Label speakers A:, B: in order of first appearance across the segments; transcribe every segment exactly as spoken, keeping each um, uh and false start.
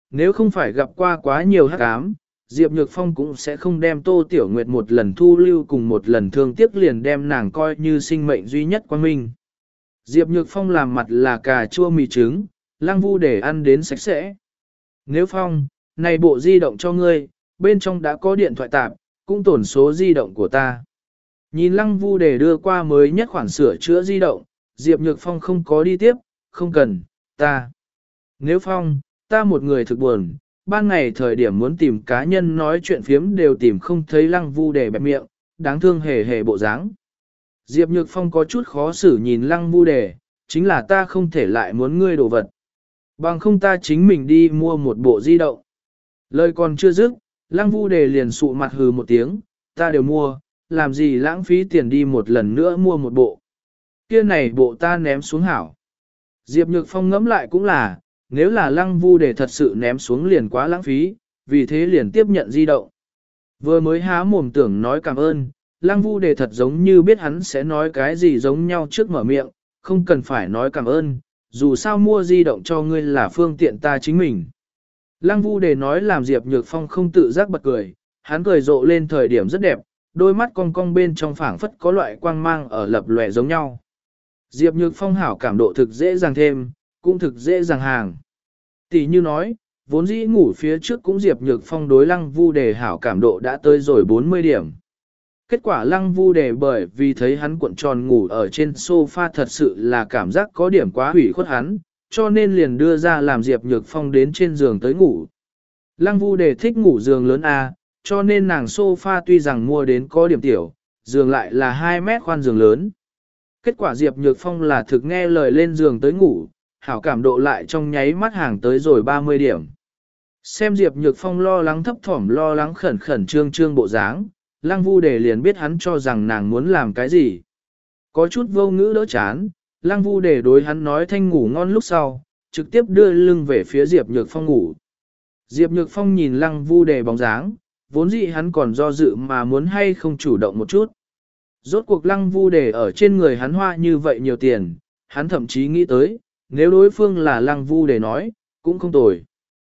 A: Nếu không phải gặp qua quá nhiều hắc ám, Diệp Nhược Phong cũng sẽ không đem Tô Tiểu Nguyệt một lần thu lưu cùng một lần thương tiếc liền đem nàng coi như sinh mệnh duy nhất quan minh. Diệp Nhược Phong làm mặt là cà chua mì trứng, Lăng Vu để ăn đến sạch sẽ. Nếu Phong, này bộ di động cho ngươi, bên trong đã có điện thoại tạp, cũng tổn số di động của ta. Nhìn Lăng Vu để đưa qua mới nhất khoản sửa chữa di động, Diệp Nhược Phong không có đi tiếp, không cần, ta. Nếu Phong, ta một người thực buồn, ban ngày thời điểm muốn tìm cá nhân nói chuyện phiếm đều tìm không thấy Lăng Vu để bẹp miệng, đáng thương hề hề bộ dáng. Diệp Nhược Phong có chút khó xử nhìn Lăng Vu đề, chính là ta không thể lại muốn ngươi đồ vật. Bằng không ta chính mình đi mua một bộ di động. Lời còn chưa dứt, Lăng Vu đề liền sụ mặt hừ một tiếng, ta đều mua, làm gì lãng phí tiền đi một lần nữa mua một bộ. Kia này bộ ta ném xuống hảo. Diệp Nhược Phong ngẫm lại cũng là, nếu là Lăng Vu đề thật sự ném xuống liền quá lãng phí, vì thế liền tiếp nhận di động. Vừa mới há mồm tưởng nói cảm ơn, Lăng Vu đề thật giống như biết hắn sẽ nói cái gì giống nhau trước mở miệng, không cần phải nói cảm ơn, dù sao mua di động cho ngươi là phương tiện ta chính mình. Lăng Vu đề nói làm Diệp Nhược Phong không tự giác bật cười, hắn cười rộ lên thời điểm rất đẹp, đôi mắt cong cong bên trong phảng phất có loại quang mang ở lập lòe giống nhau. Diệp Nhược Phong hảo cảm độ thực dễ dàng thêm, cũng thực dễ dàng hàng. Tỷ như nói, vốn dĩ ngủ phía trước cũng Diệp Nhược Phong đối Lăng Vu đề hảo cảm độ đã tới rồi bốn mươi điểm. Kết quả Lăng Vu đề bởi vì thấy hắn cuộn tròn ngủ ở trên sofa thật sự là cảm giác có điểm quá hủy khuất hắn, cho nên liền đưa ra làm Diệp Nhược Phong đến trên giường tới ngủ. Lăng Vu đề thích ngủ giường lớn A, cho nên nàng sofa tuy rằng mua đến có điểm tiểu, giường lại là hai mét khoan giường lớn. Kết quả Diệp Nhược Phong là thực nghe lời lên giường tới ngủ, hảo cảm độ lại trong nháy mắt hàng tới rồi ba mươi điểm. Xem Diệp Nhược Phong lo lắng thấp thỏm lo lắng khẩn khẩn trương trương bộ dáng, Lăng Vu đề liền biết hắn cho rằng nàng muốn làm cái gì. Có chút vô ngữ đỡ chán, Lăng Vu đề đối hắn nói thanh ngủ ngon lúc sau, trực tiếp đưa lưng về phía Diệp Nhược Phong ngủ. Diệp Nhược Phong nhìn Lăng Vu đề bóng dáng, vốn dĩ hắn còn do dự mà muốn hay không chủ động một chút. Rốt cuộc Lăng Vu đề ở trên người hắn hoa như vậy nhiều tiền, hắn thậm chí nghĩ tới, nếu đối phương là Lăng Vu đề nói, cũng không tồi.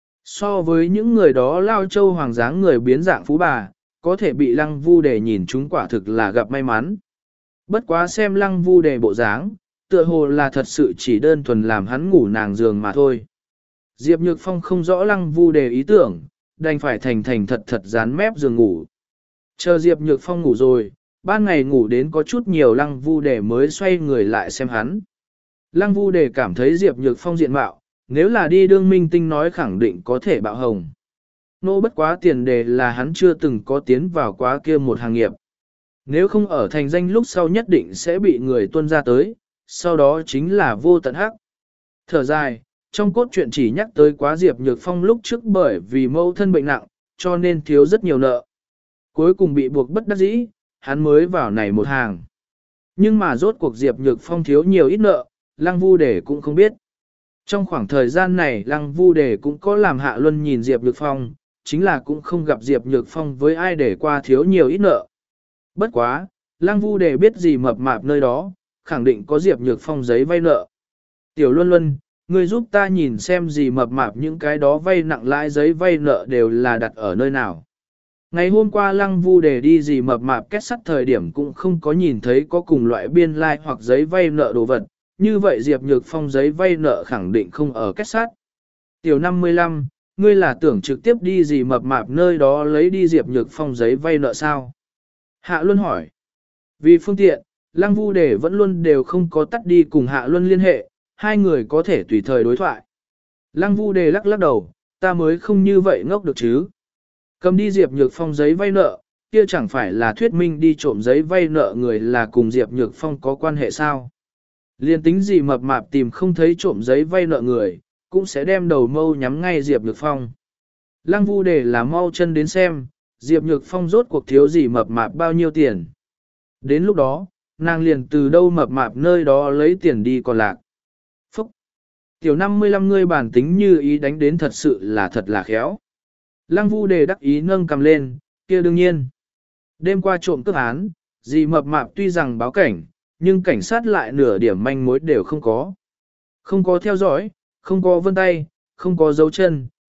A: So với những người đó lao châu hoàng dáng người biến dạng phú bà, có thể bị Lăng Vu đề nhìn chúng quả thực là gặp may mắn. Bất quá xem Lăng Vu đề bộ dáng, tựa hồ là thật sự chỉ đơn thuần làm hắn ngủ nàng giường mà thôi. Diệp Nhược Phong không rõ Lăng Vu đề ý tưởng, đành phải thành thành thật thật dán mép giường ngủ. Chờ Diệp Nhược Phong ngủ rồi, ban ngày ngủ đến có chút nhiều Lăng Vu đề mới xoay người lại xem hắn. Lăng Vu đề cảm thấy Diệp Nhược Phong diện mạo, nếu là đi đương minh tinh nói khẳng định có thể bạo hồng. Nô bất quá tiền đề là hắn chưa từng có tiến vào quá kia một hàng nghiệp. Nếu không ở thành danh lúc sau nhất định sẽ bị người tuân ra tới, sau đó chính là vô tận hắc. Thở dài, trong cốt truyện chỉ nhắc tới quá Diệp Nhược Phong lúc trước bởi vì mâu thân bệnh nặng, cho nên thiếu rất nhiều nợ. Cuối cùng bị buộc bất đắc dĩ, hắn mới vào này một hàng. Nhưng mà rốt cuộc Diệp Nhược Phong thiếu nhiều ít nợ, Lăng Vu đề cũng không biết. Trong khoảng thời gian này Lăng Vu đề cũng có làm Hạ Luân nhìn Diệp Nhược Phong, chính là cũng không gặp Diệp Nhược Phong với ai để qua thiếu nhiều ít nợ. Bất quá, Lăng Vu đề biết gì mập mạp nơi đó, khẳng định có Diệp Nhược Phong giấy vay nợ. Tiểu Luân Luân, ngươi giúp ta nhìn xem gì mập mạp những cái đó vay nặng lãi giấy vay nợ đều là đặt ở nơi nào. Ngày hôm qua Lăng Vu đề đi gì mập mạp kết sắt thời điểm cũng không có nhìn thấy có cùng loại biên lai like hoặc giấy vay nợ đồ vật, như vậy Diệp Nhược Phong giấy vay nợ khẳng định không ở kết sắt. Tiểu năm mươi lăm, ngươi là tưởng trực tiếp đi gì mập mạp nơi đó lấy đi Diệp Nhược Phong giấy vay nợ sao? Hạ Luân hỏi. Vì phương tiện, Lăng Vu đề vẫn luôn đều không có tắt đi cùng Hạ Luân liên hệ, hai người có thể tùy thời đối thoại. Lăng Vu đề lắc lắc đầu, ta mới không như vậy ngốc được chứ. Cầm đi Diệp Nhược Phong giấy vay nợ, kia chẳng phải là thuyết minh đi trộm giấy vay nợ người là cùng Diệp Nhược Phong có quan hệ sao? Liên tính gì mập mạp tìm không thấy trộm giấy vay nợ người, cũng sẽ đem đầu mâu nhắm ngay Diệp Nhược Phong. Lăng Vu đề là mau chân đến xem, Diệp Nhược Phong rốt cuộc thiếu gì mập mạp bao nhiêu tiền. Đến lúc đó, nàng liền từ đâu mập mạp nơi đó lấy tiền đi còn lạc. Phúc! Tiểu năm mươi lăm ngươi bản tính như ý đánh đến thật sự là thật là khéo. Lăng Vu đề đắc ý nâng cầm lên, kia đương nhiên. Đêm qua trộm cướp án, dì mập mạp tuy rằng báo cảnh, nhưng cảnh sát lại nửa điểm manh mối đều không có. Không có theo dõi, không có vân tay, không có dấu chân,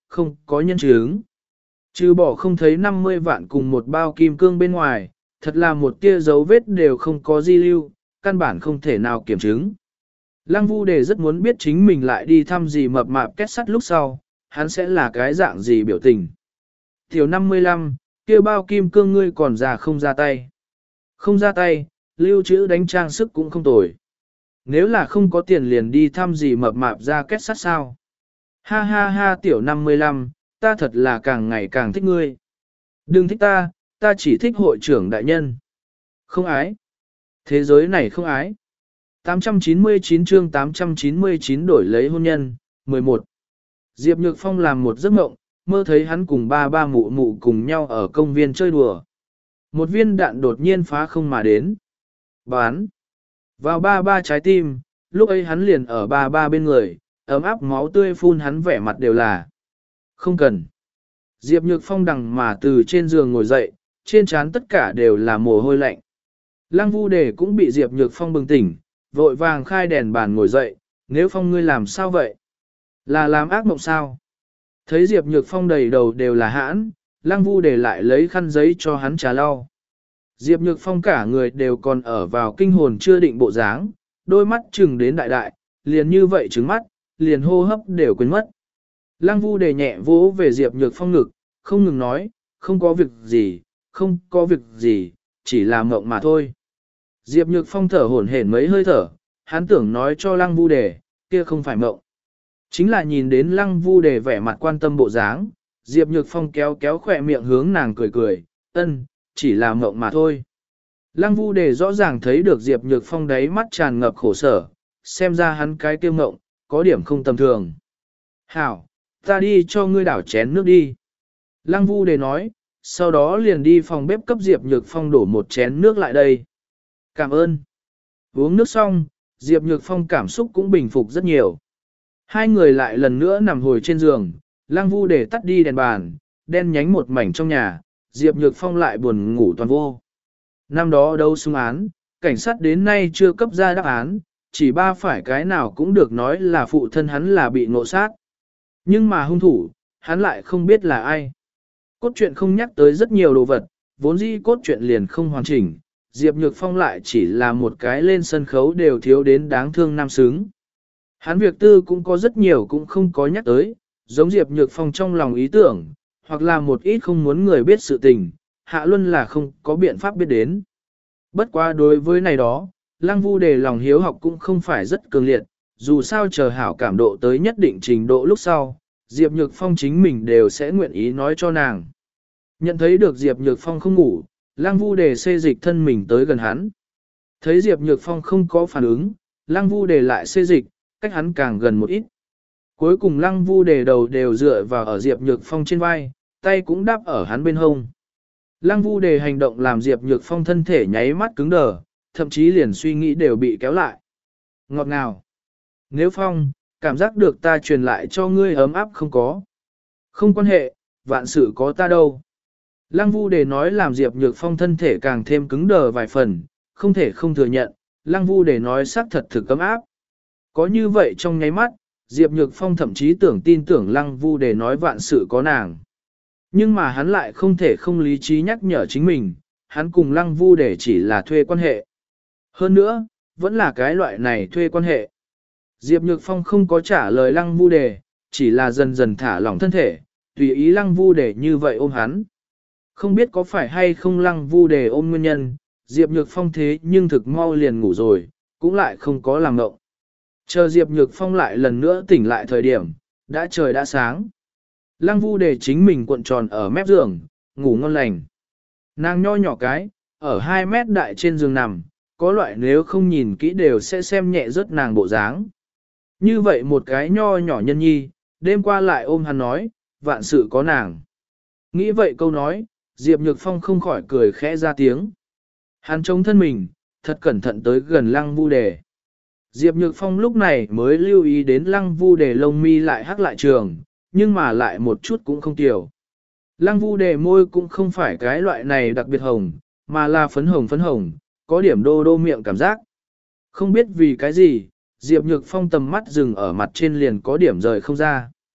A: không có nhân chứng. Trừ bỏ không thấy năm mươi vạn cùng một bao kim cương bên ngoài, thật là một tia dấu vết đều không có di lưu, căn bản không thể nào kiểm chứng. Lăng Vu Đề rất muốn biết chính mình lại đi thăm gì mập mạp kết sắt lúc sau, hắn sẽ là cái dạng gì biểu tình. Tiểu năm mươi lăm, kia bao kim cương ngươi còn già không ra tay. Không ra tay, lưu trữ đánh trang sức cũng không tồi. Nếu là không có tiền liền đi thăm gì mập mạp ra kết sắt sao. Ha ha ha tiểu năm mươi lăm, ta thật là càng ngày càng thích ngươi. Đừng thích ta, ta chỉ thích hội trưởng đại nhân. Không ái. Thế giới này không ái. tám trăm chín mươi chín chương tám trăm chín mươi chín đổi lấy hôn nhân, mười một. Diệp Nhược Phong làm một giấc mộng, mơ thấy hắn cùng ba ba mụ mụ cùng nhau ở công viên chơi đùa. Một viên đạn đột nhiên phá không mà đến. Bán. Vào ba ba trái tim, lúc ấy hắn liền ở ba ba bên người, ấm áp máu tươi phun hắn vẻ mặt đều là. Không cần. Diệp Nhược Phong đằng mà từ trên giường ngồi dậy, trên trán tất cả đều là mồ hôi lạnh. Lăng Vu Đề cũng bị Diệp Nhược Phong bừng tỉnh, vội vàng khai đèn bàn ngồi dậy, nếu Phong ngươi làm sao vậy? Là làm ác mộng sao? Thấy Diệp Nhược Phong đầy đầu đều là hãn, Lăng Vu Đề lại lấy khăn giấy cho hắn trà lau. Diệp Nhược Phong cả người đều còn ở vào kinh hồn chưa định bộ dáng, đôi mắt trừng đến đại đại, liền như vậy trừng mắt, liền hô hấp đều quên mất. Lăng Vu Đề nhẹ vỗ về Diệp Nhược Phong ngực, không ngừng nói, không có việc gì, không có việc gì, chỉ là mộng mà thôi. Diệp Nhược Phong thở hổn hển mấy hơi thở, hắn tưởng nói cho Lăng Vu Đề, kia không phải mộng. Chính là nhìn đến Lăng Vu Đề vẻ mặt quan tâm bộ dáng, Diệp Nhược Phong kéo kéo khỏe miệng hướng nàng cười cười, ân, chỉ là mộng mà thôi. Lăng Vu Đề rõ ràng thấy được Diệp Nhược Phong đáy mắt tràn ngập khổ sở, xem ra hắn cái kiêu mộng, có điểm không tầm thường. Hảo, ta đi cho ngươi đảo chén nước đi. Lăng Vu Đề nói, sau đó liền đi phòng bếp cấp Diệp Nhược Phong đổ một chén nước lại đây. Cảm ơn. Uống nước xong, Diệp Nhược Phong cảm xúc cũng bình phục rất nhiều. Hai người lại lần nữa nằm hồi trên giường, Lăng Vu Đề tắt đi đèn bàn, đen nhánh một mảnh trong nhà, Diệp Nhược Phong lại buồn ngủ toàn vô. Năm đó đâu xung án, cảnh sát đến nay chưa cấp ra đáp án, chỉ ba phải cái nào cũng được nói là phụ thân hắn là bị ngộ sát. Nhưng mà hung thủ, hắn lại không biết là ai. Cốt truyện không nhắc tới rất nhiều đồ vật, vốn dĩ cốt truyện liền không hoàn chỉnh, Diệp Nhược Phong lại chỉ là một cái lên sân khấu đều thiếu đến đáng thương nam xứng. Hắn việc tư cũng có rất nhiều cũng không có nhắc tới, giống Diệp Nhược Phong trong lòng ý tưởng, hoặc là một ít không muốn người biết sự tình, Hạ Luân là không có biện pháp biết đến. Bất quá đối với này đó, Lăng Vu Đề lòng hiếu học cũng không phải rất cường liệt, dù sao chờ hảo cảm độ tới nhất định trình độ lúc sau, Diệp Nhược Phong chính mình đều sẽ nguyện ý nói cho nàng. Nhận thấy được Diệp Nhược Phong không ngủ, Lăng Vu Đề xê dịch thân mình tới gần hắn. Thấy Diệp Nhược Phong không có phản ứng, Lăng Vu Đề lại xê dịch, cách hắn càng gần một ít. Cuối cùng Lăng Vu Đề đầu đều dựa vào ở Diệp Nhược Phong trên vai, tay cũng đáp ở hắn bên hông. Lăng Vu Đề hành động làm Diệp Nhược Phong thân thể nháy mắt cứng đờ, thậm chí liền suy nghĩ đều bị kéo lại. Ngọt ngào. Nếu Phong, cảm giác được ta truyền lại cho ngươi ấm áp không có. Không quan hệ, vạn sự có ta đâu. Lăng Vu Đề nói làm Diệp Nhược Phong thân thể càng thêm cứng đờ vài phần, không thể không thừa nhận, Lăng Vu Đề nói xác thật thực ấm áp. Có như vậy trong nháy mắt, Diệp Nhược Phong thậm chí tưởng tin tưởng Lăng Vu Đề nói vạn sự có nàng. Nhưng mà hắn lại không thể không lý trí nhắc nhở chính mình, hắn cùng Lăng Vu Đề chỉ là thuê quan hệ. Hơn nữa, vẫn là cái loại này thuê quan hệ. Diệp Nhược Phong không có trả lời Lăng Vu Đề, chỉ là dần dần thả lỏng thân thể, tùy ý Lăng Vu Đề như vậy ôm hắn. Không biết có phải hay không Lăng Vu Đề ôm nguyên nhân, Diệp Nhược Phong thế nhưng thực mau liền ngủ rồi, cũng lại không có làm ngộng. Chờ Diệp Nhược Phong lại lần nữa tỉnh lại thời điểm, đã trời đã sáng. Lăng Vu Đề chính mình cuộn tròn ở mép giường, ngủ ngon lành. Nàng nho nhỏ cái, ở hai mét đại trên giường nằm, có loại nếu không nhìn kỹ đều sẽ xem nhẹ rớt nàng bộ dáng. Như vậy một cái nho nhỏ nhân nhi, đêm qua lại ôm hắn nói, vạn sự có nàng. Nghĩ vậy câu nói, Diệp Nhược Phong không khỏi cười khẽ ra tiếng. Hắn chống thân mình, thật cẩn thận tới gần Lăng Vu Đề. Diệp Nhược Phong lúc này mới lưu ý đến Lăng Vu Đề lông mi lại hắc lại trường, nhưng mà lại một chút cũng không tiểu. Lăng Vu Đề môi cũng không phải cái loại này đặc biệt hồng, mà là phấn hồng phấn hồng, có điểm đô đô miệng cảm giác. Không biết vì cái gì, Diệp Nhược Phong tầm mắt dừng ở mặt trên liền có điểm rời không ra.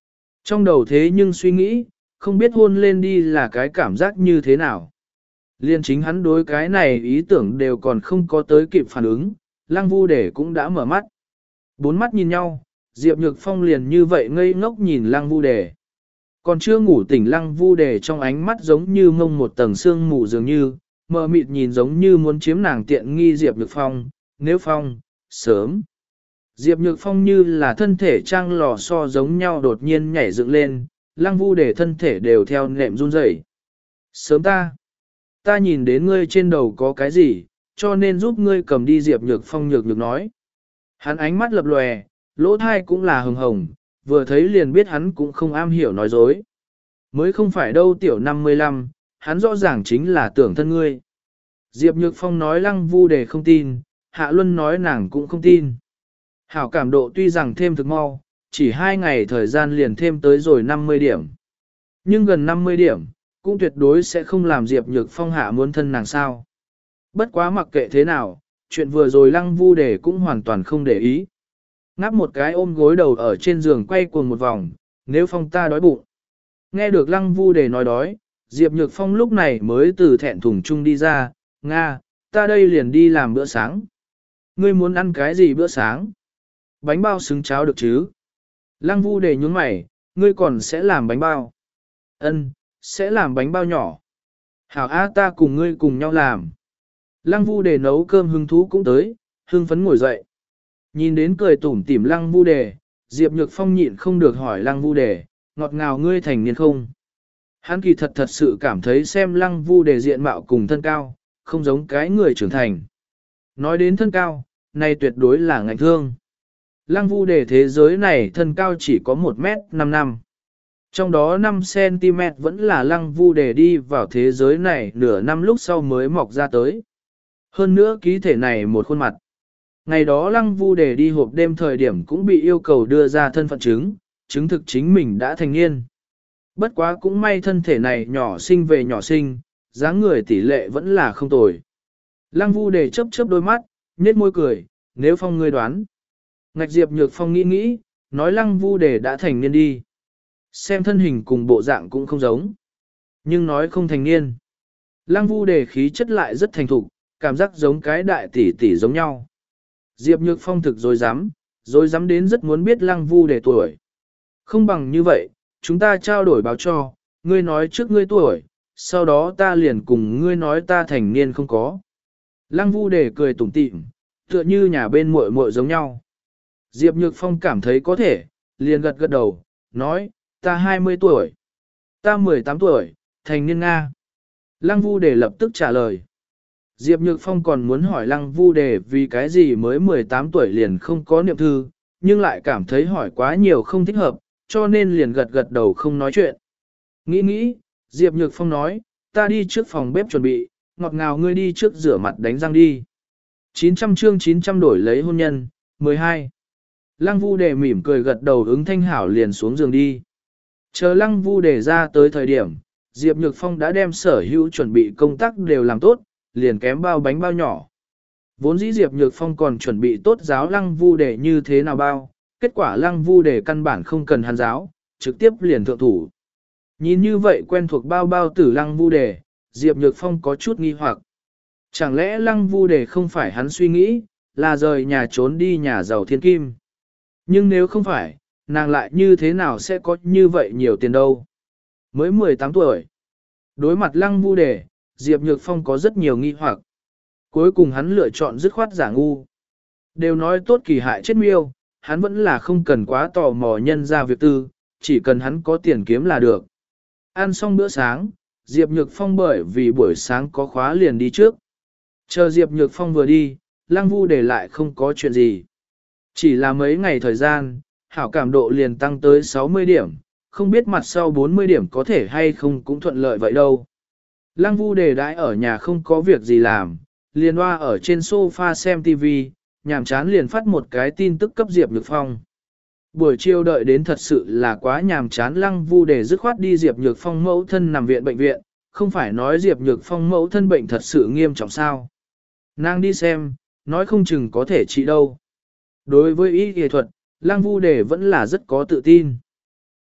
A: Trong đầu thế nhưng suy nghĩ, không biết hôn lên đi là cái cảm giác như thế nào. Liên chính hắn đối cái này ý tưởng đều còn không có tới kịp phản ứng, Lăng Vu Đề cũng đã mở mắt. Bốn mắt nhìn nhau, Diệp Nhược Phong liền như vậy ngây ngốc nhìn Lăng Vu Đề. Còn chưa ngủ tỉnh Lăng Vu Đề trong ánh mắt giống như mông một tầng sương mù dường như, mờ mịt nhìn giống như muốn chiếm nàng tiện nghi Diệp Nhược Phong, nếu Phong, sớm. Diệp Nhược Phong như là thân thể trang lò xo giống nhau đột nhiên nhảy dựng lên, Lăng Vu Đề thân thể đều theo nệm run rẩy. Sớm ta, ta nhìn đến ngươi trên đầu có cái gì, cho nên giúp ngươi cầm đi. Diệp Nhược Phong nhược nhược nói. Hắn ánh mắt lập lòe, lỗ thai cũng là hồng hồng, vừa thấy liền biết hắn cũng không am hiểu nói dối. Mới không phải đâu tiểu năm mươi lăm, hắn rõ ràng chính là tưởng thân ngươi. Diệp Nhược Phong nói Lăng Vu Đề không tin, Hạ Luân nói nàng cũng không tin. Hảo cảm độ tuy rằng thêm thực mau, chỉ hai ngày thời gian liền thêm tới rồi năm mươi điểm. Nhưng gần năm mươi điểm, cũng tuyệt đối sẽ không làm Diệp Nhược Phong hạ muốn thân nàng sao. Bất quá mặc kệ thế nào, chuyện vừa rồi Lăng Vu Đề cũng hoàn toàn không để ý. Ngáp một cái ôm gối đầu ở trên giường quay cuồng một vòng, nếu Phong ta đói bụng. Nghe được Lăng Vu Đề nói đói, Diệp Nhược Phong lúc này mới từ thẹn thùng chung đi ra, Nga, ta đây liền đi làm bữa sáng. Ngươi muốn ăn cái gì bữa sáng? Bánh bao xứng cháo được chứ? Lăng Vu Đề nhướng mày, ngươi còn sẽ làm bánh bao? Ân, sẽ làm bánh bao nhỏ. Hảo A ta cùng ngươi cùng nhau làm. Lăng Vu Đề nấu cơm hứng thú cũng tới, hưng phấn ngồi dậy. Nhìn đến cười tủm tỉm Lăng Vu Đề, Diệp Nhược Phong nhịn không được hỏi Lăng Vu Đề, ngọt ngào ngươi thành niên không? Hắn kỳ thật thật sự cảm thấy xem Lăng Vu Đề diện mạo cùng thân cao, không giống cái người trưởng thành. Nói đến thân cao, này tuyệt đối là ngạnh thương. Lăng Vu Đề thế giới này thân cao chỉ có một mét năm năm. Trong đó năm xăng-ti-mét vẫn là Lăng Vu Đề đi vào thế giới này nửa năm lúc sau mới mọc ra tới. Hơn nữa ký thể này một khuôn mặt. Ngày đó Lăng Vu Đề đi hộp đêm thời điểm cũng bị yêu cầu đưa ra thân phận chứng, chứng thực chính mình đã thành niên. Bất quá cũng may thân thể này nhỏ sinh về nhỏ sinh, dáng người tỷ lệ vẫn là không tồi. Lăng Vu Đề chớp chớp đôi mắt, nhếch môi cười, nếu Phong ngươi đoán. Ngạch Diệp Nhược Phong nghĩ nghĩ, nói Lăng Vu Đề đã thành niên đi. Xem thân hình cùng bộ dạng cũng không giống. Nhưng nói không thành niên. Lăng Vu Đề khí chất lại rất thành thục, cảm giác giống cái đại tỷ tỷ giống nhau. Diệp Nhược Phong thực dối dám, dối dám đến rất muốn biết Lăng Vu Đề tuổi. Không bằng như vậy, chúng ta trao đổi báo cho, ngươi nói trước ngươi tuổi, sau đó ta liền cùng ngươi nói ta thành niên không có. Lăng Vu Đề cười tủm tỉm, tựa như nhà bên muội muội giống nhau. Diệp Nhược Phong cảm thấy có thể, liền gật gật đầu, nói, ta hai mươi tuổi, ta mười tám tuổi, thành niên Nga. Lăng Vu Đề lập tức trả lời. Diệp Nhược Phong còn muốn hỏi Lăng Vu Đề vì cái gì mới mười tám tuổi liền không có niệm thư, nhưng lại cảm thấy hỏi quá nhiều không thích hợp, cho nên liền gật gật đầu không nói chuyện. Nghĩ nghĩ, Diệp Nhược Phong nói, ta đi trước phòng bếp chuẩn bị, ngọt ngào ngươi đi trước rửa mặt đánh răng đi. chín trăm chương chín trăm đổi lấy hôn nhân, mười hai. Lăng Vu Đề mỉm cười gật đầu ứng thanh hảo liền xuống giường đi. Chờ Lăng Vu Đề ra tới thời điểm, Diệp Nhược Phong đã đem sở hữu chuẩn bị công tác đều làm tốt, liền kém bao bánh bao nhỏ. Vốn dĩ Diệp Nhược Phong còn chuẩn bị tốt giáo Lăng Vu Đề như thế nào bao, kết quả Lăng Vu Đề căn bản không cần hắn giáo, trực tiếp liền thượng thủ. Nhìn như vậy quen thuộc bao bao tử Lăng Vu Đề, Diệp Nhược Phong có chút nghi hoặc. Chẳng lẽ Lăng Vu Đề không phải hắn suy nghĩ, là rời nhà trốn đi nhà giàu thiên kim. Nhưng nếu không phải, nàng lại như thế nào sẽ có như vậy nhiều tiền đâu. Mới mười tám tuổi. Đối mặt Lăng Vu Đề, Diệp Nhược Phong có rất nhiều nghi hoặc. Cuối cùng hắn lựa chọn dứt khoát giả ngu. Đều nói tốt kỳ hại chết miêu, hắn vẫn là không cần quá tò mò nhân ra việc tư, chỉ cần hắn có tiền kiếm là được. Ăn xong bữa sáng, Diệp Nhược Phong bởi vì buổi sáng có khóa liền đi trước. Chờ Diệp Nhược Phong vừa đi, Lăng Vu Đề lại không có chuyện gì. Chỉ là mấy ngày thời gian, hảo cảm độ liền tăng tới sáu mươi điểm, không biết mặt sau bốn mươi điểm có thể hay không cũng thuận lợi vậy đâu. Lăng Vu Đề đãi ở nhà không có việc gì làm, liền hoa ở trên sofa xem ti vi, nhàm chán liền phát một cái tin tức cấp Diệp Nhược Phong. Buổi chiều đợi đến thật sự là quá nhàm chán, Lăng Vu Đề dứt khoát đi Diệp Nhược Phong mẫu thân nằm viện bệnh viện, không phải nói Diệp Nhược Phong mẫu thân bệnh thật sự nghiêm trọng sao. Nàng đi xem, nói không chừng có thể trị đâu. Đối với y y thuật, Lăng Vu Đề vẫn là rất có tự tin.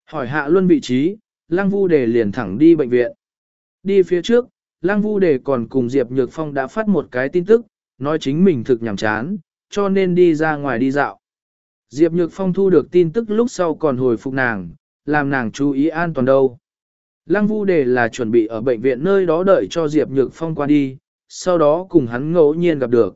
A: Hỏi Hạ Luân vị trí, Lăng Vu Đề liền thẳng đi bệnh viện. Đi phía trước, Lăng Vu Đề còn cùng Diệp Nhược Phong đã phát một cái tin tức, nói chính mình thực nhàm chán, cho nên đi ra ngoài đi dạo. Diệp Nhược Phong thu được tin tức lúc sau còn hồi phục nàng, làm nàng chú ý an toàn đâu. Lăng Vu Đề là chuẩn bị ở bệnh viện nơi đó đợi cho Diệp Nhược Phong qua đi, sau đó cùng hắn ngẫu nhiên gặp được.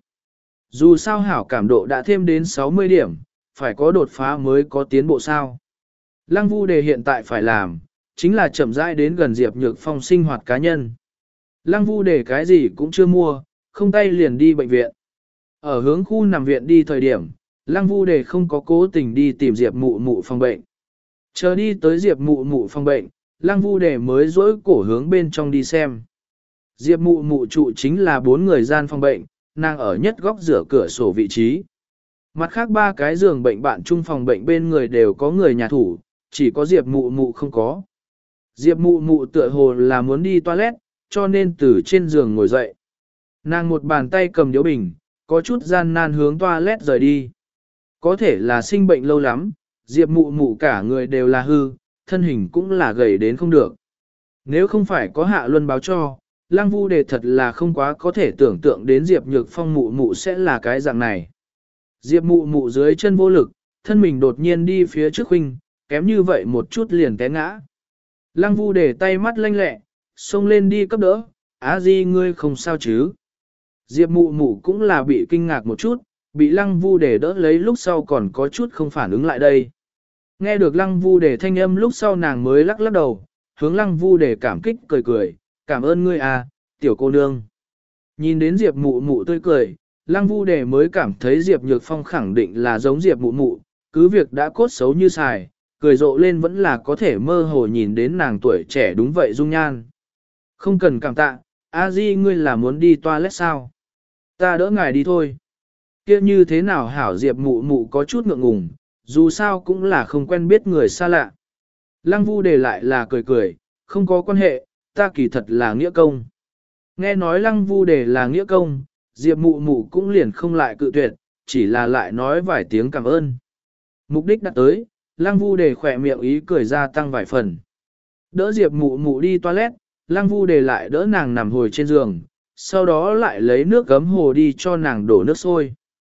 A: Dù sao hảo cảm độ đã thêm đến sáu mươi điểm, phải có đột phá mới có tiến bộ sao. Lăng Vu Đề hiện tại phải làm, chính là chậm rãi đến gần Diệp Nhược Phong sinh hoạt cá nhân. Lăng Vu Đề cái gì cũng chưa mua, không tay liền đi bệnh viện. Ở hướng khu nằm viện đi thời điểm, Lăng Vu Đề không có cố tình đi tìm Diệp Mụ Mụ phòng bệnh. Chờ đi tới Diệp Mụ Mụ phòng bệnh, Lăng Vu Đề mới dỗi cổ hướng bên trong đi xem. Diệp Mụ Mụ trụ chính là bốn người gian phòng bệnh, nàng ở nhất góc rửa cửa sổ vị trí. Mặt khác ba cái giường bệnh bạn chung phòng bệnh bên người đều có người nhà thủ, chỉ có Diệp Mụ Mụ không có. Diệp Mụ Mụ tựa hồ là muốn đi toilet, cho nên từ trên giường ngồi dậy. Nàng một bàn tay cầm điếu bình, có chút gian nan hướng toilet rời đi. Có thể là sinh bệnh lâu lắm, Diệp Mụ Mụ cả người đều là hư, thân hình cũng là gầy đến không được. Nếu không phải có Hạ Luân báo cho, Lăng Vu Đề thật là không quá có thể tưởng tượng đến Diệp Nhược Phong Mụ Mụ sẽ là cái dạng này. Diệp Mụ Mụ dưới chân vô lực, thân mình đột nhiên đi phía trước huynh, kém như vậy một chút liền té ngã. Lăng Vu Đề tay mắt lanh lẹ, xông lên đi cấp đỡ, Á Di ngươi không sao chứ. Diệp Mụ Mụ cũng là bị kinh ngạc một chút, bị Lăng Vu Đề đỡ lấy lúc sau còn có chút không phản ứng lại đây. Nghe được Lăng Vu Đề thanh âm lúc sau nàng mới lắc lắc đầu, hướng Lăng Vu Đề cảm kích cười cười, cảm ơn ngươi à, tiểu cô nương. Nhìn đến Diệp Mụ Mụ tươi cười, Lăng Vu Đề mới cảm thấy Diệp Nhược Phong khẳng định là giống Diệp Mụ Mụ, cứ việc đã cốt xấu như xài, cười rộ lên vẫn là có thể mơ hồ nhìn đến nàng tuổi trẻ đúng vậy dung nhan. Không cần cảm tạ, A Di ngươi là muốn đi toilet sao? Ta đỡ ngài đi thôi. Kia như thế nào hảo Diệp Mụ Mụ có chút ngượng ngùng, dù sao cũng là không quen biết người xa lạ. Lăng Vu Đề lại là cười cười, không có quan hệ, ta kỳ thật là nghĩa công. Nghe nói Lăng Vu Đề là nghĩa công, Diệp Mụ Mụ cũng liền không lại cự tuyệt, chỉ là lại nói vài tiếng cảm ơn. Mục đích đã tới, Lăng Vu Đề khỏe miệng ý cười ra tăng vài phần. Đỡ Diệp Mụ Mụ đi toilet, Lăng Vu Đề lại đỡ nàng nằm hồi trên giường, sau đó lại lấy nước gấm hồ đi cho nàng đổ nước sôi.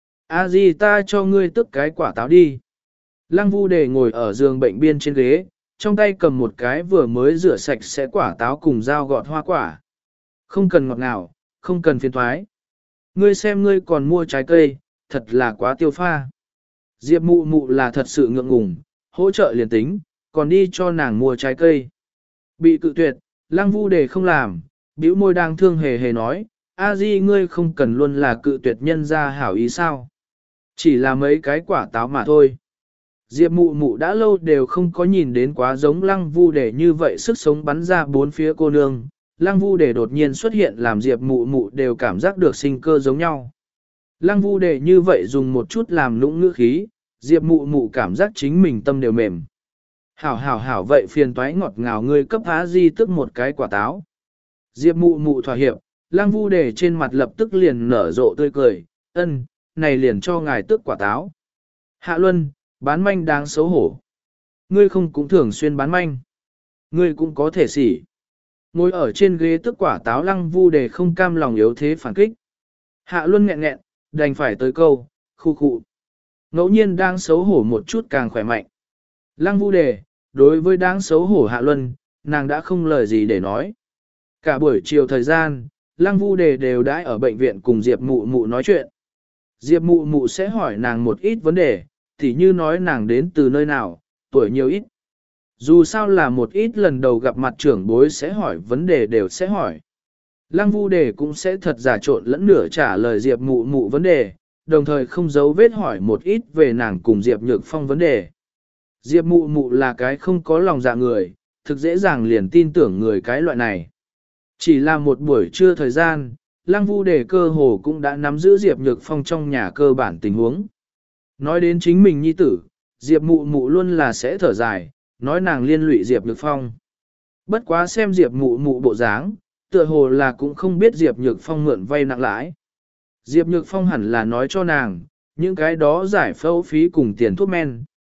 A: A Di ta cho ngươi tức cái quả táo đi. Lăng Vu Đề ngồi ở giường bệnh biên trên ghế, trong tay cầm một cái vừa mới rửa sạch sẽ quả táo cùng dao gọt hoa quả. Không cần ngọt ngào, không cần phiền thoái. Ngươi xem ngươi còn mua trái cây, thật là quá tiêu pha. Diệp Mụ Mụ là thật sự ngượng ngùng, hỗ trợ liền tính, còn đi cho nàng mua trái cây. Bị cự tuyệt, Lăng Vu Đề không làm, bĩu môi đang thương hề hề nói, A Di ngươi không cần luôn là cự tuyệt nhân ra hảo ý sao. Chỉ là mấy cái quả táo mà thôi. Diệp Mụ Mụ đã lâu đều không có nhìn đến quá giống Lăng Vu Đề như vậy sức sống bắn ra bốn phía cô nương. Lăng Vu Đề đột nhiên xuất hiện làm Diệp Mụ Mụ đều cảm giác được sinh cơ giống nhau. Lăng Vu Đề như vậy dùng một chút làm lũng ngữ khí, Diệp Mụ Mụ cảm giác chính mình tâm đều mềm. Hảo hảo hảo vậy phiền toái ngọt ngào ngươi cấp Á Di tức một cái quả táo. Diệp Mụ Mụ thỏa hiệp, Lăng Vu Đề trên mặt lập tức liền nở rộ tươi cười, ân, này liền cho ngài tước quả táo. Hạ Luân, bán manh đáng xấu hổ. Ngươi không cũng thường xuyên bán manh. Ngươi cũng có thể xỉ. Ngồi ở trên ghế tước quả táo Lăng Vu Đề không cam lòng yếu thế phản kích. Hạ Luân nghẹn nghẹn, đành phải tới câu, khu khu. Ngẫu nhiên đang xấu hổ một chút càng khỏe mạnh. Lăng Vu Đề, đối với đáng xấu hổ Hạ Luân, nàng đã không lời gì để nói. Cả buổi chiều thời gian, Lăng Vu Đề đều đãi ở bệnh viện cùng Diệp Mụ Mụ nói chuyện. Diệp Mụ Mụ sẽ hỏi nàng một ít vấn đề, tỉ như nói nàng đến từ nơi nào, tuổi nhiều ít. Dù sao là một ít lần đầu gặp mặt trưởng bối sẽ hỏi vấn đề đều sẽ hỏi. Lăng Vu Đề cũng sẽ thật giả trộn lẫn nửa trả lời Diệp Mụ Mụ vấn đề, đồng thời không giấu vết hỏi một ít về nàng cùng Diệp Nhược Phong vấn đề. Diệp Mụ Mụ là cái không có lòng dạ người, thực dễ dàng liền tin tưởng người cái loại này. Chỉ là một buổi trưa thời gian, Lăng Vu Đề cơ hồ cũng đã nắm giữ Diệp Nhược Phong trong nhà cơ bản tình huống. Nói đến chính mình nhi tử, Diệp Mụ Mụ luôn là sẽ thở dài, nói nàng liên lụy Diệp Nhược Phong. Bất quá xem Diệp Mụ Mụ bộ dáng, tựa hồ là cũng không biết Diệp Nhược Phong mượn vay nặng lãi. Diệp Nhược Phong hẳn là nói cho nàng, những cái đó giải phẫu phí cùng tiền thuốc men,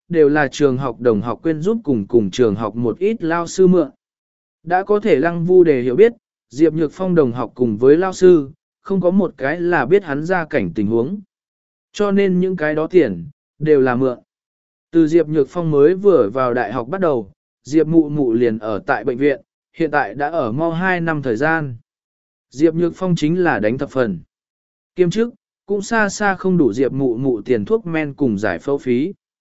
A: đều là trường học đồng học quên giúp cùng cùng trường học một ít lao sư mượn. Đã có thể Lăng Vu Đề hiểu biết, Diệp Nhược Phong đồng học cùng với lao sư, không có một cái là biết hắn ra cảnh tình huống. Cho nên những cái đó tiền, đều là mượn. Từ Diệp Nhược Phong mới vừa vào đại học bắt đầu, Diệp Mụ Mụ liền ở tại bệnh viện, hiện tại đã ở mau hai năm thời gian. Diệp Nhược Phong chính là đánh thập phần. Kiêm chức, cũng xa xa không đủ Diệp Mụ Mụ tiền thuốc men cùng giải phẫu phí.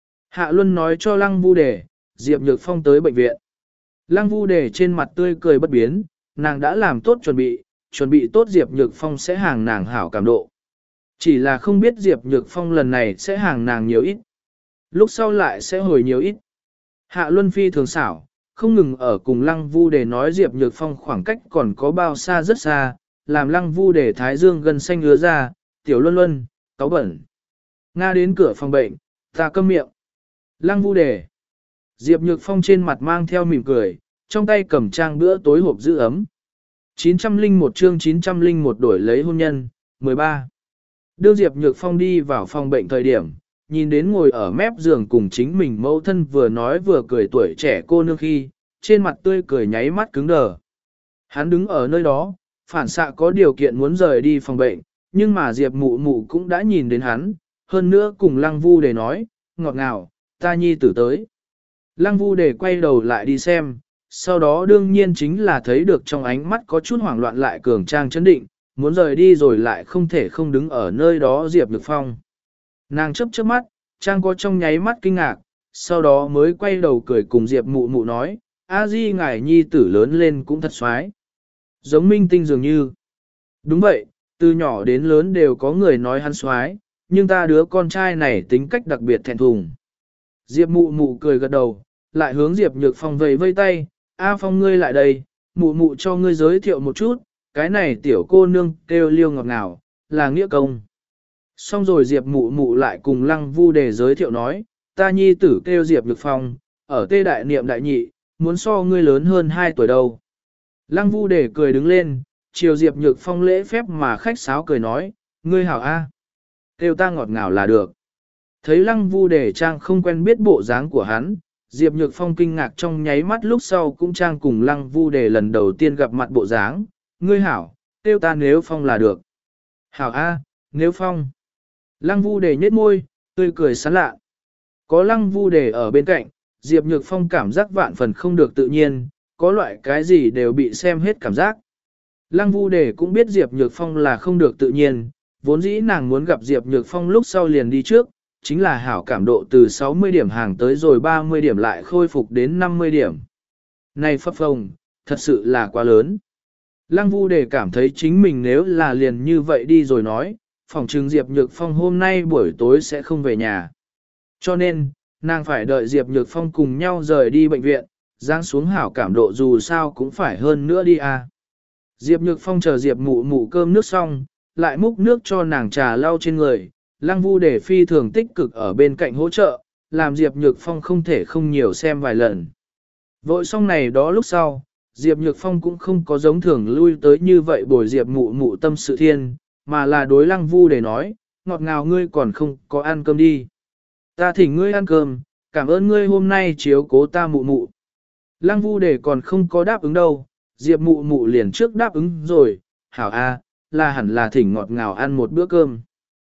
A: Hạ Luân nói cho Lăng Vu Đề, Diệp Nhược Phong tới bệnh viện. Lăng Vu Đề trên mặt tươi cười bất biến, nàng đã làm tốt chuẩn bị, chuẩn bị tốt Diệp Nhược Phong sẽ hàng nàng hảo cảm độ. Chỉ là không biết Diệp Nhược Phong lần này sẽ hàng nàng nhiều ít. Lúc sau lại sẽ hồi nhiều ít. Hạ Luân phi thường xảo, không ngừng ở cùng Lăng Vu Đề nói Diệp Nhược Phong khoảng cách còn có bao xa rất xa, làm Lăng Vu Đề thái dương gần xanh ngứa ra, tiểu Luân Luân, cáu bẩn. Nga đến cửa phòng bệnh, ta câm miệng. Lăng Vu Đề. Diệp Nhược Phong trên mặt mang theo mỉm cười, trong tay cầm trang bữa tối hộp giữ ấm. chín trăm lẻ một chương chín trăm lẻ một đổi lấy hôn nhân, mười ba. Đưa Diệp Nhược Phong đi vào phòng bệnh thời điểm, nhìn đến ngồi ở mép giường cùng chính mình mẫu thân vừa nói vừa cười tuổi trẻ cô nương khi, trên mặt tươi cười nháy mắt cứng đờ. Hắn đứng ở nơi đó, phản xạ có điều kiện muốn rời đi phòng bệnh, nhưng mà Diệp Mụ Mụ cũng đã nhìn đến hắn, hơn nữa cùng Lăng Vu Đề nói, ngọt ngào, ta nhi tử tới. Lăng Vu Đề quay đầu lại đi xem, sau đó đương nhiên chính là thấy được trong ánh mắt có chút hoảng loạn lại cường trang chấn định, muốn rời đi rồi lại không thể không đứng ở nơi đó Diệp Nhược Phong. Nàng chớp chớp mắt, trang có trong nháy mắt kinh ngạc, sau đó mới quay đầu cười cùng Diệp Mụ Mụ nói, A Di ngài nhi tử lớn lên cũng thật xoái. Giống minh tinh dường như. Đúng vậy, từ nhỏ đến lớn đều có người nói hắn xoái, nhưng ta đứa con trai này tính cách đặc biệt thẹn thùng. Diệp Mụ Mụ cười gật đầu, lại hướng Diệp Nhược Phong vẫy vây tay, A Phong ngươi lại đây, Mụ Mụ cho ngươi giới thiệu một chút, cái này tiểu cô nương kêu Liêu ngọt ngào, là nghĩa công. Xong rồi Diệp Mụ Mụ lại cùng Lăng Vu Đề giới thiệu nói, ta nhi tử kêu Diệp Nhược Phong, ở Tê Đại Niệm Đại Nhị, muốn so ngươi lớn hơn hai tuổi đâu. Lăng Vu Đề cười đứng lên, chiều Diệp Nhược Phong lễ phép mà khách sáo cười nói, ngươi hảo A. Kêu ta ngọt ngào là được. Thấy Lăng Vu Đề trang không quen biết bộ dáng của hắn, Diệp Nhược Phong kinh ngạc trong nháy mắt lúc sau cũng trang cùng Lăng Vu Đề lần đầu tiên gặp mặt bộ dáng, ngươi hảo, kêu ta nếu Phong là được. Hảo A, nếu Phong. Lăng Vu Đề nhếch môi, tươi cười sán lạ. Có Lăng Vu Đề ở bên cạnh, Diệp Nhược Phong cảm giác vạn phần không được tự nhiên, có loại cái gì đều bị xem hết cảm giác. Lăng Vu Đề cũng biết Diệp Nhược Phong là không được tự nhiên, vốn dĩ nàng muốn gặp Diệp Nhược Phong lúc sau liền đi trước, chính là hảo cảm độ từ sáu mươi điểm hàng tới rồi ba mươi điểm lại khôi phục đến năm mươi điểm. Này phấp phồng, thật sự là quá lớn. Lăng Vu Đề cảm thấy chính mình nếu là liền như vậy đi rồi nói, phòng trừng Diệp Nhược Phong hôm nay buổi tối sẽ không về nhà. Cho nên, nàng phải đợi Diệp Nhược Phong cùng nhau rời đi bệnh viện, giáng xuống hảo cảm độ dù sao cũng phải hơn nữa đi à. Diệp Nhược Phong chờ Diệp Mụ Mụ cơm nước xong, lại múc nước cho nàng trà lau trên người, Lăng Vu Đề phi thường tích cực ở bên cạnh hỗ trợ, làm Diệp Nhược Phong không thể không nhiều xem vài lần. Vội xong này đó lúc sau, Diệp Nhược Phong cũng không có giống thường lui tới như vậy bồi Diệp Mụ Mụ tâm sự thiên, mà là đối Lăng Vu Đề nói, ngọt ngào ngươi còn không có ăn cơm đi. Ta thỉnh ngươi ăn cơm, cảm ơn ngươi hôm nay chiếu cố ta Mụ Mụ. Lăng Vu Đề còn không có đáp ứng đâu, Diệp Mụ Mụ liền trước đáp ứng rồi, hảo a, là hẳn là thỉnh ngọt ngào ăn một bữa cơm.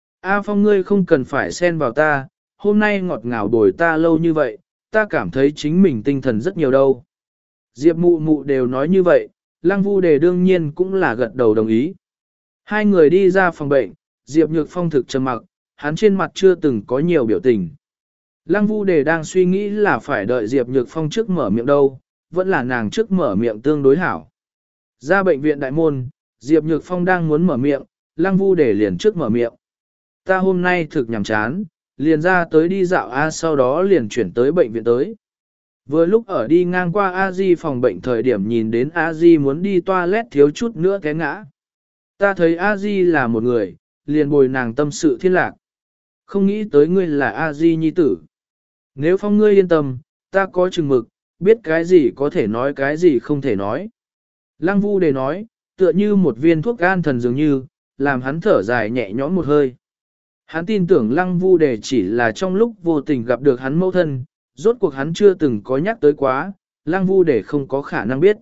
A: A Phong ngươi không cần phải xen vào ta, hôm nay ngọt ngào bồi ta lâu như vậy, ta cảm thấy chính mình tinh thần rất nhiều đâu. Diệp Mụ Mụ đều nói như vậy, Lăng Vu Đề đương nhiên cũng là gật đầu đồng ý. Hai người đi ra phòng bệnh, Diệp Nhược Phong thực trầm mặc, hắn trên mặt chưa từng có nhiều biểu tình. Lăng Vu Đề đang suy nghĩ là phải đợi Diệp Nhược Phong trước mở miệng đâu, vẫn là nàng trước mở miệng tương đối hảo. Ra bệnh viện đại môn, Diệp Nhược Phong đang muốn mở miệng, Lăng Vu Đề liền trước mở miệng. Ta hôm nay thực nhàm chán, liền ra tới đi dạo A sau đó liền chuyển tới bệnh viện tới. Vừa lúc ở đi ngang qua A Di phòng bệnh thời điểm nhìn đến A Di muốn đi toilet thiếu chút nữa té ngã. Ta thấy A Di là một người, liền bồi nàng tâm sự thiên lạc. Không nghĩ tới ngươi là A Di nhi tử. Nếu Phong ngươi yên tâm, ta có chừng mực, biết cái gì có thể nói cái gì không thể nói. Lăng Vu Đề nói, tựa như một viên thuốc gan thần dường như, làm hắn thở dài nhẹ nhõm một hơi. Hắn tin tưởng Lăng Vu Đề chỉ là trong lúc vô tình gặp được hắn mẫu thân, rốt cuộc hắn chưa từng có nhắc tới quá, Lăng Vu Đề không có khả năng biết.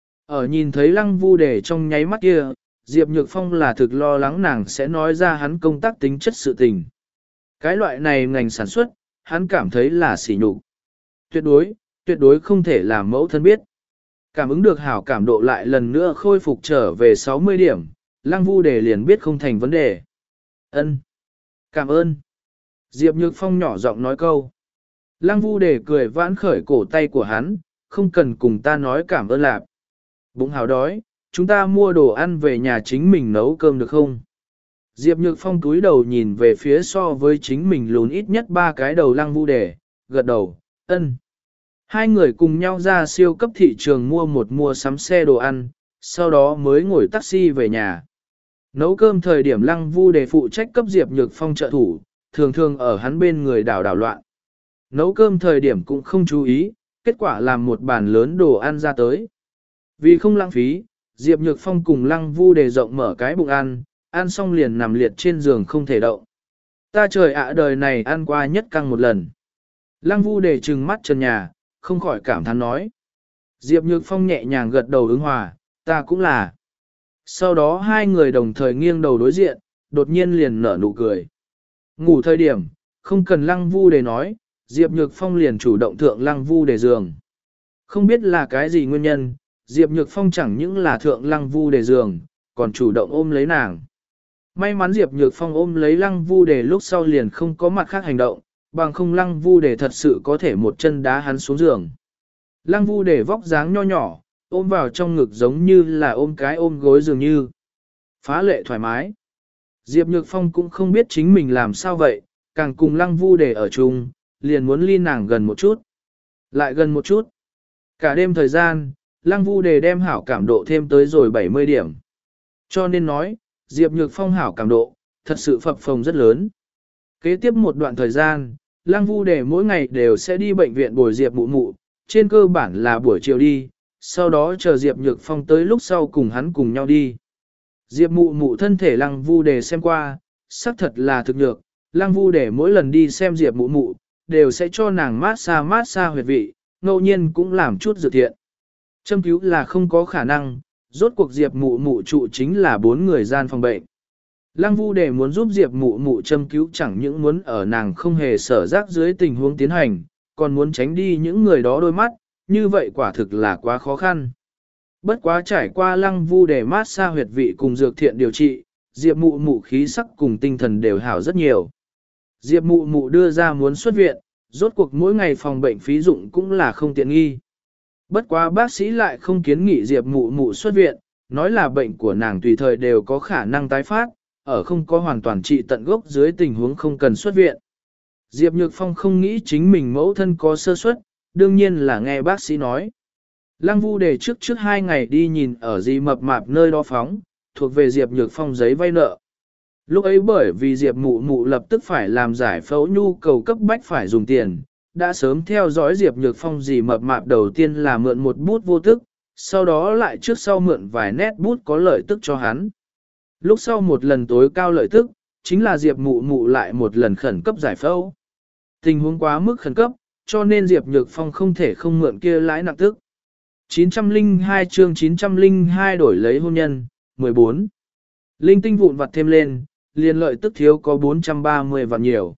A: Ở nhìn thấy Lăng Vu Đề trong nháy mắt kia, Diệp Nhược Phong là thực lo lắng nàng sẽ nói ra hắn công tác tính chất sự tình. Cái loại này ngành sản xuất, hắn cảm thấy là sỉ nhục. Tuyệt đối, tuyệt đối không thể làm mẫu thân biết. Cảm ứng được hảo cảm độ lại lần nữa khôi phục trở về sáu mươi điểm, Lăng Vu Đề liền biết không thành vấn đề. Ân, cảm ơn. Diệp Nhược Phong nhỏ giọng nói câu. Lăng Vu Đề cười vãn khởi cổ tay của hắn, không cần cùng ta nói cảm ơn lạp. Bụng hào đói, chúng ta mua đồ ăn về nhà chính mình nấu cơm được không? Diệp Nhược Phong cúi đầu nhìn về phía so với chính mình lùn ít nhất ba cái đầu Lăng Vu Đề, gật đầu, ân. Hai người cùng nhau ra siêu cấp thị trường mua một mua sắm xe đồ ăn, sau đó mới ngồi taxi về nhà. Nấu cơm thời điểm Lăng Vu Đề phụ trách cấp Diệp Nhược Phong trợ thủ, thường thường ở hắn bên người đảo đảo loạn. Nấu cơm thời điểm cũng không chú ý, kết quả làm một bàn lớn đồ ăn ra tới. Vì không lãng phí, Diệp Nhược Phong cùng Lăng Vu Đề rộng mở cái bụng ăn, ăn xong liền nằm liệt trên giường không thể động. Ta trời ạ, đời này ăn qua nhất căng một lần. Lăng Vu Đề trừng mắt trần nhà, không khỏi cảm thán nói. Diệp Nhược Phong nhẹ nhàng gật đầu ứng hòa, ta cũng là. Sau đó hai người đồng thời nghiêng đầu đối diện, đột nhiên liền nở nụ cười. Ngủ thời điểm, không cần Lăng Vu Đề nói, Diệp Nhược Phong liền chủ động thượng Lăng Vu Đề giường. Không biết là cái gì nguyên nhân, Diệp Nhược Phong chẳng những là thượng Lăng Vu Đề giường, còn chủ động ôm lấy nàng. May mắn Diệp Nhược Phong ôm lấy Lăng Vu Đề lúc sau liền không có mặt khác hành động, bằng không Lăng Vu Đề thật sự có thể một chân đá hắn xuống giường. Lăng Vu Đề vóc dáng nho nhỏ, ôm vào trong ngực giống như là ôm cái ôm gối dường như. Phá lệ thoải mái. Diệp Nhược Phong cũng không biết chính mình làm sao vậy, càng cùng Lăng Vu Đề ở chung, liền muốn ly nàng gần một chút. Lại gần một chút. Cả đêm thời gian, Lăng Vu Đề đem hảo cảm độ thêm tới rồi bảy mươi điểm. Cho nên nói, Diệp Nhược Phong hảo cảm độ, thật sự phập phồng rất lớn. Kế tiếp một đoạn thời gian, Lăng Vu Đề mỗi ngày đều sẽ đi bệnh viện bồi Diệp Mụ Mụ, trên cơ bản là buổi chiều đi, sau đó chờ Diệp Nhược Phong tới lúc sau cùng hắn cùng nhau đi. Diệp Mụ Mụ thân thể Lăng Vu Đề xem qua, xác thật là thực nhược, Lăng Vu Đề mỗi lần đi xem Diệp Mụ Mụ, đều sẽ cho nàng mát xa mát xa huyệt vị, ngẫu nhiên cũng làm chút dự thiện. Châm cứu là không có khả năng, rốt cuộc Diệp Mụ Mụ trụ chính là bốn người gian phòng bệnh. Lăng Vu Đề muốn giúp Diệp Mụ Mụ châm cứu chẳng những muốn ở nàng không hề sở giác dưới tình huống tiến hành, còn muốn tránh đi những người đó đôi mắt, như vậy quả thực là quá khó khăn. Bất quá trải qua Lăng Vu Đề mát xa huyệt vị cùng dược thiện điều trị, Diệp Mụ Mụ khí sắc cùng tinh thần đều hảo rất nhiều. Diệp Mụ Mụ đưa ra muốn xuất viện, rốt cuộc mỗi ngày phòng bệnh phí dụng cũng là không tiện nghi. Bất quá bác sĩ lại không kiến nghị Diệp Mụ Mụ xuất viện, nói là bệnh của nàng tùy thời đều có khả năng tái phát, ở không có hoàn toàn trị tận gốc dưới tình huống không cần xuất viện. Diệp Nhược Phong không nghĩ chính mình mẫu thân có sơ suất, đương nhiên là nghe bác sĩ nói. Lăng Vu Đề trước trước hai ngày đi nhìn ở Di Mập Mạp nơi đó phóng, thuộc về Diệp Nhược Phong giấy vay nợ. Lúc ấy bởi vì Diệp Mụ Mụ lập tức phải làm giải phẫu nhu cầu cấp bách phải dùng tiền, đã sớm theo dõi Diệp Nhược Phong Di Mập Mạp đầu tiên là mượn một bút vô tức, sau đó lại trước sau mượn vài nét bút có lợi tức cho hắn. Lúc sau một lần tối cao lợi tức, chính là Diệp Mụ Mụ lại một lần khẩn cấp giải phẫu. Tình huống quá mức khẩn cấp, cho nên Diệp Nhược Phong không thể không mượn kia lãi nặng tức. chín trăm lẻ hai chương chín trăm lẻ hai đổi lấy hôn nhân, mười bốn. Linh tinh vụn vặt thêm lên, liền lợi tức thiếu có bốn trăm ba mươi vạn nhiều.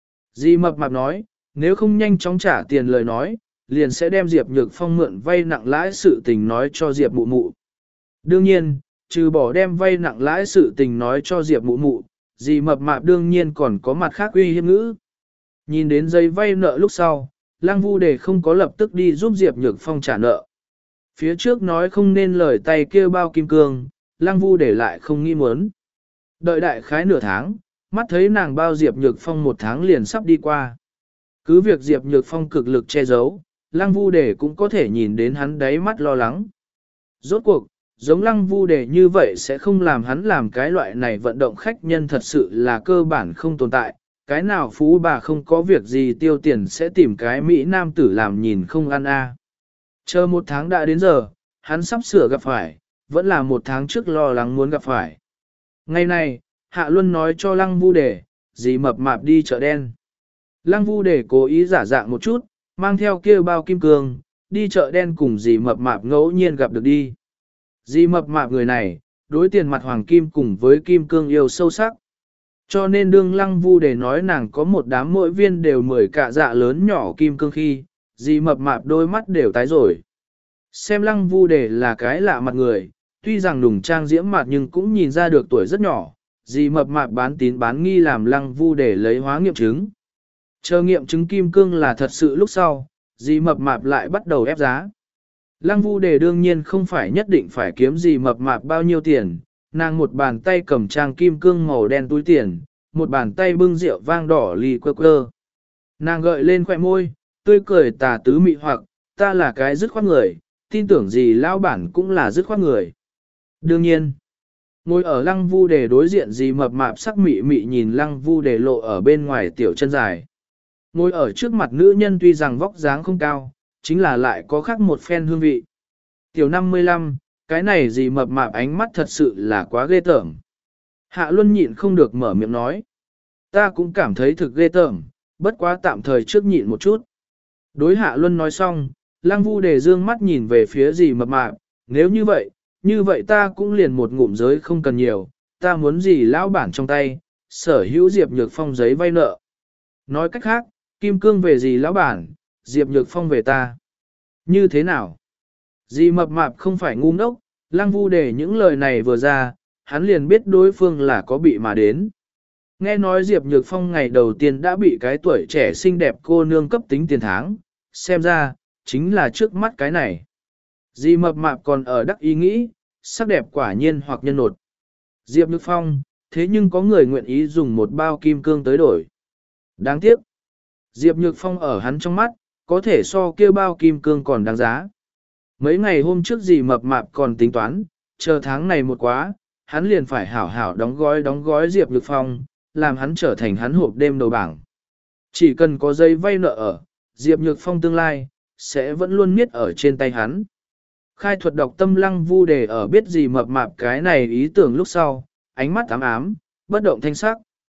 A: Di Mập Mạp nói, nếu không nhanh chóng trả tiền lời nói, liền sẽ đem Diệp Nhược Phong mượn vay nặng lãi sự tình nói cho Diệp Mụ Mụ. Đương nhiên, trừ bỏ đem vay nặng lãi sự tình nói cho Diệp Mụ Mụ, Di Mập Mạp đương nhiên còn có mặt khác uy hiếp ngữ. Nhìn đến giấy vay nợ lúc sau, Lăng Vu Đề không có lập tức đi giúp Diệp Nhược Phong trả nợ. Phía trước nói không nên lời tay kia bao kim cương, Lăng Vu Đề lại không nghĩ muốn. Đợi đại khái nửa tháng, mắt thấy nàng bao Diệp Nhược Phong một tháng liền sắp đi qua. Cứ việc Diệp Nhược Phong cực lực che giấu, Lăng Vu Đề cũng có thể nhìn đến hắn đáy mắt lo lắng. Rốt cuộc, giống Lăng Vu Đề như vậy sẽ không làm hắn làm cái loại này vận động khách nhân thật sự là cơ bản không tồn tại. Cái nào phú bà không có việc gì tiêu tiền sẽ tìm cái Mỹ nam tử làm nhìn không ăn a. Chờ một tháng đã đến giờ, hắn sắp sửa gặp phải, vẫn là một tháng trước lo lắng muốn gặp phải. Ngày này, Hạ Luân nói cho Lăng Vu Đề, dì mập mạp đi chợ đen. Lăng Vu Đề cố ý giả dạng một chút, mang theo kia bao kim cương, đi chợ đen cùng dì mập mạp ngẫu nhiên gặp được đi. Dì mập mạp người này, đối tiền mặt hoàng kim cùng với kim cương yêu sâu sắc. Cho nên đương Lăng Vu Đề nói nàng có một đám mỗi viên đều mười cạ dạ lớn nhỏ kim cương khi, dì mập mạp đôi mắt đều tái rồi. Xem Lăng Vu Đề là cái lạ mặt người, tuy rằng đùng trang diễm mặt nhưng cũng nhìn ra được tuổi rất nhỏ, dì mập mạp bán tín bán nghi làm Lăng Vu Đề lấy hóa nghiệm chứng. Chờ nghiệm chứng kim cương là thật sự lúc sau, dì mập mạp lại bắt đầu ép giá. Lăng Vu Đề đương nhiên không phải nhất định phải kiếm dì mập mạp bao nhiêu tiền, nàng một bàn tay cầm trang kim cương màu đen túi tiền, một bàn tay bưng rượu vang đỏ lì quơ quơ. Nàng gợi lên khỏe môi, tươi cười tà tứ mị hoặc, ta là cái dứt khoát người, tin tưởng gì lão bản cũng là dứt khoát người. Đương nhiên, ngồi ở Lăng Vu Đề đối diện dì mập mạp sắc mị mị nhìn Lăng Vu Đề lộ ở bên ngoài tiểu chân dài. Ngồi ở trước mặt nữ nhân tuy rằng vóc dáng không cao, chính là lại có khác một phen hương vị. Tiểu năm mươi lăm, cái này gì mập mạp ánh mắt thật sự là quá ghê tởm. Hạ Luân nhịn không được mở miệng nói. Ta cũng cảm thấy thực ghê tởm, bất quá tạm thời trước nhịn một chút. Đối Hạ Luân nói xong, Lăng Vu Đề dương mắt nhìn về phía gì mập mạp, nếu như vậy, như vậy ta cũng liền một ngụm giới không cần nhiều, ta muốn gì lão bản trong tay, sở hữu Diệp Nhược Phong giấy vay nợ. Nói cách khác, kim cương về gì lão bản, Diệp Nhược Phong về ta. Như thế nào? Dì mập mạp không phải ngu ngốc, Lăng Vu Đề những lời này vừa ra, hắn liền biết đối phương là có bị mà đến. Nghe nói Diệp Nhược Phong ngày đầu tiên đã bị cái tuổi trẻ xinh đẹp cô nương cấp tính tiền tháng, xem ra, chính là trước mắt cái này. Dì mập mạp còn ở đắc ý nghĩ, sắc đẹp quả nhiên hoặc nhân nột. Diệp Nhược Phong, thế nhưng có người nguyện ý dùng một bao kim cương tới đổi. Đáng tiếc. Diệp Nhược Phong ở hắn trong mắt, có thể so kia bao kim cương còn đáng giá. Mấy ngày hôm trước dì mập mạp còn tính toán, chờ tháng này một quá, hắn liền phải hảo hảo đóng gói đóng gói Diệp Nhược Phong, làm hắn trở thành hắn hộp đêm đầu bảng. Chỉ cần có giấy vay nợ ở, Diệp Nhược Phong tương lai, sẽ vẫn luôn miết ở trên tay hắn. Khai thuật đọc tâm Lăng Vu Đề ở biết dì mập mạp cái này ý tưởng lúc sau, ánh mắt ám ám, bất động thanh sắc.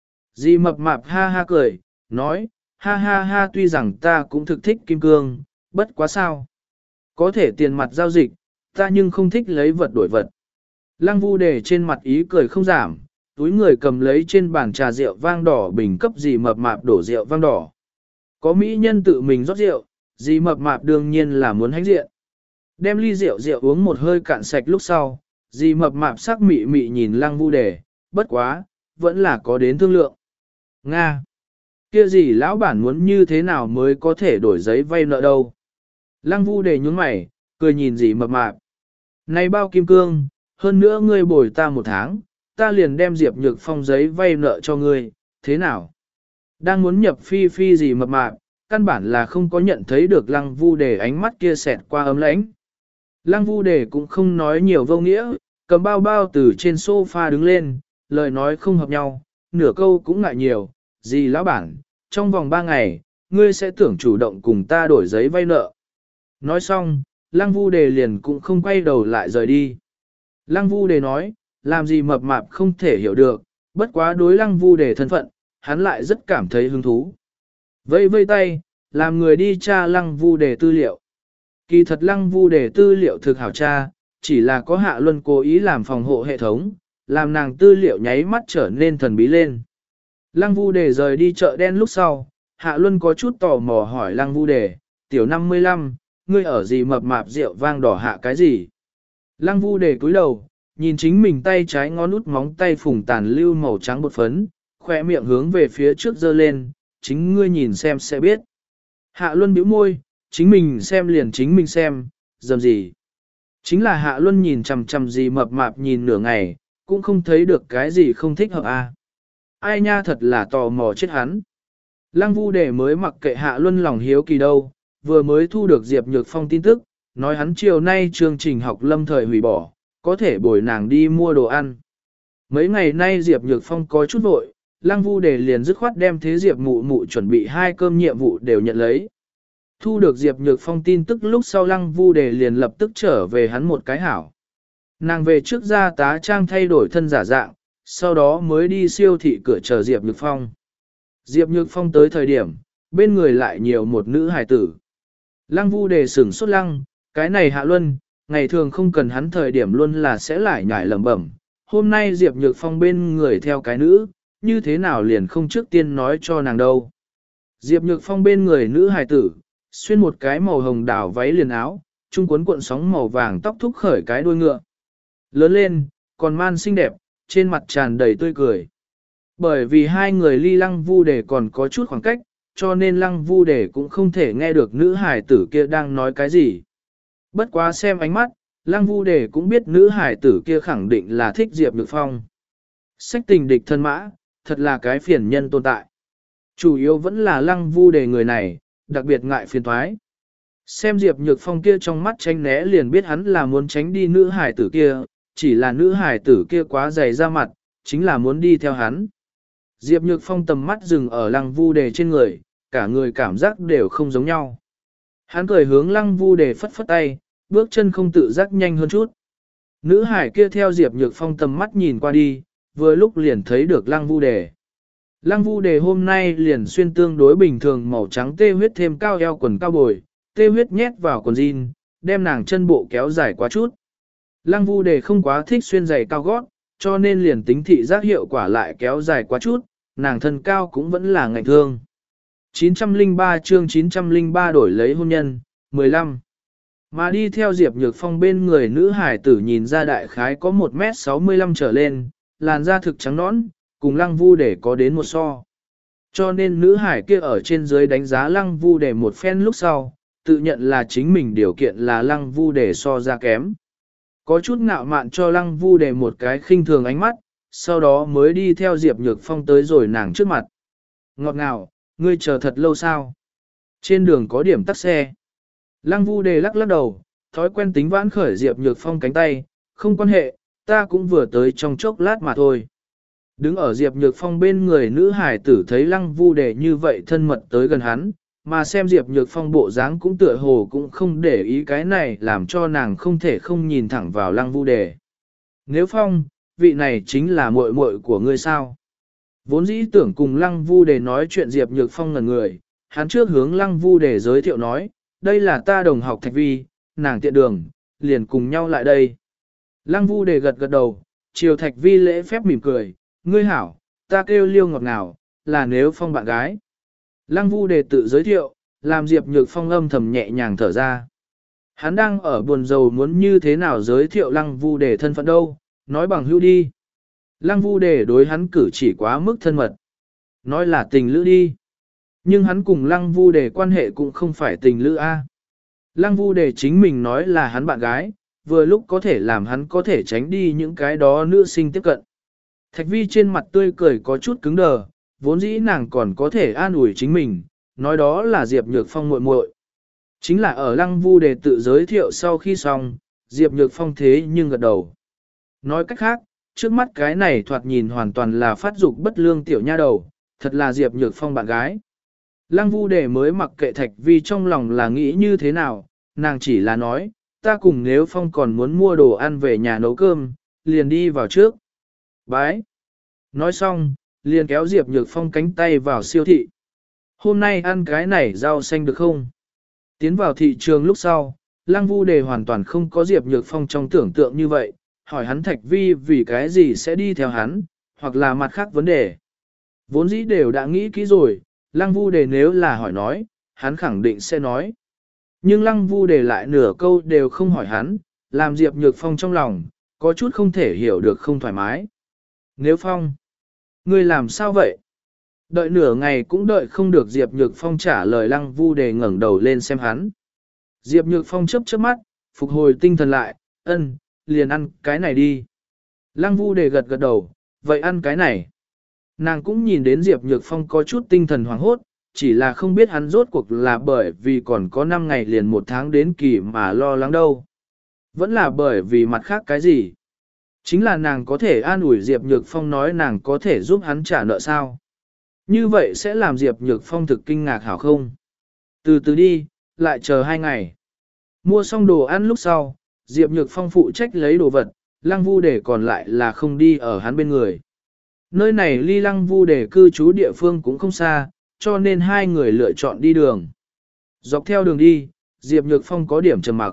A: Dì mập mạp ha ha cười, nói, ha ha ha tuy rằng ta cũng thực thích kim cương, bất quá sao. Có thể tiền mặt giao dịch, ta nhưng không thích lấy vật đổi vật. Lăng Vu Đề trên mặt ý cười không giảm, túi người cầm lấy trên bàn trà rượu vang đỏ bình cấp dì mập mạp đổ rượu vang đỏ. Có mỹ nhân tự mình rót rượu, dì mập mạp đương nhiên là muốn hãnh diện. Đem ly rượu rượu uống một hơi cạn sạch lúc sau, dì mập mạp sắc mị mị nhìn Lăng Vu Đề, bất quá, vẫn là có đến thương lượng. Nga! Kia gì lão bản muốn như thế nào mới có thể đổi giấy vay nợ đâu? Lăng Vu Đề nhướng mày, cười nhìn dì mập mạp. Này bao kim cương, hơn nữa ngươi bồi ta một tháng, ta liền đem Diệp Nhược Phong giấy vay nợ cho ngươi, thế nào? Đang muốn nhập phi phi dì mập mạp, căn bản là không có nhận thấy được Lăng Vu Đề ánh mắt kia xẹt qua ấm lãnh. Lăng Vu Đề cũng không nói nhiều vô nghĩa, cầm bao bao từ trên sofa đứng lên, lời nói không hợp nhau, nửa câu cũng ngại nhiều, dì lão bản, trong vòng ba ngày, ngươi sẽ tưởng chủ động cùng ta đổi giấy vay nợ. Nói xong, Lăng Vu Đề liền cũng không quay đầu lại rời đi. Lăng Vu Đề nói, làm gì mập mạp không thể hiểu được, bất quá đối Lăng Vu Đề thân phận, hắn lại rất cảm thấy hứng thú. Vây vây tay, làm người đi tra Lăng Vu Đề tư liệu. Kỳ thật Lăng Vu Đề tư liệu thực hảo tra, chỉ là có Hạ Luân cố ý làm phòng hộ hệ thống, làm nàng tư liệu nháy mắt trở nên thần bí lên. Lăng Vu Đề rời đi chợ đen lúc sau, Hạ Luân có chút tò mò hỏi Lăng Vu Đề, tiểu năm mươi lăm, ngươi ở gì mập mạp rượu vang đỏ hạ cái gì? Lăng Vu Đề cúi đầu, nhìn chính mình tay trái ngón út móng tay phùng tàn lưu màu trắng bột phấn, khỏe miệng hướng về phía trước giơ lên, chính ngươi nhìn xem sẽ biết. Hạ Luân bĩu môi, chính mình xem liền chính mình xem, dầm gì. Chính là Hạ Luân nhìn chằm chằm gì mập mạp nhìn nửa ngày, cũng không thấy được cái gì không thích hợp a. Ai nha thật là tò mò chết hắn. Lăng Vu Đề mới mặc kệ Hạ Luân lòng hiếu kỳ đâu, vừa mới thu được Diệp Nhược Phong tin tức, nói hắn chiều nay chương trình học lâm thời hủy bỏ, có thể bồi nàng đi mua đồ ăn. Mấy ngày nay Diệp Nhược Phong có chút vội, Lăng Vu Đề liền dứt khoát đem thế Diệp mụ mụ chuẩn bị hai cơm nhiệm vụ đều nhận lấy. Thu được Diệp Nhược Phong tin tức lúc sau Lăng Vu Đề liền lập tức trở về hắn một cái hảo. Nàng về trước ra tá trang thay đổi thân giả dạng, sau đó mới đi siêu thị cửa chờ Diệp Nhược Phong. Diệp Nhược Phong tới thời điểm, bên người lại nhiều một nữ hài tử. Lăng Vu Đề sửng sốt lăng, cái này Hạ Luân, ngày thường không cần hắn thời điểm luôn là sẽ lại nhải lẩm bẩm. Hôm nay Diệp Nhược Phong bên người theo cái nữ, như thế nào liền không trước tiên nói cho nàng đâu. Diệp Nhược Phong bên người nữ hài tử, xuyên một cái màu hồng đảo váy liền áo, trung cuốn cuộn sóng màu vàng tóc thúc khởi cái đuôi ngựa. Lớn lên, còn man xinh đẹp, trên mặt tràn đầy tươi cười. Bởi vì hai người ly Lăng Vu Đề còn có chút khoảng cách, cho nên Lăng Vu Đề cũng không thể nghe được nữ hài tử kia đang nói cái gì. Bất quá xem ánh mắt, Lăng Vu Đề cũng biết nữ hài tử kia khẳng định là thích Diệp Nhược Phong. Sách tình địch thân mã, thật là cái phiền nhân tồn tại. Chủ yếu vẫn là Lăng Vu Đề người này, đặc biệt ngại phiền thoái. Xem Diệp Nhược Phong kia trong mắt tránh né liền biết hắn là muốn tránh đi nữ hài tử kia, chỉ là nữ hài tử kia quá dày ra mặt, chính là muốn đi theo hắn. Diệp Nhược Phong tầm mắt dừng ở Lăng Vu Đề trên người, cả người cảm giác đều không giống nhau. Hắn cười hướng Lăng Vu Đề phất phất tay, bước chân không tự giác nhanh hơn chút. Nữ hải kia theo Diệp Nhược Phong tầm mắt nhìn qua đi, vừa lúc liền thấy được Lăng Vu Đề. Lăng Vu Đề hôm nay liền xuyên tương đối bình thường màu trắng tê huyết thêm cao eo quần cao bồi, tê huyết nhét vào quần jean, đem nàng chân bộ kéo dài quá chút. Lăng Vu Đề không quá thích xuyên giày cao gót, cho nên liền tính thị giác hiệu quả lại kéo dài quá chút, nàng thân cao cũng vẫn là ngạnh thương. chín trăm lẻ ba chương chín trăm lẻ ba đổi lấy hôn nhân, mười lăm. Mà đi theo Diệp Nhược Phong bên người nữ hải tử nhìn ra đại khái có một mét sáu mươi lăm trở lên, làn da thực trắng nõn, cùng Lăng Vu Đề có đến một so. Cho nên nữ hải kia ở trên dưới đánh giá Lăng Vu Đề một phen lúc sau, tự nhận là chính mình điều kiện là Lăng Vu Đề so ra kém. Có chút ngạo mạn cho Lăng Vu Đề một cái khinh thường ánh mắt, sau đó mới đi theo Diệp Nhược Phong tới rồi nàng trước mặt. Ngọt ngào, ngươi chờ thật lâu sao? Trên đường có điểm tắc xe. Lăng Vu Đề lắc lắc đầu, thói quen tính vãn khởi Diệp Nhược Phong cánh tay, không quan hệ, ta cũng vừa tới trong chốc lát mà thôi. Đứng ở Diệp Nhược Phong bên người nữ hải tử thấy Lăng Vu Đề như vậy thân mật tới gần hắn, mà xem Diệp Nhược Phong bộ dáng cũng tựa hồ cũng không để ý cái này làm cho nàng không thể không nhìn thẳng vào Lăng Vu Đề. Nếu Phong, vị này chính là muội muội của ngươi sao? Vốn dĩ tưởng cùng Lăng Vu Đề nói chuyện Diệp Nhược Phong ngẩn người, hắn trước hướng Lăng Vu Đề giới thiệu nói, đây là ta đồng học Thạch Vi, nàng tiện đường, liền cùng nhau lại đây. Lăng Vu Đề gật gật đầu, chiều Thạch Vi lễ phép mỉm cười, ngươi hảo, ta kêu Liêu ngọt ngào, là Nếu Phong bạn gái. Lăng Vu Đề tự giới thiệu, làm Diệp Nhược Phong âm thầm nhẹ nhàng thở ra. Hắn đang ở buồn rầu muốn như thế nào giới thiệu Lăng Vu Đề thân phận đâu, nói bằng hữu đi. Lăng Vu Đề đối hắn cử chỉ quá mức thân mật. Nói là tình lữ đi. Nhưng hắn cùng Lăng Vu Đề quan hệ cũng không phải tình lữ A. Lăng Vu Đề chính mình nói là hắn bạn gái, vừa lúc có thể làm hắn có thể tránh đi những cái đó nữ sinh tiếp cận. Thạch Vi trên mặt tươi cười có chút cứng đờ, vốn dĩ nàng còn có thể an ủi chính mình, nói đó là Diệp Nhược Phong muội muội. Chính là ở Lăng Vu Đề tự giới thiệu sau khi xong, Diệp Nhược Phong thế nhưng gật đầu. Nói cách khác, trước mắt cái này thoạt nhìn hoàn toàn là phát dục bất lương tiểu nha đầu, thật là Diệp Nhược Phong bạn gái. Lăng Vu Đề mới mặc kệ Thạch Vi trong lòng là nghĩ như thế nào, nàng chỉ là nói, ta cùng Nếu Phong còn muốn mua đồ ăn về nhà nấu cơm, liền đi vào trước. Bái. Nói xong, liền kéo Diệp Nhược Phong cánh tay vào siêu thị. Hôm nay ăn cái này rau xanh được không? Tiến vào thị trường lúc sau, Lăng Vu Đề hoàn toàn không có Diệp Nhược Phong trong tưởng tượng như vậy, hỏi hắn Thạch Vi vì cái gì sẽ đi theo hắn, hoặc là mặt khác vấn đề. Vốn dĩ đều đã nghĩ kỹ rồi, Lăng Vu Đề nếu là hỏi nói, hắn khẳng định sẽ nói. Nhưng Lăng Vu Đề lại nửa câu đều không hỏi hắn, làm Diệp Nhược Phong trong lòng, có chút không thể hiểu được không thoải mái. Nếu Phong, ngươi làm sao vậy? Đợi nửa ngày cũng đợi không được Diệp Nhược Phong trả lời Lăng Vu Đề ngẩng đầu lên xem hắn. Diệp Nhược Phong chớp chớp mắt, phục hồi tinh thần lại, ân, liền ăn cái này đi. Lăng Vu Đề gật gật đầu, vậy ăn cái này. Nàng cũng nhìn đến Diệp Nhược Phong có chút tinh thần hoảng hốt, chỉ là không biết hắn rốt cuộc là bởi vì còn có năm ngày liền một tháng đến kỳ mà lo lắng đâu. Vẫn là bởi vì mặt khác cái gì. Chính là nàng có thể an ủi Diệp Nhược Phong nói nàng có thể giúp hắn trả nợ sao. Như vậy sẽ làm Diệp Nhược Phong thực kinh ngạc hảo không? Từ từ đi, lại chờ hai ngày. Mua xong đồ ăn lúc sau, Diệp Nhược Phong phụ trách lấy đồ vật, Lăng Vu Đề còn lại là không đi ở hắn bên người. Nơi này ly Lăng Vu Đề cư trú địa phương cũng không xa, cho nên hai người lựa chọn đi đường. Dọc theo đường đi, Diệp Nhược Phong có điểm trầm mặc.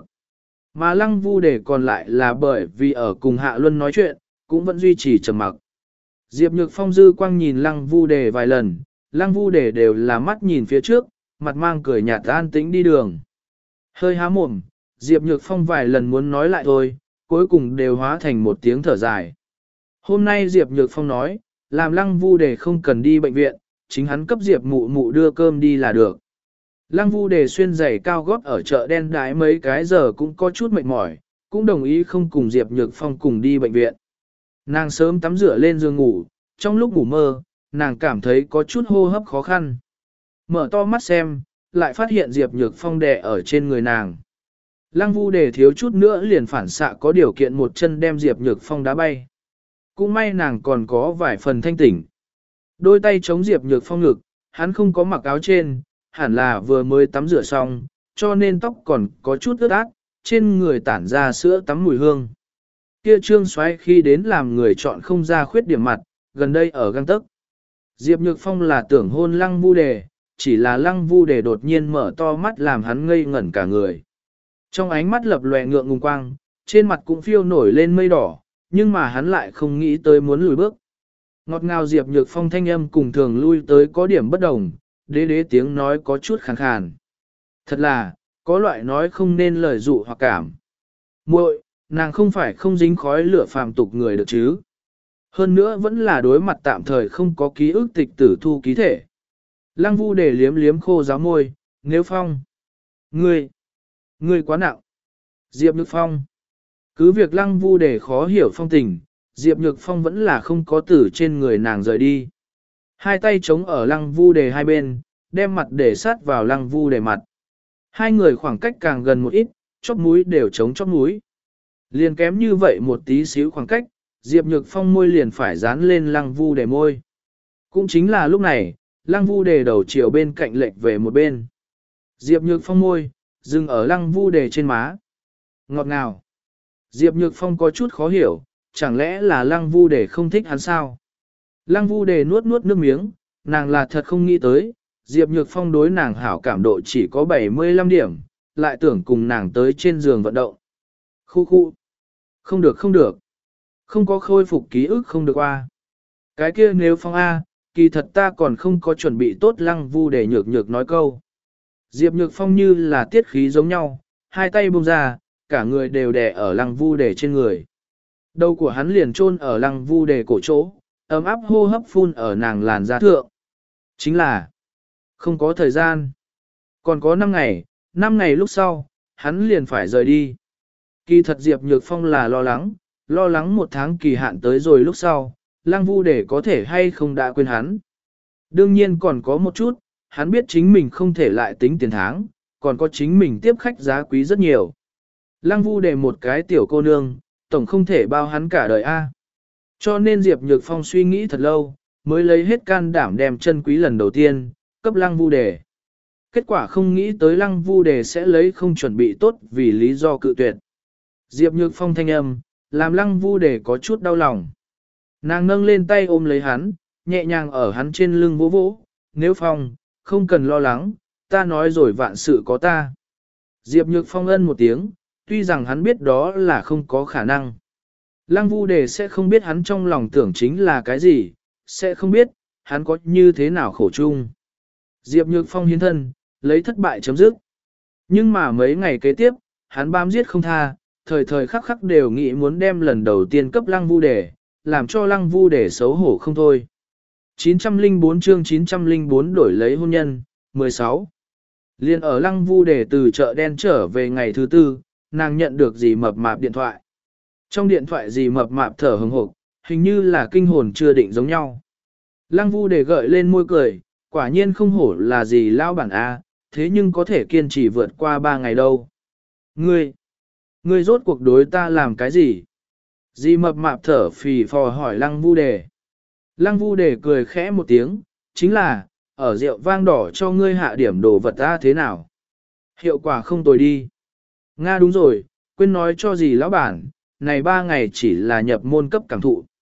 A: Mà Lăng Vu Đề còn lại là bởi vì ở cùng Hạ Luân nói chuyện, cũng vẫn duy trì trầm mặc. Diệp Nhược Phong dư quang nhìn Lăng Vu Đề vài lần, Lăng Vu Đề đều là mắt nhìn phía trước, mặt mang cười nhạt an tĩnh đi đường. Hơi há mồm, Diệp Nhược Phong vài lần muốn nói lại thôi, cuối cùng đều hóa thành một tiếng thở dài. Hôm nay Diệp Nhược Phong nói, làm Lăng Vu Đề không cần đi bệnh viện, chính hắn cấp Diệp mụ mụ đưa cơm đi là được. Lăng Vu Đề xuyên giày cao gót ở chợ đen đái mấy cái giờ cũng có chút mệt mỏi, cũng đồng ý không cùng Diệp Nhược Phong cùng đi bệnh viện. Nàng sớm tắm rửa lên giường ngủ, trong lúc ngủ mơ, nàng cảm thấy có chút hô hấp khó khăn. Mở to mắt xem, lại phát hiện Diệp Nhược Phong đè ở trên người nàng. Lăng Vu Đề thiếu chút nữa liền phản xạ có điều kiện một chân đem Diệp Nhược Phong đá bay. Cũng may nàng còn có vài phần thanh tỉnh. Đôi tay chống Diệp Nhược Phong ngực, hắn không có mặc áo trên, hẳn là vừa mới tắm rửa xong, cho nên tóc còn có chút ướt át, trên người tản ra sữa tắm mùi hương. Kia trương xoáy khi đến làm người chọn không ra khuyết điểm mặt, gần đây ở găng tấc. Diệp Nhược Phong là tưởng hôn Lăng Vu Đề, chỉ là Lăng Vu Đề đột nhiên mở to mắt làm hắn ngây ngẩn cả người. Trong ánh mắt lập lòe ngượng ngùng quang, trên mặt cũng phiêu nổi lên mây đỏ, nhưng mà hắn lại không nghĩ tới muốn lùi bước. Ngọt ngào Diệp Nhược Phong thanh âm cùng thường lui tới có điểm bất đồng, đế đế tiếng nói có chút khàn khàn. Thật là, có loại nói không nên lời dụ hoặc cảm. Muội, nàng không phải không dính khói lửa phàm tục người được chứ. Hơn nữa vẫn là đối mặt tạm thời không có ký ức tịch tử thu ký thể. Lăng Vu Đề liếm liếm khô giáo môi, nếu Phong. Ngươi, ngươi quá nặng. Diệp Nhược Phong. Cứ việc Lăng Vu Đề khó hiểu phong tình, Diệp Nhược Phong vẫn là không có tử trên người nàng rời đi. Hai tay chống ở Lăng Vu Đề hai bên, đem mặt để sát vào Lăng Vu Đề mặt. Hai người khoảng cách càng gần một ít, chóp mũi đều chống chóp mũi. Liền kém như vậy một tí xíu khoảng cách, Diệp Nhược Phong môi liền phải dán lên Lăng Vu Đề môi. Cũng chính là lúc này, Lăng Vu Đề đầu chiều bên cạnh lệch về một bên. Diệp Nhược Phong môi, dừng ở Lăng Vu Đề trên má. Ngọt ngào. Diệp Nhược Phong có chút khó hiểu, chẳng lẽ là Lăng Vu Đề không thích hắn sao? Lăng Vu Đề nuốt nuốt nước miếng, nàng là thật không nghĩ tới, Diệp Nhược Phong đối nàng hảo cảm độ chỉ có bảy mươi lăm điểm, lại tưởng cùng nàng tới trên giường vận động. Khu khu. Không được không được. Không có khôi phục ký ức không được a. Cái kia nếu Phong A, kỳ thật ta còn không có chuẩn bị tốt. Lăng Vu Đề nhược nhược nói câu. Diệp Nhược Phong như là tiết khí giống nhau, hai tay buông ra, cả người đều đè ở Lăng Vu Đề trên người. Đầu của hắn liền chôn ở Lăng Vu Đề cổ chỗ, ấm áp hô hấp phun ở nàng làn da thượng. Chính là, không có thời gian. Còn có năm ngày, năm ngày lúc sau, hắn liền phải rời đi. Kỳ thật Diệp Nhược Phong là lo lắng, lo lắng một tháng kỳ hạn tới rồi lúc sau, Lăng Vu Đề có thể hay không đã quên hắn. Đương nhiên còn có một chút, hắn biết chính mình không thể lại tính tiền tháng, còn có chính mình tiếp khách giá quý rất nhiều. Lăng Vu Đề một cái tiểu cô nương, tổng không thể bao hắn cả đời A. Cho nên Diệp Nhược Phong suy nghĩ thật lâu, mới lấy hết can đảm đem chân quý lần đầu tiên, cấp Lăng Vu Đề. Kết quả không nghĩ tới Lăng Vu Đề sẽ lấy không chuẩn bị tốt vì lý do cự tuyệt. Diệp Nhược Phong thanh âm, làm Lăng Vu Đề có chút đau lòng. Nàng nâng lên tay ôm lấy hắn, nhẹ nhàng ở hắn trên lưng vỗ vỗ, nếu Phong, không cần lo lắng, ta nói rồi vạn sự có ta. Diệp Nhược Phong ân một tiếng, tuy rằng hắn biết đó là không có khả năng. Lăng Vu Đề sẽ không biết hắn trong lòng tưởng chính là cái gì, sẽ không biết, hắn có như thế nào khổ chung. Diệp Nhược Phong hiến thân, lấy thất bại chấm dứt. Nhưng mà mấy ngày kế tiếp, hắn bám giết không tha, thời thời khắc khắc đều nghĩ muốn đem lần đầu tiên cấp Lăng Vu Đề, làm cho Lăng Vu Đề xấu hổ không thôi. chín trăm lẻ bốn chương chín trăm lẻ bốn đổi lấy hôn nhân, mười sáu. Liên ở Lăng Vu Đề từ chợ đen trở về ngày thứ tư, nàng nhận được dì mập mạp điện thoại. Trong điện thoại dì mập mạp thở hừng hực, hình như là kinh hồn chưa định giống nhau. Lăng Vu Đề gợi lên môi cười, quả nhiên không hổ là dì lao bản A, thế nhưng có thể kiên trì vượt qua ba ngày đâu. Ngươi, ngươi rốt cuộc đối ta làm cái gì? Dì mập mạp thở phì phò hỏi Lăng Vu Đề. Lăng Vu Đề cười khẽ một tiếng, chính là, ở rượu vang đỏ cho ngươi hạ điểm đồ vật ta thế nào? Hiệu quả không tồi đi. Nga đúng rồi, quên nói cho dì lão bản, này ba ngày chỉ là nhập môn cấp cảm thụ.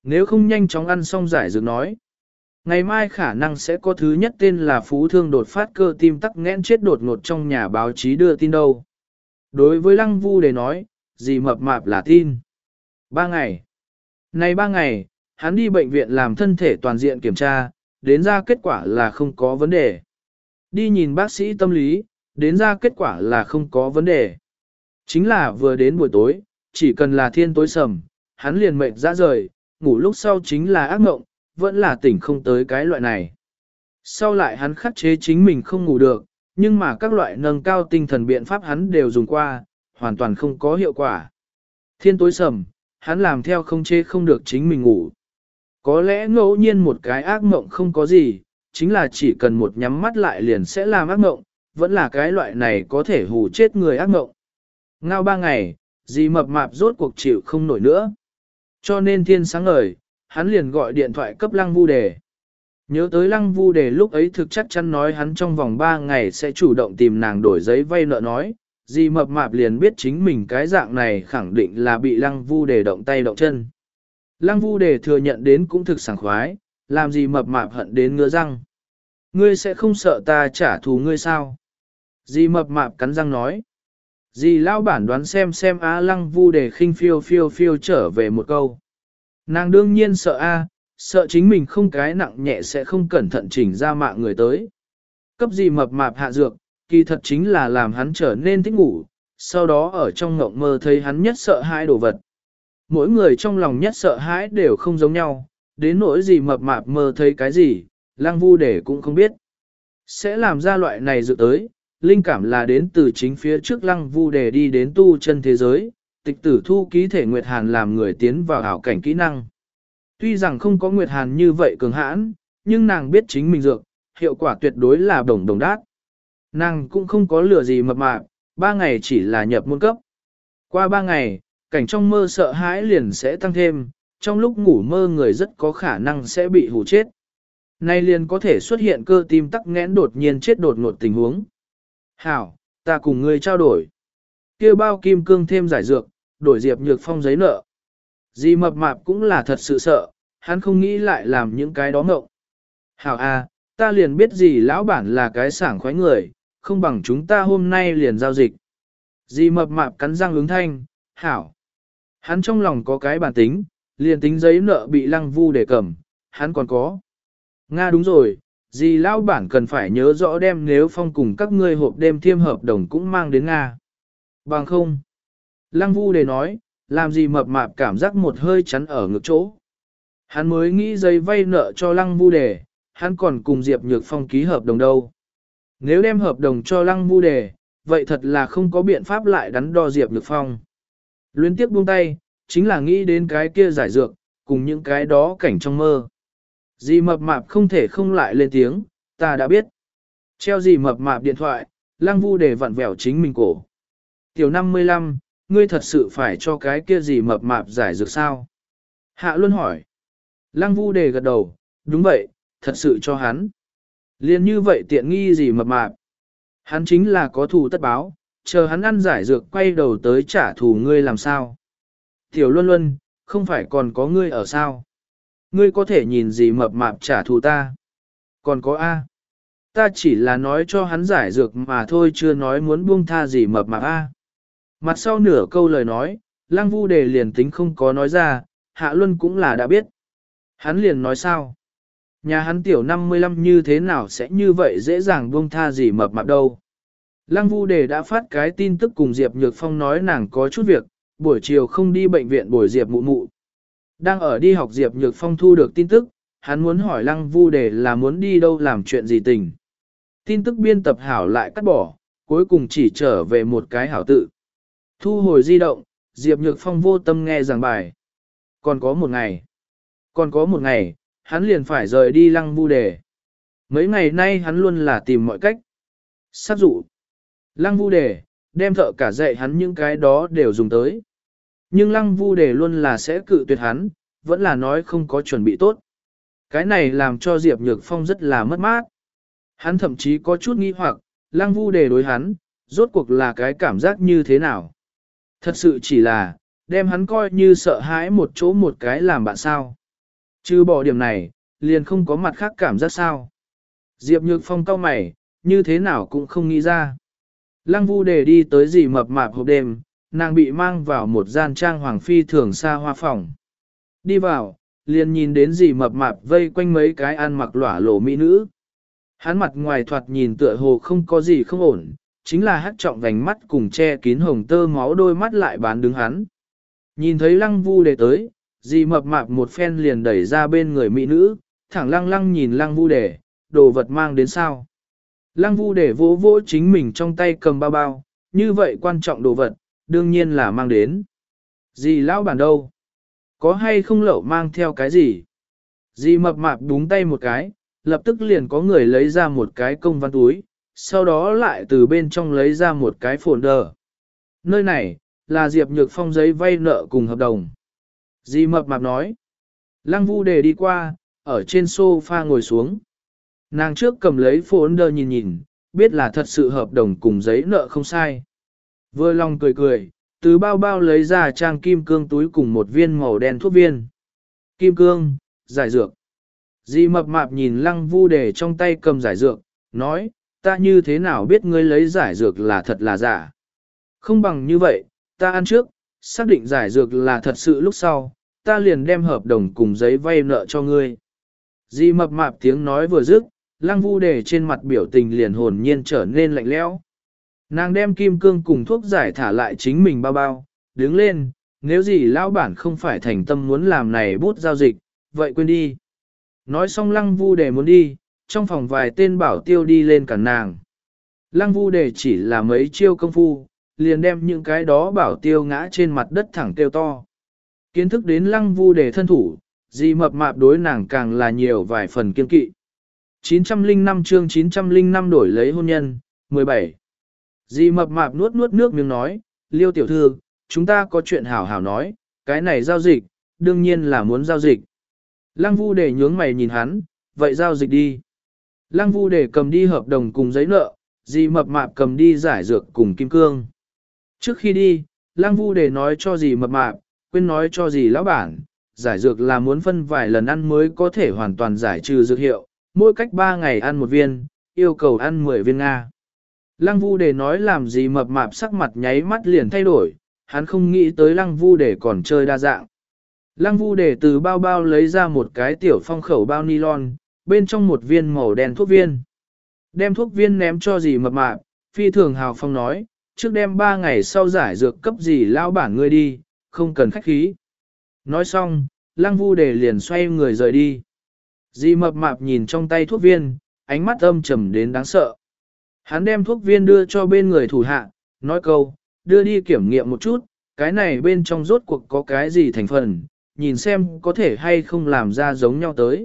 A: Nếu không nhanh chóng ăn xong giải dược nói. Ngày mai khả năng sẽ có thứ nhất tên là phú thương đột phát cơ tim tắc nghẽn chết đột ngột trong nhà báo chí đưa tin đâu. Đối với Lăng Vu Đề nói, gì mập mạp là tin. Ba ngày. Này ba ngày, hắn đi bệnh viện làm thân thể toàn diện kiểm tra, đến ra kết quả là không có vấn đề. Đi nhìn bác sĩ tâm lý, đến ra kết quả là không có vấn đề. Chính là vừa đến buổi tối, chỉ cần là thiên tối sầm, hắn liền mệt ra rời, ngủ lúc sau chính là ác mộng, vẫn là tỉnh không tới cái loại này. Sau lại hắn khắc chế chính mình không ngủ được, nhưng mà các loại nâng cao tinh thần biện pháp hắn đều dùng qua, hoàn toàn không có hiệu quả. Thiên tối sầm, hắn làm theo không chế không được chính mình ngủ. Có lẽ ngẫu nhiên một cái ác mộng không có gì, chính là chỉ cần một nhắm mắt lại liền sẽ làm ác mộng, vẫn là cái loại này có thể hù chết người ác mộng. Ngao ba ngày, dì mập mạp rốt cuộc chịu không nổi nữa. Cho nên thiên sáng ngời, hắn liền gọi điện thoại cấp Lăng Vu Đề. Nhớ tới Lăng Vu Đề lúc ấy thực chắc chắn nói hắn trong vòng ba ngày sẽ chủ động tìm nàng đổi giấy vay nợ nói, dì mập mạp liền biết chính mình cái dạng này khẳng định là bị Lăng Vu Đề động tay động chân. Lăng Vu Đề thừa nhận đến cũng thực sảng khoái, làm gì mập mạp hận đến ngứa răng. Ngươi sẽ không sợ ta trả thù ngươi sao? Dì mập mạp cắn răng nói. Dì lao bản đoán xem xem á Lăng Vu Đề khinh phiêu phiêu phiêu trở về một câu. Nàng đương nhiên sợ a, sợ chính mình không cái nặng nhẹ sẽ không cẩn thận chỉnh ra mạng người tới. Cấp dì mập mạp hạ dược, kỳ thật chính là làm hắn trở nên thích ngủ, sau đó ở trong ngộng mơ thấy hắn nhất sợ hãi đồ vật. Mỗi người trong lòng nhất sợ hãi đều không giống nhau, đến nỗi gì mập mạp mơ thấy cái gì, Lăng Vu Đề cũng không biết. Sẽ làm ra loại này dự tới, linh cảm là đến từ chính phía trước Lăng Vu Đề đi đến tu chân thế giới, tịch tử thu ký thể Nguyệt Hàn làm người tiến vào ảo cảnh kỹ năng. Tuy rằng không có Nguyệt Hàn như vậy cường hãn, nhưng nàng biết chính mình dược, hiệu quả tuyệt đối là đồng đồng đát. Nàng cũng không có lừa gì mập mạp, ba ngày chỉ là nhập môn cấp. Qua ba ngày, cảnh trong mơ sợ hãi liền sẽ tăng thêm, trong lúc ngủ mơ người rất có khả năng sẽ bị hù chết. Nay liền có thể xuất hiện cơ tim tắc nghẽn đột nhiên chết đột ngột tình huống. Hảo, ta cùng ngươi trao đổi. Kêu bao kim cương thêm giải dược, đổi Diệp Nhược Phong giấy nợ. Dì mập mạp cũng là thật sự sợ, hắn không nghĩ lại làm những cái đó ngộng. Hảo à, ta liền biết gì lão bản là cái sảng khoái người, không bằng chúng ta hôm nay liền giao dịch. Dì mập mạp cắn răng ứng thanh, hảo. Hắn trong lòng có cái bản tính, liền tính giấy nợ bị Lăng Vu Đề cầm, hắn còn có. Nga đúng rồi, dì lão bản cần phải nhớ rõ đem nếu phong cùng các ngươi hộp đêm thiêm hợp đồng cũng mang đến Nga. Bằng không. Lăng Vu Đề nói, làm gì mập mạp cảm giác một hơi chắn ở ngực chỗ. Hắn mới nghĩ giấy vay nợ cho Lăng Vu Đề, hắn còn cùng Diệp Nhược Phong ký hợp đồng đâu. Nếu đem hợp đồng cho Lăng Vu Đề, vậy thật là không có biện pháp lại đắn đo Diệp Nhược Phong. Luyến tiếc buông tay, chính là nghĩ đến cái kia giải dược, cùng những cái đó cảnh trong mơ. Dì mập mạp không thể không lại lên tiếng, ta đã biết. Treo dì mập mạp điện thoại, Lăng Vu Đề vặn vẹo chính mình cổ. Tiểu năm mươi lăm, ngươi thật sự phải cho cái kia dì mập mạp giải dược sao? Hạ Luân hỏi. Lăng Vu Đề gật đầu, đúng vậy, thật sự cho hắn. Liên như vậy tiện nghi dì mập mạp. Hắn chính là có thù tất báo, chờ hắn ăn giải dược quay đầu tới trả thù ngươi làm sao? Tiểu Luân Luân, không phải còn có ngươi ở sao? Ngươi có thể nhìn gì mập mạp trả thù ta? Còn có A. Ta chỉ là nói cho hắn giải dược mà thôi chưa nói muốn buông tha gì mập mạp A. Mặt sau nửa câu lời nói, Lăng Vu Đề liền tính không có nói ra, Hạ Luân cũng là đã biết. Hắn liền nói sao? Nhà hắn tiểu năm mươi lăm như thế nào sẽ như vậy dễ dàng buông tha gì mập mạp đâu? Lăng Vu Đề đã phát cái tin tức cùng Diệp Nhược Phong nói nàng có chút việc, buổi chiều không đi bệnh viện bồi Diệp mụ mụ. Đang ở đi học Diệp Nhược Phong thu được tin tức, hắn muốn hỏi Lăng Vu Đề là muốn đi đâu làm chuyện gì tình. Tin tức biên tập hảo lại cắt bỏ, cuối cùng chỉ trở về một cái hảo tự. Thu hồi di động, Diệp Nhược Phong vô tâm nghe giảng bài. Còn có một ngày. Còn có một ngày, hắn liền phải rời đi Lăng Vu Đề. Mấy ngày nay hắn luôn là tìm mọi cách. Sát dụ. Lăng Vu Đề, đem thợ cả dạy hắn những cái đó đều dùng tới. Nhưng Lăng Vu Đề luôn là sẽ cự tuyệt hắn, vẫn là nói không có chuẩn bị tốt. Cái này làm cho Diệp Nhược Phong rất là mất mát. Hắn thậm chí có chút nghi hoặc, Lăng Vu Đề đối hắn, rốt cuộc là cái cảm giác như thế nào. Thật sự chỉ là, đem hắn coi như sợ hãi một chỗ một cái làm bạn sao. Trừ bỏ điểm này, liền không có mặt khác cảm giác sao. Diệp Nhược Phong cau mày, như thế nào cũng không nghĩ ra. Lăng Vu Đề đi tới dì mập mạp hộp đêm, nàng bị mang vào một gian trang hoàng phi thường xa hoa phòng. Đi vào, liền nhìn đến dì mập mạp vây quanh mấy cái ăn mặc lỏa lổ mỹ nữ. Hắn mặt ngoài thoạt nhìn tựa hồ không có gì không ổn, chính là hắt trọng vành mắt cùng che kín hồng tơ máu đôi mắt lại bán đứng hắn. Nhìn thấy Lăng Vu Đề tới, dì mập mạp một phen liền đẩy ra bên người mỹ nữ, thẳng lăng lăng nhìn Lăng Vu Đề, đồ vật mang đến sao. Lăng Vu Đề vỗ vỗ chính mình trong tay cầm bao bao, như vậy quan trọng đồ vật, đương nhiên là mang đến. Dì lão bản đâu? Có hay không lậu mang theo cái gì? Dì mập mạp búng tay một cái, lập tức liền có người lấy ra một cái công văn túi, sau đó lại từ bên trong lấy ra một cái folder. Nơi này, là Diệp Nhược Phong giấy vay nợ cùng hợp đồng. Dì mập mạp nói. Lăng Vu Đề đi qua, ở trên sofa ngồi xuống. Nàng trước cầm lấy folder nhìn nhìn, biết là thật sự hợp đồng cùng giấy nợ không sai. Vừa lòng cười cười, từ bao bao lấy ra trang kim cương túi cùng một viên màu đen thuốc viên. Kim cương, giải dược. Dì mập mạp nhìn Lăng Vu Đề trong tay cầm giải dược, nói, ta như thế nào biết ngươi lấy giải dược là thật là giả. Không bằng như vậy, ta ăn trước, xác định giải dược là thật sự lúc sau, ta liền đem hợp đồng cùng giấy vay nợ cho ngươi. Dì mập mạp tiếng nói vừa dứt, Lăng Vu Đề trên mặt biểu tình liền hồn nhiên trở nên lạnh lẽo. Nàng đem kim cương cùng thuốc giải thả lại chính mình bao bao, đứng lên, nếu gì lão bản không phải thành tâm muốn làm này bút giao dịch, vậy quên đi. Nói xong Lăng Vu Đề muốn đi, trong phòng vài tên bảo tiêu đi lên cản nàng. Lăng Vu Đề chỉ là mấy chiêu công phu, liền đem những cái đó bảo tiêu ngã trên mặt đất thẳng kêu to. Kiến thức đến Lăng Vu Đề thân thủ, dì mập mạp đối nàng càng là nhiều vài phần kiên kỵ. chín trăm lẻ năm chương chín trăm lẻ năm đổi lấy hôn nhân, mười bảy. Dì mập mạp nuốt nuốt nước miếng nói, Liêu tiểu thư, chúng ta có chuyện hảo hảo nói, cái này giao dịch, đương nhiên là muốn giao dịch. Lăng Vu Đề nhướng mày nhìn hắn, vậy giao dịch đi. Lăng Vu Đề cầm đi hợp đồng cùng giấy nợ, dì mập mạp cầm đi giải dược cùng kim cương. Trước khi đi, Lăng Vu Đề nói cho dì mập mạp, quên nói cho dì lão bản, giải dược là muốn phân vài lần ăn mới có thể hoàn toàn giải trừ dược hiệu, mỗi cách ba ngày ăn một viên, yêu cầu ăn mười viên Nga. Lăng Vu Đề nói làm gì mập mạp sắc mặt nháy mắt liền thay đổi, hắn không nghĩ tới Lăng Vu Đề còn chơi đa dạng. Lăng Vu Đề từ bao bao lấy ra một cái tiểu phong khẩu bao nylon, bên trong một viên màu đen thuốc viên. Đem thuốc viên ném cho dì mập mạp, phi thường hào phong nói, trước đem ba ngày sau giải dược cấp dì lão bản ngươi đi, không cần khách khí. Nói xong, Lăng Vu Đề liền xoay người rời đi. Dì mập mạp nhìn trong tay thuốc viên, ánh mắt âm trầm đến đáng sợ. Hắn đem thuốc viên đưa cho bên người thủ hạ, nói câu, đưa đi kiểm nghiệm một chút, cái này bên trong rốt cuộc có cái gì thành phần, nhìn xem có thể hay không làm ra giống nhau tới.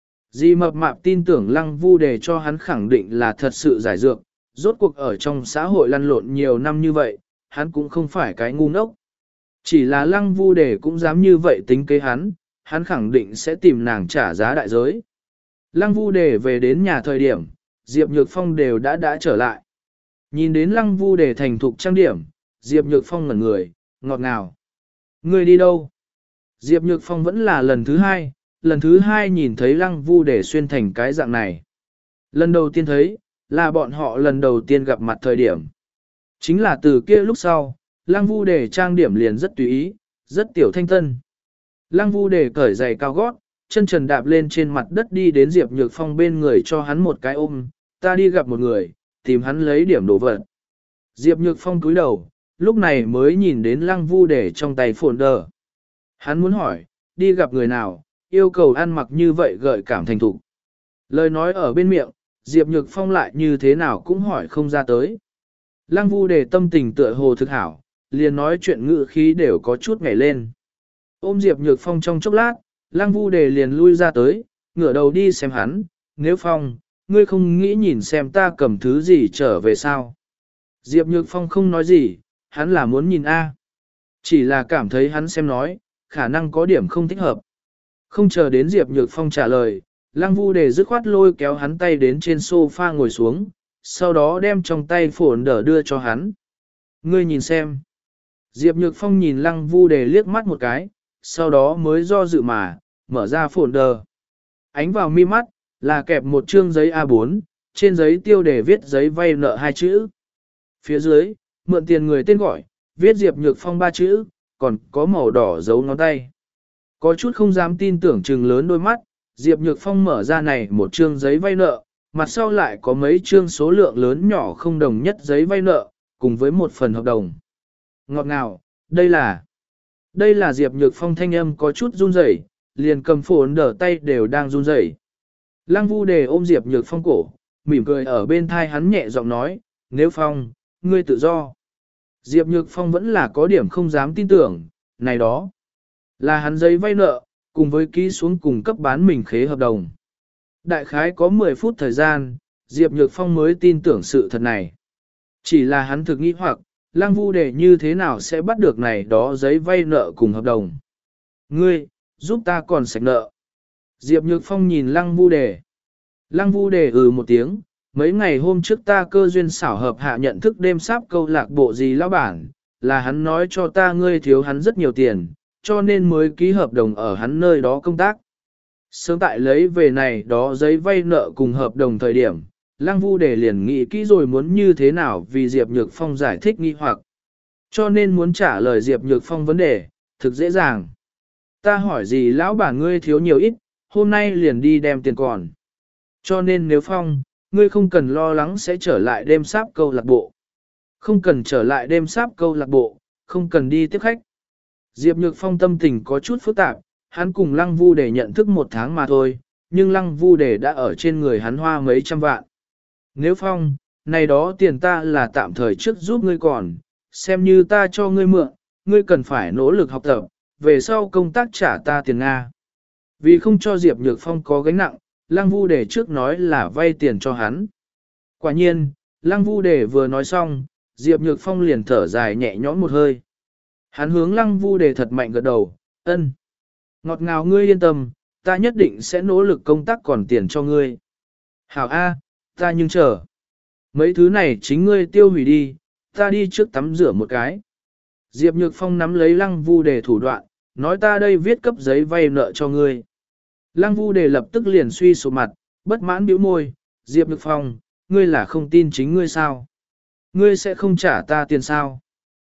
A: Dì mập mạp tin tưởng Lăng Vu Đề cho hắn khẳng định là thật sự giải dược, rốt cuộc ở trong xã hội lăn lộn nhiều năm như vậy, hắn cũng không phải cái ngu ngốc. Chỉ là Lăng Vu Đề cũng dám như vậy tính kế hắn, hắn khẳng định sẽ tìm nàng trả giá đại giới. Lăng Vu Đề về đến nhà thời điểm, Diệp Nhược Phong đều đã đã trở lại. Nhìn đến Lăng Vu Đề thành thục trang điểm, Diệp Nhược Phong ngẩn người, ngọt ngào. Người đi đâu? Diệp Nhược Phong vẫn là lần thứ hai, lần thứ hai nhìn thấy Lăng Vu Đề xuyên thành cái dạng này. Lần đầu tiên thấy, là bọn họ lần đầu tiên gặp mặt thời điểm. Chính là từ kia lúc sau, Lăng Vu Đề trang điểm liền rất tùy ý, rất tiểu thanh tân. Lăng Vu Đề cởi giày cao gót, chân trần đạp lên trên mặt đất đi đến Diệp Nhược Phong bên người cho hắn một cái ôm, ta đi gặp một người, tìm hắn lấy điểm đồ vật. Diệp Nhược Phong cúi đầu, lúc này mới nhìn đến Lăng Vu Đề trong tay folder. Hắn muốn hỏi, đi gặp người nào, yêu cầu ăn mặc như vậy gợi cảm thành thục. Lời nói ở bên miệng, Diệp Nhược Phong lại như thế nào cũng hỏi không ra tới. Lăng Vu Đề tâm tình tựa hồ thực hảo, liền nói chuyện ngữ khí đều có chút nhảy lên. Ôm Diệp Nhược Phong trong chốc lát, Lăng Vu Đề liền lui ra tới, ngửa đầu đi xem hắn, nếu Phong, ngươi không nghĩ nhìn xem ta cầm thứ gì trở về sao. Diệp Nhược Phong không nói gì, hắn là muốn nhìn A. Chỉ là cảm thấy hắn xem nói, khả năng có điểm không thích hợp. Không chờ đến Diệp Nhược Phong trả lời, Lăng Vu Đề dứt khoát lôi kéo hắn tay đến trên sofa ngồi xuống, sau đó đem trong tay phổn đỡ đưa cho hắn. Ngươi nhìn xem. Diệp Nhược Phong nhìn Lăng Vu Đề liếc mắt một cái, sau đó mới do dự mà, mở ra folder. Ánh vào mi mắt, là kẹp một chương giấy a bốn, trên giấy tiêu đề viết giấy vay nợ hai chữ. Phía dưới, mượn tiền người tên gọi, viết Diệp Nhược Phong ba chữ, còn có màu đỏ dấu ngón tay. Có chút không dám tin tưởng trừng lớn đôi mắt, Diệp Nhược Phong mở ra này một chương giấy vay nợ, mặt sau lại có mấy chương số lượng lớn nhỏ không đồng nhất giấy vay nợ, cùng với một phần hợp đồng. Ngọt ngào, đây là... Đây là Diệp Nhược Phong thanh âm có chút run rẩy, liền cầm phồn đỡ tay đều đang run rẩy. Lăng Vu Đề ôm Diệp Nhược Phong cổ, mỉm cười ở bên thai hắn nhẹ giọng nói, nếu Phong, ngươi tự do. Diệp Nhược Phong vẫn là có điểm không dám tin tưởng, này đó. Là hắn giấy vay nợ, cùng với ký xuống cùng cấp bán mình khế hợp đồng. Đại khái có mười phút thời gian, Diệp Nhược Phong mới tin tưởng sự thật này. Chỉ là hắn thực nghi hoặc, Lăng Vu Đề như thế nào sẽ bắt được này đó giấy vay nợ cùng hợp đồng. Ngươi, giúp ta còn sạch nợ. Diệp Nhược Phong nhìn Lăng Vu Đề. Lăng Vu Đề ừ một tiếng, mấy ngày hôm trước ta cơ duyên xảo hợp hạ nhận thức đêm sáp câu lạc bộ gì lão bản, là hắn nói cho ta ngươi thiếu hắn rất nhiều tiền, cho nên mới ký hợp đồng ở hắn nơi đó công tác. Sớm tại lấy về này đó giấy vay nợ cùng hợp đồng thời điểm, Lăng Vu Đề liền nghĩ kỹ rồi muốn như thế nào vì Diệp Nhược Phong giải thích nghi hoặc. Cho nên muốn trả lời Diệp Nhược Phong vấn đề, thực dễ dàng. Ta hỏi gì lão bản ngươi thiếu nhiều ít, hôm nay liền đi đem tiền còn. Cho nên nếu Phong, ngươi không cần lo lắng sẽ trở lại đêm sáp câu lạc bộ. Không cần trở lại đêm sáp câu lạc bộ, không cần đi tiếp khách. Diệp Nhược Phong tâm tình có chút phức tạp, hắn cùng Lăng Vu Đề nhận thức một tháng mà thôi, nhưng Lăng Vu Đề đã ở trên người hắn hoa mấy trăm vạn. Nếu Phong, này đó tiền ta là tạm thời trước giúp ngươi còn, xem như ta cho ngươi mượn, ngươi cần phải nỗ lực học tập, về sau công tác trả ta tiền Nga. Vì không cho Diệp Nhược Phong có gánh nặng, Lăng Vu Đề trước nói là vay tiền cho hắn. Quả nhiên, Lăng Vu Đề vừa nói xong, Diệp Nhược Phong liền thở dài nhẹ nhõm một hơi. Hắn hướng Lăng Vu Đề thật mạnh gật đầu, ân. Ngọt ngào ngươi yên tâm, ta nhất định sẽ nỗ lực công tác còn tiền cho ngươi. Hảo A, ta nhưng chờ. Mấy thứ này chính ngươi tiêu hủy đi, ta đi trước tắm rửa một cái. Diệp Nhược Phong nắm lấy Lăng Vu Đề thủ đoạn, nói ta đây viết cấp giấy vay nợ cho ngươi. Lăng Vu Đề lập tức liền suy sụp mặt, bất mãn bĩu môi, Diệp Nhược Phong, ngươi là không tin chính ngươi sao? Ngươi sẽ không trả ta tiền sao?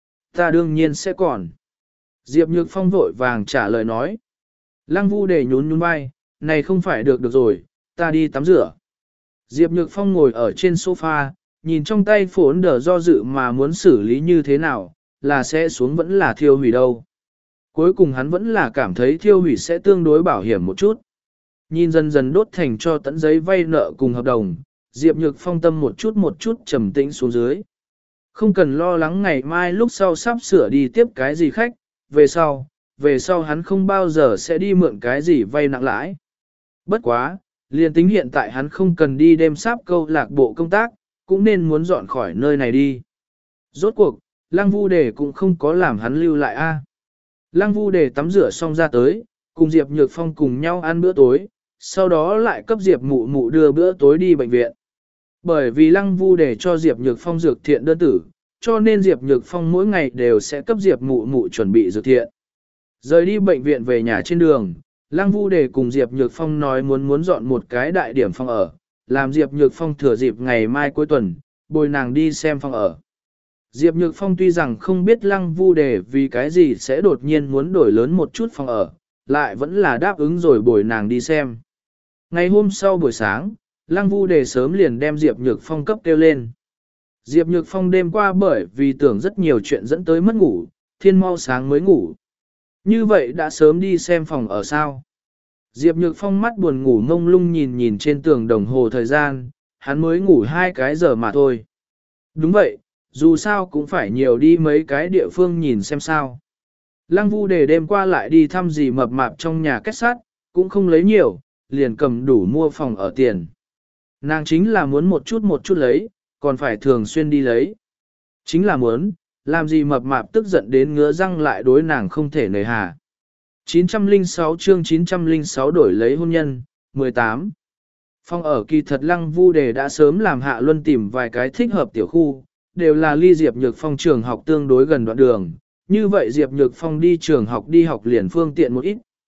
A: Ta đương nhiên sẽ còn. Diệp Nhược Phong vội vàng trả lời nói. Lăng Vu Đề nhún nhún vai, này không phải được được rồi, ta đi tắm rửa. Diệp Nhược Phong ngồi ở trên sofa, nhìn trong tay phốn đờ do dự mà muốn xử lý như thế nào, là sẽ xuống vẫn là thiêu hủy đâu. Cuối cùng hắn vẫn là cảm thấy thiêu hủy sẽ tương đối bảo hiểm một chút. Nhìn dần dần đốt thành cho tận giấy vay nợ cùng hợp đồng, Diệp Nhược Phong tâm một chút một chút trầm tĩnh xuống dưới. Không cần lo lắng ngày mai lúc sau sắp sửa đi tiếp cái gì khách, về sau, về sau hắn không bao giờ sẽ đi mượn cái gì vay nặng lãi. Bất quá, liền tính hiện tại hắn không cần đi đêm sáp câu lạc bộ công tác, cũng nên muốn dọn khỏi nơi này đi. Rốt cuộc, Lăng Vu Đề cũng không có làm hắn lưu lại a. Lăng Vu Đề tắm rửa xong ra tới, cùng Diệp Nhược Phong cùng nhau ăn bữa tối, sau đó lại cấp Diệp Mụ Mụ đưa bữa tối đi bệnh viện. Bởi vì Lăng Vu Đề cho Diệp Nhược Phong dược thiện đơn tử, cho nên Diệp Nhược Phong mỗi ngày đều sẽ cấp Diệp Mụ Mụ chuẩn bị dược thiện. Rời đi bệnh viện về nhà trên đường, Lăng Vu Đề cùng Diệp Nhược Phong nói muốn muốn dọn một cái đại điểm phòng ở, làm Diệp Nhược Phong thừa dịp ngày mai cuối tuần, bồi nàng đi xem phòng ở. Diệp Nhược Phong tuy rằng không biết Lăng Vu Đề vì cái gì sẽ đột nhiên muốn đổi lớn một chút phòng ở, lại vẫn là đáp ứng rồi bồi nàng đi xem. Ngày hôm sau buổi sáng, Lăng Vu Đề sớm liền đem Diệp Nhược Phong cấp kêu lên. Diệp Nhược Phong đêm qua bởi vì tưởng rất nhiều chuyện dẫn tới mất ngủ, thiên mau sáng mới ngủ. Như vậy đã sớm đi xem phòng ở sao? Diệp Nhược Phong mắt buồn ngủ ngông lung nhìn nhìn trên tường đồng hồ thời gian, hắn mới ngủ hai cái giờ mà thôi. Đúng vậy, dù sao cũng phải nhiều đi mấy cái địa phương nhìn xem sao. Lăng Vu Đề đêm qua lại đi thăm gì mập mạp trong nhà kết sắt, cũng không lấy nhiều, liền cầm đủ mua phòng ở tiền. Nàng chính là muốn một chút một chút lấy, còn phải thường xuyên đi lấy. Chính là muốn, làm gì mập mạp tức giận đến ngứa răng lại đối nàng không thể nề hà. chín trăm lẻ sáu chương chín trăm lẻ sáu đổi lấy hôn nhân, mười tám. Phòng ở kỳ thật Lăng Vu Đề đã sớm làm Hạ Luân tìm vài cái thích hợp tiểu khu, đều là ly Diệp Nhược Phong trường học tương đối gần đoạn đường, như vậy Diệp Nhược Phong đi trường học đi học liền phương tiện một ít.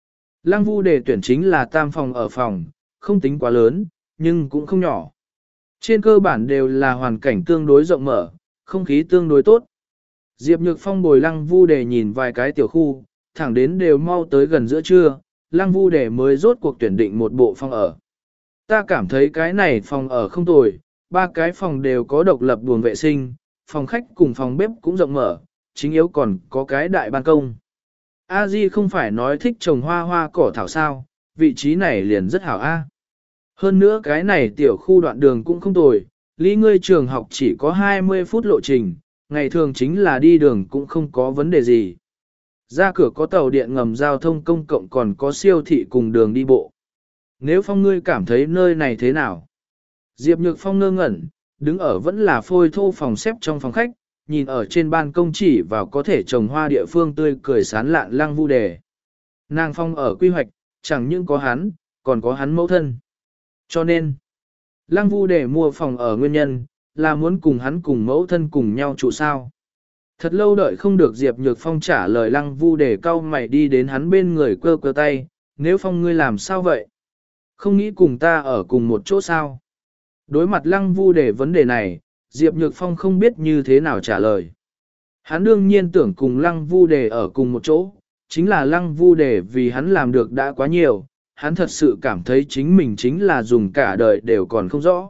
A: Lăng Vu Đề tuyển chính là tam phòng ở phòng, không tính quá lớn, nhưng cũng không nhỏ. Trên cơ bản đều là hoàn cảnh tương đối rộng mở, không khí tương đối tốt. Diệp Nhược Phong bồi Lăng Vu Đề nhìn vài cái tiểu khu, thẳng đến đều mau tới gần giữa trưa, Lăng Vu Đề mới rốt cuộc tuyển định một bộ phòng ở. Ta cảm thấy cái này phòng ở không tồi, ba cái phòng đều có độc lập buồng vệ sinh, phòng khách cùng phòng bếp cũng rộng mở, chính yếu còn có cái đại ban công. A Di không phải nói thích trồng hoa hoa cỏ thảo sao, vị trí này liền rất hảo a. Hơn nữa cái này tiểu khu đoạn đường cũng không tồi, ly ngươi trường học chỉ có hai mươi phút lộ trình, ngày thường chính là đi đường cũng không có vấn đề gì. Ra cửa có tàu điện ngầm giao thông công cộng còn có siêu thị cùng đường đi bộ. Nếu Phong ngươi cảm thấy nơi này thế nào? Diệp Nhược Phong ngơ ngẩn, đứng ở vẫn là phôi thô phòng xếp trong phòng khách, nhìn ở trên ban công chỉ vào có thể trồng hoa địa phương tươi cười sán lạn Lăng Vu Đề. Nàng Phong ở quy hoạch, chẳng những có hắn, còn có hắn mẫu thân. Cho nên, Lăng Vu Đề mua phòng ở nguyên nhân, là muốn cùng hắn cùng mẫu thân cùng nhau trụ sao. Thật lâu đợi không được Diệp Nhược Phong trả lời Lăng Vu Đề cau mày đi đến hắn bên người quơ quơ tay, nếu Phong ngươi làm sao vậy? Không nghĩ cùng ta ở cùng một chỗ sao? Đối mặt Lăng Vu Đề vấn đề này, Diệp Nhược Phong không biết như thế nào trả lời. Hắn đương nhiên tưởng cùng Lăng Vu Đề ở cùng một chỗ, chính là Lăng Vu Đề vì hắn làm được đã quá nhiều, hắn thật sự cảm thấy chính mình chính là dùng cả đời đều còn không rõ.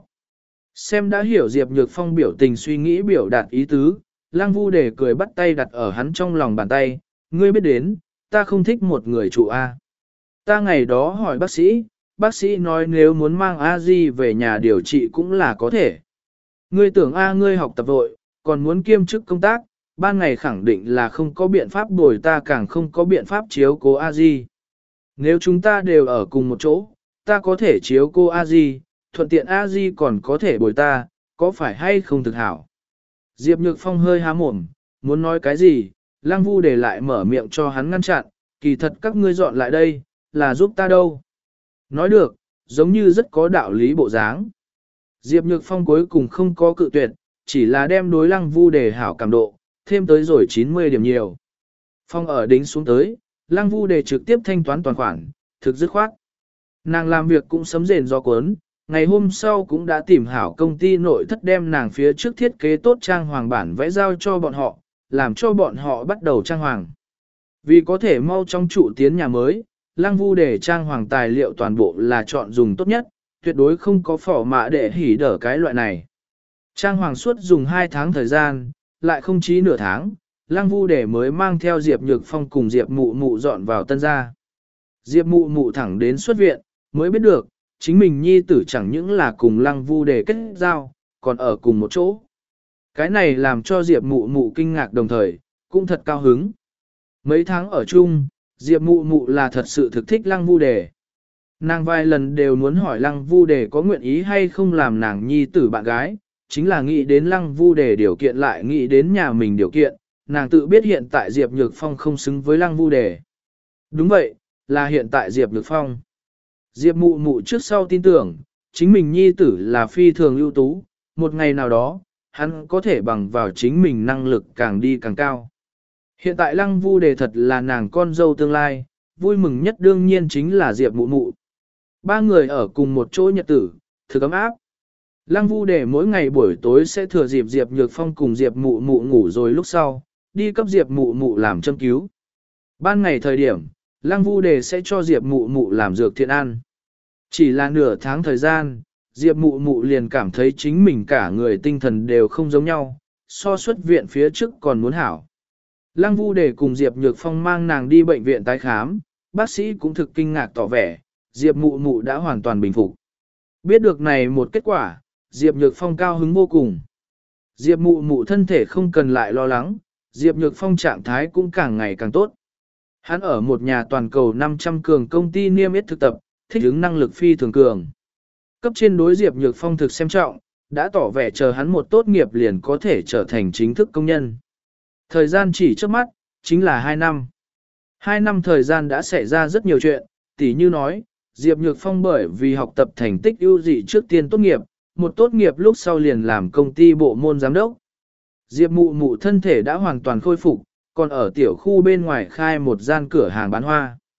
A: Xem đã hiểu Diệp Nhược Phong biểu tình suy nghĩ biểu đạt ý tứ, Lăng Vu Đề cười bắt tay đặt ở hắn trong lòng bàn tay, ngươi biết đến, ta không thích một người trụ A. Ta ngày đó hỏi bác sĩ, bác sĩ nói nếu muốn mang A Di về nhà điều trị cũng là có thể. Ngươi tưởng A ngươi học tập vội, còn muốn kiêm chức công tác, ban ngày khẳng định là không có biện pháp bồi ta càng không có biện pháp chiếu cố A Di. Nếu chúng ta đều ở cùng một chỗ, ta có thể chiếu cô A Di, thuận tiện A Di còn có thể bồi ta, có phải hay không thực hảo? Diệp Nhược Phong hơi há mồm, muốn nói cái gì, Lăng Vu Đề lại mở miệng cho hắn ngăn chặn, kỳ thật các ngươi dọn lại đây, là giúp ta đâu. Nói được, giống như rất có đạo lý bộ dáng. Diệp Nhược Phong cuối cùng không có cự tuyệt, chỉ là đem đối Lăng Vu Đề hảo cảm độ, thêm tới rồi chín mươi điểm nhiều. Phong ở đính xuống tới, Lăng Vu Đề trực tiếp thanh toán toàn khoản, thực dứt khoát. Nàng làm việc cũng sấm rền do cuốn, ngày hôm sau cũng đã tìm hảo công ty nội thất đem nàng phía trước thiết kế tốt trang hoàng bản vẽ giao cho bọn họ, làm cho bọn họ bắt đầu trang hoàng. Vì có thể mau trong trụ tiến nhà mới, Lăng Vu Đề trang hoàng tài liệu toàn bộ là chọn dùng tốt nhất, tuyệt đối không có phỏ mạ để hỉ đỡ cái loại này. Trang hoàng suốt dùng hai tháng thời gian, lại không chí nửa tháng, Lăng Vu Đề mới mang theo Diệp Nhược Phong cùng Diệp Mụ Mụ dọn vào tân gia. Diệp Mụ Mụ thẳng đến xuất viện, mới biết được, chính mình nhi tử chẳng những là cùng Lăng Vu Đề kết giao, còn ở cùng một chỗ. Cái này làm cho Diệp Mụ Mụ kinh ngạc đồng thời, cũng thật cao hứng. Mấy tháng ở chung, Diệp Mụ Mụ là thật sự thực thích Lăng Vu Đề. Nàng vài lần đều muốn hỏi Lăng Vu Đề có nguyện ý hay không làm nàng nhi tử bạn gái, chính là nghĩ đến Lăng Vu Đề điều kiện lại nghĩ đến nhà mình điều kiện, nàng tự biết hiện tại Diệp Nhược Phong không xứng với Lăng Vu Đề. Đúng vậy, là hiện tại Diệp Nhược Phong. Diệp Mụ Mụ trước sau tin tưởng, chính mình nhi tử là phi thường ưu tú, một ngày nào đó, hắn có thể bằng vào chính mình năng lực càng đi càng cao. Hiện tại Lăng Vu Đề thật là nàng con dâu tương lai, vui mừng nhất đương nhiên chính là Diệp Mụ Mụ. Ba người ở cùng một chỗ nhật tử, thực ấm áp. Lăng Vu Đề mỗi ngày buổi tối sẽ thừa dịp Diệp Nhược Phong cùng Diệp Mụ Mụ ngủ rồi lúc sau, đi cấp Diệp Mụ Mụ làm châm cứu. Ban ngày thời điểm, Lăng Vu Đề sẽ cho Diệp Mụ Mụ làm dược thiện ăn. Chỉ là nửa tháng thời gian, Diệp Mụ Mụ liền cảm thấy chính mình cả người tinh thần đều không giống nhau, so xuất viện phía trước còn muốn hảo. Lăng Vu Đề cùng Diệp Nhược Phong mang nàng đi bệnh viện tái khám, bác sĩ cũng thực kinh ngạc tỏ vẻ, Diệp Mụ Mụ đã hoàn toàn bình phục. Biết được này một kết quả, Diệp Nhược Phong cao hứng vô cùng. Diệp Mụ Mụ thân thể không cần lại lo lắng, Diệp Nhược Phong trạng thái cũng càng ngày càng tốt. Hắn ở một nhà toàn cầu năm trăm cường công ty niêm yết thực tập, thích ứng năng lực phi thường cường. Cấp trên đối Diệp Nhược Phong thực xem trọng, đã tỏ vẻ chờ hắn một tốt nghiệp liền có thể trở thành chính thức công nhân. Thời gian chỉ trước mắt, chính là hai năm. Hai năm thời gian đã xảy ra rất nhiều chuyện, tỉ như nói, Diệp Nhược Phong bởi vì học tập thành tích ưu dị trước tiên tốt nghiệp, một tốt nghiệp lúc sau liền làm công ty bộ môn giám đốc. Diệp Mụ Mụ thân thể đã hoàn toàn khôi phục, còn ở tiểu khu bên ngoài khai một gian cửa hàng bán hoa.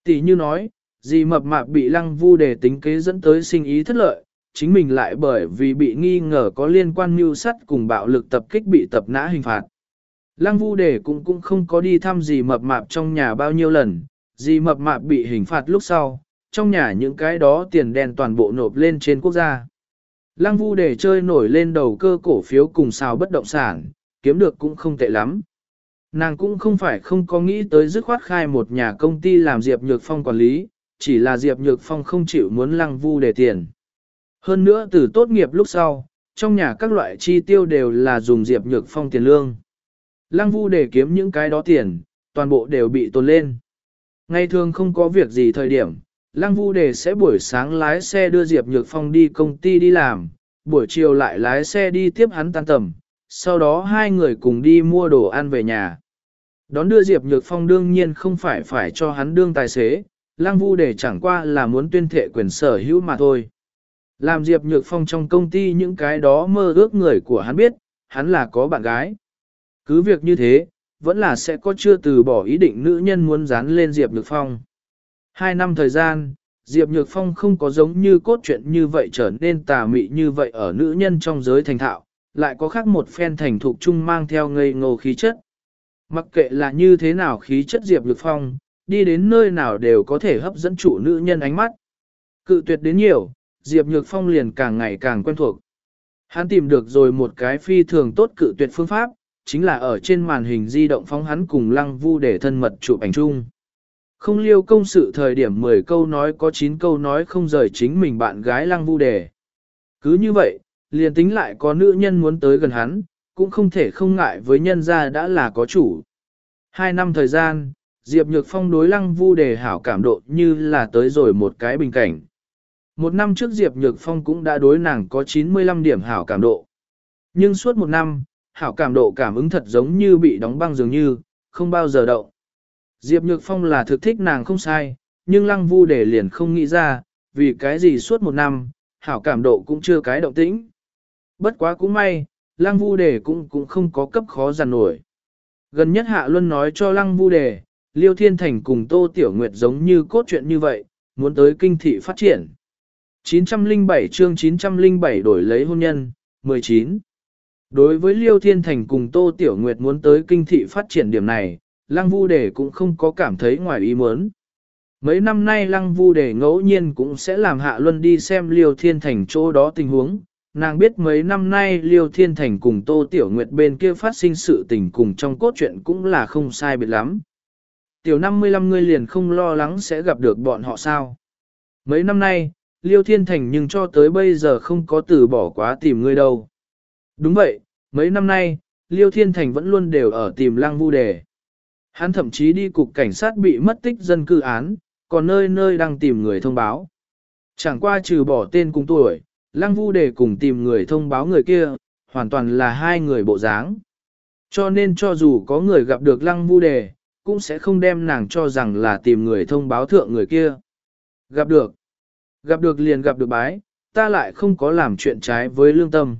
A: Tỷ như nói, dì mập mạp bị Lăng Vu Đề tính kế dẫn tới sinh ý thất lợi, chính mình lại bởi vì bị nghi ngờ có liên quan mưu sắt cùng bạo lực tập kích bị tập nã hình phạt. Lăng Vu Đề cũng cũng không có đi thăm dì mập mạp trong nhà bao nhiêu lần, dì mập mạp bị hình phạt lúc sau, trong nhà những cái đó tiền đen toàn bộ nộp lên trên quốc gia. Lăng Vu Đề chơi nổi lên đầu cơ cổ phiếu cùng xào bất động sản, kiếm được cũng không tệ lắm. Nàng cũng không phải không có nghĩ tới dứt khoát khai một nhà công ty làm Diệp Nhược Phong quản lý, chỉ là Diệp Nhược Phong không chịu muốn Lăng Vu Đề tiền. Hơn nữa từ tốt nghiệp lúc sau, trong nhà các loại chi tiêu đều là dùng Diệp Nhược Phong tiền lương. Lăng Vu Đề kiếm những cái đó tiền, toàn bộ đều bị tồn lên. Ngày thường không có việc gì thời điểm, Lăng Vu Đề sẽ buổi sáng lái xe đưa Diệp Nhược Phong đi công ty đi làm, buổi chiều lại lái xe đi tiếp hắn tan tầm, sau đó hai người cùng đi mua đồ ăn về nhà. Đón đưa Diệp Nhược Phong đương nhiên không phải phải cho hắn đương tài xế, Lăng Vu Đề chẳng qua là muốn tuyên thệ quyền sở hữu mà thôi. Làm Diệp Nhược Phong trong công ty những cái đó mơ ước người của hắn biết, hắn là có bạn gái. Cứ việc như thế, vẫn là sẽ có chưa từ bỏ ý định nữ nhân muốn dán lên Diệp Nhược Phong. Hai năm thời gian, Diệp Nhược Phong không có giống như cốt truyện như vậy trở nên tà mị như vậy ở nữ nhân trong giới thành thạo, lại có khác một phen thành thục chung mang theo ngây ngô khí chất. Mặc kệ là như thế nào khí chất Diệp Nhược Phong, đi đến nơi nào đều có thể hấp dẫn chủ nữ nhân ánh mắt. Cự tuyệt đến nhiều, Diệp Nhược Phong liền càng ngày càng quen thuộc. Hắn tìm được rồi một cái phi thường tốt cự tuyệt phương pháp, chính là ở trên màn hình di động phóng hắn cùng Lăng Vu để thân mật chụp ảnh chung. Không liêu công sự thời điểm mười câu nói có chín câu nói không rời chính mình bạn gái Lăng Vu Đề. Cứ như vậy, liền tính lại có nữ nhân muốn tới gần hắn, cũng không thể không ngại với nhân gia đã là có chủ. Hai năm thời gian, Diệp Nhược Phong đối Lăng Vu Đề hảo cảm độ như là tới rồi một cái bình cảnh. Một năm trước Diệp Nhược Phong cũng đã đối nàng có chín mươi lăm điểm hảo cảm độ. Nhưng suốt một năm, hảo cảm độ cảm ứng thật giống như bị đóng băng dường như, không bao giờ động. Diệp Nhược Phong là thực thích nàng không sai, nhưng Lăng Vu Đề liền không nghĩ ra, vì cái gì suốt một năm, hảo cảm độ cũng chưa cái động tĩnh. Bất quá cũng may, Lăng Vu Đề cũng cũng không có cấp khó giàn nổi. Gần nhất Hạ Luân nói cho Lăng Vu Đề, Liêu Thiên Thành cùng Tô Tiểu Nguyệt giống như cốt truyện như vậy, muốn tới kinh thị phát triển. chín trăm lẻ bảy chương chín trăm lẻ bảy đổi lấy hôn nhân, mười chín. Đối với Liêu Thiên Thành cùng Tô Tiểu Nguyệt muốn tới kinh thị phát triển điểm này, Lăng Vu Đề cũng không có cảm thấy ngoài ý muốn. Mấy năm nay Lăng Vu Đề ngẫu nhiên cũng sẽ làm Hạ Luân đi xem Liêu Thiên Thành chỗ đó tình huống. Nàng biết mấy năm nay Liêu Thiên Thành cùng Tô Tiểu Nguyệt bên kia phát sinh sự tình cùng trong cốt truyện cũng là không sai biệt lắm. Tiểu năm mươi lăm ngươi liền không lo lắng sẽ gặp được bọn họ sao. Mấy năm nay, Liêu Thiên Thành nhưng cho tới bây giờ không có từ bỏ quá tìm ngươi đâu. Đúng vậy, mấy năm nay, Liêu Thiên Thành vẫn luôn đều ở tìm Lăng Vu Đề. Hắn thậm chí đi cục cảnh sát bị mất tích dân cư án, còn nơi nơi đang tìm người thông báo. Chẳng qua trừ bỏ tên cùng tuổi, Lăng Vu Đề cùng tìm người thông báo người kia, hoàn toàn là hai người bộ dáng. Cho nên cho dù có người gặp được Lăng Vu Đề, cũng sẽ không đem nàng cho rằng là tìm người thông báo thượng người kia. Gặp được. Gặp được liền gặp được bái, ta lại không có làm chuyện trái với lương tâm.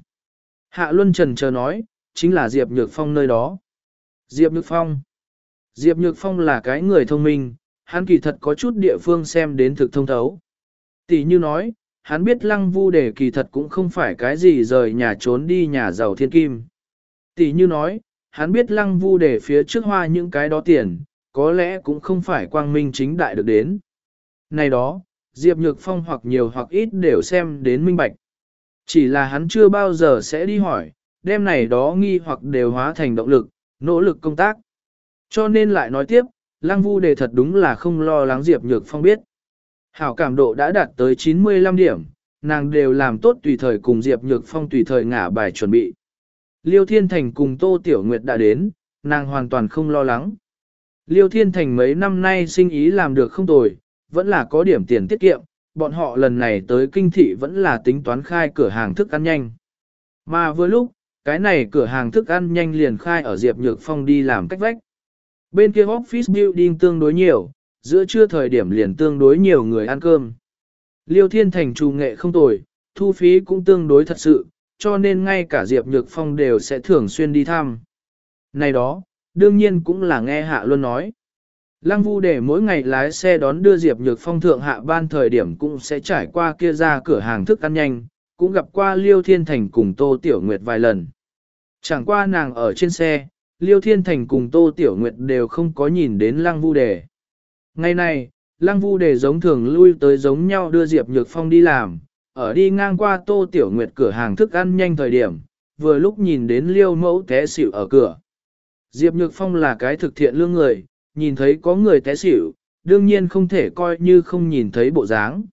A: Hạ Luân trần chờ nói, chính là Diệp Nhược Phong nơi đó. Diệp Nhược Phong. Diệp Nhược Phong là cái người thông minh, hắn kỳ thật có chút địa phương xem đến thực thông thấu. Tỷ như nói, hắn biết Lăng Vu Đề kỳ thật cũng không phải cái gì rời nhà trốn đi nhà giàu thiên kim. Tỷ như nói, hắn biết Lăng Vu Đề phía trước hoa những cái đó tiền, có lẽ cũng không phải quang minh chính đại được đến. Này đó, Diệp Nhược Phong hoặc nhiều hoặc ít đều xem đến minh bạch. Chỉ là hắn chưa bao giờ sẽ đi hỏi, đêm này đó nghi hoặc đều hóa thành động lực, nỗ lực công tác. Cho nên lại nói tiếp, Lăng Vu Đề thật đúng là không lo lắng Diệp Nhược Phong biết. Hảo cảm độ đã đạt tới chín mươi lăm điểm, nàng đều làm tốt tùy thời cùng Diệp Nhược Phong tùy thời ngả bài chuẩn bị. Liêu Thiên Thành cùng Tô Tiểu Nguyệt đã đến, nàng hoàn toàn không lo lắng. Liêu Thiên Thành mấy năm nay sinh ý làm được không tồi, vẫn là có điểm tiền tiết kiệm, bọn họ lần này tới kinh thị vẫn là tính toán khai cửa hàng thức ăn nhanh. Mà vừa lúc, cái này cửa hàng thức ăn nhanh liền khai ở Diệp Nhược Phong đi làm cách vách. Bên kia office building tương đối nhiều, giữa trưa thời điểm liền tương đối nhiều người ăn cơm. Liêu Thiên Thành trù nghệ không tồi, thu phí cũng tương đối thật sự, cho nên ngay cả Diệp Nhược Phong đều sẽ thường xuyên đi thăm. Này đó, đương nhiên cũng là nghe Hạ Luân nói. Lăng Vu Đề mỗi ngày lái xe đón đưa Diệp Nhược Phong thượng hạ ban thời điểm cũng sẽ trải qua kia ra cửa hàng thức ăn nhanh, cũng gặp qua Liêu Thiên Thành cùng Tô Tiểu Nguyệt vài lần. Chẳng qua nàng ở trên xe, Liêu Thiên Thành cùng Tô Tiểu Nguyệt đều không có nhìn đến Lăng Vu Đề. Ngày này, Lăng Vu Đề giống thường lui tới giống nhau đưa Diệp Nhược Phong đi làm, ở đi ngang qua Tô Tiểu Nguyệt cửa hàng thức ăn nhanh thời điểm, vừa lúc nhìn đến Liêu mẫu té xỉu ở cửa. Diệp Nhược Phong là cái thực thiện lương người, nhìn thấy có người té xỉu, đương nhiên không thể coi như không nhìn thấy bộ dáng.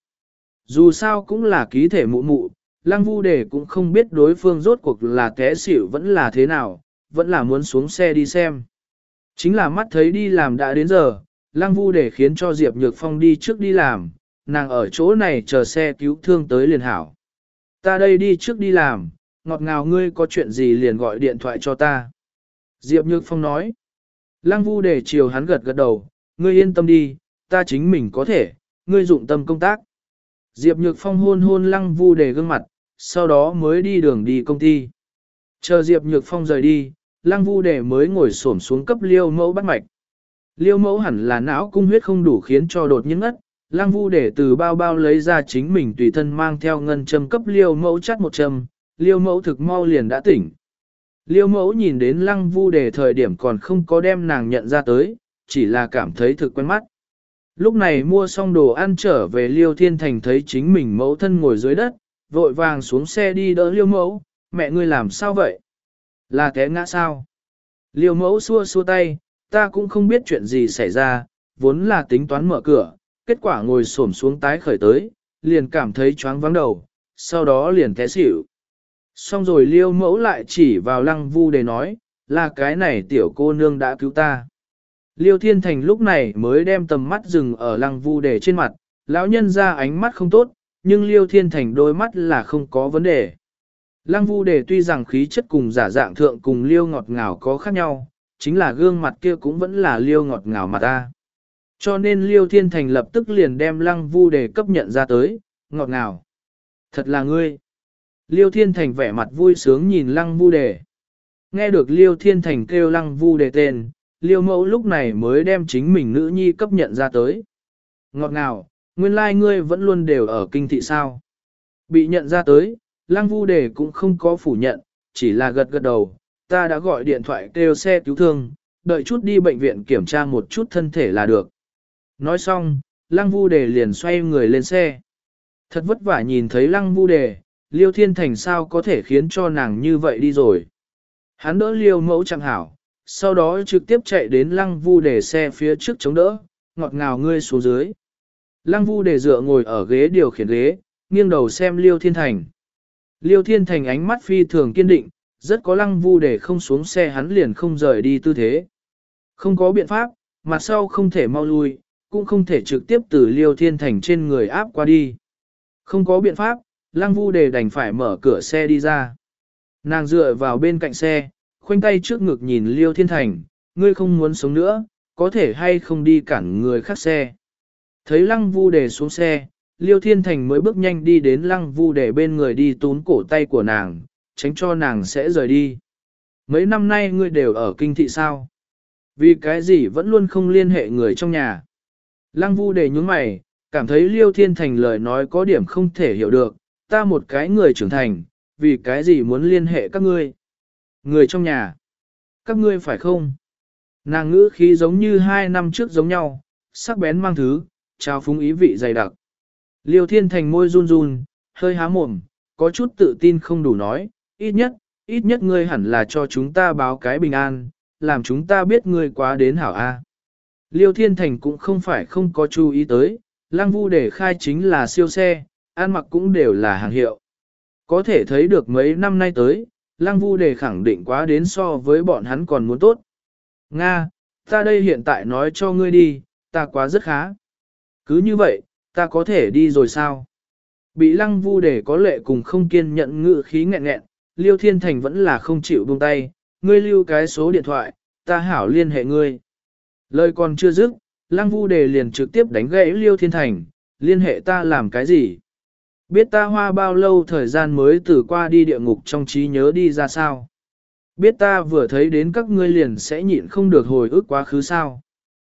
A: Dù sao cũng là ký thể mụ mụ, Lăng Vu Đề cũng không biết đối phương rốt cuộc là té xỉu vẫn là thế nào, vẫn là muốn xuống xe đi xem. Chính là mắt thấy đi làm đã đến giờ, Lăng Vu Đề khiến cho Diệp Nhược Phong đi trước đi làm, nàng ở chỗ này chờ xe cứu thương tới liền hảo. Ta đây đi trước đi làm, ngọt ngào ngươi có chuyện gì liền gọi điện thoại cho ta. Diệp Nhược Phong nói. Lăng Vu Đề chiều hắn gật gật đầu, ngươi yên tâm đi, ta chính mình có thể, ngươi dụng tâm công tác. Diệp Nhược Phong hôn hôn Lăng Vu Đề gương mặt, sau đó mới đi đường đi công ty. Chờ Diệp Nhược Phong rời đi, Lăng Vu Đề mới ngồi xổm xuống cấp Liêu mẫu bắt mạch. Liêu mẫu hẳn là não cung huyết không đủ khiến cho đột nhiên ngất. Lăng Vu Đề từ bao bao lấy ra chính mình tùy thân mang theo ngân châm cấp Liêu mẫu chắt một châm, Liêu mẫu thực mau liền đã tỉnh. Liêu mẫu nhìn đến Lăng Vu Đề thời điểm còn không có đem nàng nhận ra tới, chỉ là cảm thấy thực quen mắt. Lúc này mua xong đồ ăn trở về Liêu Thiên Thành thấy chính mình mẫu thân ngồi dưới đất, vội vàng xuống xe đi đỡ Liêu mẫu, mẹ ngươi làm sao vậy? Là té ngã sao? Liêu mẫu xua xua tay, ta cũng không biết chuyện gì xảy ra, vốn là tính toán mở cửa, kết quả ngồi xổm xuống tái khởi tới, liền cảm thấy choáng vắng đầu, sau đó liền té xỉu. Xong rồi Liêu mẫu lại chỉ vào Lăng Vu Đề nói, là cái này tiểu cô nương đã cứu ta. Liêu Thiên Thành lúc này mới đem tầm mắt dừng ở Lăng Vu Đề trên mặt, lão nhân ra ánh mắt không tốt, nhưng Liêu Thiên Thành đôi mắt là không có vấn đề. Lăng Vu Đề tuy rằng khí chất cùng giả dạng thượng cùng Liêu ngọt ngào có khác nhau, chính là gương mặt kia cũng vẫn là Liêu ngọt ngào mặt ta. Cho nên Liêu Thiên Thành lập tức liền đem Lăng Vu Đề cấp nhận ra tới, ngọt ngào. Thật là ngươi. Liêu Thiên Thành vẻ mặt vui sướng nhìn Lăng Vu Đề. Nghe được Liêu Thiên Thành kêu Lăng Vu Đề tên, Liêu mẫu lúc này mới đem chính mình nữ nhi cấp nhận ra tới. Ngọt ngào, nguyên lai like ngươi vẫn luôn đều ở kinh thị sao. Bị nhận ra tới, Lăng Vu Đề cũng không có phủ nhận, chỉ là gật gật đầu, ta đã gọi điện thoại kêu xe cứu thương, đợi chút đi bệnh viện kiểm tra một chút thân thể là được. Nói xong, Lăng Vu Đề liền xoay người lên xe. Thật vất vả nhìn thấy Lăng Vu Đề, Liêu Thiên Thành sao có thể khiến cho nàng như vậy đi rồi. Hắn đỡ Liêu mẫu chẳng hảo, sau đó trực tiếp chạy đến Lăng Vu Đề xe phía trước chống đỡ, ngọt ngào ngươi xuống dưới. Lăng Vu Đề dựa ngồi ở ghế điều khiển ghế, nghiêng đầu xem Liêu Thiên Thành. Liêu Thiên Thành ánh mắt phi thường kiên định, rất có Lăng Vu Đề không xuống xe hắn liền không rời đi tư thế. Không có biện pháp, mặt sau không thể mau lui, cũng không thể trực tiếp từ Liêu Thiên Thành trên người áp qua đi. Không có biện pháp, Lăng Vu Đề đành phải mở cửa xe đi ra. Nàng dựa vào bên cạnh xe, khoanh tay trước ngực nhìn Liêu Thiên Thành, ngươi không muốn sống nữa, có thể hay không đi cản người khác xe. Thấy Lăng Vu Đề xuống xe, Liêu Thiên Thành mới bước nhanh đi đến Lăng Vu Đề bên người đi túm cổ tay của nàng, tránh cho nàng sẽ rời đi. Mấy năm nay ngươi đều ở kinh thị sao? Vì cái gì vẫn luôn không liên hệ người trong nhà? Lăng Vu Đề nhướng mày, cảm thấy Liêu Thiên Thành lời nói có điểm không thể hiểu được, ta một cái người trưởng thành, vì cái gì muốn liên hệ các ngươi? Người trong nhà. Các ngươi phải không? Nàng ngữ khí giống như hai năm trước giống nhau, sắc bén mang thứ, trao phúng ý vị dày đặc. Liêu Thiên Thành môi run run, hơi há mồm, có chút tự tin không đủ nói, ít nhất, ít nhất ngươi hẳn là cho chúng ta báo cái bình an, làm chúng ta biết ngươi quá đến hảo A. Liêu Thiên Thành cũng không phải không có chú ý tới, Lăng Vu Đề khai chính là siêu xe, ăn mặc cũng đều là hàng hiệu. Có thể thấy được mấy năm nay tới, Lăng Vu Đề khẳng định quá đến so với bọn hắn còn muốn tốt. Nga, ta đây hiện tại nói cho ngươi đi, ta quá rất khá. Cứ như vậy, ta có thể đi rồi sao? Bị Lăng Vu Đề có lệ cùng không kiên nhận ngự khí nghẹn nghẹn, Liêu Thiên Thành vẫn là không chịu buông tay, ngươi lưu cái số điện thoại, ta hảo liên hệ ngươi. Lời còn chưa dứt, Lăng Vu Đề liền trực tiếp đánh gãy Liêu Thiên Thành, liên hệ ta làm cái gì? Biết ta hoa bao lâu thời gian mới từ qua đi địa ngục trong trí nhớ đi ra sao? Biết ta vừa thấy đến các ngươi liền sẽ nhịn không được hồi ức quá khứ sao?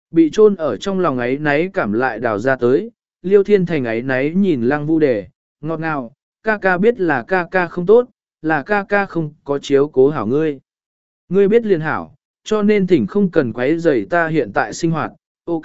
A: Bị chôn ở trong lòng ấy náy cảm lại đào ra tới, Liêu Thiên Thành ấy náy nhìn Lăng Vu Đề, ngọt ngào, ca ca biết là ca ca không tốt, là ca ca không có chiếu cố hảo ngươi. Ngươi biết liền hảo, cho nên thỉnh không cần quấy rầy ta hiện tại sinh hoạt, ok.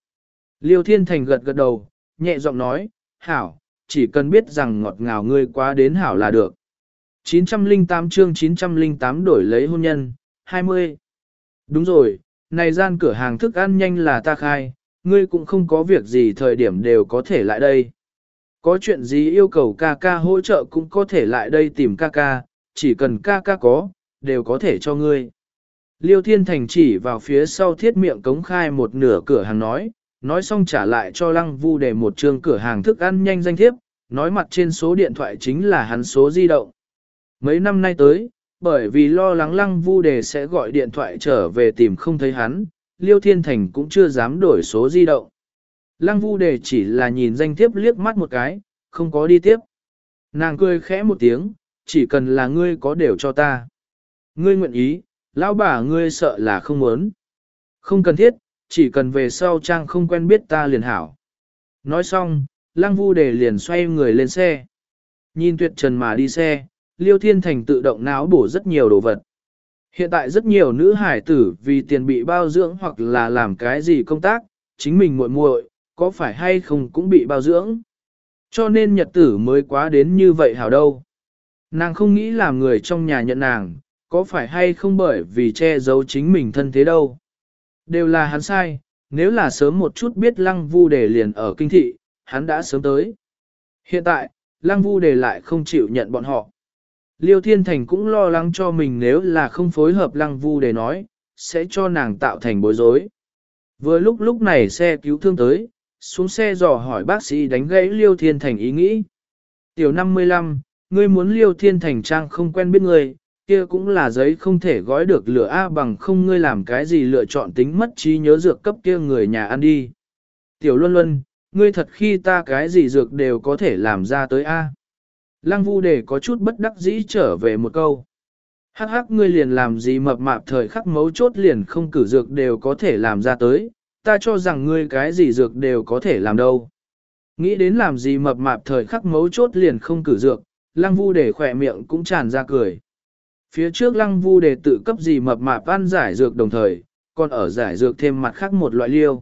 A: Liêu Thiên Thành gật gật đầu, nhẹ giọng nói, hảo, chỉ cần biết rằng ngọt ngào ngươi quá đến hảo là được. chín trăm lẻ tám chương chín trăm lẻ tám đổi lấy hôn nhân, hai mươi. Đúng rồi, này gian cửa hàng thức ăn nhanh là ta khai, ngươi cũng không có việc gì thời điểm đều có thể lại đây. Có chuyện gì yêu cầu ca ca hỗ trợ cũng có thể lại đây tìm ca ca, chỉ cần ca ca có, đều có thể cho ngươi. Liêu Thiên Thành chỉ vào phía sau thiết miệng cống khai một nửa cửa hàng nói, nói xong trả lại cho Lăng Vu Đề một chương cửa hàng thức ăn nhanh danh thiếp, nói mặt trên số điện thoại chính là hắn số di động. Mấy năm nay tới, bởi vì lo lắng Lăng Vu Đề sẽ gọi điện thoại trở về tìm không thấy hắn, Liêu Thiên Thành cũng chưa dám đổi số di động. Lăng Vu Đề chỉ là nhìn danh thiếp liếc mắt một cái, không có đi tiếp. Nàng cười khẽ một tiếng, chỉ cần là ngươi có đều cho ta. Ngươi nguyện ý, lão bà ngươi sợ là không muốn. Không cần thiết, chỉ cần về sau trang không quen biết ta liền hảo. Nói xong, Lăng Vu Đề liền xoay người lên xe. Nhìn tuyệt trần mà đi xe, Liêu Thiên Thành tự động náo bổ rất nhiều đồ vật. Hiện tại rất nhiều nữ hải tử vì tiền bị bao dưỡng hoặc là làm cái gì công tác, chính mình muội muội có phải hay không cũng bị bao dưỡng. Cho nên nhật tử mới quá đến như vậy hảo đâu. Nàng không nghĩ làm người trong nhà nhận nàng, có phải hay không bởi vì che giấu chính mình thân thế đâu. Đều là hắn sai, nếu là sớm một chút biết Lăng Vu Đề liền ở kinh thị, hắn đã sớm tới. Hiện tại, Lăng Vu Đề lại không chịu nhận bọn họ. Liêu Thiên Thành cũng lo lắng cho mình nếu là không phối hợp Lăng Vu Đề nói, sẽ cho nàng tạo thành bối rối. Vừa lúc lúc này xe cứu thương tới, xuống xe dò hỏi bác sĩ đánh gãy Liêu Thiên Thành ý nghĩ. Tiểu năm mươi lăm, ngươi muốn Liêu Thiên Thành trang không quen biết ngươi, kia cũng là giấy không thể gói được lửa A bằng không ngươi làm cái gì lựa chọn tính mất trí nhớ dược cấp kia người nhà ăn đi. Tiểu Luân Luân, ngươi thật khi ta cái gì dược đều có thể làm ra tới A. Lăng Vu Đề có chút bất đắc dĩ trở về một câu. Hắc hắc ngươi liền làm gì mập mạp thời khắc mấu chốt liền không cử dược đều có thể làm ra tới, ta cho rằng ngươi cái gì dược đều có thể làm đâu. Nghĩ đến làm gì mập mạp thời khắc mấu chốt liền không cử dược, Lăng Vu Đề khỏe miệng cũng tràn ra cười. Phía trước Lăng Vu Đề tự cấp gì mập mạp ăn giải dược đồng thời, còn ở giải dược thêm mặt khác một loại liêu.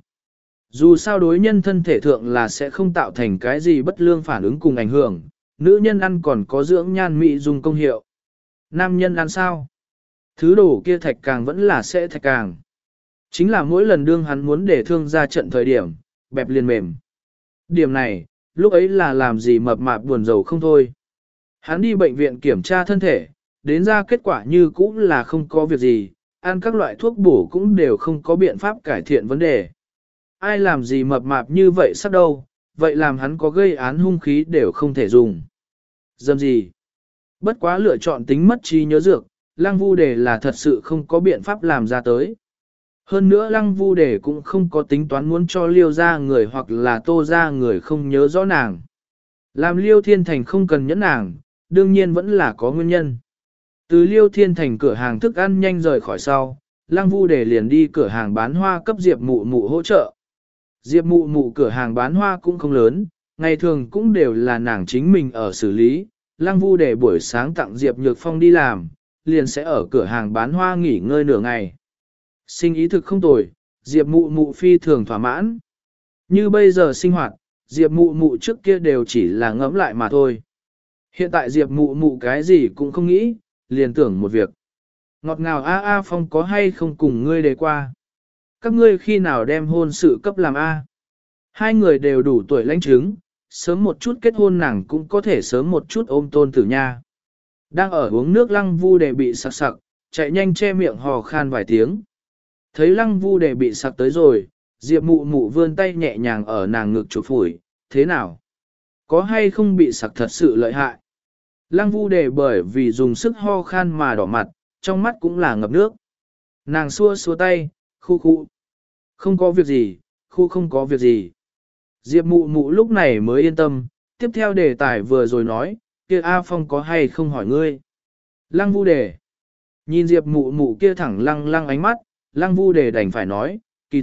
A: Dù sao đối nhân thân thể thượng là sẽ không tạo thành cái gì bất lương phản ứng cùng ảnh hưởng, nữ nhân ăn còn có dưỡng nhan mỹ dùng công hiệu. Nam nhân ăn sao? Thứ đồ kia thạch càng vẫn là sẽ thạch càng. Chính là mỗi lần đương hắn muốn để thương ra trận thời điểm, bẹp liền mềm. Điểm này, lúc ấy là làm gì mập mạp buồn rầu không thôi. Hắn đi bệnh viện kiểm tra thân thể, đến ra kết quả như cũng là không có việc gì, ăn các loại thuốc bổ cũng đều không có biện pháp cải thiện vấn đề. Ai làm gì mập mạp như vậy sắc đâu, vậy làm hắn có gây án hung khí đều không thể dùng. Dâm gì? Bất quá lựa chọn tính mất trí nhớ dược, Lăng Vu Đề là thật sự không có biện pháp làm ra tới. Hơn nữa Lăng Vu Đề cũng không có tính toán muốn cho Liêu ra người hoặc là Tô ra người không nhớ rõ nàng. Làm Liêu Thiên Thành không cần nhẫn nàng, đương nhiên vẫn là có nguyên nhân. Từ Liêu Thiên Thành cửa hàng thức ăn nhanh rời khỏi sau, Lăng Vu Đề liền đi cửa hàng bán hoa cấp Diệp Mụ Mụ hỗ trợ. Diệp Mụ Mụ cửa hàng bán hoa cũng không lớn, ngày thường cũng đều là nàng chính mình ở xử lý. Lăng Vu Đề buổi sáng tặng Diệp Nhược Phong đi làm, liền sẽ ở cửa hàng bán hoa nghỉ ngơi nửa ngày. Sinh ý thực không tồi, Diệp Mụ Mụ phi thường thỏa mãn. Như bây giờ sinh hoạt, Diệp Mụ Mụ trước kia đều chỉ là ngẫm lại mà thôi. Hiện tại Diệp Mụ Mụ cái gì cũng không nghĩ, liền tưởng một việc. Ngọt ngào A A Phong có hay không cùng ngươi đề qua? Các ngươi khi nào đem hôn sự cấp làm A? Hai người đều đủ tuổi lãnh chứng, sớm một chút kết hôn nàng cũng có thể sớm một chút ôm tôn tử nha. Đang ở uống nước Lăng Vu Đề bị sặc sặc, chạy nhanh che miệng hò khan vài tiếng. Thấy Lăng Vu Đề bị sặc tới rồi, Diệp Mụ Mụ vươn tay nhẹ nhàng ở nàng ngực chụp phủi, thế nào? Có hay không bị sặc thật sự lợi hại? Lăng Vu Đề bởi vì dùng sức ho khan mà đỏ mặt, trong mắt cũng là ngập nước. Nàng xua xua tay, khu khu. Không có việc gì, khu không có việc gì. Diệp Mụ Mụ lúc này mới yên tâm, tiếp theo đề tài vừa rồi nói, kia A Phong có hay không hỏi ngươi. Lăng Vu Đề. Nhìn Diệp Mụ Mụ kia thẳng lăng lăng ánh mắt, Lăng Vu Đề đành phải nói, kỳ thật,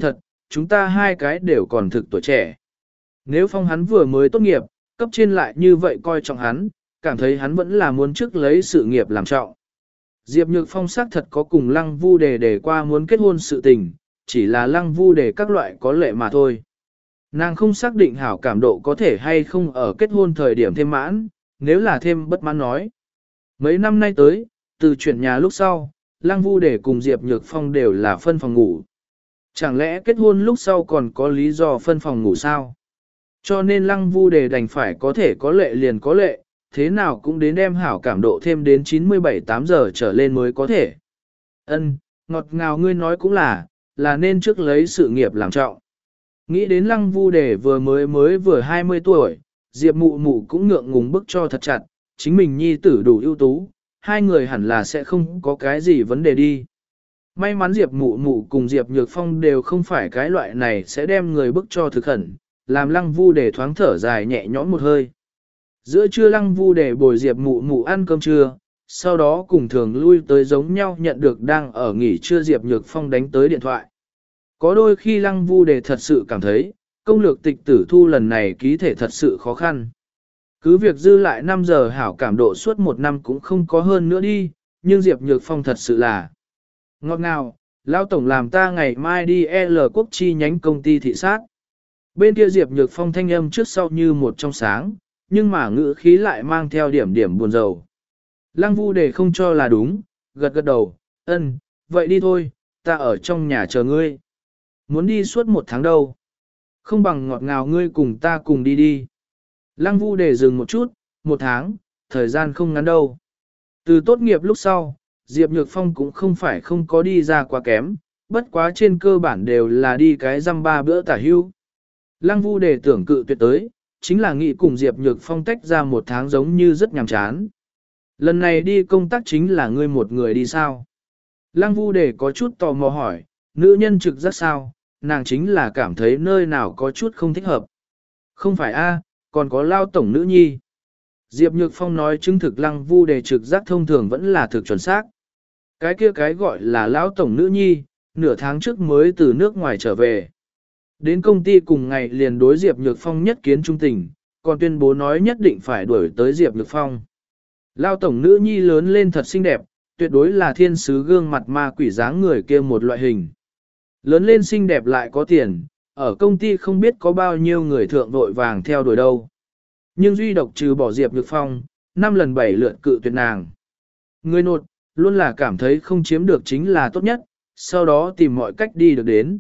A: chúng ta hai cái đều còn thực tuổi trẻ. Nếu Phong hắn vừa mới tốt nghiệp, cấp trên lại như vậy coi trọng hắn, cảm thấy hắn vẫn là muốn trước lấy sự nghiệp làm trọng. Diệp Nhược Phong xác thật có cùng Lăng Vu Đề đề qua muốn kết hôn sự tình, chỉ là Lăng Vu Đề các loại có lệ mà thôi. Nàng không xác định hảo cảm độ có thể hay không ở kết hôn thời điểm thêm mãn, nếu là thêm bất mãn nói. Mấy năm nay tới, từ chuyển nhà lúc sau, Lăng Vu Đề cùng Diệp Nhược Phong đều là phân phòng ngủ. Chẳng lẽ kết hôn lúc sau còn có lý do phân phòng ngủ sao? Cho nên Lăng Vu Đề đành phải có thể có lệ liền có lệ, thế nào cũng đến đem hảo cảm độ thêm đến chín mươi bảy tám giờ trở lên mới có thể. Ân, ngọt ngào ngươi nói cũng là, là nên trước lấy sự nghiệp làm trọng. Nghĩ đến Lăng Vu Đề vừa mới mới vừa hai mươi tuổi, Diệp Mụ Mụ cũng ngượng ngùng bức cho thật chặt, chính mình nhi tử đủ ưu tú, hai người hẳn là sẽ không có cái gì vấn đề đi. May mắn Diệp Mụ Mụ cùng Diệp Nhược Phong đều không phải cái loại này sẽ đem người bức cho thực khẩn, làm Lăng Vu Đề thoáng thở dài nhẹ nhõm một hơi. Giữa trưa Lăng Vu Đề bồi Diệp Mụ Mụ ăn cơm trưa, sau đó cùng thường lui tới giống nhau nhận được đang ở nghỉ trưa Diệp Nhược Phong đánh tới điện thoại. Có đôi khi Lăng Vu Đề thật sự cảm thấy, công lược tịch tử thu lần này ký thể thật sự khó khăn. Cứ việc dư lại năm giờ hảo cảm độ suốt một năm cũng không có hơn nữa đi, nhưng Diệp Nhược Phong thật sự là ngọt ngào, Lão Tổng làm ta ngày mai đi L Quốc chi nhánh công ty thị sát. Bên kia Diệp Nhược Phong thanh âm trước sau như một trong sáng, nhưng mà ngữ khí lại mang theo điểm điểm buồn rầu. Lăng Vu Đề không cho là đúng, gật gật đầu, ân, vậy đi thôi, ta ở trong nhà chờ ngươi. Muốn đi suốt một tháng đâu. Không bằng ngọt ngào ngươi cùng ta cùng đi đi. Lăng Vu Đề dừng một chút, một tháng, thời gian không ngắn đâu. Từ tốt nghiệp lúc sau, Diệp Nhược Phong cũng không phải không có đi ra quá kém, bất quá trên cơ bản đều là đi cái dăm ba bữa tả hưu. Lăng Vu Đề tưởng cự tuyệt tới, chính là nghĩ cùng Diệp Nhược Phong tách ra một tháng giống như rất nhàm chán. Lần này đi công tác chính là ngươi một người đi sao? Lăng Vu Đề có chút tò mò hỏi, nữ nhân trực giác sao, nàng chính là cảm thấy nơi nào có chút không thích hợp. Không phải a, còn có Lao Tổng nữ nhi. Diệp Nhược Phong nói chứng thực Lăng Vu Đề trực giác thông thường vẫn là thực chuẩn xác. Cái kia cái gọi là Lão Tổng nữ nhi, nửa tháng trước mới từ nước ngoài trở về. Đến công ty cùng ngày liền đối Diệp Nhược Phong nhất kiến trung tình, còn tuyên bố nói nhất định phải đuổi tới Diệp Nhược Phong. Lao Tổng nữ nhi lớn lên thật xinh đẹp, tuyệt đối là thiên sứ gương mặt ma quỷ dáng người kia một loại hình. Lớn lên xinh đẹp lại có tiền, ở công ty không biết có bao nhiêu người thượng vội vàng theo đuổi đâu. Nhưng duy độc trừ bỏ Diệp Nhược Phong, năm lần bảy lượt cự tuyệt nàng. Người nột, luôn là cảm thấy không chiếm được chính là tốt nhất, sau đó tìm mọi cách đi được đến.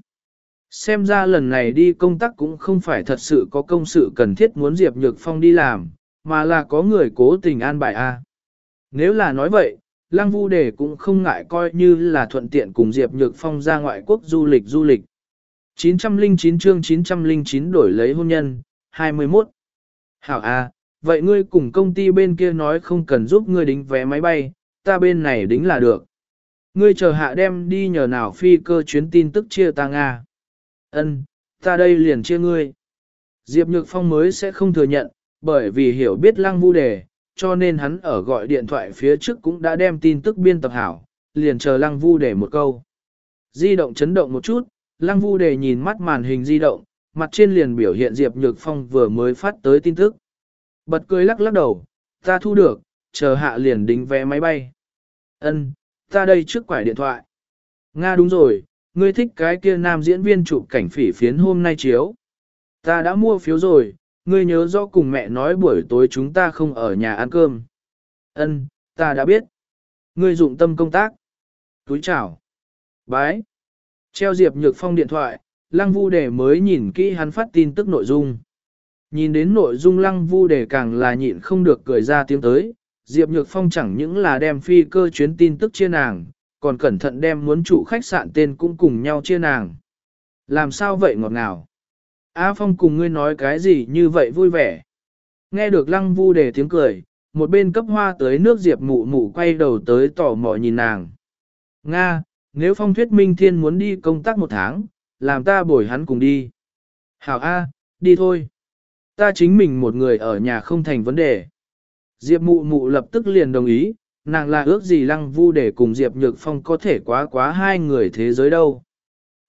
A: Xem ra lần này đi công tác cũng không phải thật sự có công sự cần thiết muốn Diệp Nhược Phong đi làm, mà là có người cố tình an bài a. Nếu là nói vậy, Lăng Vu Đề cũng không ngại coi như là thuận tiện cùng Diệp Nhược Phong ra ngoại quốc du lịch du lịch. chín trăm lẻ chín chương chín trăm lẻ chín đổi lấy hôn nhân, hai mươi mốt. Hảo a, vậy ngươi cùng công ty bên kia nói không cần giúp ngươi đính vé máy bay, ta bên này đính là được. Ngươi chờ hạ đem đi nhờ nào phi cơ chuyến tin tức chia ta Nga. Ân, ta đây liền chia ngươi. Diệp Nhược Phong mới sẽ không thừa nhận, bởi vì hiểu biết Lăng Vu Đề, cho nên hắn ở gọi điện thoại phía trước cũng đã đem tin tức biên tập hảo, liền chờ Lăng Vu Đề một câu. Di động chấn động một chút, Lăng Vu Đề nhìn mắt màn hình di động, mặt trên liền biểu hiện Diệp Nhược Phong vừa mới phát tới tin tức. Bật cười lắc lắc đầu, ta thu được, chờ hạ liền đính vé máy bay. Ân, ta đây trước quải điện thoại. Nga đúng rồi, ngươi thích cái kia nam diễn viên chụp cảnh phỉ phiến hôm nay chiếu. Ta đã mua phiếu rồi, ngươi nhớ rõ cùng mẹ nói buổi tối chúng ta không ở nhà ăn cơm. Ân, ta đã biết. Ngươi dụng tâm công tác. Túi chào. Bái. Treo Diệp Nhược Phong điện thoại, Lăng Vu Đề mới nhìn kỹ hắn phát tin tức nội dung. Nhìn đến nội dung Lăng Vu Đề càng là nhịn không được cười ra tiếng tới. Diệp Nhược Phong chẳng những là đem phi cơ chuyến tin tức chia nàng, còn cẩn thận đem muốn trụ khách sạn tên cũng cùng nhau chia nàng. Làm sao vậy ngọt ngào? A Phong cùng ngươi nói cái gì như vậy vui vẻ? Nghe được Lăng Vu Đề tiếng cười, một bên cấp hoa tới nước Diệp Mụ Mụ quay đầu tới tò mò nhìn nàng. Nga, nếu Phong thuyết Minh Thiên muốn đi công tác một tháng, làm ta bồi hắn cùng đi. Hảo A, đi thôi. Ta chính mình một người ở nhà không thành vấn đề. Diệp Mụ Mụ lập tức liền đồng ý, nàng là ước gì Lăng Vu Đề cùng Diệp Nhược Phong có thể quá quá hai người thế giới đâu.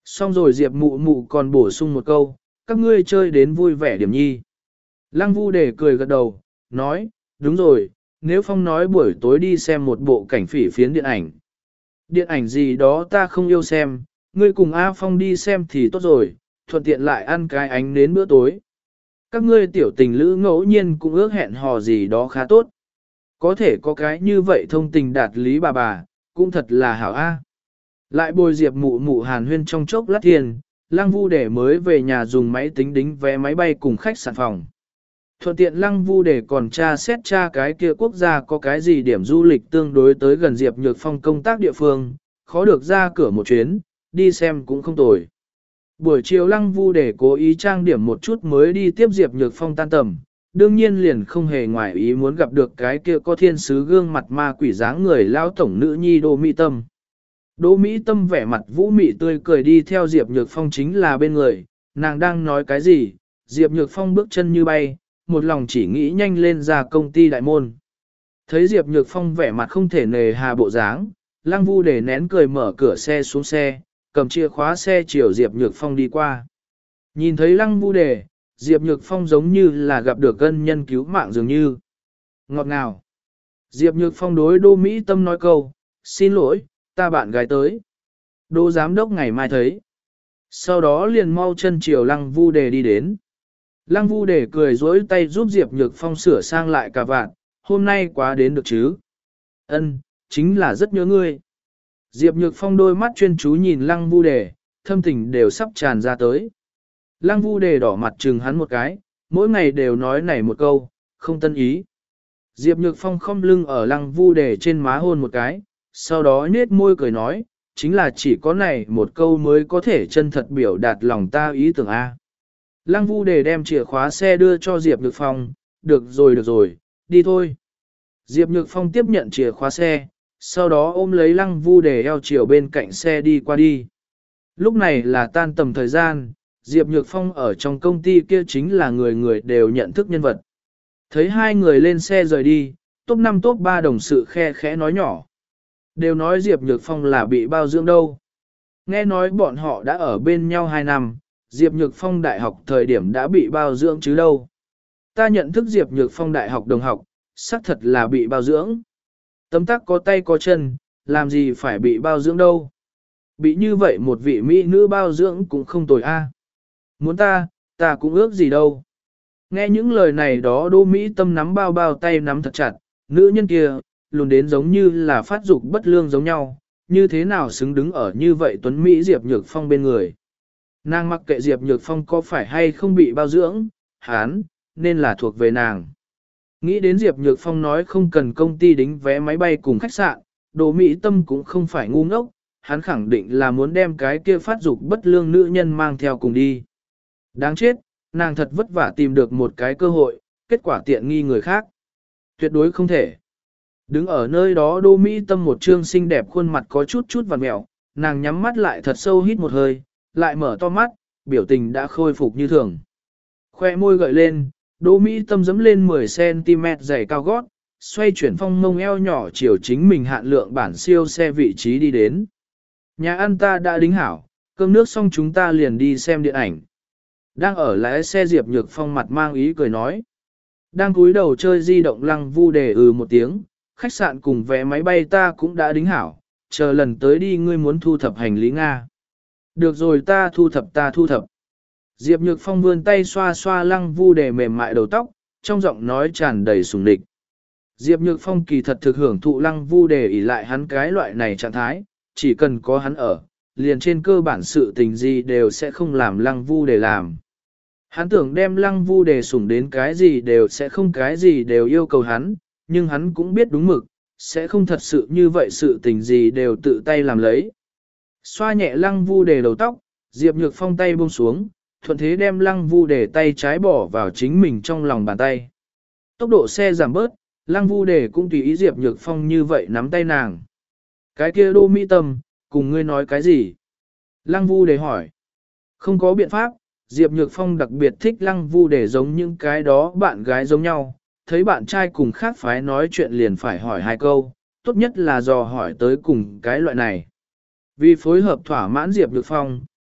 A: Xong rồi Diệp mụ mụ còn bổ sung một câu, các ngươi chơi đến vui vẻ điểm nhi. Lăng Vu Đề cười gật đầu, nói, đúng rồi, nếu Phong nói buổi tối đi xem một bộ cảnh phỉ phiến điện ảnh. Điện ảnh gì đó ta không yêu xem, ngươi cùng A Phong đi xem thì tốt rồi, thuận tiện lại ăn cái ánh đến bữa tối. Các ngươi tiểu tình lữ ngẫu nhiên cũng ước hẹn hò gì đó khá tốt. Có thể có cái như vậy thông tình đạt lý bà bà, cũng thật là hảo A. Lại bồi Diệp mụ mụ hàn huyên trong chốc lát tiền, Lăng Vu Đề mới về nhà dùng máy tính đính vé máy bay cùng khách sạn phòng. Thuận tiện Lăng Vu Đề còn tra xét tra cái kia quốc gia có cái gì điểm du lịch tương đối tới gần Diệp Nhược Phong công tác địa phương, khó được ra cửa một chuyến, đi xem cũng không tồi. Buổi chiều Lăng Vu Đề cố ý trang điểm một chút mới đi tiếp Diệp Nhược Phong tan tầm, đương nhiên liền không hề ngoài ý muốn gặp được cái kia có thiên sứ gương mặt ma quỷ dáng người lão tổng nữ nhi Đỗ Mỹ Tâm. Đỗ Mỹ Tâm vẻ mặt vũ mị tươi cười đi theo Diệp Nhược Phong chính là bên người, nàng đang nói cái gì, Diệp Nhược Phong bước chân như bay, một lòng chỉ nghĩ nhanh lên ra công ty đại môn. Thấy Diệp Nhược Phong vẻ mặt không thể nề hà bộ dáng, Lăng Vu Đề nén cười mở cửa xe xuống xe, cầm chìa khóa xe chiều Diệp Nhược Phong đi qua. Nhìn thấy Lăng Vu Đề, Diệp Nhược Phong giống như là gặp được ân nhân cứu mạng dường như. Ngọt ngào. Diệp Nhược Phong đối Đỗ Mỹ Tâm nói câu, xin lỗi, ta bạn gái tới. Đỗ giám đốc ngày mai thấy. Sau đó liền mau chân chiều Lăng Vu Đề đi đến. Lăng Vu Đề cười dối tay giúp Diệp Nhược Phong sửa sang lại cà vạt, hôm nay quá đến được chứ. Ân, chính là rất nhớ ngươi. Diệp Nhược Phong đôi mắt chuyên chú nhìn Lăng Vu Đề, thâm tình đều sắp tràn ra tới. Lăng Vu Đề đỏ mặt trừng hắn một cái, mỗi ngày đều nói này một câu, không tân ý. Diệp Nhược Phong khom lưng ở Lăng Vu Đề trên má hôn một cái, sau đó nết môi cười nói, chính là chỉ có này một câu mới có thể chân thật biểu đạt lòng ta ý tưởng A. Lăng Vu Đề đem chìa khóa xe đưa cho Diệp Nhược Phong, được rồi được rồi, đi thôi. Diệp Nhược Phong tiếp nhận chìa khóa xe, sau đó ôm lấy Lăng Vu Đề eo chiều bên cạnh xe đi qua đi. Lúc này là tan tầm thời gian, Diệp Nhược Phong ở trong công ty kia chính là người người đều nhận thức nhân vật. Thấy hai người lên xe rời đi, top năm top ba đồng sự khe khẽ nói nhỏ. Đều nói Diệp Nhược Phong là bị bao dưỡng đâu. Nghe nói bọn họ đã ở bên nhau hai năm, Diệp Nhược Phong đại học thời điểm đã bị bao dưỡng chứ đâu. Ta nhận thức Diệp Nhược Phong đại học đồng học, xác thật là bị bao dưỡng. Tấm tắc có tay có chân, làm gì phải bị bao dưỡng đâu. Bị như vậy một vị mỹ nữ bao dưỡng cũng không tồi a. Muốn ta, ta cũng ước gì đâu. Nghe những lời này đó Đỗ Mỹ Tâm nắm bao bao tay nắm thật chặt, nữ nhân kia, lùn đến giống như là phát dục bất lương giống nhau, như thế nào xứng đứng ở như vậy Tuấn Mỹ Diệp Nhược Phong bên người. Nàng mặc kệ Diệp Nhược Phong có phải hay không bị bao dưỡng, hán, nên là thuộc về nàng. Nghĩ đến Diệp Nhược Phong nói không cần công ty đính vé máy bay cùng khách sạn, Đỗ Mỹ Tâm cũng không phải ngu ngốc, hắn khẳng định là muốn đem cái kia phát dục bất lương nữ nhân mang theo cùng đi. Đáng chết, nàng thật vất vả tìm được một cái cơ hội, kết quả tiện nghi người khác. Tuyệt đối không thể. Đứng ở nơi đó Đỗ Mỹ Tâm một trương xinh đẹp khuôn mặt có chút chút vằn mẹo, nàng nhắm mắt lại thật sâu hít một hơi, lại mở to mắt, biểu tình đã khôi phục như thường. Khoe môi gợi lên, Đỗ Mỹ Tâm dẫm lên mười xăng ti mét giày cao gót, xoay chuyển phong mông eo nhỏ chiều chính mình hạn lượng bản siêu xe vị trí đi đến. Nhà ăn ta đã đính hảo, cơm nước xong chúng ta liền đi xem điện ảnh. Đang ở lái xe Diệp Nhược Phong mặt mang ý cười nói. Đang cúi đầu chơi di động Lăng Vu Đề ừ một tiếng, khách sạn cùng vé máy bay ta cũng đã đính hảo, chờ lần tới đi ngươi muốn thu thập hành lý Nga. Được rồi ta thu thập ta thu thập. Diệp Nhược Phong vươn tay xoa xoa Lăng Vu Đề mềm mại đầu tóc, trong giọng nói tràn đầy sùng địch. Diệp Nhược Phong kỳ thật thực hưởng thụ Lăng Vu Đề ỷ lại hắn cái loại này trạng thái, chỉ cần có hắn ở, liền trên cơ bản sự tình gì đều sẽ không làm Lăng Vu Đề làm. Hắn tưởng đem Lăng Vu Đề sủng đến cái gì đều sẽ không cái gì đều yêu cầu hắn, nhưng hắn cũng biết đúng mực, sẽ không thật sự như vậy sự tình gì đều tự tay làm lấy. Xoa nhẹ Lăng Vu Đề đầu tóc, Diệp Nhược Phong tay buông xuống, thuận thế đem Lăng Vu Đề tay trái bỏ vào chính mình trong lòng bàn tay. Tốc độ xe giảm bớt, Lăng Vu Đề cũng tùy ý Diệp Nhược Phong như vậy nắm tay nàng. Cái kia Đỗ Mỹ Tâm, cùng ngươi nói cái gì? Lăng Vu Đề hỏi. Không có biện pháp, Diệp Nhược Phong đặc biệt thích Lăng Vu Đề giống những cái đó bạn gái giống nhau, thấy bạn trai cùng khác phái nói chuyện liền phải hỏi hai câu, tốt nhất là dò hỏi tới cùng cái loại này. Vì phối hợp thỏa mãn Diệp Nhược Phong,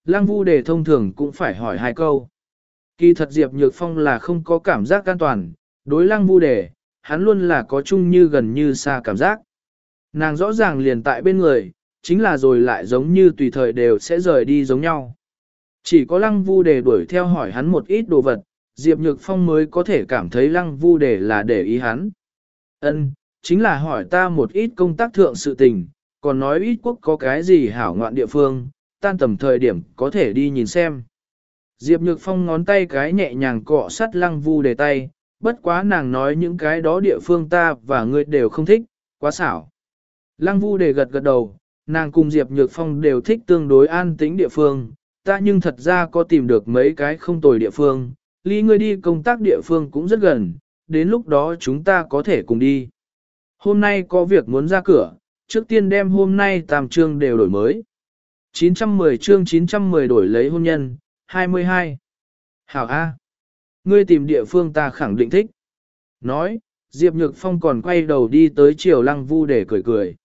A: Lăng Vu Đề thông thường cũng phải hỏi hai câu. Kỳ thật Diệp Nhược Phong là không có cảm giác an toàn, đối Lăng Vu Đề, hắn luôn là có chung như gần như xa cảm giác. Nàng rõ ràng liền tại bên người, chính là rồi lại giống như tùy thời đều sẽ rời đi giống nhau. Chỉ có Lăng Vu Đề đuổi theo hỏi hắn một ít đồ vật, Diệp Nhược Phong mới có thể cảm thấy Lăng Vu Đề là để ý hắn. Ân, chính là hỏi ta một ít công tác thượng sự tình, còn nói ít quốc có cái gì hảo ngoạn địa phương, tan tầm thời điểm có thể đi nhìn xem. Diệp Nhược Phong ngón tay cái nhẹ nhàng cọ sát Lăng Vu Đề tay, bất quá nàng nói những cái đó địa phương ta và ngươi đều không thích, quá xảo. Lăng Vu Đề gật gật đầu, nàng cùng Diệp Nhược Phong đều thích tương đối an tĩnh địa phương, ta nhưng thật ra có tìm được mấy cái không tồi địa phương, ly ngươi đi công tác địa phương cũng rất gần, đến lúc đó chúng ta có thể cùng đi. Hôm nay có việc muốn ra cửa, trước tiên đem hôm nay tam chương đều đổi mới. chín trăm mười chương chín trăm mười đổi lấy hôn nhân, hai mươi hai. Hảo A. Ngươi tìm địa phương ta khẳng định thích. Nói, Diệp Nhược Phong còn quay đầu đi tới chiều Lăng Vu để cười cười.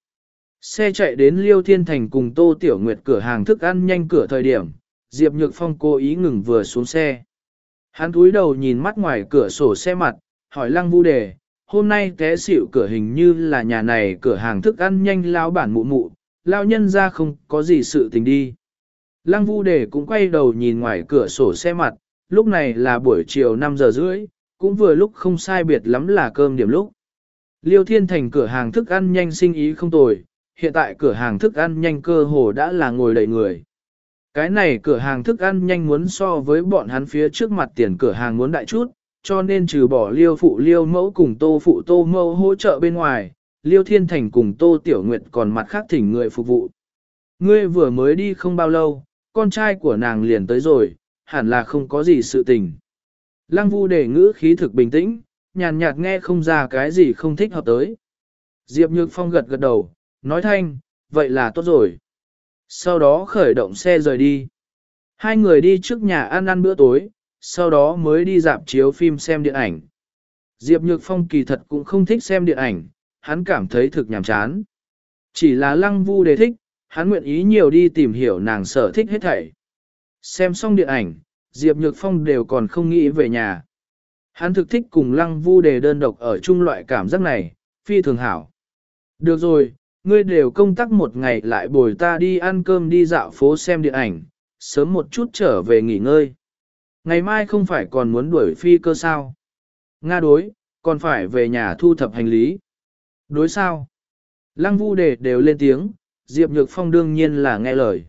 A: Xe chạy đến Liêu Thiên Thành cùng Tô Tiểu Nguyệt cửa hàng thức ăn nhanh cửa thời điểm, Diệp Nhược Phong cố ý ngừng vừa xuống xe. Hắn cúi đầu nhìn mắt ngoài cửa sổ xe mặt, hỏi Lăng Vu Đề, hôm nay té xỉu cửa hình như là nhà này cửa hàng thức ăn nhanh lao bản mụ mụ, lao nhân ra không có gì sự tình đi. Lăng Vu Đề cũng quay đầu nhìn ngoài cửa sổ xe mặt, lúc này là buổi chiều năm giờ rưỡi, cũng vừa lúc không sai biệt lắm là cơm điểm lúc. Liêu Thiên Thành cửa hàng thức ăn nhanh sinh ý không tồi, hiện tại cửa hàng thức ăn nhanh cơ hồ đã là ngồi đầy người. Cái này cửa hàng thức ăn nhanh muốn so với bọn hắn phía trước mặt tiền cửa hàng muốn đại chút, cho nên trừ bỏ Liêu phụ Liêu mẫu cùng Tô phụ Tô mẫu hỗ trợ bên ngoài, Liêu Thiên Thành cùng Tô Tiểu Nguyệt còn mặt khác thỉnh người phục vụ. Ngươi vừa mới đi không bao lâu, con trai của nàng liền tới rồi, hẳn là không có gì sự tình. Lăng Vu Đề ngữ khí thực bình tĩnh, nhàn nhạt nghe không ra cái gì không thích hợp tới. Diệp Nhược Phong gật gật đầu, nói thanh, vậy là tốt rồi. Sau đó khởi động xe rời đi. Hai người đi trước nhà ăn ăn bữa tối, sau đó mới đi dạp chiếu phim xem điện ảnh. Diệp Nhược Phong kỳ thật cũng không thích xem điện ảnh, hắn cảm thấy thực nhàm chán. Chỉ là Lăng Vu Đề thích, hắn nguyện ý nhiều đi tìm hiểu nàng sở thích hết thảy. Xem xong điện ảnh, Diệp Nhược Phong đều còn không nghĩ về nhà. Hắn thực thích cùng Lăng Vu Đề đơn độc ở chung loại cảm giác này, phi thường hảo. Được rồi, ngươi đều công tác một ngày lại bồi ta đi ăn cơm đi dạo phố xem điện ảnh, sớm một chút trở về nghỉ ngơi. Ngày mai không phải còn muốn đuổi phi cơ sao? Nga đối, còn phải về nhà thu thập hành lý. Đối sao? Lăng Vu Đề đều lên tiếng, Diệp Nhược Phong đương nhiên là nghe lời.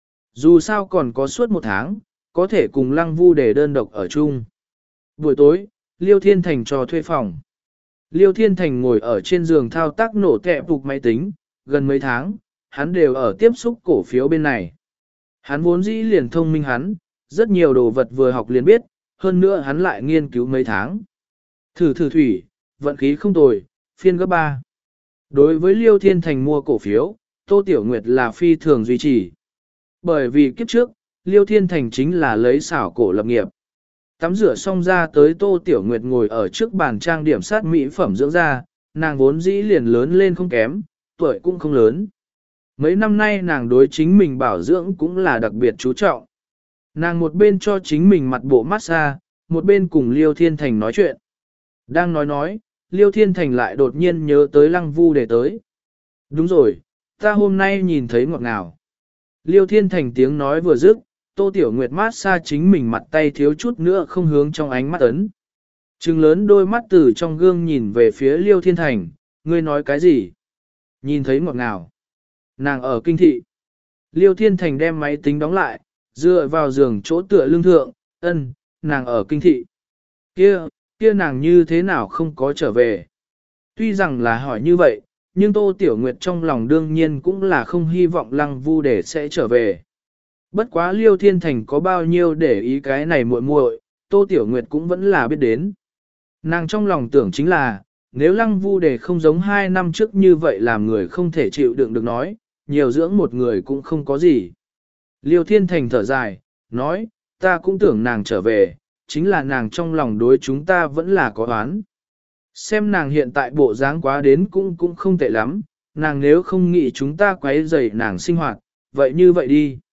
A: Dù sao còn có suốt một tháng, có thể cùng Lăng Vu Đề đơn độc ở chung. Buổi tối, Liêu Thiên Thành cho thuê phòng. Liêu Thiên Thành ngồi ở trên giường thao tác nổ tẹp phục máy tính, gần mấy tháng, hắn đều ở tiếp xúc cổ phiếu bên này. Hắn vốn dĩ liền thông minh hắn, rất nhiều đồ vật vừa học liền biết, hơn nữa hắn lại nghiên cứu mấy tháng. Thử thử thủy, vận khí không tồi, phiên gấp ba. Đối với Liêu Thiên Thành mua cổ phiếu, Tô Tiểu Nguyệt là phi thường duy trì. Bởi vì kiếp trước, Liêu Thiên Thành chính là lấy xảo cổ lập nghiệp. Tắm rửa xong ra tới Tô Tiểu Nguyệt ngồi ở trước bàn trang điểm sát mỹ phẩm dưỡng da, nàng vốn dĩ liền lớn lên không kém, tuổi cũng không lớn. Mấy năm nay nàng đối chính mình bảo dưỡng cũng là đặc biệt chú trọng. Nàng một bên cho chính mình mặt bộ massage, một bên cùng Liêu Thiên Thành nói chuyện. Đang nói nói, Liêu Thiên Thành lại đột nhiên nhớ tới Lăng Vu Đề tới. Đúng rồi, ta hôm nay nhìn thấy ngọt ngào. Liêu Thiên Thành tiếng nói vừa dứt, Tô Tiểu Nguyệt massage chính mình mặt tay thiếu chút nữa không hướng trong ánh mắt ấn. Trừng lớn đôi mắt từ trong gương nhìn về phía Liêu Thiên Thành, ngươi nói cái gì? Nhìn thấy ngọt ngào. Nàng ở kinh thị. Liêu Thiên Thành đem máy tính đóng lại, dựa vào giường chỗ tựa lưng thượng, ân, nàng ở kinh thị. Kia, kia nàng như thế nào không có trở về? Tuy rằng là hỏi như vậy, nhưng Tô Tiểu Nguyệt trong lòng đương nhiên cũng là không hy vọng Lăng Vu Đề sẽ trở về. Bất quá Liêu Thiên Thành có bao nhiêu để ý cái này muội muội, Tô Tiểu Nguyệt cũng vẫn là biết đến. Nàng trong lòng tưởng chính là, nếu Lăng Vu Đề không giống hai năm trước như vậy làm người không thể chịu đựng được nói, nhiều dưỡng một người cũng không có gì. Liêu Thiên Thành thở dài, nói, ta cũng tưởng nàng trở về, chính là nàng trong lòng đối chúng ta vẫn là có oán. Xem nàng hiện tại bộ dáng quá đến cũng cũng không tệ lắm, nàng nếu không nghĩ chúng ta quấy rầy nàng sinh hoạt, vậy như vậy đi.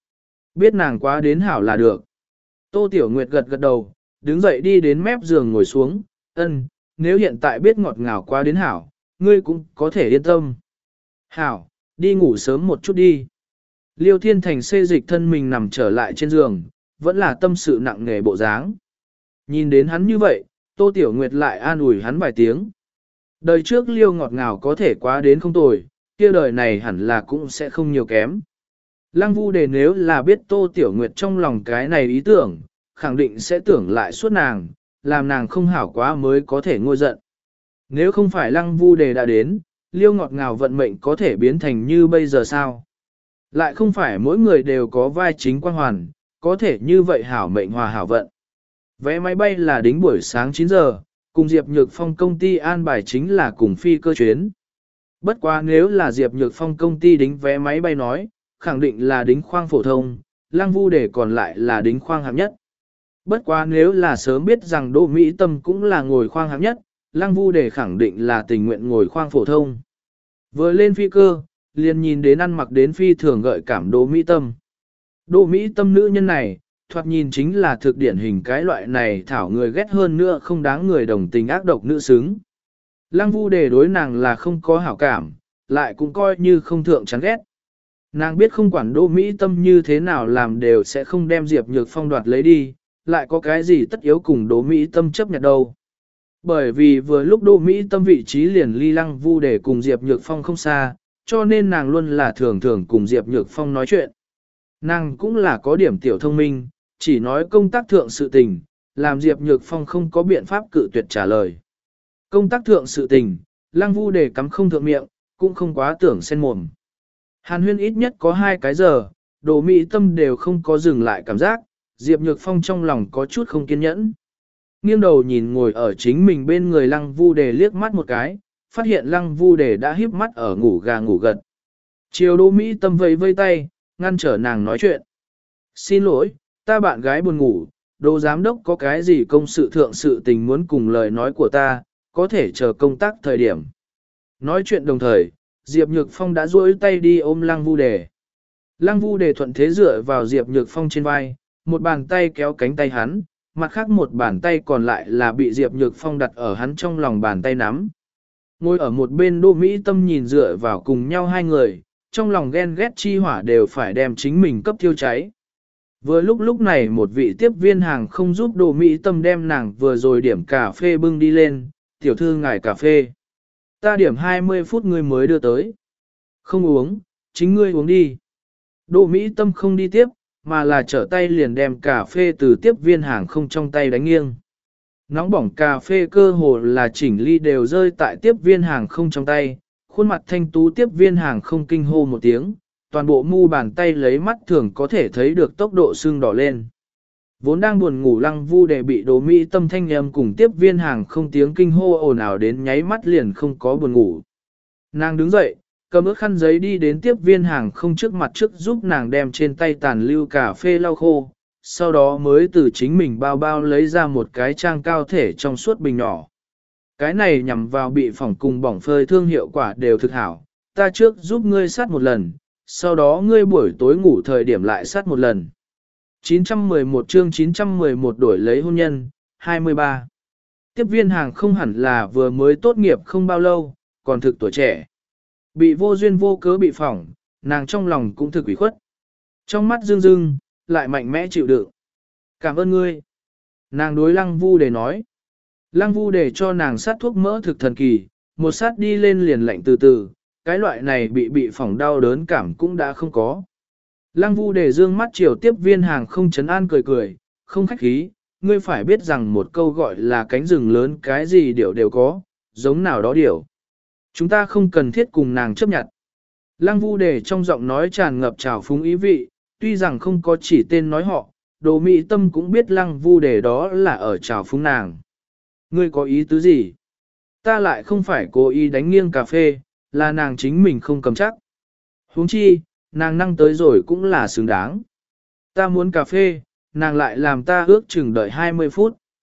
A: Biết nàng quá đến hảo là được. Tô Tiểu Nguyệt gật gật đầu, đứng dậy đi đến mép giường ngồi xuống, ân, nếu hiện tại biết ngọt ngào quá đến hảo, ngươi cũng có thể yên tâm. Hảo, đi ngủ sớm một chút đi. Liêu Thiên Thành xê dịch thân mình nằm trở lại trên giường, vẫn là tâm sự nặng nề bộ dáng. Nhìn đến hắn như vậy, Tô Tiểu Nguyệt lại an ủi hắn vài tiếng. Đời trước Liêu ngọt ngào có thể quá đến không tồi, kia đời này hẳn là cũng sẽ không nhiều kém. Lăng Vu Đề nếu là biết Tô Tiểu Nguyệt trong lòng cái này ý tưởng, khẳng định sẽ tưởng lại suốt nàng, làm nàng không hảo quá mới có thể ngôi giận. Nếu không phải Lăng Vu Đề đã đến, Liêu ngọt ngào vận mệnh có thể biến thành như bây giờ sao? Lại không phải mỗi người đều có vai chính quan hoàn, có thể như vậy hảo mệnh hòa hảo vận. Vé máy bay là đính buổi sáng chín giờ, cùng Diệp Nhược Phong công ty an bài chính là cùng phi cơ chuyến. Bất quá nếu là Diệp Nhược Phong công ty đính vé máy bay nói, khẳng định là đính khoang phổ thông, Lăng Vu Đề còn lại là đính khoang hạng nhất. Bất quá nếu là sớm biết rằng Đỗ Mỹ Tâm cũng là ngồi khoang hạng nhất, Lăng Vu Đề khẳng định là tình nguyện ngồi khoang phổ thông. Vừa lên phi cơ, liền nhìn đến ăn mặc đến phi thường gợi cảm Đỗ Mỹ Tâm. Đỗ Mỹ Tâm nữ nhân này, thoạt nhìn chính là thực điển hình cái loại này thảo người ghét hơn nữa không đáng người đồng tình ác độc nữ xứng. Lăng Vu Đề đối nàng là không có hảo cảm, lại cũng coi như không thượng chán ghét. Nàng biết không quản Đỗ Mỹ Tâm như thế nào làm đều sẽ không đem Diệp Nhược Phong đoạt lấy đi, lại có cái gì tất yếu cùng Đỗ Mỹ Tâm chấp nhận đâu. Bởi vì vừa lúc Đỗ Mỹ Tâm vị trí liền ly Lăng Vu Đề cùng Diệp Nhược Phong không xa, cho nên nàng luôn là thường thường cùng Diệp Nhược Phong nói chuyện. Nàng cũng là có điểm tiểu thông minh, chỉ nói công tác thượng sự tình, làm Diệp Nhược Phong không có biện pháp cự tuyệt trả lời. Công tác thượng sự tình, Lăng Vu Đề cắm không thượng miệng, cũng không quá tưởng xen mồm. Hàn huyên ít nhất có hai cái giờ, Đỗ Mỹ Tâm đều không có dừng lại cảm giác, Diệp Nhược Phong trong lòng có chút không kiên nhẫn. Nghiêng đầu nhìn ngồi ở chính mình bên người Lăng Vu Đề liếc mắt một cái, phát hiện Lăng Vu Đề đã híp mắt ở ngủ gà ngủ gật. Chiều Đỗ Mỹ Tâm vẫy vây tay, ngăn trở nàng nói chuyện. Xin lỗi, ta bạn gái buồn ngủ, Đỗ giám đốc có cái gì công sự thượng sự tình muốn cùng lời nói của ta, có thể chờ công tác thời điểm. Nói chuyện đồng thời, Diệp Nhược Phong đã duỗi tay đi ôm Lăng Vu Đề. Lăng Vu Đề thuận thế dựa vào Diệp Nhược Phong trên vai, một bàn tay kéo cánh tay hắn, mặt khác một bàn tay còn lại là bị Diệp Nhược Phong đặt ở hắn trong lòng bàn tay nắm. Ngồi ở một bên Đỗ Mỹ Tâm nhìn dựa vào cùng nhau hai người, trong lòng ghen ghét chi hỏa đều phải đem chính mình cấp thiêu cháy. Vừa lúc lúc này một vị tiếp viên hàng không giúp Đỗ Mỹ Tâm đem nàng vừa rồi điểm cà phê bưng đi lên, tiểu thư ngài cà phê. Ta điểm hai mươi phút ngươi mới đưa tới. Không uống, chính ngươi uống đi. Đỗ Mỹ Tâm không đi tiếp, mà là trở tay liền đem cà phê từ tiếp viên hàng không trong tay đánh nghiêng. Nóng bỏng cà phê cơ hồ là chỉnh ly đều rơi tại tiếp viên hàng không trong tay, khuôn mặt thanh tú tiếp viên hàng không kinh hô một tiếng, toàn bộ mu bàn tay lấy mắt thường có thể thấy được tốc độ sưng đỏ lên. Vốn đang buồn ngủ Lăng Vu Đề bị Đỗ Mỹ Tâm thanh âm cùng tiếp viên hàng không tiếng kinh hô ồn ào đến nháy mắt liền không có buồn ngủ. Nàng đứng dậy, cầm ướt khăn giấy đi đến tiếp viên hàng không trước mặt trước giúp nàng đem trên tay tàn lưu cà phê lau khô, sau đó mới từ chính mình bao bao lấy ra một cái trang cao thể trong suốt bình nhỏ. Cái này nhằm vào bị phỏng cùng bỏng phơi thương hiệu quả đều thực hảo, ta trước giúp ngươi sát một lần, sau đó ngươi buổi tối ngủ thời điểm lại sát một lần. chín trăm mười một chương chín trăm mười một đổi lấy hôn nhân, hai mươi ba. Tiếp viên hàng không hẳn là vừa mới tốt nghiệp không bao lâu, còn thực tuổi trẻ. Bị vô duyên vô cớ bị phỏng, nàng trong lòng cũng thực ủy khuất. Trong mắt rưng rưng, lại mạnh mẽ chịu đựng. Cảm ơn ngươi. Nàng đối Lăng Vu Đề nói. Lăng Vu Đề cho nàng sát thuốc mỡ thực thần kỳ, một sát đi lên liền lạnh từ từ, cái loại này bị bị phỏng đau đớn cảm cũng đã không có. Lăng Vu Đề dương mắt chiều tiếp viên hàng không chấn an cười cười, không khách khí, ngươi phải biết rằng một câu gọi là cánh rừng lớn cái gì điểu đều có, giống nào đó điểu. Chúng ta không cần thiết cùng nàng chấp nhận. Lăng Vu Đề trong giọng nói tràn ngập trào phúng ý vị, tuy rằng không có chỉ tên nói họ, Đỗ Mỹ Tâm cũng biết Lăng Vu Đề đó là ở trào phúng nàng. Ngươi có ý tứ gì? Ta lại không phải cố ý đánh nghiêng cà phê, là nàng chính mình không cầm chắc. Huống chi, nàng năng tới rồi cũng là xứng đáng. Ta muốn cà phê, nàng lại làm ta ước chừng đợi hai mươi phút.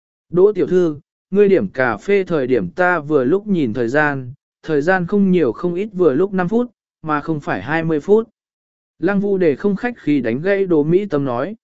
A: Đỗ tiểu thư, ngươi điểm cà phê thời điểm ta vừa lúc nhìn thời gian, thời gian không nhiều không ít vừa lúc năm phút, mà không phải hai mươi phút. Lăng Vu Đề không khách khí đánh gãy Đỗ Mỹ Tâm nói.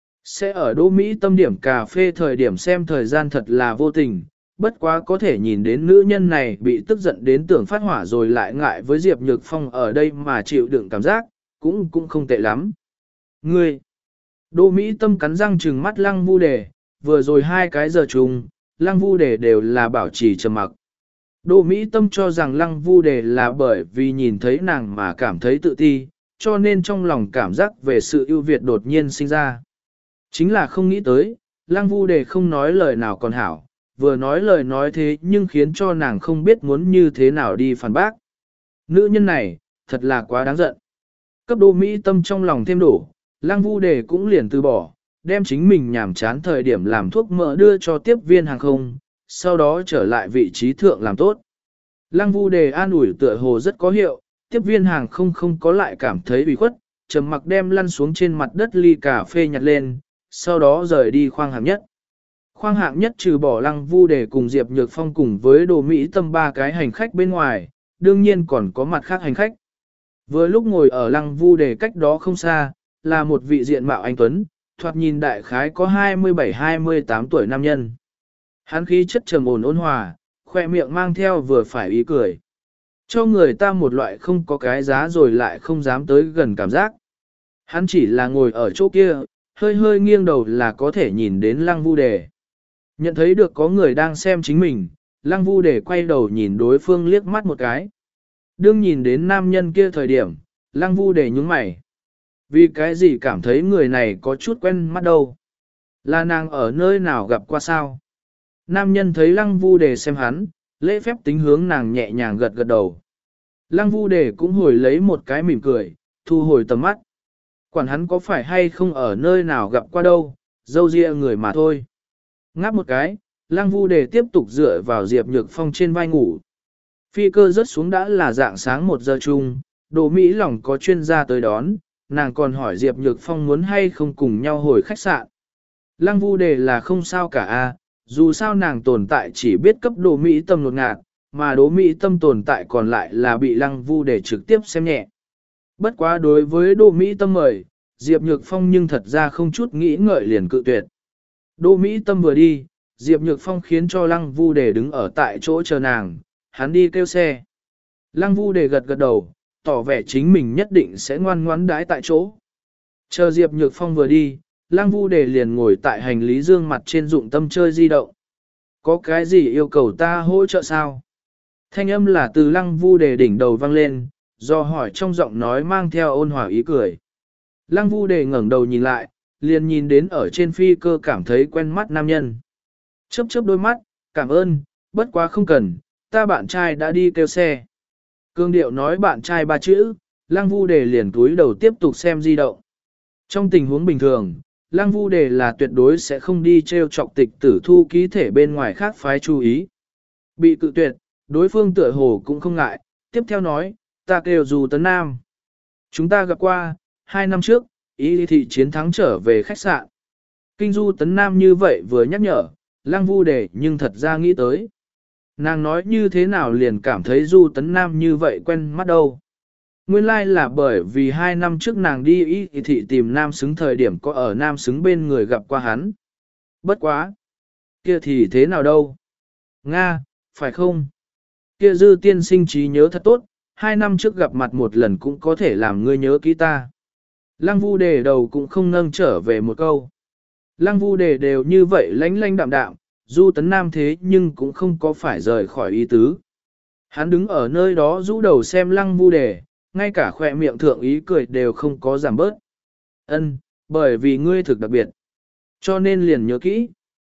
A: Sẽ ở Đỗ Mỹ Tâm điểm cà phê thời điểm xem thời gian thật là vô tình, bất quá có thể nhìn đến nữ nhân này bị tức giận đến tưởng phát hỏa rồi lại ngại với Diệp Nhược Phong ở đây mà chịu đựng cảm giác, cũng cũng không tệ lắm. Ngươi! Đỗ Mỹ Tâm cắn răng trừng mắt Lăng Vu Đề, vừa rồi hai cái giờ chung, Lăng Vu Đề đều là bảo trì trầm mặc. Đỗ Mỹ Tâm cho rằng Lăng Vu Đề là bởi vì nhìn thấy nàng mà cảm thấy tự ti, cho nên trong lòng cảm giác về sự ưu việt đột nhiên sinh ra. Chính là không nghĩ tới, Lăng Vu Đề không nói lời nào còn hảo, vừa nói lời nói thế nhưng khiến cho nàng không biết muốn như thế nào đi phản bác. Nữ nhân này, thật là quá đáng giận. Cấp Đỗ Mỹ Tâm trong lòng thêm đổ, Lăng Vu Đề cũng liền từ bỏ, đem chính mình nhảm chán thời điểm làm thuốc mỡ đưa cho tiếp viên hàng không, sau đó trở lại vị trí thượng làm tốt. Lăng Vu Đề an ủi tựa hồ rất có hiệu, tiếp viên hàng không không có lại cảm thấy bị khuất, trầm mặc đem lăn xuống trên mặt đất ly cà phê nhặt lên, sau đó rời đi khoang hạng nhất. Khoang hạng nhất trừ bỏ Lăng Vu Đề cùng Diệp Nhược Phong cùng với Đỗ Mỹ Tâm ba cái hành khách bên ngoài, đương nhiên còn có mặt khác hành khách. Vừa lúc ngồi ở Lăng Vu Đề cách đó không xa, là một vị diện mạo anh tuấn, thoạt nhìn đại khái có hai mươi bảy hai mươi tám tuổi nam nhân. Hắn khí chất trầm ổn ôn hòa, khoe miệng mang theo vừa phải ý cười. Cho người ta một loại không có cái giá rồi lại không dám tới gần cảm giác. Hắn chỉ là ngồi ở chỗ kia, hơi hơi nghiêng đầu là có thể nhìn đến Lăng Vu Đề. Nhận thấy được có người đang xem chính mình, Lăng Vu Đề quay đầu nhìn đối phương liếc mắt một cái. Đương nhìn đến nam nhân kia thời điểm, Lăng Vu Đề nhúng mày. Vì cái gì cảm thấy người này có chút quen mắt đâu? Là nàng ở nơi nào gặp qua sao? Nam nhân thấy Lăng Vu Đề xem hắn, lễ phép tính hướng nàng nhẹ nhàng gật gật đầu. Lăng Vu Đề cũng hồi lấy một cái mỉm cười, thu hồi tầm mắt. Quản hắn có phải hay không ở nơi nào gặp qua đâu, dâu ria người mà thôi. Ngáp một cái, Lăng Vu Đề tiếp tục dựa vào Diệp Nhược Phong trên vai ngủ. Phi cơ rớt xuống đã là dạng sáng một giờ chung, Đỗ Mỹ lòng có chuyên gia tới đón, nàng còn hỏi Diệp Nhược Phong muốn hay không cùng nhau hồi khách sạn. Lăng Vu Đề là không sao cả a, dù sao nàng tồn tại chỉ biết cấp Đỗ Mỹ Tâm lột ngạt, mà Đỗ Mỹ Tâm tồn tại còn lại là bị Lăng Vu Đề trực tiếp xem nhẹ. Bất quá đối với Đỗ Mỹ Tâm mời, Diệp Nhược Phong nhưng thật ra không chút nghĩ ngợi liền cự tuyệt. Đỗ Mỹ Tâm vừa đi, Diệp Nhược Phong khiến cho Lăng Vu Đề đứng ở tại chỗ chờ nàng, hắn đi kêu xe. Lăng Vu Đề gật gật đầu, tỏ vẻ chính mình nhất định sẽ ngoan ngoãn đái tại chỗ. Chờ Diệp Nhược Phong vừa đi, Lăng Vu Đề liền ngồi tại hành lý dương mặt trên dụng tâm chơi di động. Có cái gì yêu cầu ta hỗ trợ sao? Thanh âm là từ Lăng Vu Đề đỉnh đầu vang lên, do hỏi trong giọng nói mang theo ôn hòa ý cười. Lăng Vu Đề ngẩng đầu nhìn lại, liền nhìn đến ở trên phi cơ cảm thấy quen mắt nam nhân. Chớp chớp đôi mắt, cảm ơn, bất quá không cần, ta bạn trai đã đi kêu xe. Cương điệu nói bạn trai ba chữ, Lăng Vu Đề liền túi đầu tiếp tục xem di động. Trong tình huống bình thường, Lăng Vu Đề là tuyệt đối sẽ không đi treo chọc tịch tử thu ký thể bên ngoài khác phái chú ý. Bị cự tuyệt, đối phương tựa hồ cũng không ngại, tiếp theo nói, ta kêu Du Tấn Nam. Chúng ta gặp qua, hai năm trước, Y thị chiến thắng trở về khách sạn. Kinh Du Tấn Nam như vậy vừa nhắc nhở, Lăng Vu Đề nhưng thật ra nghĩ tới. Nàng nói như thế nào liền cảm thấy Du Tấn Nam như vậy quen mắt đâu. Nguyên lai like là bởi vì hai năm trước nàng đi Y thị tìm nam xứng thời điểm có ở nam xứng bên người gặp qua hắn. Bất quá. Kia thì thế nào đâu? Nga, phải không? Kia Dư tiên sinh trí nhớ thật tốt, hai năm trước gặp mặt một lần cũng có thể làm ngươi nhớ kỹ ta. Lăng Vu Đề đầu cũng không nâng trở về một câu. Lăng Vu Đề đều như vậy lánh lánh đạm đạm, Du Tấn Nam thế nhưng cũng không có phải rời khỏi ý tứ. Hắn đứng ở nơi đó rũ đầu xem Lăng Vu Đề, ngay cả khỏe miệng thượng ý cười đều không có giảm bớt. Ân, bởi vì ngươi thực đặc biệt. Cho nên liền nhớ kỹ.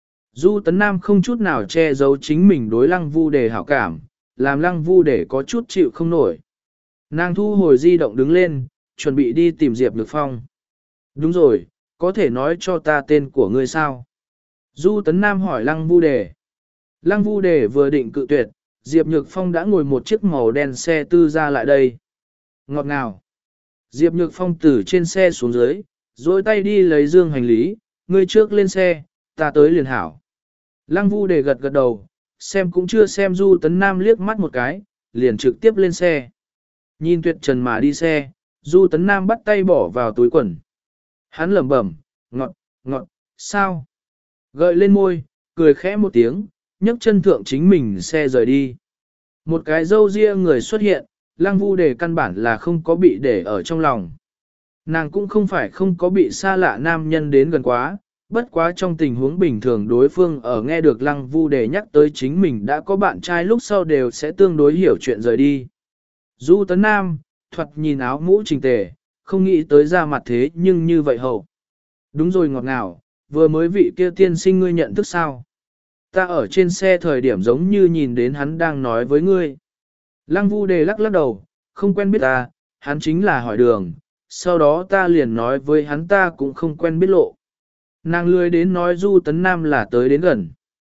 A: Du Tấn Nam không chút nào che giấu chính mình đối Lăng Vu Đề hảo cảm, làm Lăng Vu Đề có chút chịu không nổi. Nàng thu hồi di động đứng lên, chuẩn bị đi tìm Diệp Nhược Phong. Đúng rồi, có thể nói cho ta tên của ngươi sao? Du Tấn Nam hỏi Lăng Vu Đề. Lăng Vu Đề vừa định cự tuyệt, Diệp Nhược Phong đã ngồi một chiếc màu đen xe tư ra lại đây. Ngọt ngào. Diệp Nhược Phong từ trên xe xuống dưới, dối tay đi lấy dương hành lý, ngươi trước lên xe, ta tới liền hảo. Lăng Vu Đề gật gật đầu, xem cũng chưa xem Du Tấn Nam liếc mắt một cái, liền trực tiếp lên xe. Nhìn tuyệt trần mà đi xe, Du Tấn Nam bắt tay bỏ vào túi quần. Hắn lẩm bẩm, ngọt, ngọt, sao? Gợi lên môi, cười khẽ một tiếng, nhấc chân thượng chính mình xe rời đi. Một cái râu ria người xuất hiện, Lăng Vu Đề căn bản là không có bị để ở trong lòng. Nàng cũng không phải không có bị xa lạ nam nhân đến gần quá, bất quá trong tình huống bình thường đối phương ở nghe được Lăng Vu Đề nhắc tới chính mình đã có bạn trai lúc sau đều sẽ tương đối hiểu chuyện rời đi. Du Tấn Nam, thoạt nhìn áo mũ chỉnh tề, không nghĩ tới ra mặt thế nhưng như vậy hậu. Đúng rồi ngọt ngào, vừa mới vị kia tiên sinh ngươi nhận thức sao? Ta ở trên xe thời điểm giống như nhìn đến hắn đang nói với ngươi. Lăng Vu Đề lắc lắc đầu, không quen biết ta, hắn chính là hỏi đường, sau đó ta liền nói với hắn ta cũng không quen biết lộ. Nàng lười đến nói Du Tấn Nam là tới đến gần.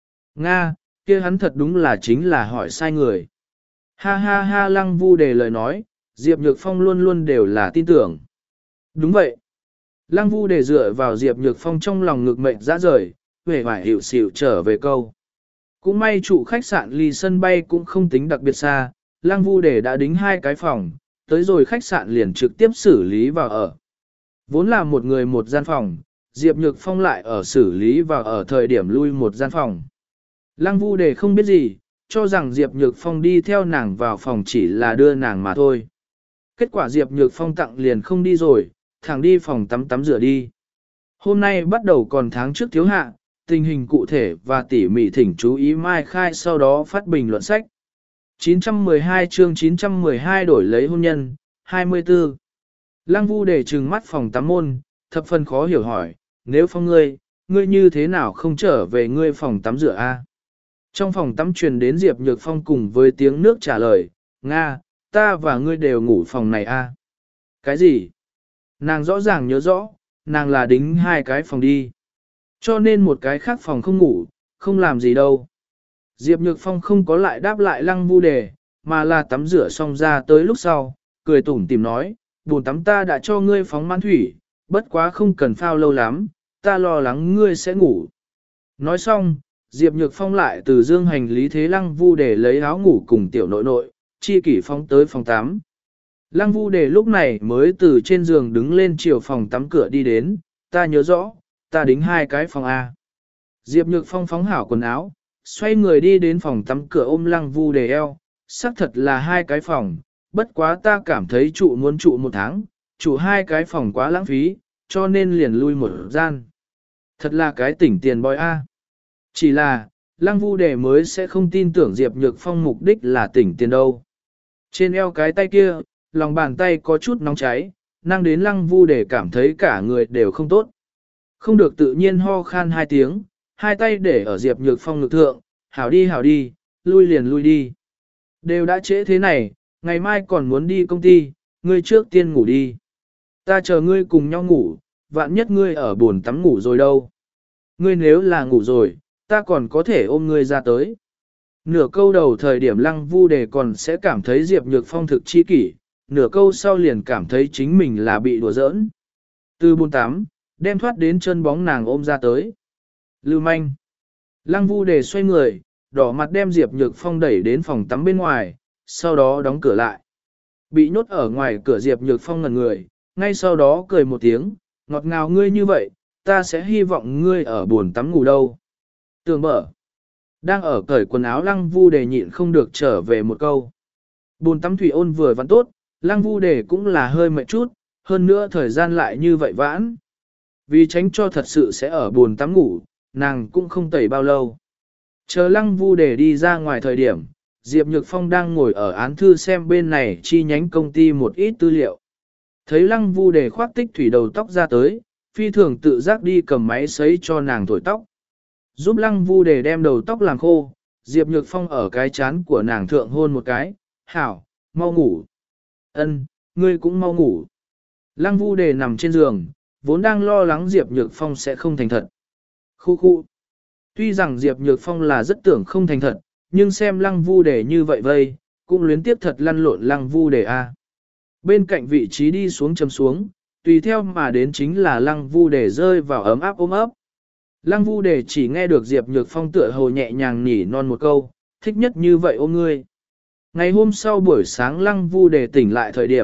A: Nga, kia hắn thật đúng là chính là hỏi sai người. Ha ha ha Lăng Vu Đề lời nói, Diệp Nhược Phong luôn luôn đều là tin tưởng. Đúng vậy. Lăng Vu Đề dựa vào Diệp Nhược Phong trong lòng ngực mệnh ra rời, về hoài hiểu xỉu trở về câu. Cũng may trụ khách sạn ly sân bay cũng không tính đặc biệt xa, Lăng Vu Đề đã đính hai cái phòng, tới rồi khách sạn liền trực tiếp xử lý vào ở. Vốn là một người một gian phòng, Diệp Nhược Phong lại ở xử lý vào ở thời điểm lui một gian phòng. Lăng Vu Đề không biết gì, cho rằng Diệp Nhược Phong đi theo nàng vào phòng chỉ là đưa nàng mà thôi. Kết quả Diệp Nhược Phong tặng liền không đi rồi, thẳng đi phòng tắm tắm rửa đi. Hôm nay bắt đầu còn tháng trước thiếu hạ, tình hình cụ thể và tỉ mỉ thỉnh chú ý mai khai sau đó phát bình luận sách. chín trăm mười hai chương chín trăm mười hai đổi lấy hôn nhân, hai mươi tư. Lăng Vu Đề trừng mắt phòng tắm môn, thập phần khó hiểu hỏi, nếu Phong ngươi, ngươi như thế nào không trở về ngươi phòng tắm rửa a? Trong phòng tắm truyền đến Diệp Nhược Phong cùng với tiếng nước trả lời, Nga, ta và ngươi đều ngủ phòng này a. Cái gì? Nàng rõ ràng nhớ rõ, nàng là đính hai cái phòng đi. Cho nên một cái khác phòng không ngủ, không làm gì đâu. Diệp Nhược Phong không có lại đáp lại Lăng Vu Đề, mà là tắm rửa xong ra tới lúc sau, cười tủm tìm nói, bồn tắm ta đã cho ngươi phóng mãn thủy, bất quá không cần phao lâu lắm, ta lo lắng ngươi sẽ ngủ. Nói xong, Diệp Nhược Phong lại từ dương hành lý thế Lăng Vu Đề lấy áo ngủ cùng tiểu nội nội, chi kỷ phóng tới phòng tắm. Lăng Vu Đề lúc này mới từ trên giường đứng lên chiều phòng tắm cửa đi đến, ta nhớ rõ, ta đính hai cái phòng A. Diệp Nhược Phong phóng hảo quần áo, xoay người đi đến phòng tắm cửa ôm Lăng Vu Đề eo, xác thật là hai cái phòng, bất quá ta cảm thấy trụ muốn trụ một tháng, trụ hai cái phòng quá lãng phí, cho nên liền lui một gian. Thật là cái tỉnh tiền boy A. Chỉ là, Lăng Vu Đề mới sẽ không tin tưởng Diệp Nhược Phong mục đích là tỉnh tiền đâu. Trên eo cái tay kia, lòng bàn tay có chút nóng cháy, năng đến Lăng Vu Đề cảm thấy cả người đều không tốt. Không được tự nhiên ho khan hai tiếng, hai tay để ở Diệp Nhược Phong ngực thượng, hảo đi hảo đi, lui liền lui đi. Đều đã trễ thế này, ngày mai còn muốn đi công ty, ngươi trước tiên ngủ đi. Ta chờ ngươi cùng nhau ngủ, vạn nhất ngươi ở bồn tắm ngủ rồi đâu. Ngươi nếu là ngủ rồi, ta còn có thể ôm ngươi ra tới. Nửa câu đầu thời điểm Lăng Vu Đề còn sẽ cảm thấy Diệp Nhược Phong thực chi kỷ, nửa câu sau liền cảm thấy chính mình là bị đùa giỡn. Từ bồn tắm, đem thoát đến chân bóng nàng ôm ra tới. Lưu manh. Lăng Vu Đề xoay người, đỏ mặt đem Diệp Nhược Phong đẩy đến phòng tắm bên ngoài, sau đó đóng cửa lại. Bị nhốt ở ngoài cửa Diệp Nhược Phong ngẩn người, ngay sau đó cười một tiếng, ngọt ngào ngươi như vậy, ta sẽ hy vọng ngươi ở buồn tắm ngủ đâu. Tường mở. Đang ở cởi quần áo Lăng Vu Đề nhịn không được trở về một câu. Buồn tắm thủy ôn vừa vặn tốt, Lăng Vu Đề cũng là hơi mệt chút, hơn nữa thời gian lại như vậy vãn. Vì tránh cho thật sự sẽ ở buồn tắm ngủ, nàng cũng không tẩy bao lâu. Chờ Lăng Vu Đề đi ra ngoài thời điểm, Diệp Nhược Phong đang ngồi ở án thư xem bên này chi nhánh công ty một ít tư liệu. Thấy Lăng Vu Đề khoác tích thủy đầu tóc ra tới, phi thường tự giác đi cầm máy sấy cho nàng thổi tóc. Giúp Lăng Vu Đề đem đầu tóc làm khô, Diệp Nhược Phong ở cái chán của nàng thượng hôn một cái, hảo, mau ngủ. Ân, ngươi cũng mau ngủ. Lăng Vu Đề nằm trên giường, vốn đang lo lắng Diệp Nhược Phong sẽ không thành thật. Khu khu. Tuy rằng Diệp Nhược Phong là rất tưởng không thành thật, nhưng xem Lăng Vu Đề như vậy vây, cũng luyến tiếp thật lăn lộn Lăng Vu Đề a. Bên cạnh vị trí đi xuống chấm xuống, tùy theo mà đến chính là Lăng Vu Đề rơi vào ấm áp ôm ấp. Lăng Vu Đề chỉ nghe được Diệp Nhược Phong tựa hồ nhẹ nhàng nỉ non một câu, thích nhất như vậy ôm ngươi. Ngày hôm sau buổi sáng Lăng Vu Đề tỉnh lại thời điểm,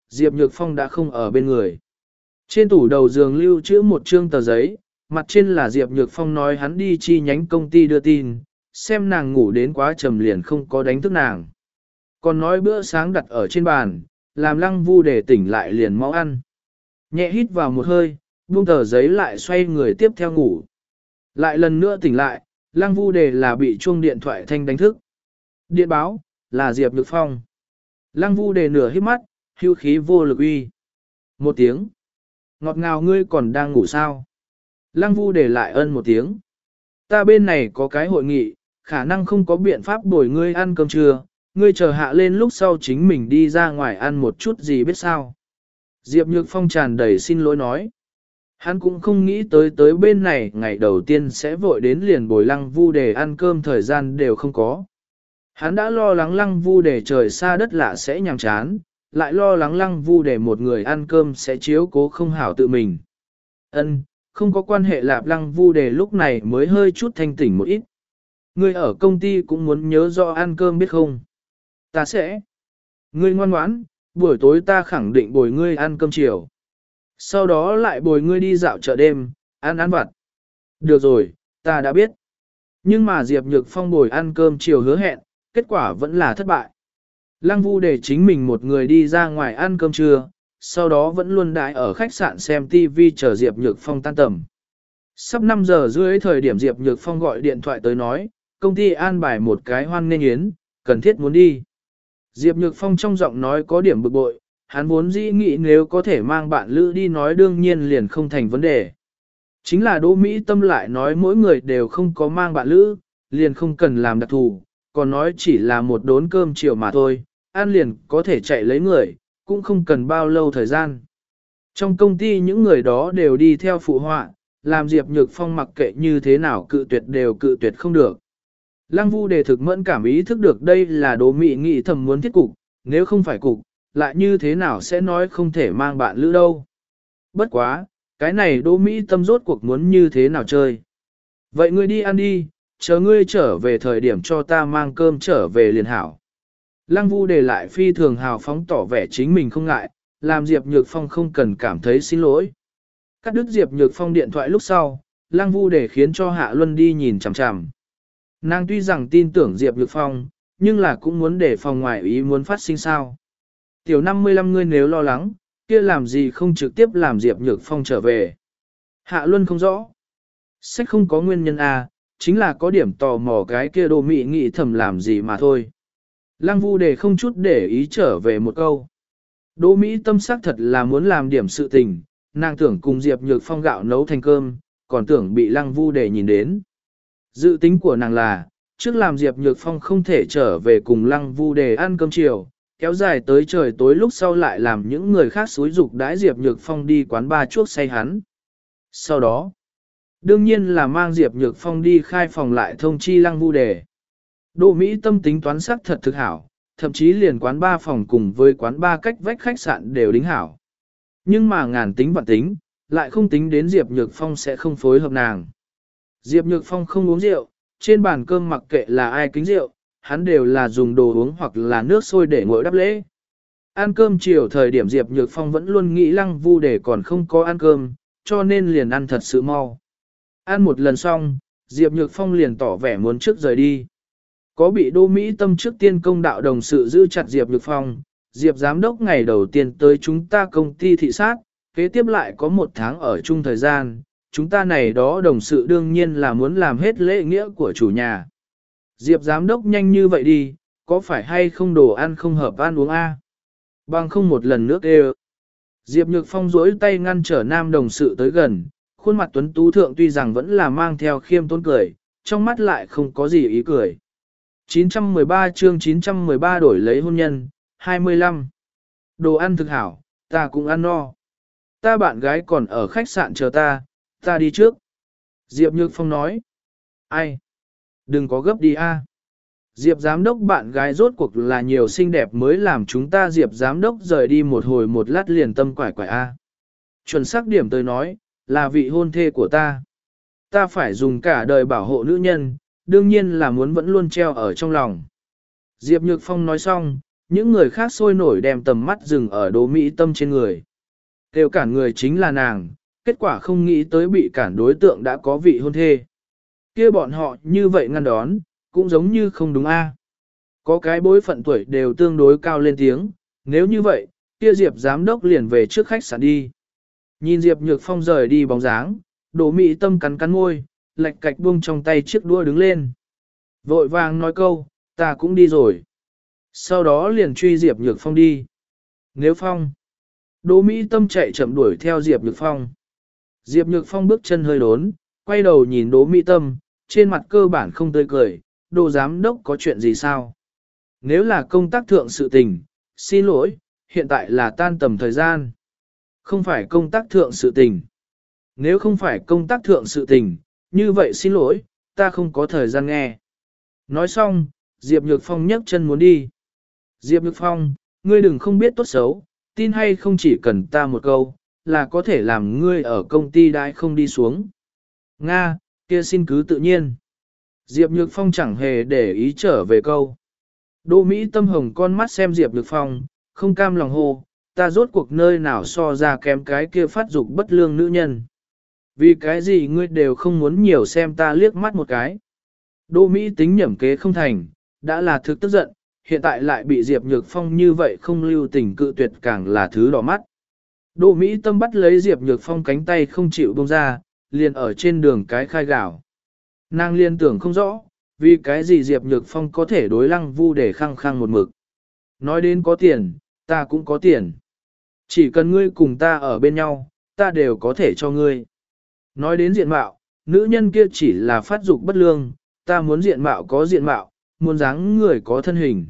A: Diệp Nhược Phong đã không ở bên người. Trên tủ đầu giường lưu trữ một trương tờ giấy, mặt trên là Diệp Nhược Phong nói hắn đi chi nhánh công ty đưa tin, xem nàng ngủ đến quá trầm liền không có đánh thức nàng. Còn nói bữa sáng đặt ở trên bàn, làm Lăng Vu để tỉnh lại liền mau ăn. Nhẹ hít vào một hơi, buông tờ giấy lại xoay người tiếp theo ngủ. Lại lần nữa tỉnh lại, Lăng Vu đề là bị chuông điện thoại thanh đánh thức. Điện báo, là Diệp Nhược Phong. Lăng Vu đề nửa hít mắt, hưu khí vô lực uy. Một tiếng. Ngọt ngào ngươi còn đang ngủ sao? Lăng Vu đề lại ân một tiếng. Ta bên này có cái hội nghị, khả năng không có biện pháp bồi ngươi ăn cơm trưa, ngươi chờ hạ lên lúc sau chính mình đi ra ngoài ăn một chút gì biết sao. Diệp Nhược Phong tràn đầy xin lỗi nói. Hắn cũng không nghĩ tới tới bên này ngày đầu tiên sẽ vội đến liền bồi Lăng Vu để ăn cơm thời gian đều không có. Hắn đã lo lắng Lăng Vu để trời xa đất lạ sẽ nhàm chán, lại lo lắng Lăng Vu để một người ăn cơm sẽ chiếu cố không hảo tự mình. Ân, không có quan hệ lạp. Lăng Vu để lúc này mới hơi chút thanh tỉnh một ít. Ngươi ở công ty cũng muốn nhớ rõ ăn cơm biết không? Ta sẽ. Ngươi ngoan ngoãn, buổi tối ta khẳng định bồi ngươi ăn cơm chiều. Sau đó lại bồi ngươi đi dạo chợ đêm, ăn ăn vặt. Được rồi, ta đã biết. Nhưng mà Diệp Nhược Phong bồi ăn cơm chiều hứa hẹn, kết quả vẫn là thất bại. Lăng Vu để chính mình một người đi ra ngoài ăn cơm trưa, sau đó vẫn luôn đãi ở khách sạn xem ti vi chờ Diệp Nhược Phong tan tầm. Sắp năm giờ rưỡi thời điểm Diệp Nhược Phong gọi điện thoại tới nói, công ty an bài một cái hoan nghênh yến, cần thiết muốn đi. Diệp Nhược Phong trong giọng nói có điểm bực bội, hắn vốn dĩ nghĩ nếu có thể mang bạn lữ đi nói đương nhiên liền không thành vấn đề. Chính là Đỗ Mỹ Tâm lại nói mỗi người đều không có mang bạn lữ, liền không cần làm đặc thù, còn nói chỉ là một đốn cơm chiều mà thôi, ăn liền có thể chạy lấy người, cũng không cần bao lâu thời gian. Trong công ty những người đó đều đi theo phụ họa, làm Diệp Nhược Phong mặc kệ như thế nào cự tuyệt đều cự tuyệt không được. Lăng Vu đề thực mẫn cảm ý thức được đây là Đỗ Mỹ nghĩ thầm muốn thiết cục, nếu không phải cục, lại như thế nào sẽ nói không thể mang bạn lữ đâu. Bất quá, cái này Đỗ Mỹ Tâm rốt cuộc muốn như thế nào chơi. Vậy ngươi đi ăn đi, chờ ngươi trở về thời điểm cho ta mang cơm trở về liền hảo. Lăng Vu đề lại phi thường hào phóng tỏ vẻ chính mình không ngại, làm Diệp Nhược Phong không cần cảm thấy xin lỗi. Cắt đứt Diệp Nhược Phong điện thoại lúc sau, Lăng Vu đề khiến cho Hạ Luân đi nhìn chằm chằm. Nàng tuy rằng tin tưởng Diệp Nhược Phong, nhưng là cũng muốn để phòng ngoại ý muốn phát sinh sao. Tiểu năm mươi lăm ngươi nếu lo lắng, kia làm gì không trực tiếp làm Diệp Nhược Phong trở về. Hạ Luân không rõ. Sách không có nguyên nhân à, chính là có điểm tò mò cái kia Đỗ Mỹ nghĩ thầm làm gì mà thôi. Lăng Vu đề không chút để ý trở về một câu. Đỗ Mỹ Tâm xác thật là muốn làm điểm sự tình, nàng tưởng cùng Diệp Nhược Phong gạo nấu thành cơm, còn tưởng bị Lăng Vu đề nhìn đến. Dự tính của nàng là, trước làm Diệp Nhược Phong không thể trở về cùng Lăng Vu đề ăn cơm chiều, kéo dài tới trời tối lúc sau lại làm những người khác xúi dục đãi Diệp Nhược Phong đi quán ba chuốc say hắn. Sau đó, đương nhiên là mang Diệp Nhược Phong đi khai phòng lại thông chi Lăng Vu đề. Đỗ Mỹ Tâm tính toán sắc thật thực hảo, thậm chí liền quán ba phòng cùng với quán ba cách vách khách sạn đều đính hảo. Nhưng mà ngàn tính vạn tính, lại không tính đến Diệp Nhược Phong sẽ không phối hợp nàng. Diệp Nhược Phong không uống rượu, trên bàn cơm mặc kệ là ai kính rượu, hắn đều là dùng đồ uống hoặc là nước sôi để ngồi đáp lễ. Ăn cơm chiều thời điểm Diệp Nhược Phong vẫn luôn nghĩ Lăng Vu để còn không có ăn cơm, cho nên liền ăn thật sự mau. Ăn một lần xong, Diệp Nhược Phong liền tỏ vẻ muốn trước rời đi. Có bị Đỗ Mỹ Tâm trước tiên công đạo đồng sự giữ chặt Diệp Nhược Phong, Diệp giám đốc ngày đầu tiên tới chúng ta công ty thị sát, kế tiếp lại có một tháng ở chung thời gian, chúng ta này đó đồng sự đương nhiên là muốn làm hết lễ nghĩa của chủ nhà. Diệp giám đốc nhanh như vậy đi, có phải hay không đồ ăn không hợp ăn uống a? Bằng không một lần nước ê. Diệp Nhược Phong duỗi tay ngăn trở nam đồng sự tới gần, khuôn mặt tuấn tú thượng tuy rằng vẫn là mang theo khiêm tốn cười, trong mắt lại không có gì ý cười. chín trăm mười ba chương chín trăm mười ba đổi lấy hôn nhân, hai mươi lăm. Đồ ăn thực hảo, ta cũng ăn no. Ta bạn gái còn ở khách sạn chờ ta, ta đi trước. Diệp Nhược Phong nói. Ai? Đừng có gấp đi a. Diệp giám đốc bạn gái rốt cuộc là nhiều xinh đẹp mới làm chúng ta Diệp giám đốc rời đi một hồi một lát liền tâm quải quải a. Chuẩn xác điểm tới nói, là vị hôn thê của ta. Ta phải dùng cả đời bảo hộ nữ nhân, đương nhiên là muốn vẫn luôn treo ở trong lòng. Diệp Nhược Phong nói xong, Những người khác sôi nổi đem tầm mắt dừng ở Đỗ Mỹ Tâm trên người. Kêu cản người chính là nàng, kết quả không nghĩ tới bị cản đối tượng đã có vị hôn thê. Kia bọn họ như vậy ngăn đón, cũng giống như không đúng a. Có cái bối phận tuổi đều tương đối cao lên tiếng, nếu như vậy, kia Diệp giám đốc liền về trước khách sạn đi. Nhìn Diệp Nhược Phong rời đi bóng dáng, Đỗ Mỹ Tâm cắn cắn môi, lạch cạch buông trong tay chiếc đũa đứng lên. Vội vàng nói câu, ta cũng đi rồi. Sau đó liền truy Diệp Nhược Phong đi. Nếu Phong. Đỗ Mỹ Tâm chạy chậm đuổi theo Diệp Nhược Phong. Diệp Nhược Phong bước chân hơi đốn, quay đầu nhìn Đỗ Mỹ Tâm, trên mặt cơ bản không tươi cười, Đỗ giám đốc có chuyện gì sao? Nếu là công tác thượng sự tình, xin lỗi, hiện tại là tan tầm thời gian. Không phải công tác thượng sự tình. Nếu không phải công tác thượng sự tình, như vậy xin lỗi, ta không có thời gian nghe. Nói xong, Diệp Nhược Phong nhấc chân muốn đi. Diệp Nhược Phong, ngươi đừng không biết tốt xấu, tin hay không chỉ cần ta một câu, là có thể làm ngươi ở công ty đãi không đi xuống. Nga, kia xin cứ tự nhiên. Diệp Nhược Phong chẳng hề để ý trở về câu. Đỗ Mỹ Tâm hồng con mắt xem Diệp Nhược Phong, không cam lòng hô, ta rốt cuộc nơi nào so ra kém cái kia phát dục bất lương nữ nhân. Vì cái gì ngươi đều không muốn nhiều xem ta liếc mắt một cái. Đỗ Mỹ tính nhẩm kế không thành, đã là thực tức giận, hiện tại lại bị Diệp Nhược Phong như vậy không lưu tình cự tuyệt càng là thứ đỏ mắt. Đỗ Mỹ Tâm bắt lấy Diệp Nhược Phong cánh tay không chịu buông ra, liền ở trên đường cái khai gạo. Nàng liên tưởng không rõ, vì cái gì Diệp Nhược Phong có thể đối Lăng Vu để khăng khăng một mực. Nói đến có tiền, ta cũng có tiền. Chỉ cần ngươi cùng ta ở bên nhau, ta đều có thể cho ngươi. Nói đến diện mạo, nữ nhân kia chỉ là phát dục bất lương, ta muốn diện mạo có diện mạo, muốn dáng người có thân hình.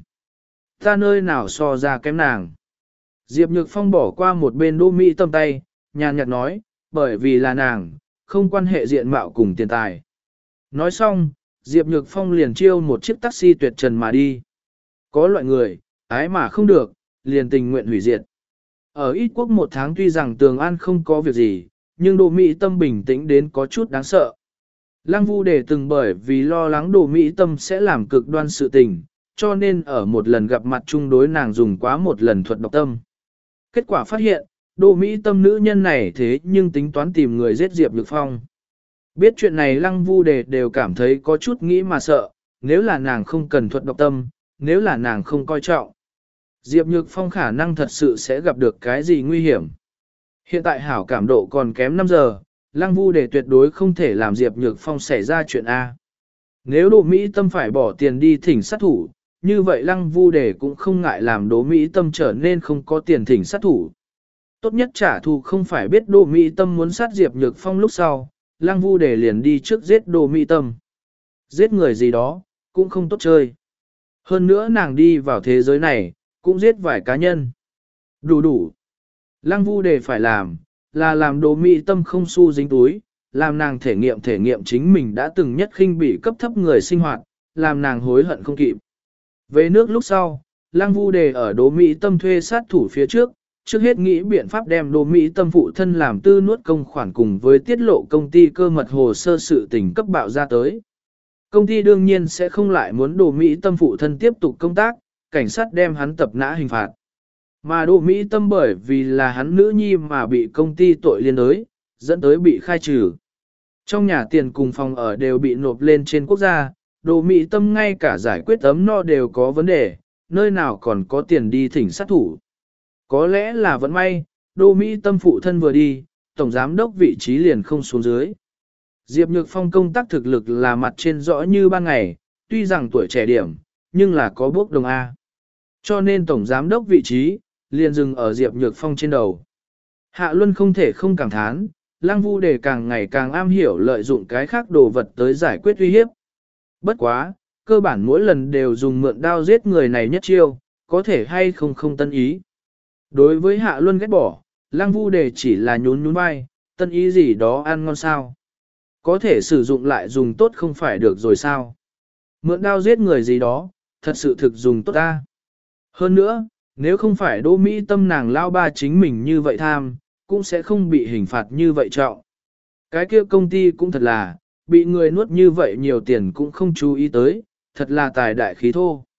A: Ta nơi nào so ra kém nàng. Diệp Nhược Phong bỏ qua một bên Đỗ Mỹ Tâm tay, nhàn nhạt nói, bởi vì là nàng, không quan hệ diện mạo cùng tiền tài. Nói xong, Diệp Nhược Phong liền chiêu một chiếc taxi tuyệt trần mà đi. Có loại người, ái mà không được, liền tình nguyện hủy diệt. Ở ít quốc một tháng tuy rằng Tường An không có việc gì, nhưng Đỗ Mỹ Tâm bình tĩnh đến có chút đáng sợ. Lăng Vu Đề từng bởi vì lo lắng Đỗ Mỹ Tâm sẽ làm cực đoan sự tình, cho nên ở một lần gặp mặt chung đối nàng dùng quá một lần thuật độc tâm. Kết quả phát hiện, Đỗ Mỹ Tâm nữ nhân này thế nhưng tính toán tìm người giết Diệp Nhược Phong. Biết chuyện này Lăng Vu Đề đều cảm thấy có chút nghĩ mà sợ, nếu là nàng không cần thuật độc tâm, nếu là nàng không coi trọng. Diệp Nhược Phong khả năng thật sự sẽ gặp được cái gì nguy hiểm. Hiện tại hảo cảm độ còn kém năm giờ, Lăng Vu Đề tuyệt đối không thể làm Diệp Nhược Phong xảy ra chuyện A. Nếu Đỗ Mỹ Tâm phải bỏ tiền đi thỉnh sát thủ, như vậy Lăng Vu Đề cũng không ngại làm Đỗ Mỹ Tâm trở nên không có tiền thỉnh sát thủ. Tốt nhất trả thù không phải biết Đỗ Mỹ Tâm muốn sát Diệp Nhược Phong lúc sau, Lăng Vu Đề liền đi trước giết Đỗ Mỹ Tâm. Giết người gì đó, cũng không tốt chơi. Hơn nữa nàng đi vào thế giới này, cũng giết vài cá nhân. Đủ đủ. Lăng Vu Đề phải làm, là làm Đỗ Mỹ Tâm không xu dính túi, làm nàng thể nghiệm thể nghiệm chính mình đã từng nhất khinh bị cấp thấp người sinh hoạt, làm nàng hối hận không kịp. Về nước lúc sau, Lăng Vu Đề ở Đỗ Mỹ Tâm thuê sát thủ phía trước, trước hết nghĩ biện pháp đem Đỗ Mỹ Tâm phụ thân làm tư nuốt công khoản cùng với tiết lộ công ty cơ mật hồ sơ sự tình cấp bạo ra tới. Công ty đương nhiên sẽ không lại muốn Đỗ Mỹ Tâm phụ thân tiếp tục công tác, cảnh sát đem hắn tập nã hình phạt. Mà Đỗ Mỹ Tâm bởi vì là hắn nữ nhi mà bị công ty tội liên đới, dẫn tới bị khai trừ. Trong nhà tiền cùng phòng ở đều bị nộp lên trên quốc gia, Đỗ Mỹ Tâm ngay cả giải quyết ấm no đều có vấn đề, nơi nào còn có tiền đi thỉnh sát thủ. Có lẽ là vẫn may, Đỗ Mỹ Tâm phụ thân vừa đi, tổng giám đốc vị trí liền không xuống dưới. Diệp Nhược Phong công tác thực lực là mặt trên rõ như ban ngày, tuy rằng tuổi trẻ điểm, nhưng là có bước đồng A. Cho nên tổng giám đốc vị trí, liền dừng ở Diệp Nhược Phong trên đầu. Hạ Luân không thể không cảm thán, Lăng Vu Đề càng ngày càng am hiểu lợi dụng cái khác đồ vật tới giải quyết uy hiếp. Bất quá, cơ bản mỗi lần đều dùng mượn đao giết người này nhất chiêu, có thể hay không không tân ý. Đối với Hạ Luân ghét bỏ, Lăng Vu Đề chỉ là nhún nhún vai, tân ý gì đó ăn ngon sao. Có thể sử dụng lại dùng tốt không phải được rồi sao. Mượn đao giết người gì đó, thật sự thực dùng tốt ta. Hơn nữa, nếu không phải Đỗ Mỹ Tâm nàng lao ba chính mình như vậy tham, cũng sẽ không bị hình phạt như vậy trọng. Cái kia công ty cũng thật là, bị người nuốt như vậy nhiều tiền cũng không chú ý tới, thật là tài đại khí thô.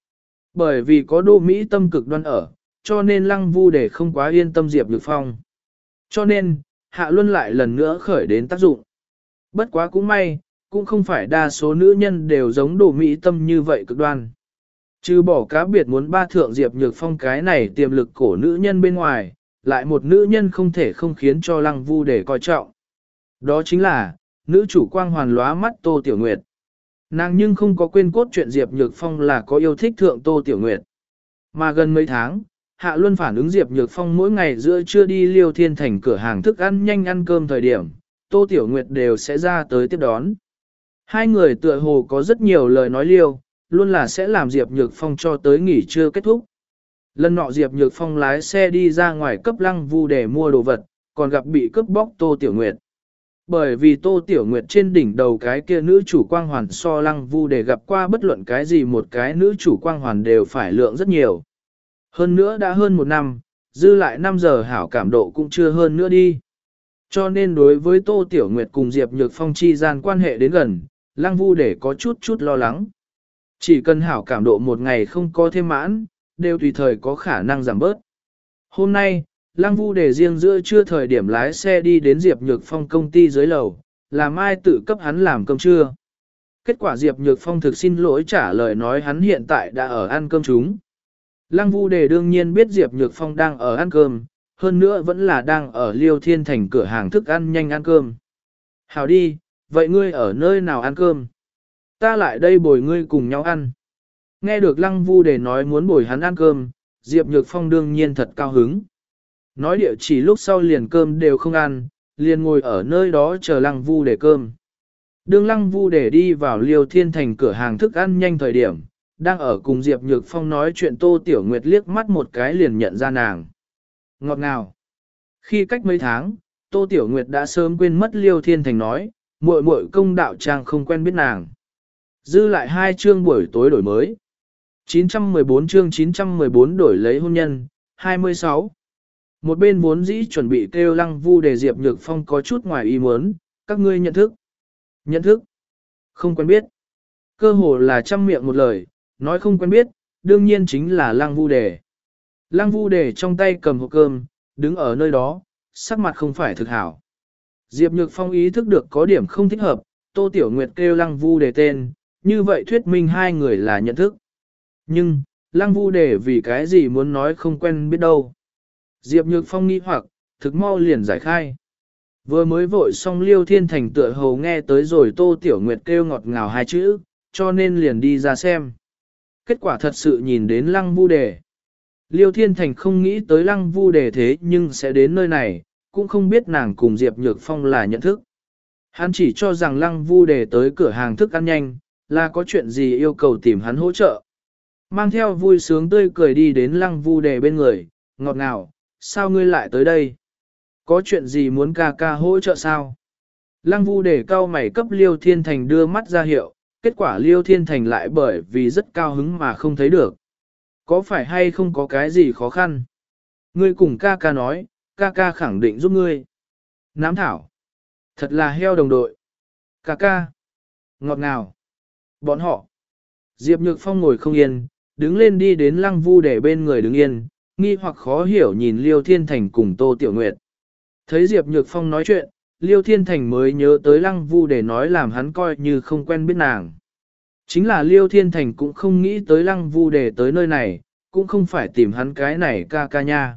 A: Bởi vì có Đỗ Mỹ Tâm cực đoan ở, cho nên Lăng Vu Đề không quá yên tâm Diệp Nhược Phong. Cho nên, Hạ Luân lại lần nữa khởi đến tác dụng. Bất quá cũng may, cũng không phải đa số nữ nhân đều giống Đỗ Mỹ Tâm như vậy cực đoan. Trừ bỏ cá biệt muốn ba thượng Diệp Nhược Phong cái này tiềm lực cổ nữ nhân bên ngoài, lại một nữ nhân không thể không khiến cho Lăng Vu Đề coi trọng. Đó chính là, nữ chủ quang hoàn lóa mắt Tô Tiểu Nguyệt. Nàng nhưng không có quên cốt chuyện Diệp Nhược Phong là có yêu thích thượng Tô Tiểu Nguyệt. Mà gần mấy tháng, Hạ Luân phản ứng Diệp Nhược Phong mỗi ngày giữa trưa đi Liêu Thiên Thành cửa hàng thức ăn nhanh ăn cơm thời điểm, Tô Tiểu Nguyệt đều sẽ ra tới tiếp đón. Hai người tựa hồ có rất nhiều lời nói liêu, luôn là sẽ làm Diệp Nhược Phong cho tới nghỉ trưa kết thúc. Lần nọ Diệp Nhược Phong lái xe đi ra ngoài cấp Lăng Vu để mua đồ vật, còn gặp bị cướp bóc Tô Tiểu Nguyệt. Bởi vì Tô Tiểu Nguyệt trên đỉnh đầu cái kia nữ chủ quang hoàn so Lăng Vu để gặp qua bất luận cái gì một cái nữ chủ quang hoàn đều phải lượng rất nhiều. Hơn nữa đã hơn một năm, dư lại năm giờ hảo cảm độ cũng chưa hơn nữa đi. Cho nên đối với Tô Tiểu Nguyệt cùng Diệp Nhược Phong chi gian quan hệ đến gần, Lăng Vu để có chút chút lo lắng. Chỉ cần hảo cảm độ một ngày không có thêm mãn, đều tùy thời có khả năng giảm bớt. Hôm nay, Lăng Vu để riêng giữa trưa thời điểm lái xe đi đến Diệp Nhược Phong công ty dưới lầu, làm ai tự cấp hắn làm cơm trưa. Kết quả Diệp Nhược Phong thực xin lỗi trả lời nói hắn hiện tại đã ở ăn cơm chúng. Lăng Vu Đề đương nhiên biết Diệp Nhược Phong đang ở ăn cơm, hơn nữa vẫn là đang ở Liêu Thiên Thành cửa hàng thức ăn nhanh ăn cơm. Hảo đi, vậy ngươi ở nơi nào ăn cơm? Ta lại đây bồi ngươi cùng nhau ăn. Nghe được Lăng Vu Đề nói muốn bồi hắn ăn cơm, Diệp Nhược Phong đương nhiên thật cao hứng. Nói địa chỉ lúc sau liền cơm đều không ăn, liền ngồi ở nơi đó chờ Lăng Vu Đề cơm. Đương Lăng Vu Đề đi vào Liêu Thiên Thành cửa hàng thức ăn nhanh thời điểm, đang ở cùng Diệp Nhược Phong nói chuyện Tô Tiểu Nguyệt liếc mắt một cái liền nhận ra nàng. Ngọt ngào. Khi cách mấy tháng, Tô Tiểu Nguyệt đã sớm quên mất Liêu Thiên Thành nói, muội muội công đạo trang không quen biết nàng. Dư lại hai chương buổi tối đổi mới. chín trăm mười bốn chương chín trăm mười bốn đổi lấy hôn nhân, hai mươi sáu. Một bên vốn dĩ chuẩn bị kêu Lăng Vu để Diệp Nhược Phong có chút ngoài ý muốn, các ngươi nhận thức. Nhận thức. Không quen biết. Cơ hồ là trăm miệng một lời, nói không quen biết, đương nhiên chính là Lăng Vu Đề. Lăng Vu Đề trong tay cầm hộp cơm, đứng ở nơi đó, sắc mặt không phải thực hảo. Diệp Nhược Phong ý thức được có điểm không thích hợp, Tô Tiểu Nguyệt kêu Lăng Vu Đề tên, như vậy thuyết minh hai người là nhận thức. Nhưng, Lăng Vu Đề vì cái gì muốn nói không quen biết đâu. Diệp Nhược Phong nghi hoặc, thực mau liền giải khai. Vừa mới vội xong Liêu Thiên Thành tựa hồ nghe tới rồi Tô Tiểu Nguyệt kêu ngọt ngào hai chữ, cho nên liền đi ra xem. Kết quả thật sự nhìn đến Lăng Vu Đề. Liêu Thiên Thành không nghĩ tới Lăng Vu Đề thế nhưng sẽ đến nơi này, cũng không biết nàng cùng Diệp Nhược Phong là nhận thức. Hắn chỉ cho rằng Lăng Vu Đề tới cửa hàng thức ăn nhanh, là có chuyện gì yêu cầu tìm hắn hỗ trợ. Mang theo vui sướng tươi cười đi đến Lăng Vu Đề bên người, ngọt ngào, sao ngươi lại tới đây? Có chuyện gì muốn ca ca hỗ trợ sao? Lăng Vu Đề cao mày cấp Liêu Thiên Thành đưa mắt ra hiệu, kết quả Liêu Thiên Thành lại bởi vì rất cao hứng mà không thấy được. Có phải hay không có cái gì khó khăn? Ngươi cùng ca ca nói, ca ca khẳng định giúp ngươi. Nám thảo. Thật là heo đồng đội. Ca ca. Ngọt ngào. Bọn họ. Diệp Nhược Phong ngồi không yên, đứng lên đi đến Lăng Vu để bên người đứng yên, nghi hoặc khó hiểu nhìn Liêu Thiên Thành cùng Tô Tiểu Nguyệt. Thấy Diệp Nhược Phong nói chuyện, Liêu Thiên Thành mới nhớ tới Lăng Vu để nói làm hắn coi như không quen biết nàng. Chính là Liêu Thiên Thành cũng không nghĩ tới Lăng Vu để tới nơi này, cũng không phải tìm hắn cái này ca ca nha.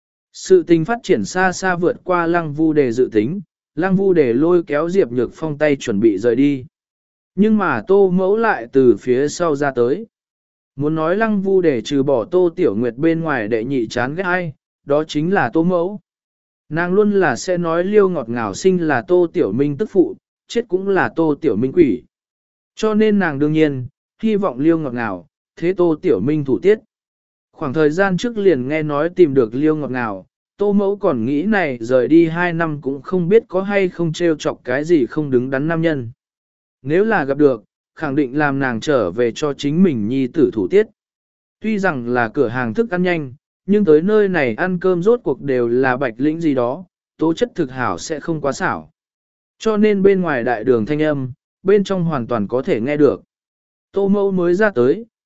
A: Sự tình phát triển xa xa vượt qua Lăng Vu để dự tính, Lăng Vu để lôi kéo Diệp Nhược Phong tay chuẩn bị rời đi. Nhưng mà Tô Mẫu lại từ phía sau ra tới. Muốn nói Lăng Vu để trừ bỏ Tô Tiểu Nguyệt bên ngoài đệ nhị chán ghét ai, đó chính là Tô Mẫu. Nàng luôn là sẽ nói Liêu ngọt ngào sinh là Tô Tiểu Minh tức phụ, chết cũng là Tô Tiểu Minh quỷ. Cho nên nàng đương nhiên, hy vọng Liêu ngọt ngào, thế Tô Tiểu Minh thủ tiết. Khoảng thời gian trước liền nghe nói tìm được Liêu ngọt ngào, Tô Mẫu còn nghĩ này rời đi hai năm cũng không biết có hay không trêu chọc cái gì không đứng đắn nam nhân. Nếu là gặp được, khẳng định làm nàng trở về cho chính mình nhi tử thủ tiết. Tuy rằng là cửa hàng thức ăn nhanh, nhưng tới nơi này ăn cơm rốt cuộc đều là bạch lĩnh gì đó, tố chất thực hảo sẽ không quá xảo. Cho nên bên ngoài đại đường thanh âm, bên trong hoàn toàn có thể nghe được. Tô Mẫu mới ra tới,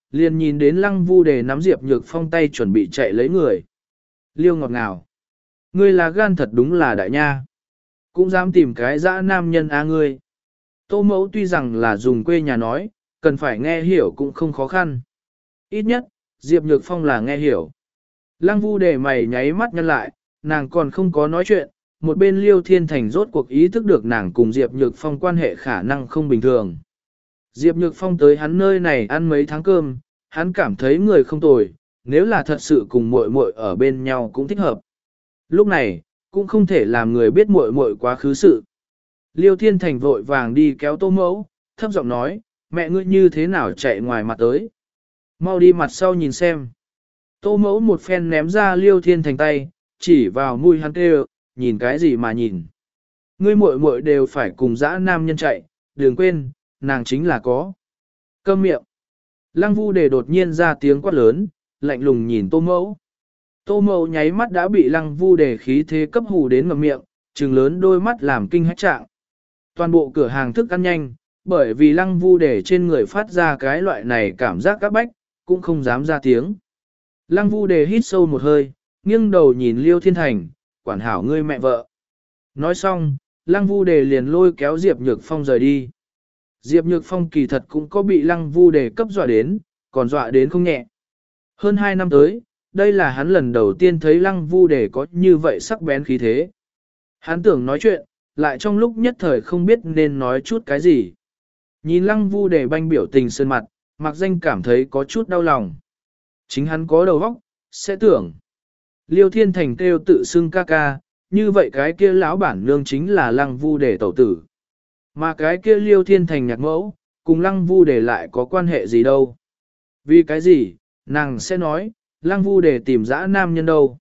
A: liền nhìn đến Lăng Vu Đề nắm Diệp Nhược Phong tay chuẩn bị chạy lấy người. Liêu ngọt ngào. Ngươi là gan thật đúng là đại nha. Cũng dám tìm cái dã nam nhân a ngươi. Tô mẫu tuy rằng là dùng quê nhà nói, cần phải nghe hiểu cũng không khó khăn. Ít nhất, Diệp Nhược Phong là nghe hiểu. Lăng Vu Đề mày nháy mắt nhăn lại, nàng còn không có nói chuyện, một bên Liêu Thiên Thành rốt cuộc ý thức được nàng cùng Diệp Nhược Phong quan hệ khả năng không bình thường. Diệp Nhược Phong tới hắn nơi này ăn mấy tháng cơm, hắn cảm thấy người không tồi, nếu là thật sự cùng muội muội ở bên nhau cũng thích hợp. Lúc này, cũng không thể làm người biết muội muội quá khứ sự. Liêu Thiên Thành vội vàng đi kéo Tô mẫu, thấp giọng nói, mẹ ngươi như thế nào chạy ngoài mặt tới. Mau đi mặt sau nhìn xem. Tô mẫu một phen ném ra Liêu Thiên Thành tay, chỉ vào mũi hắn kêu, nhìn cái gì mà nhìn. Ngươi muội muội đều phải cùng dã nam nhân chạy, đừng quên, nàng chính là có. Câm miệng. Lăng Vu Đề đột nhiên ra tiếng quát lớn, lạnh lùng nhìn Tô mẫu. Tô mẫu nháy mắt đã bị Lăng Vu Đề khí thế cấp hù đến ngậm miệng, trừng lớn đôi mắt làm kinh hách trạng. Toàn bộ cửa hàng thức ăn nhanh, bởi vì Lăng Vu Đề trên người phát ra cái loại này cảm giác các bách, cũng không dám ra tiếng. Lăng Vu Đề hít sâu một hơi, nghiêng đầu nhìn Liêu Thiên Thành, quản hảo ngươi mẹ vợ. Nói xong, Lăng Vu Đề liền lôi kéo Diệp Nhược Phong rời đi. Diệp Nhược Phong kỳ thật cũng có bị Lăng Vu Đề cấp dọa đến, còn dọa đến không nhẹ. Hơn hai năm tới, đây là hắn lần đầu tiên thấy Lăng Vu Đề có như vậy sắc bén khí thế. Hắn tưởng nói chuyện, lại trong lúc nhất thời không biết nên nói chút cái gì. Nhìn Lăng Vu Đề banh biểu tình sơn mặt, Mạc Danh cảm thấy có chút đau lòng. Chính hắn có đầu óc, sẽ tưởng. Liêu Thiên Thành kêu tự xưng ca ca, như vậy cái kia lão bản nương chính là Lăng Vu Đề tẩu tử. Mà cái kia Liêu Thiên Thành nhạc mẫu, cùng Lăng Vu Đề lại có quan hệ gì đâu. Vì cái gì, nàng sẽ nói, Lăng Vu Đề tìm dã nam nhân đâu.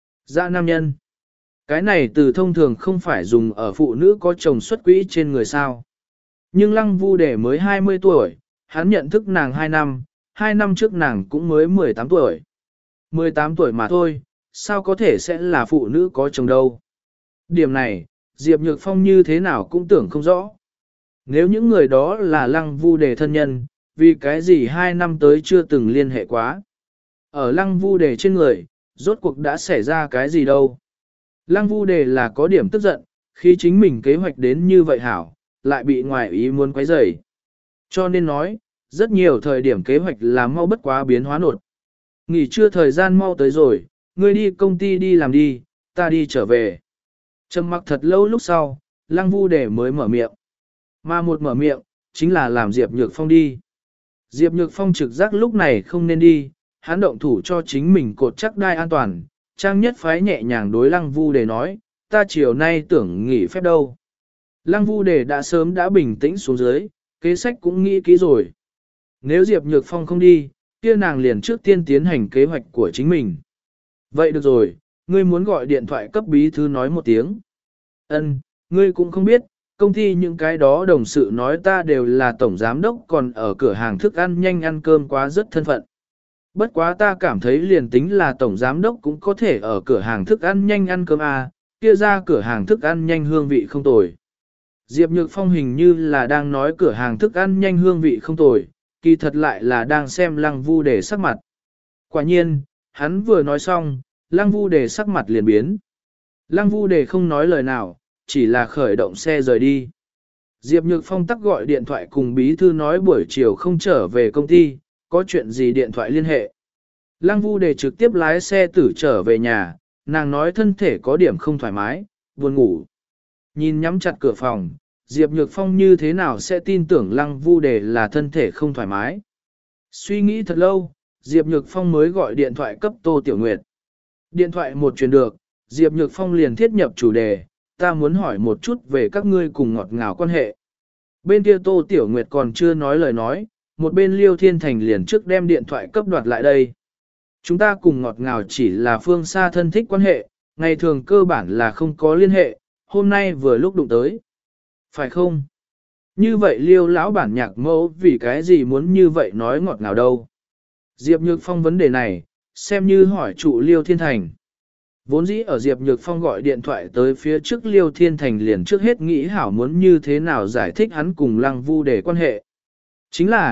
A: Dã nam nhân. Cái này từ thông thường không phải dùng ở phụ nữ có chồng xuất quỹ trên người sao. Nhưng Lăng Vu Đề mới hai mươi tuổi, hắn nhận thức nàng hai năm, hai năm trước nàng cũng mới mười tám tuổi. mười tám tuổi mà thôi, sao có thể sẽ là phụ nữ có chồng đâu. Điểm này, Diệp Nhược Phong như thế nào cũng tưởng không rõ. Nếu những người đó là Lăng Vu Đề thân nhân, vì cái gì hai năm tới chưa từng liên hệ quá. Ở Lăng Vu Đề trên người, rốt cuộc đã xảy ra cái gì đâu. Lăng Vu Đề là có điểm tức giận, khi chính mình kế hoạch đến như vậy hảo, lại bị ngoại ý muốn quấy rầy. Cho nên nói, rất nhiều thời điểm kế hoạch là mau bất quá biến hóa nột. Nghỉ trưa thời gian mau tới rồi, ngươi đi công ty đi làm đi, ta đi trở về. Trầm mặc thật lâu lúc sau, Lăng Vu Đề mới mở miệng. Mà một mở miệng, chính là làm Diệp Nhược Phong đi. Diệp Nhược Phong trực giác lúc này không nên đi, hắn động thủ cho chính mình cột chắc đai an toàn. Trang Nhất Phái nhẹ nhàng đối Lăng Vu Đề nói, ta chiều nay tưởng nghỉ phép đâu. Lăng Vu Đề đã sớm đã bình tĩnh xuống dưới, kế sách cũng nghĩ kỹ rồi. Nếu Diệp Nhược Phong không đi, kia nàng liền trước tiên tiến hành kế hoạch của chính mình. Vậy được rồi, ngươi muốn gọi điện thoại cấp bí thư nói một tiếng. Ân, ngươi cũng không biết, công ty những cái đó đồng sự nói ta đều là tổng giám đốc còn ở cửa hàng thức ăn nhanh ăn cơm quá rất thân phận. Bất quá ta cảm thấy liền tính là tổng giám đốc cũng có thể ở cửa hàng thức ăn nhanh ăn cơm à, kia ra cửa hàng thức ăn nhanh hương vị không tồi. Diệp Nhược Phong hình như là đang nói cửa hàng thức ăn nhanh hương vị không tồi, kỳ thật lại là đang xem Lăng Vu Đề sắc mặt. Quả nhiên, hắn vừa nói xong, Lăng Vu Đề sắc mặt liền biến. Lăng Vu Đề không nói lời nào, chỉ là khởi động xe rời đi. Diệp Nhược Phong tắc gọi điện thoại cùng bí thư nói buổi chiều không trở về công ty, có chuyện gì điện thoại liên hệ. Lăng Vu Đề trực tiếp lái xe tử trở về nhà, nàng nói thân thể có điểm không thoải mái, buồn ngủ. Nhìn nhắm chặt cửa phòng, Diệp Nhược Phong như thế nào sẽ tin tưởng Lăng Vu Đề là thân thể không thoải mái. Suy nghĩ thật lâu, Diệp Nhược Phong mới gọi điện thoại cấp Tô Tiểu Nguyệt. Điện thoại một truyền được, Diệp Nhược Phong liền thiết nhập chủ đề, ta muốn hỏi một chút về các ngươi cùng ngọt ngào quan hệ. Bên kia Tô Tiểu Nguyệt còn chưa nói lời nói, một bên Liêu Thiên Thành liền trước đem điện thoại cấp đoạt lại đây. Chúng ta cùng ngọt ngào chỉ là phương xa thân thích quan hệ, ngày thường cơ bản là không có liên hệ, hôm nay vừa lúc đụng tới. Phải không? Như vậy Liêu lão bản nhạc mẫu vì cái gì muốn như vậy nói ngọt ngào đâu? Diệp Nhược Phong vấn đề này, xem như hỏi trụ Liêu Thiên Thành. Vốn dĩ ở Diệp Nhược Phong gọi điện thoại tới phía trước Liêu Thiên Thành liền trước hết nghĩ hảo muốn như thế nào giải thích hắn cùng Lăng Vu Đề quan hệ. Chính là,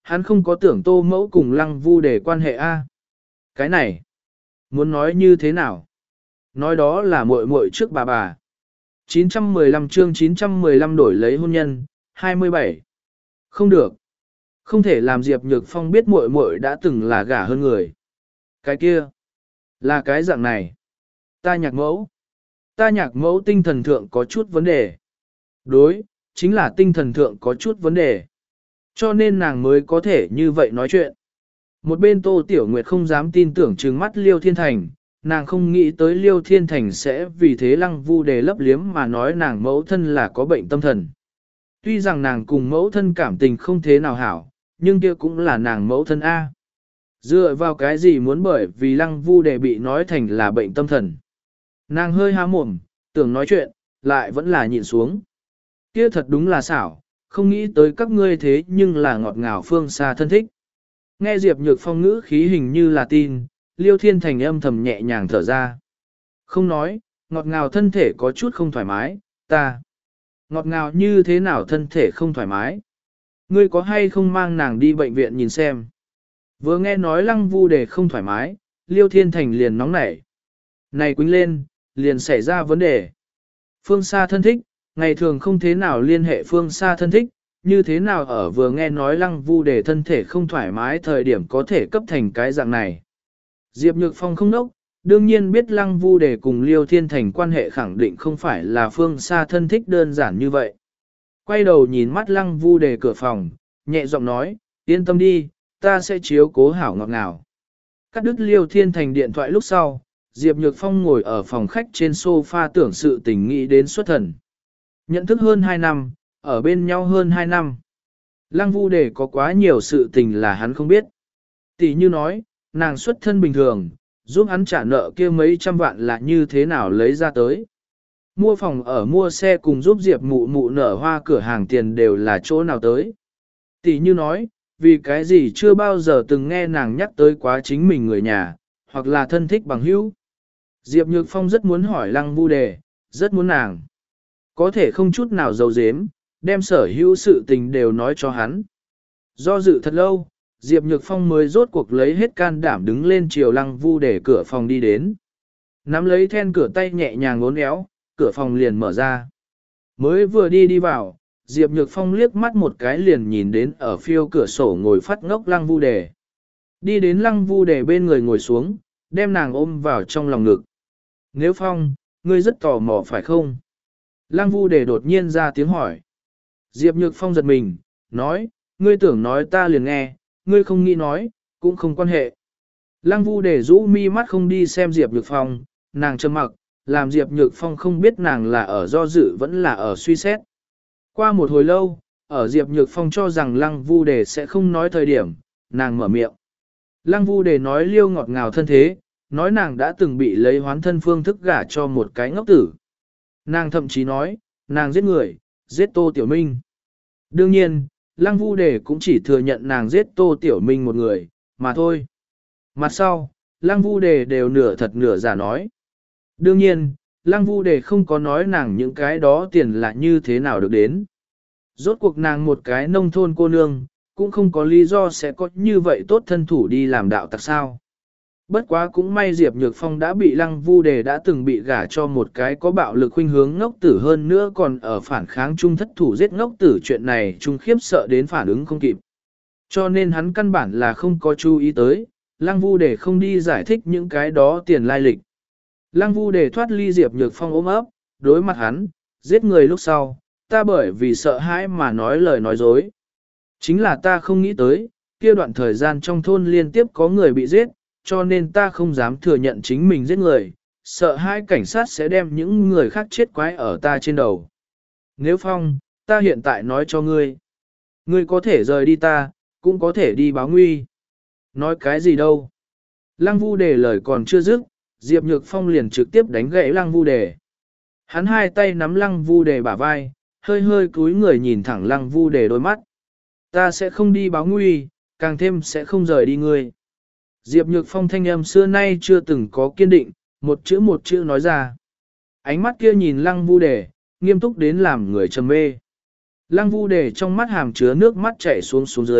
A: Hắn không có tưởng Tô Mẫu cùng Lăng Vu để quan hệ a. Cái này, muốn nói như thế nào? Nói đó là muội muội trước bà bà. chín trăm mười lăm chương chín trăm mười lăm đổi lấy hôn nhân, hai mươi bảy. Không được. Không thể làm Diệp Nhược Phong biết muội muội đã từng là gả hơn người. Cái kia, là cái dạng này. Ta nhạc mẫu. Ta nhạc mẫu tinh thần thượng có chút vấn đề. Đối, chính là tinh thần thượng có chút vấn đề. Cho nên nàng mới có thể như vậy nói chuyện. Một bên Tô Tiểu Nguyệt không dám tin tưởng trừng mắt Liêu Thiên Thành, nàng không nghĩ tới Liêu Thiên Thành sẽ vì thế Lăng Vu Đề lấp liếm mà nói nàng mẫu thân là có bệnh tâm thần. Tuy rằng nàng cùng mẫu thân cảm tình không thế nào hảo, nhưng kia cũng là nàng mẫu thân A. Dựa vào cái gì muốn bởi vì Lăng Vu Đề bị nói thành là bệnh tâm thần. Nàng hơi há mồm, tưởng nói chuyện, lại vẫn là nhịn xuống. Kia thật đúng là xảo, không nghĩ tới các ngươi thế nhưng là ngọt ngào phương xa thân thích. Nghe Diệp Nhược Phong ngữ khí hình như là tin, Liêu Thiên Thành âm thầm nhẹ nhàng thở ra. Không nói, ngọt ngào thân thể có chút không thoải mái, ta. Ngọt ngào như thế nào thân thể không thoải mái? Ngươi có hay không mang nàng đi bệnh viện nhìn xem? Vừa nghe nói Lăng Vu Đề không thoải mái, Liêu Thiên Thành liền nóng nảy. Này quýnh lên, liền xảy ra vấn đề. Phương xa thân thích, ngày thường không thế nào liên hệ phương xa thân thích, như thế nào ở vừa nghe nói Lăng Vu Đề thân thể không thoải mái thời điểm có thể cấp thành cái dạng này. Diệp Nhược Phong không nốc, đương nhiên biết Lăng Vu Đề cùng Liêu Thiên Thành quan hệ khẳng định không phải là phương xa thân thích đơn giản như vậy. Quay đầu nhìn mắt Lăng Vu Đề cửa phòng, nhẹ giọng nói, yên tâm đi, ta sẽ chiếu cố hảo ngọt ngào. Cắt đứt Liêu Thiên Thành điện thoại lúc sau, Diệp Nhược Phong ngồi ở phòng khách trên sofa tưởng sự tình nghĩ đến xuất thần. Nhận thức hơn hai năm, ở bên nhau hơn hai năm. Lăng Vu Đề có quá nhiều sự tình là hắn không biết. Tỷ như nói, nàng xuất thân bình thường, giúp hắn trả nợ kia mấy trăm vạn là như thế nào lấy ra tới. Mua phòng ở mua xe cùng giúp Diệp mụ mụ nở hoa cửa hàng tiền đều là chỗ nào tới. Tỷ như nói, vì cái gì chưa bao giờ từng nghe nàng nhắc tới quá chính mình người nhà, hoặc là thân thích bằng hữu. Diệp Nhược Phong rất muốn hỏi Lăng Vu Đề, rất muốn nàng. Có thể không chút nào giấu giếm, đem sở hữu sự tình đều nói cho hắn. Do dự thật lâu, Diệp Nhược Phong mới rốt cuộc lấy hết can đảm đứng lên chiều Lăng Vu Đề cửa phòng đi đến. Nắm lấy then cửa tay nhẹ nhàng uốn éo, cửa phòng liền mở ra. Mới vừa đi đi vào, Diệp Nhược Phong liếc mắt một cái liền nhìn đến ở phiêu cửa sổ ngồi phát ngốc Lăng Vu Đề. Đi đến Lăng Vu Đề bên người ngồi xuống, đem nàng ôm vào trong lòng ngực. Nếu Phong, ngươi rất tò mò phải không? Lăng Vu Đề đột nhiên ra tiếng hỏi. Diệp Nhược Phong giật mình, nói, ngươi tưởng nói ta liền nghe, ngươi không nghĩ nói, cũng không quan hệ. Lăng Vu Đề rũ mi mắt không đi xem Diệp Nhược Phong, nàng trầm mặc, làm Diệp Nhược Phong không biết nàng là ở do dự vẫn là ở suy xét. Qua một hồi lâu, ở Diệp Nhược Phong cho rằng Lăng Vu Đề sẽ không nói thời điểm, nàng mở miệng. Lăng Vu Đề nói liêu ngọt ngào thân thế, nói nàng đã từng bị lấy hoán thân phương thức gả cho một cái ngốc tử. Nàng thậm chí nói, nàng giết người, giết Tô Tiểu Minh. Đương nhiên, Lăng Vu Đề cũng chỉ thừa nhận nàng giết Tô Tiểu Minh một người, mà thôi. Mặt sau, Lăng Vu Đề đều nửa thật nửa giả nói. Đương nhiên, Lăng Vu Đề không có nói nàng những cái đó tiền là như thế nào được đến. Rốt cuộc nàng một cái nông thôn cô nương, cũng không có lý do sẽ có như vậy tốt thân thủ đi làm đạo tặc sao. Bất quá cũng may Diệp Nhược Phong đã bị Lăng Vu Đề đã từng bị gả cho một cái có bạo lực khuynh hướng ngốc tử hơn nữa còn ở phản kháng chung thất thủ giết ngốc tử chuyện này chung khiếp sợ đến phản ứng không kịp. Cho nên hắn căn bản là không có chú ý tới, Lăng Vu Đề không đi giải thích những cái đó tiền lai lịch. Lăng Vu Đề thoát ly Diệp Nhược Phong ôm ấp, đối mặt hắn, giết người lúc sau, ta bởi vì sợ hãi mà nói lời nói dối. Chính là ta không nghĩ tới, kia đoạn thời gian trong thôn liên tiếp có người bị giết, cho nên ta không dám thừa nhận chính mình giết người, sợ hai cảnh sát sẽ đem những người khác chết quái ở ta trên đầu. Nếu Phong, ta hiện tại nói cho ngươi, ngươi có thể rời đi ta, cũng có thể đi báo nguy. Nói cái gì đâu? Lăng Vu Đề lời còn chưa dứt, Diệp Nhược Phong liền trực tiếp đánh gãy Lăng Vu Đề. Hắn hai tay nắm Lăng Vu Đề bả vai, hơi hơi cúi người nhìn thẳng Lăng Vu Đề đôi mắt. Ta sẽ không đi báo nguy, càng thêm sẽ không rời đi ngươi. Diệp Nhược Phong thanh âm xưa nay chưa từng có kiên định, một chữ một chữ nói ra. Ánh mắt kia nhìn Lăng Vu Đề, nghiêm túc đến làm người trầm mê. Lăng Vu Đề trong mắt hàm chứa nước mắt chảy xuống xuống dưới,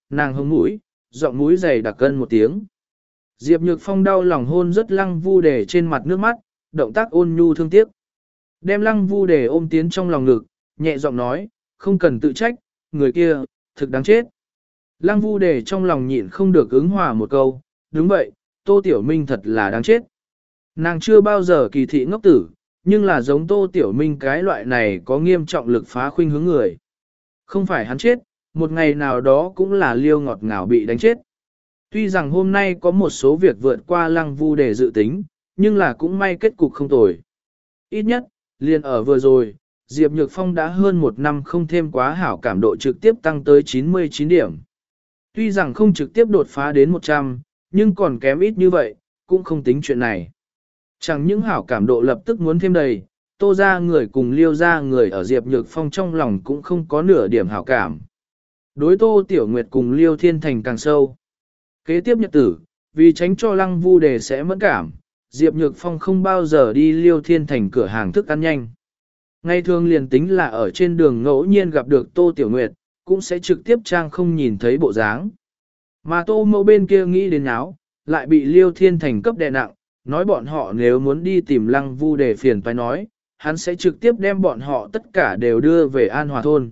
A: nàng hông mũi, giọng mũi dày đặc cân một tiếng. Diệp Nhược Phong đau lòng hôn rất Lăng Vu Đề trên mặt nước mắt, động tác ôn nhu thương tiếc. Đem Lăng Vu Đề ôm tiến trong lòng ngực, nhẹ giọng nói, không cần tự trách, người kia, thực đáng chết. Lăng Vu Đề trong lòng nhịn không được ứng hòa một câu, đúng vậy, Tô Tiểu Minh thật là đáng chết. Nàng chưa bao giờ kỳ thị ngốc tử, nhưng là giống Tô Tiểu Minh cái loại này có nghiêm trọng lực phá khuynh hướng người. Không phải hắn chết, một ngày nào đó cũng là liêu ngọt ngào bị đánh chết. Tuy rằng hôm nay có một số việc vượt qua Lăng Vu Đề dự tính, nhưng là cũng may kết cục không tồi. Ít nhất, liền ở vừa rồi, Diệp Nhược Phong đã hơn một năm không thêm quá hảo cảm độ trực tiếp tăng tới chín mươi chín điểm. Tuy rằng không trực tiếp đột phá đến một trăm, nhưng còn kém ít như vậy, cũng không tính chuyện này. Chẳng những hảo cảm độ lập tức muốn thêm đầy, Tô ra người cùng Liêu ra người ở Diệp Nhược Phong trong lòng cũng không có nửa điểm hảo cảm. Đối Tô Tiểu Nguyệt cùng Liêu Thiên Thành càng sâu. Kế tiếp nhật tử, vì tránh cho Lăng Vu Đề sẽ mẫn cảm, Diệp Nhược Phong không bao giờ đi Liêu Thiên Thành cửa hàng thức ăn nhanh. Ngày thường liền tính là ở trên đường ngẫu nhiên gặp được Tô Tiểu Nguyệt, cũng sẽ trực tiếp trang không nhìn thấy bộ dáng. Mà Tô Mẫu bên kia nghĩ đến áo, lại bị Liêu Thiên Thành cấp đè nặng, nói bọn họ nếu muốn đi tìm Lăng Vu Đề phiền phải nói, hắn sẽ trực tiếp đem bọn họ tất cả đều đưa về An Hòa Thôn.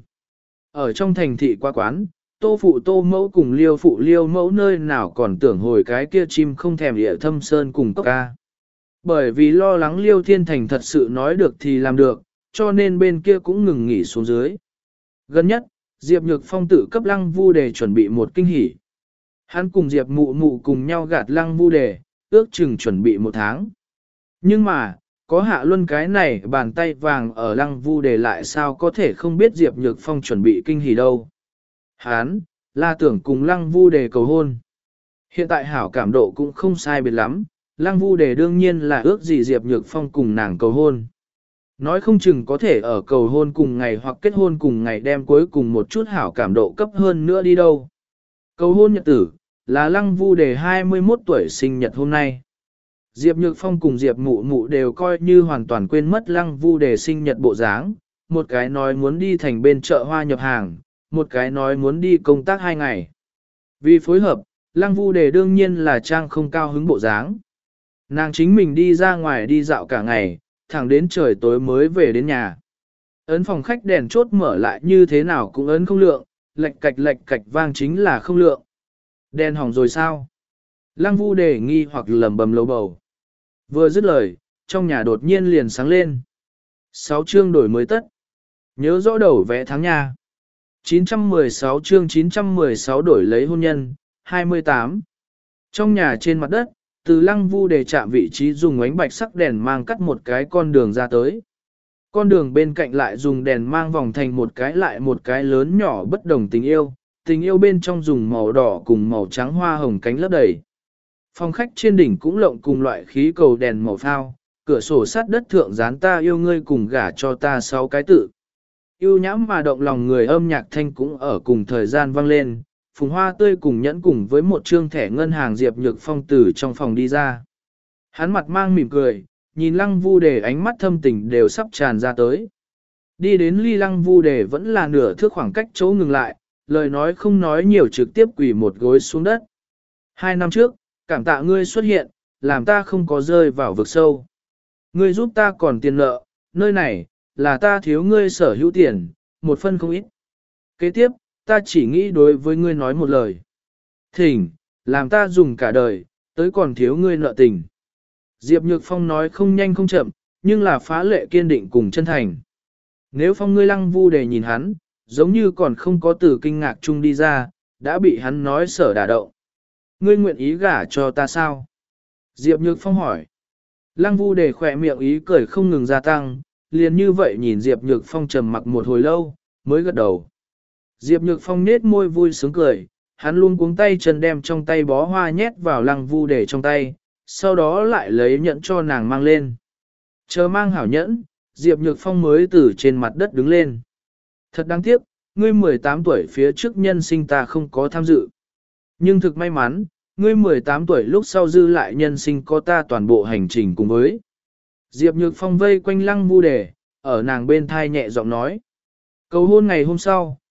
A: Ở trong thành thị qua quán, Tô Phụ Tô Mẫu cùng Liêu Phụ Liêu Mẫu nơi nào còn tưởng hồi cái kia chim không thèm địa thâm sơn cùng cốc ca. Bởi vì lo lắng Liêu Thiên Thành thật sự nói được thì làm được, cho nên bên kia cũng ngừng nghỉ xuống dưới. Gần nhất, Diệp Nhược Phong tự cấp Lăng Vu Đề chuẩn bị một kinh hỉ. Hắn cùng Diệp Mụ Mụ cùng nhau gạt Lăng Vu Đề, ước chừng chuẩn bị một tháng. Nhưng mà, có Hạ Luân cái này bàn tay vàng ở Lăng Vu Đề lại sao có thể không biết Diệp Nhược Phong chuẩn bị kinh hỉ đâu. Hắn, là tưởng cùng Lăng Vu Đề cầu hôn. Hiện tại hảo cảm độ cũng không sai biệt lắm, Lăng Vu Đề đương nhiên là ước gì Diệp Nhược Phong cùng nàng cầu hôn. Nói không chừng có thể ở cầu hôn cùng ngày hoặc kết hôn cùng ngày đem cuối cùng một chút hảo cảm độ cấp hơn nữa đi đâu. Cầu hôn nhật tử, là Lăng Vu Đề hai mươi mốt tuổi sinh nhật hôm nay. Diệp Nhược Phong cùng Diệp Mụ Mụ đều coi như hoàn toàn quên mất Lăng Vu Đề sinh nhật bộ dáng, một cái nói muốn đi thành bên chợ hoa nhập hàng, một cái nói muốn đi công tác hai ngày. Vì phối hợp, Lăng Vu Đề đương nhiên là trang không cao hứng bộ dáng. Nàng chính mình đi ra ngoài đi dạo cả ngày, thẳng đến trời tối mới về đến nhà. Ấn phòng khách đèn chốt mở lại như thế nào cũng ấn không lượng, lệch cạch lệch cạch vang chính là không lượng. Đèn hỏng rồi sao? Lăng Vu Đề nghi hoặc lẩm bẩm lầu bầu. Vừa dứt lời, trong nhà đột nhiên liền sáng lên. Sáu chương đổi mới tất. Nhớ rõ đầu vẽ tháng nha. chín trăm mười sáu chương chín trăm mười sáu đổi lấy hôn nhân, hai mươi tám. Trong nhà trên mặt đất, từ Lăng Vu Đề chạm vị trí dùng ánh bạch sắc đèn mang cắt một cái con đường ra tới. Con đường bên cạnh lại dùng đèn mang vòng thành một cái lại một cái lớn nhỏ bất đồng tình yêu, tình yêu bên trong dùng màu đỏ cùng màu trắng hoa hồng cánh lấp đầy. Phòng khách trên đỉnh cũng lộng cùng loại khí cầu đèn màu phao, cửa sổ sát đất thượng dán ta yêu ngươi cùng gả cho ta sáu cái tự. Yêu nhãm mà động lòng người âm nhạc thanh cũng ở cùng thời gian vang lên, phùng hoa tươi cùng nhẫn cùng với một trương thẻ ngân hàng Diệp Nhược Phong từ trong phòng đi ra. Hắn mặt mang mỉm cười, nhìn Lăng Vu Đề ánh mắt thâm tình đều sắp tràn ra tới. Đi đến ly Lăng Vu Đề vẫn là nửa thước khoảng cách chỗ ngừng lại, lời nói không nói nhiều trực tiếp quỳ một gối xuống đất. Hai năm trước, cảm tạ ngươi xuất hiện, làm ta không có rơi vào vực sâu. Ngươi giúp ta còn tiền nợ, nơi này, là ta thiếu ngươi sở hữu tiền, một phân không ít. Kế tiếp, ta chỉ nghĩ đối với ngươi nói một lời. Thỉnh, làm ta dùng cả đời, tới còn thiếu ngươi nợ tình. Diệp Nhược Phong nói không nhanh không chậm, nhưng là phá lệ kiên định cùng chân thành. Nếu Phong ngươi Lăng Vu Đề nhìn hắn, giống như còn không có từ kinh ngạc chung đi ra, đã bị hắn nói sở đả động. Ngươi nguyện ý gả cho ta sao? Diệp Nhược Phong hỏi. Lăng Vu Đề khỏe miệng ý cười không ngừng gia tăng, liền như vậy nhìn Diệp Nhược Phong trầm mặc một hồi lâu, mới gật đầu. Diệp Nhược Phong nết môi vui sướng cười, hắn luôn cuống tay chân đem trong tay bó hoa nhét vào Lăng Vu Đề trong tay, sau đó lại lấy nhẫn cho nàng mang lên. Chờ mang hảo nhẫn, Diệp Nhược Phong mới từ trên mặt đất đứng lên. Thật đáng tiếc, ngươi mười tám tuổi phía trước nhân sinh ta không có tham dự. Nhưng thực may mắn, ngươi mười tám tuổi lúc sau dư lại nhân sinh có ta toàn bộ hành trình cùng với. Diệp Nhược Phong vây quanh Lăng Vu Đề, ở nàng bên thai nhẹ giọng nói. Cầu hôn ngày hôm sau,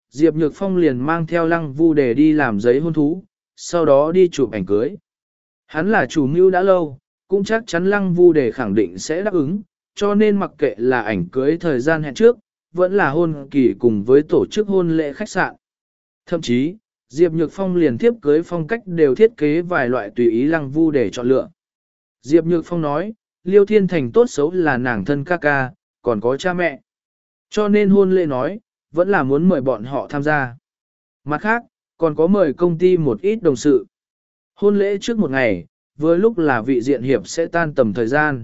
A: Diệp Nhược Phong liền mang theo Lăng Vu Đề đi làm giấy hôn thú, sau đó đi chụp ảnh cưới. Hắn là chủ mưu đã lâu, cũng chắc chắn Lăng Vu Đề khẳng định sẽ đáp ứng, cho nên mặc kệ là ảnh cưới thời gian hẹn trước, vẫn là hôn kỳ cùng với tổ chức hôn lễ khách sạn. Thậm chí, Diệp Nhược Phong liền tiếp cưới phong cách đều thiết kế vài loại tùy ý Lăng Vu Đề chọn lựa. Diệp Nhược Phong nói, Liêu Thiên Thành tốt xấu là nàng thân ca ca, còn có cha mẹ. Cho nên hôn lễ nói, vẫn là muốn mời bọn họ tham gia. Mặt khác, còn có mời công ty một ít đồng sự. Hôn lễ trước một ngày, với lúc là vị diện hiệp sẽ tan tầm thời gian.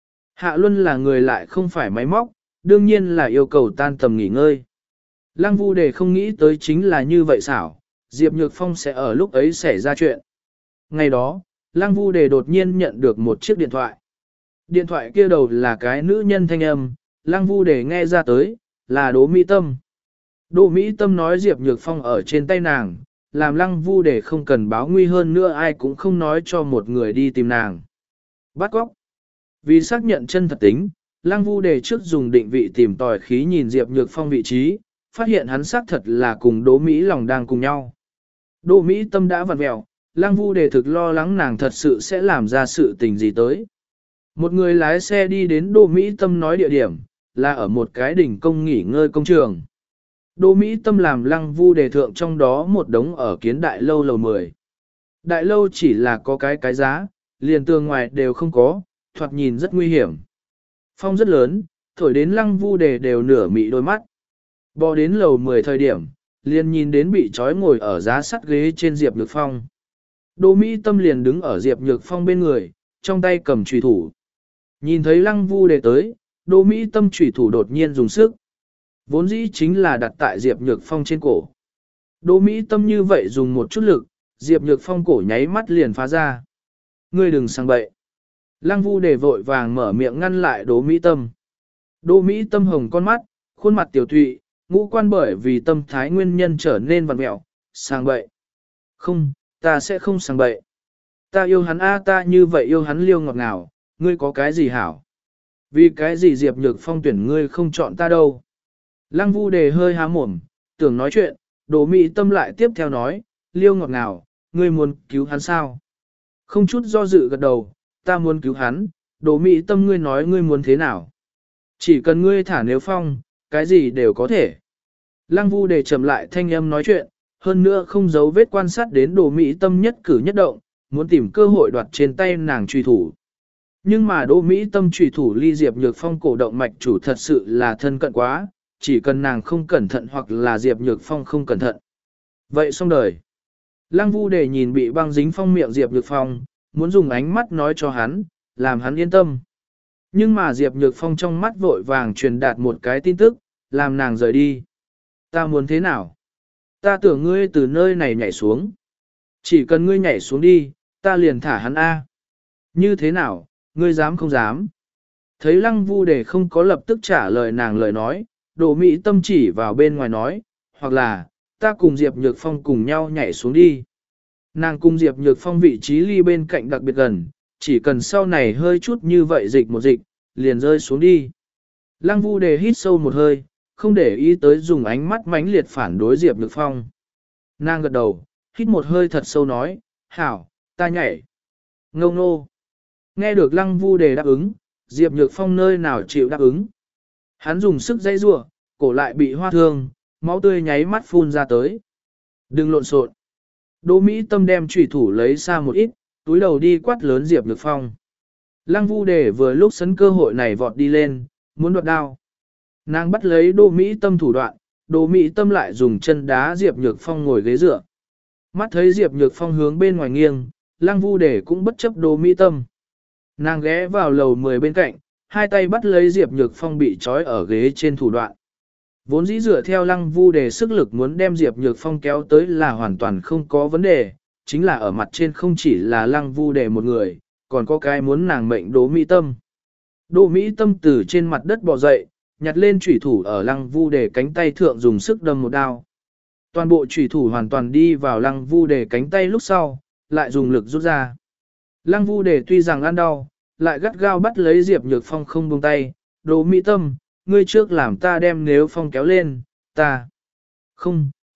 A: Hạ Luân là người lại không phải máy móc, đương nhiên là yêu cầu tan tầm nghỉ ngơi. Lăng Vu Đề không nghĩ tới chính là như vậy xảo, Diệp Nhược Phong sẽ ở lúc ấy xảy ra chuyện. Ngày đó, Lăng Vu Đề đột nhiên nhận được một chiếc điện thoại. Điện thoại kia đầu là cái nữ nhân thanh âm, Lăng Vu Đề nghe ra tới, là Đỗ Mỹ Tâm. Đỗ Mỹ Tâm nói Diệp Nhược Phong ở trên tay nàng, làm Lăng Vu Đề không cần báo nguy hơn nữa ai cũng không nói cho một người đi tìm nàng. Bắt cóc. Vì xác nhận chân thật tính, Lăng Vu Đề trước dùng định vị tìm tòi khí nhìn Diệp Nhược Phong vị trí, phát hiện hắn xác thật là cùng Đỗ Mỹ Lòng đang cùng nhau. Đỗ Mỹ Tâm đã vặn vẹo, Lăng Vu Đề thực lo lắng nàng thật sự sẽ làm ra sự tình gì tới. Một người lái xe đi đến Đỗ Mỹ Tâm nói địa điểm, là ở một cái đỉnh công nghỉ ngơi công trường. Đỗ Mỹ Tâm làm Lăng Vu Đề thượng trong đó một đống ở kiến đại lâu lầu mười. Đại lâu chỉ là có cái cái giá, liền tường ngoài đều không có, thoạt nhìn rất nguy hiểm. Phong rất lớn, thổi đến Lăng Vu Đề đều nửa mị đôi mắt. Bò đến lầu mười thời điểm, liền nhìn đến bị trói ngồi ở giá sắt ghế trên Diệp Nhược Phong. Đỗ Mỹ Tâm liền đứng ở Diệp Nhược Phong bên người, trong tay cầm chùy thủ. Nhìn thấy Lăng Vu Đề tới, Đỗ Mỹ Tâm chùy thủ đột nhiên dùng sức. Vốn dĩ chính là đặt tại Diệp Nhược Phong trên cổ. Đỗ Mỹ Tâm như vậy dùng một chút lực, Diệp Nhược Phong cổ nháy mắt liền phá ra. Ngươi đừng sang bậy. Lăng Vu Đề vội vàng mở miệng ngăn lại Đỗ Mỹ Tâm. Đỗ Mỹ Tâm hồng con mắt, khuôn mặt tiểu thụy, ngũ quan bởi vì tâm thái nguyên nhân trở nên vặn mẹo, sang bậy. Không, ta sẽ không sang bậy. Ta yêu hắn a ta như vậy yêu hắn liêu ngọt ngào, ngươi có cái gì hảo? Vì cái gì Diệp Nhược Phong tuyển ngươi không chọn ta đâu? Lăng Vu Đề hơi há mồm, tưởng nói chuyện, Đỗ Mỹ Tâm lại tiếp theo nói, liêu ngọt ngào, ngươi muốn cứu hắn sao? Không chút do dự gật đầu, ta muốn cứu hắn, Đỗ Mỹ Tâm ngươi nói ngươi muốn thế nào? Chỉ cần ngươi thả Nếu Phong, cái gì đều có thể. Lăng Vu Đề chậm lại thanh âm nói chuyện, hơn nữa không giấu vết quan sát đến Đỗ Mỹ Tâm nhất cử nhất động, muốn tìm cơ hội đoạt trên tay nàng truy thủ. Nhưng mà Đỗ Mỹ Tâm truy thủ ly Diệp Nhược Phong cổ động mạch chủ thật sự là thân cận quá, chỉ cần nàng không cẩn thận hoặc là Diệp Nhược Phong không cẩn thận. Vậy xong đời. Lăng Vu Đề nhìn bị băng dính phong miệng Diệp Nhược Phong, muốn dùng ánh mắt nói cho hắn, làm hắn yên tâm. Nhưng mà Diệp Nhược Phong trong mắt vội vàng truyền đạt một cái tin tức, làm nàng rời đi. Ta muốn thế nào? Ta tưởng ngươi từ nơi này nhảy xuống. Chỉ cần ngươi nhảy xuống đi, ta liền thả hắn A. Như thế nào, ngươi dám không dám? Thấy Lăng Vu Đề không có lập tức trả lời nàng lời nói, Đỗ Mỹ Tâm chỉ vào bên ngoài nói, hoặc là, ta cùng Diệp Nhược Phong cùng nhau nhảy xuống đi. Nàng cùng Diệp Nhược Phong vị trí ly bên cạnh đặc biệt gần, chỉ cần sau này hơi chút như vậy dịch một dịch, liền rơi xuống đi. Lăng Vu Đề hít sâu một hơi, không để ý tới dùng ánh mắt mãnh liệt phản đối Diệp Nhược Phong. Nàng gật đầu, hít một hơi thật sâu nói, hảo, ta nhảy. Ngâu nô. Nghe được Lăng Vu Đề đáp ứng, Diệp Nhược Phong nơi nào chịu đáp ứng. Hắn dùng sức dây rủa, cổ lại bị hoa thương, máu tươi nháy mắt phun ra tới. Đừng lộn xộn. Đỗ Mỹ Tâm đem chủy thủ lấy xa một ít, túi đầu đi quát lớn Diệp Nhược Phong. Lăng Vu Đề vừa lúc sấn cơ hội này vọt đi lên, muốn đoạt đao. Nàng bắt lấy Đỗ Mỹ Tâm thủ đoạn, Đỗ Mỹ Tâm lại dùng chân đá Diệp Nhược Phong ngồi ghế dựa. Mắt thấy Diệp Nhược Phong hướng bên ngoài nghiêng, Lăng Vu Đề cũng bất chấp Đỗ Mỹ Tâm. Nàng ghé vào lầu mười bên cạnh, hai tay bắt lấy Diệp Nhược Phong bị trói ở ghế trên thủ đoạn. Vốn dĩ dựa theo Lăng Vu Đề sức lực muốn đem Diệp Nhược Phong kéo tới là hoàn toàn không có vấn đề, chính là ở mặt trên không chỉ là Lăng Vu Đề một người, còn có cái muốn nàng mệnh Đỗ Mỹ Tâm. Đỗ Mỹ Tâm từ trên mặt đất bò dậy, nhặt lên chủy thủ ở Lăng Vu Đề cánh tay thượng dùng sức đâm một đao. Toàn bộ chủy thủ hoàn toàn đi vào Lăng Vu Đề cánh tay lúc sau, lại dùng lực rút ra. Lăng Vu Đề tuy rằng ăn đau, lại gắt gao bắt lấy Diệp Nhược Phong không buông tay, Đỗ Mỹ Tâm, ngươi trước làm ta đem Nếu Phong kéo lên, ta. Không,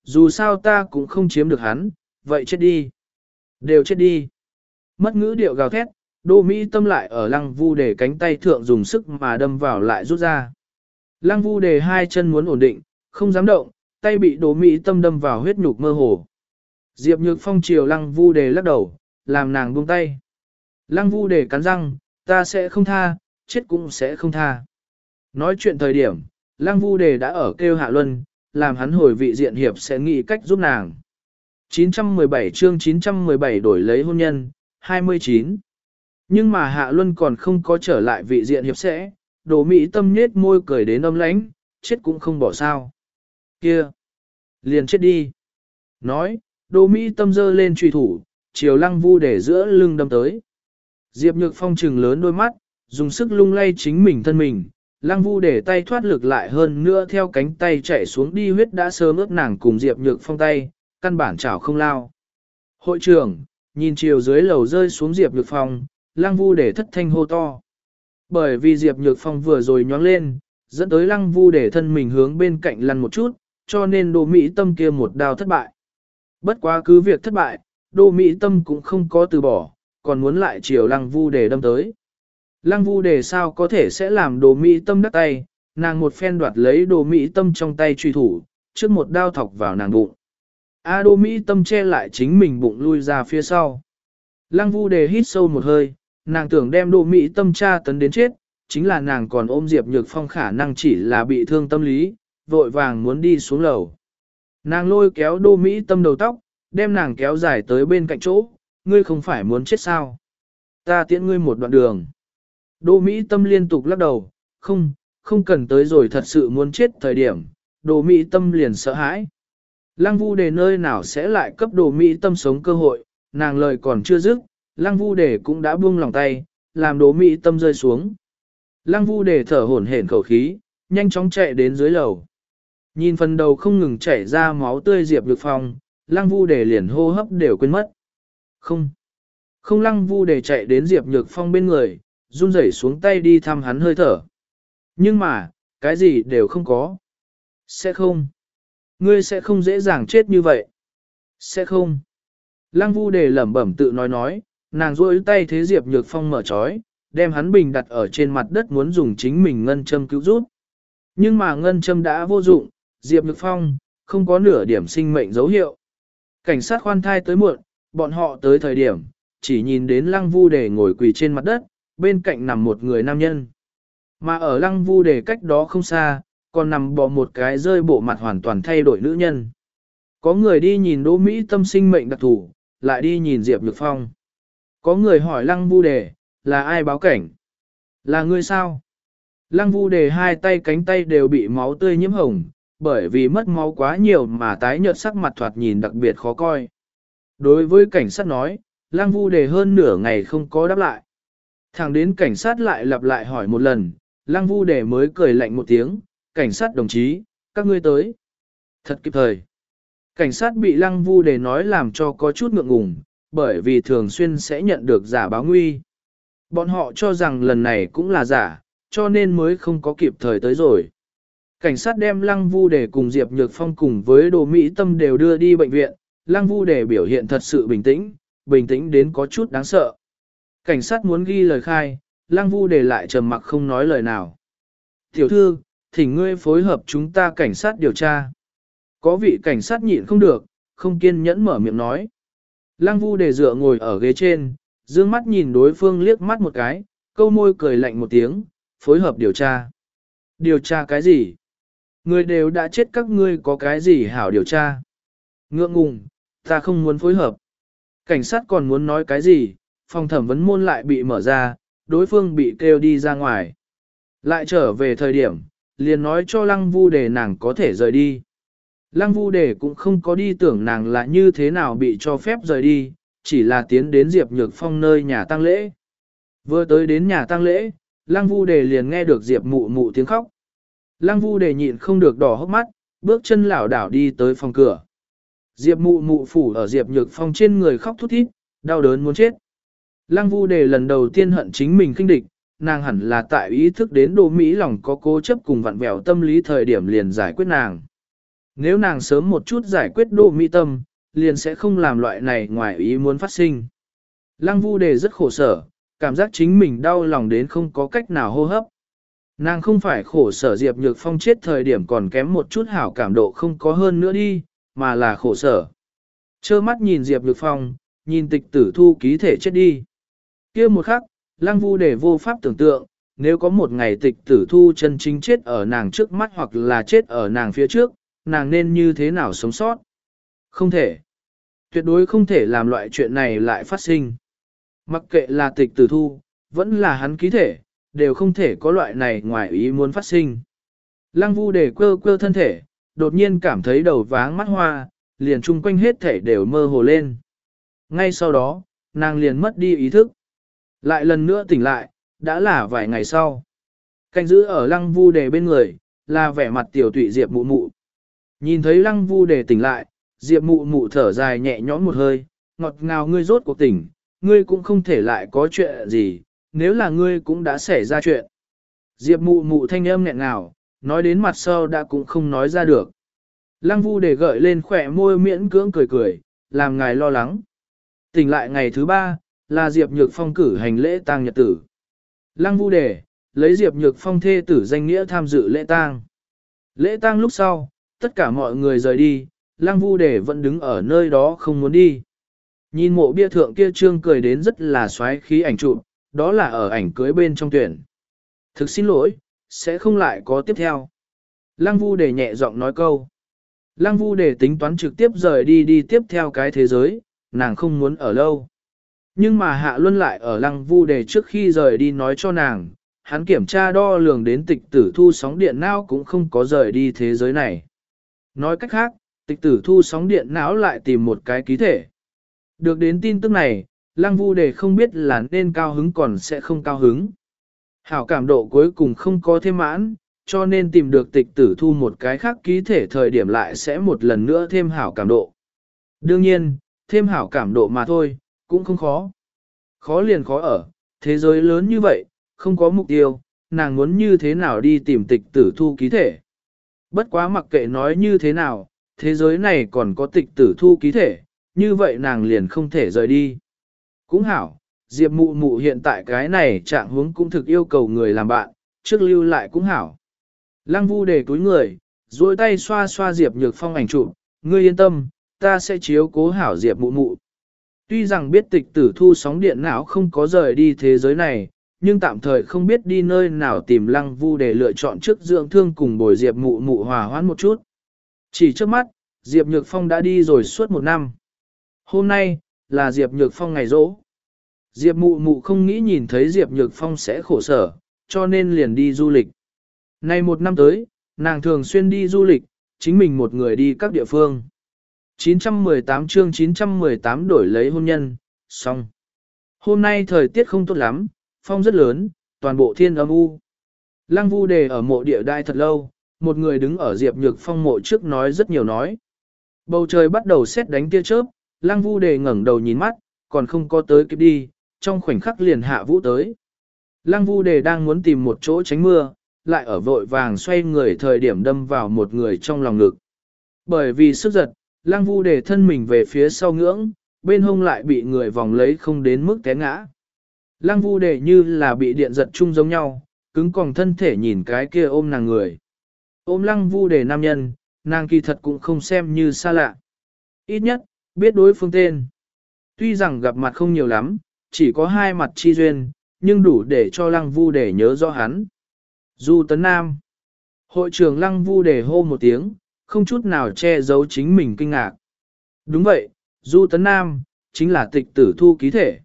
A: Dù sao ta cũng không chiếm được hắn, vậy chết đi. Đều chết đi. Mất ngữ điệu gào thét, Đỗ Mỹ Tâm lại ở Lăng Vu Đề cánh tay thượng dùng sức mà đâm vào lại rút ra. Lăng Vu Đề hai chân muốn ổn định, không dám động, tay bị Đỗ Mỹ Tâm đâm vào huyết nhục mơ hồ. Diệp Nhược Phong chiều Lăng Vu Đề lắc đầu, làm nàng buông tay. Lăng Vu Đề cắn răng, ta sẽ không tha, chết cũng sẽ không tha. Nói chuyện thời điểm, Lăng Vu Đề đã ở kêu Hạ Luân, làm hắn hồi vị diện hiệp sẽ nghĩ cách giúp nàng. chín trăm mười bảy chương chín trăm mười bảy đổi lấy hôn nhân, hai mươi chín. Nhưng mà Hạ Luân còn không có trở lại vị diện hiệp sẽ, Đỗ Mỹ Tâm nhết môi cười đến âm lãnh, chết cũng không bỏ sao. Kia! Liền chết đi! Nói, Đỗ Mỹ Tâm giơ lên truy thủ, chiều Lăng Vu Đề giữa lưng đâm tới. Diệp Nhược Phong trừng lớn đôi mắt, dùng sức lung lay chính mình thân mình, Lăng Vu Đề tay thoát lực lại hơn nữa theo cánh tay chạy xuống đi huyết đã sớm ướt nàng cùng Diệp Nhược Phong tay, căn bản chảo không lao. Hội trưởng, nhìn chiều dưới lầu rơi xuống Diệp Nhược Phong, Lăng Vu Đề thất thanh hô to. Bởi vì Diệp Nhược Phong vừa rồi nhoáng lên, dẫn tới Lăng Vu Đề thân mình hướng bên cạnh lăn một chút, cho nên Đỗ Mỹ Tâm kia một đao thất bại. Bất quá cứ việc thất bại, Đỗ Mỹ Tâm cũng không có từ bỏ, còn muốn lại chiều Lăng Vu Đề đâm tới. Lăng Vu Đề sao có thể sẽ làm Đỗ Mỹ Tâm đắc tay, nàng một phen đoạt lấy Đỗ Mỹ Tâm trong tay truy thủ, trước một đao thọc vào nàng bụng. A Đỗ Mỹ Tâm che lại chính mình bụng lui ra phía sau. Lăng Vu Đề hít sâu một hơi, nàng tưởng đem Đỗ Mỹ Tâm tra tấn đến chết, chính là nàng còn ôm Diệp Nhược Phong khả năng chỉ là bị thương tâm lý, vội vàng muốn đi xuống lầu. Nàng lôi kéo Đỗ Mỹ Tâm đầu tóc, đem nàng kéo dài tới bên cạnh chỗ, ngươi không phải muốn chết sao? Ta tiễn ngươi một đoạn đường. Đỗ Mỹ Tâm liên tục lắc đầu, không, không cần tới rồi thật sự muốn chết thời điểm, Đỗ Mỹ Tâm liền sợ hãi. Lăng Vu Đề nơi nào sẽ lại cấp Đỗ Mỹ Tâm sống cơ hội, nàng lời còn chưa dứt, Lăng Vu Đề cũng đã buông lòng tay, làm Đỗ Mỹ Tâm rơi xuống. Lăng Vu Đề thở hổn hển khẩu khí, nhanh chóng chạy đến dưới lầu. Nhìn phần đầu không ngừng chảy ra máu tươi Diệp Nhược Phong, Lăng Vu Đề liền hô hấp đều quên mất. Không, không Lăng Vu Đề chạy đến Diệp Nhược Phong bên người, run rẩy xuống tay đi thăm hắn hơi thở. Nhưng mà, cái gì đều không có. Sẽ không. Ngươi sẽ không dễ dàng chết như vậy. Sẽ không. Lăng Vu Đề lẩm bẩm tự nói nói, nàng duỗi tay thế Diệp Nhược Phong mở trói, đem hắn bình đặt ở trên mặt đất muốn dùng chính mình ngân châm cứu giúp. Nhưng mà ngân châm đã vô dụng, Diệp Nhược Phong, không có nửa điểm sinh mệnh dấu hiệu. Cảnh sát khoan thai tới muộn, bọn họ tới thời điểm, chỉ nhìn đến Lăng Vu Đề ngồi quỳ trên mặt đất, bên cạnh nằm một người nam nhân. Mà ở Lăng Vu Đề cách đó không xa, còn nằm bò một cái rơi bộ mặt hoàn toàn thay đổi nữ nhân. Có người đi nhìn Đỗ Mỹ Tâm sinh mệnh đặc thủ, lại đi nhìn Diệp Nhược Phong. Có người hỏi Lăng Vu Đề, là ai báo cảnh? Là ngươi sao? Lăng Vu Đề hai tay cánh tay đều bị máu tươi nhiễm hồng, bởi vì mất máu quá nhiều mà tái nhợt sắc mặt thoạt nhìn đặc biệt khó coi. Đối với cảnh sát nói, Lăng Vu Đề hơn nửa ngày không có đáp lại. Thẳng đến cảnh sát lại lặp lại hỏi một lần, Lăng Vu Đề mới cười lạnh một tiếng, cảnh sát đồng chí, các ngươi tới. Thật kịp thời. Cảnh sát bị Lăng Vu Đề nói làm cho có chút ngượng ngùng, bởi vì thường xuyên sẽ nhận được giả báo nguy. Bọn họ cho rằng lần này cũng là giả, cho nên mới không có kịp thời tới rồi. Cảnh sát đem Lăng Vu Đề cùng Diệp Nhược Phong cùng với Đỗ Mỹ Tâm đều đưa đi bệnh viện, Lăng Vu Đề biểu hiện thật sự bình tĩnh, bình tĩnh đến có chút đáng sợ. Cảnh sát muốn ghi lời khai, Lăng Vu Đề lại trầm mặc không nói lời nào. Tiểu thư, thỉnh ngươi phối hợp chúng ta cảnh sát điều tra. Có vị cảnh sát nhịn không được, không kiên nhẫn mở miệng nói. Lăng Vu Đề dựa ngồi ở ghế trên, dương mắt nhìn đối phương liếc mắt một cái, câu môi cười lạnh một tiếng, phối hợp điều tra. Điều tra cái gì? Người đều đã chết các ngươi có cái gì hảo điều tra? Ngượng ngùng, ta không muốn phối hợp. Cảnh sát còn muốn nói cái gì, phòng thẩm vấn môn lại bị mở ra, đối phương bị kêu đi ra ngoài. Lại trở về thời điểm, liền nói cho Lăng Vu Đề nàng có thể rời đi. Lăng Vu Đề cũng không có đi tưởng nàng là như thế nào bị cho phép rời đi, chỉ là tiến đến Diệp Nhược Phong nơi nhà tang lễ. Vừa tới đến nhà tang lễ, Lăng Vu Đề liền nghe được Diệp mụ mụ tiếng khóc. Lăng Vu Đề nhịn không được đỏ hốc mắt, bước chân lảo đảo đi tới phòng cửa. Diệp mụ mụ phủ ở Diệp Nhược Phong trên người khóc thút thít, đau đớn muốn chết. Lăng Vu Đề lần đầu tiên hận chính mình khinh địch, nàng hẳn là tại ý thức đến Đỗ Mỹ lòng có cố chấp cùng vặn vẹo tâm lý thời điểm liền giải quyết nàng. Nếu nàng sớm một chút giải quyết Đỗ Mỹ Tâm, liền sẽ không làm loại này ngoài ý muốn phát sinh. Lăng Vu Đề rất khổ sở, cảm giác chính mình đau lòng đến không có cách nào hô hấp. Nàng không phải khổ sở Diệp Nhược Phong chết thời điểm còn kém một chút hảo cảm độ không có hơn nữa đi, mà là khổ sở. Chơ mắt nhìn Diệp Nhược Phong, nhìn tịch tử thu ký thể chết đi. Kia một khắc, Lăng Vu Đề vô pháp tưởng tượng, nếu có một ngày tịch tử thu chân chính chết ở nàng trước mắt hoặc là chết ở nàng phía trước, nàng nên như thế nào sống sót. Không thể. Tuyệt đối không thể làm loại chuyện này lại phát sinh. Mặc kệ là tịch tử thu, vẫn là hắn ký thể, đều không thể có loại này ngoài ý muốn phát sinh. Lăng Vu Đề quơ quơ thân thể, đột nhiên cảm thấy đầu váng mắt hoa, liền chung quanh hết thể đều mơ hồ lên. Ngay sau đó, nàng liền mất đi ý thức. Lại lần nữa tỉnh lại, đã là vài ngày sau. Canh giữ ở Lăng Vu Đề bên người, là vẻ mặt tiểu tụy Diệp Mụ Mụ. Nhìn thấy Lăng Vu Đề tỉnh lại, Diệp Mụ Mụ thở dài nhẹ nhõm một hơi, ngọt ngào ngươi rốt cuộc tỉnh, ngươi cũng không thể lại có chuyện gì, nếu là ngươi cũng đã xảy ra chuyện. Diệp Mụ Mụ thanh âm nghẹn ngào, nói đến mặt sau đã cũng không nói ra được. Lăng Vu Đề gợi lên khỏe môi miễn cưỡng cười cười, làm ngài lo lắng. Tỉnh lại ngày thứ ba, là Diệp Nhược Phong cử hành lễ tang nhật tử. Lăng Vu Đề, lấy Diệp Nhược Phong thê tử danh nghĩa tham dự lễ tang. Lễ tang lúc sau, tất cả mọi người rời đi, Lăng Vu Đề vẫn đứng ở nơi đó không muốn đi. Nhìn mộ bia thượng kia trương cười đến rất là xoáy khí ảnh chụp, đó là ở ảnh cưới bên trong tuyển. Thực xin lỗi, sẽ không lại có tiếp theo. Lăng Vu Đề nhẹ giọng nói câu. Lăng Vu Đề tính toán trực tiếp rời đi đi tiếp theo cái thế giới, nàng không muốn ở lâu. Nhưng mà Hạ Luân lại ở Lăng Vu Đề trước khi rời đi nói cho nàng, hắn kiểm tra đo lường đến tịch tử thu sóng điện não cũng không có rời đi thế giới này. Nói cách khác, tịch tử thu sóng điện não lại tìm một cái ký thể. Được đến tin tức này, Lăng Vu Đề không biết là nên cao hứng còn sẽ không cao hứng. Hảo cảm độ cuối cùng không có thêm mãn, cho nên tìm được tịch tử thu một cái khác ký thể thời điểm lại sẽ một lần nữa thêm hảo cảm độ. Đương nhiên, thêm hảo cảm độ mà thôi, cũng không khó. Khó liền khó ở, thế giới lớn như vậy, không có mục tiêu, nàng muốn như thế nào đi tìm tịch tử thu ký thể. Bất quá mặc kệ nói như thế nào, thế giới này còn có tịch tử thu ký thể, như vậy nàng liền không thể rời đi. Cũng hảo, Diệp Mụ Mụ hiện tại cái này trạng huống cũng thực yêu cầu người làm bạn, trước lưu lại cũng hảo. Lăng Vu Đề túi người, duỗi tay xoa xoa Diệp Nhược Phong ảnh chụp, ngươi yên tâm, ta sẽ chiếu cố hảo Diệp Mụ Mụ. Tuy rằng biết tịch tử thu sóng điện não không có rời đi thế giới này, nhưng tạm thời không biết đi nơi nào tìm Lăng Vu để lựa chọn trước dưỡng thương cùng bồi Diệp Mụ Mụ hòa hoãn một chút. Chỉ trước mắt, Diệp Nhược Phong đã đi rồi suốt một năm. Hôm nay, là Diệp Nhược Phong ngày rỗ. Diệp Mụ Mụ không nghĩ nhìn thấy Diệp Nhược Phong sẽ khổ sở, cho nên liền đi du lịch. Nay một năm tới, nàng thường xuyên đi du lịch, chính mình một người đi các địa phương. chín trăm mười tám chương chín trăm mười tám đổi lấy hôn nhân, xong. Hôm nay thời tiết không tốt lắm, phong rất lớn, toàn bộ thiên âm u. Lăng Vu Đề ở mộ địa đai thật lâu, một người đứng ở Diệp Nhược Phong mộ trước nói rất nhiều nói. Bầu trời bắt đầu sét đánh tia chớp, Lăng Vu Đề ngẩng đầu nhìn mắt, còn không có tới kịp đi, trong khoảnh khắc liền hạ vũ tới. Lăng Vu Đề đang muốn tìm một chỗ tránh mưa, lại ở vội vàng xoay người thời điểm đâm vào một người trong lòng ngực. Bởi vì sức giật, Lăng Vu Đề thân mình về phía sau ngưỡng, bên hông lại bị người vòng lấy không đến mức té ngã. Lăng Vu Đề như là bị điện giật chung giống nhau, cứng còng thân thể nhìn cái kia ôm nàng người. Ôm Lăng Vu Đề nam nhân, nàng kỳ thật cũng không xem như xa lạ. Ít nhất, biết đối phương tên. Tuy rằng gặp mặt không nhiều lắm, chỉ có hai mặt chi duyên, nhưng đủ để cho Lăng Vu Đề nhớ rõ hắn. Du Tấn Nam. Hội trưởng Lăng Vu Đề hô một tiếng, không chút nào che giấu chính mình kinh ngạc. Đúng vậy, Du Tấn Nam, chính là tịch tử thu ký thể.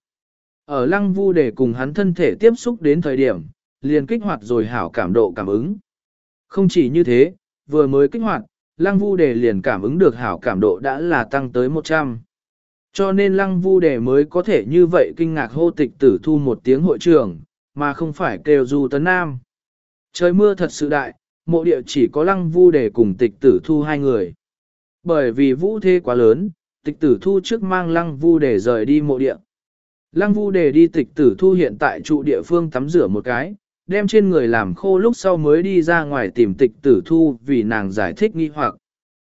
A: Ở Lăng Vu Đề cùng hắn thân thể tiếp xúc đến thời điểm, liền kích hoạt rồi hảo cảm độ cảm ứng. Không chỉ như thế, vừa mới kích hoạt, Lăng Vu Đề liền cảm ứng được hảo cảm độ đã là tăng tới một trăm. Cho nên Lăng Vu Đề mới có thể như vậy kinh ngạc hô tịch tử thu một tiếng hội trưởng, mà không phải kêu Du Tấn Nam. Trời mưa thật sự đại, mộ địa chỉ có Lăng Vu Đề cùng tịch tử thu hai người. Bởi vì vũ thế quá lớn, tịch tử thu trước mang Lăng Vu Đề rời đi mộ địa. Lăng Vu Đề đi tịch tử thu hiện tại trụ địa phương tắm rửa một cái, đem trên người làm khô lúc sau mới đi ra ngoài tìm tịch tử thu vì nàng giải thích nghi hoặc.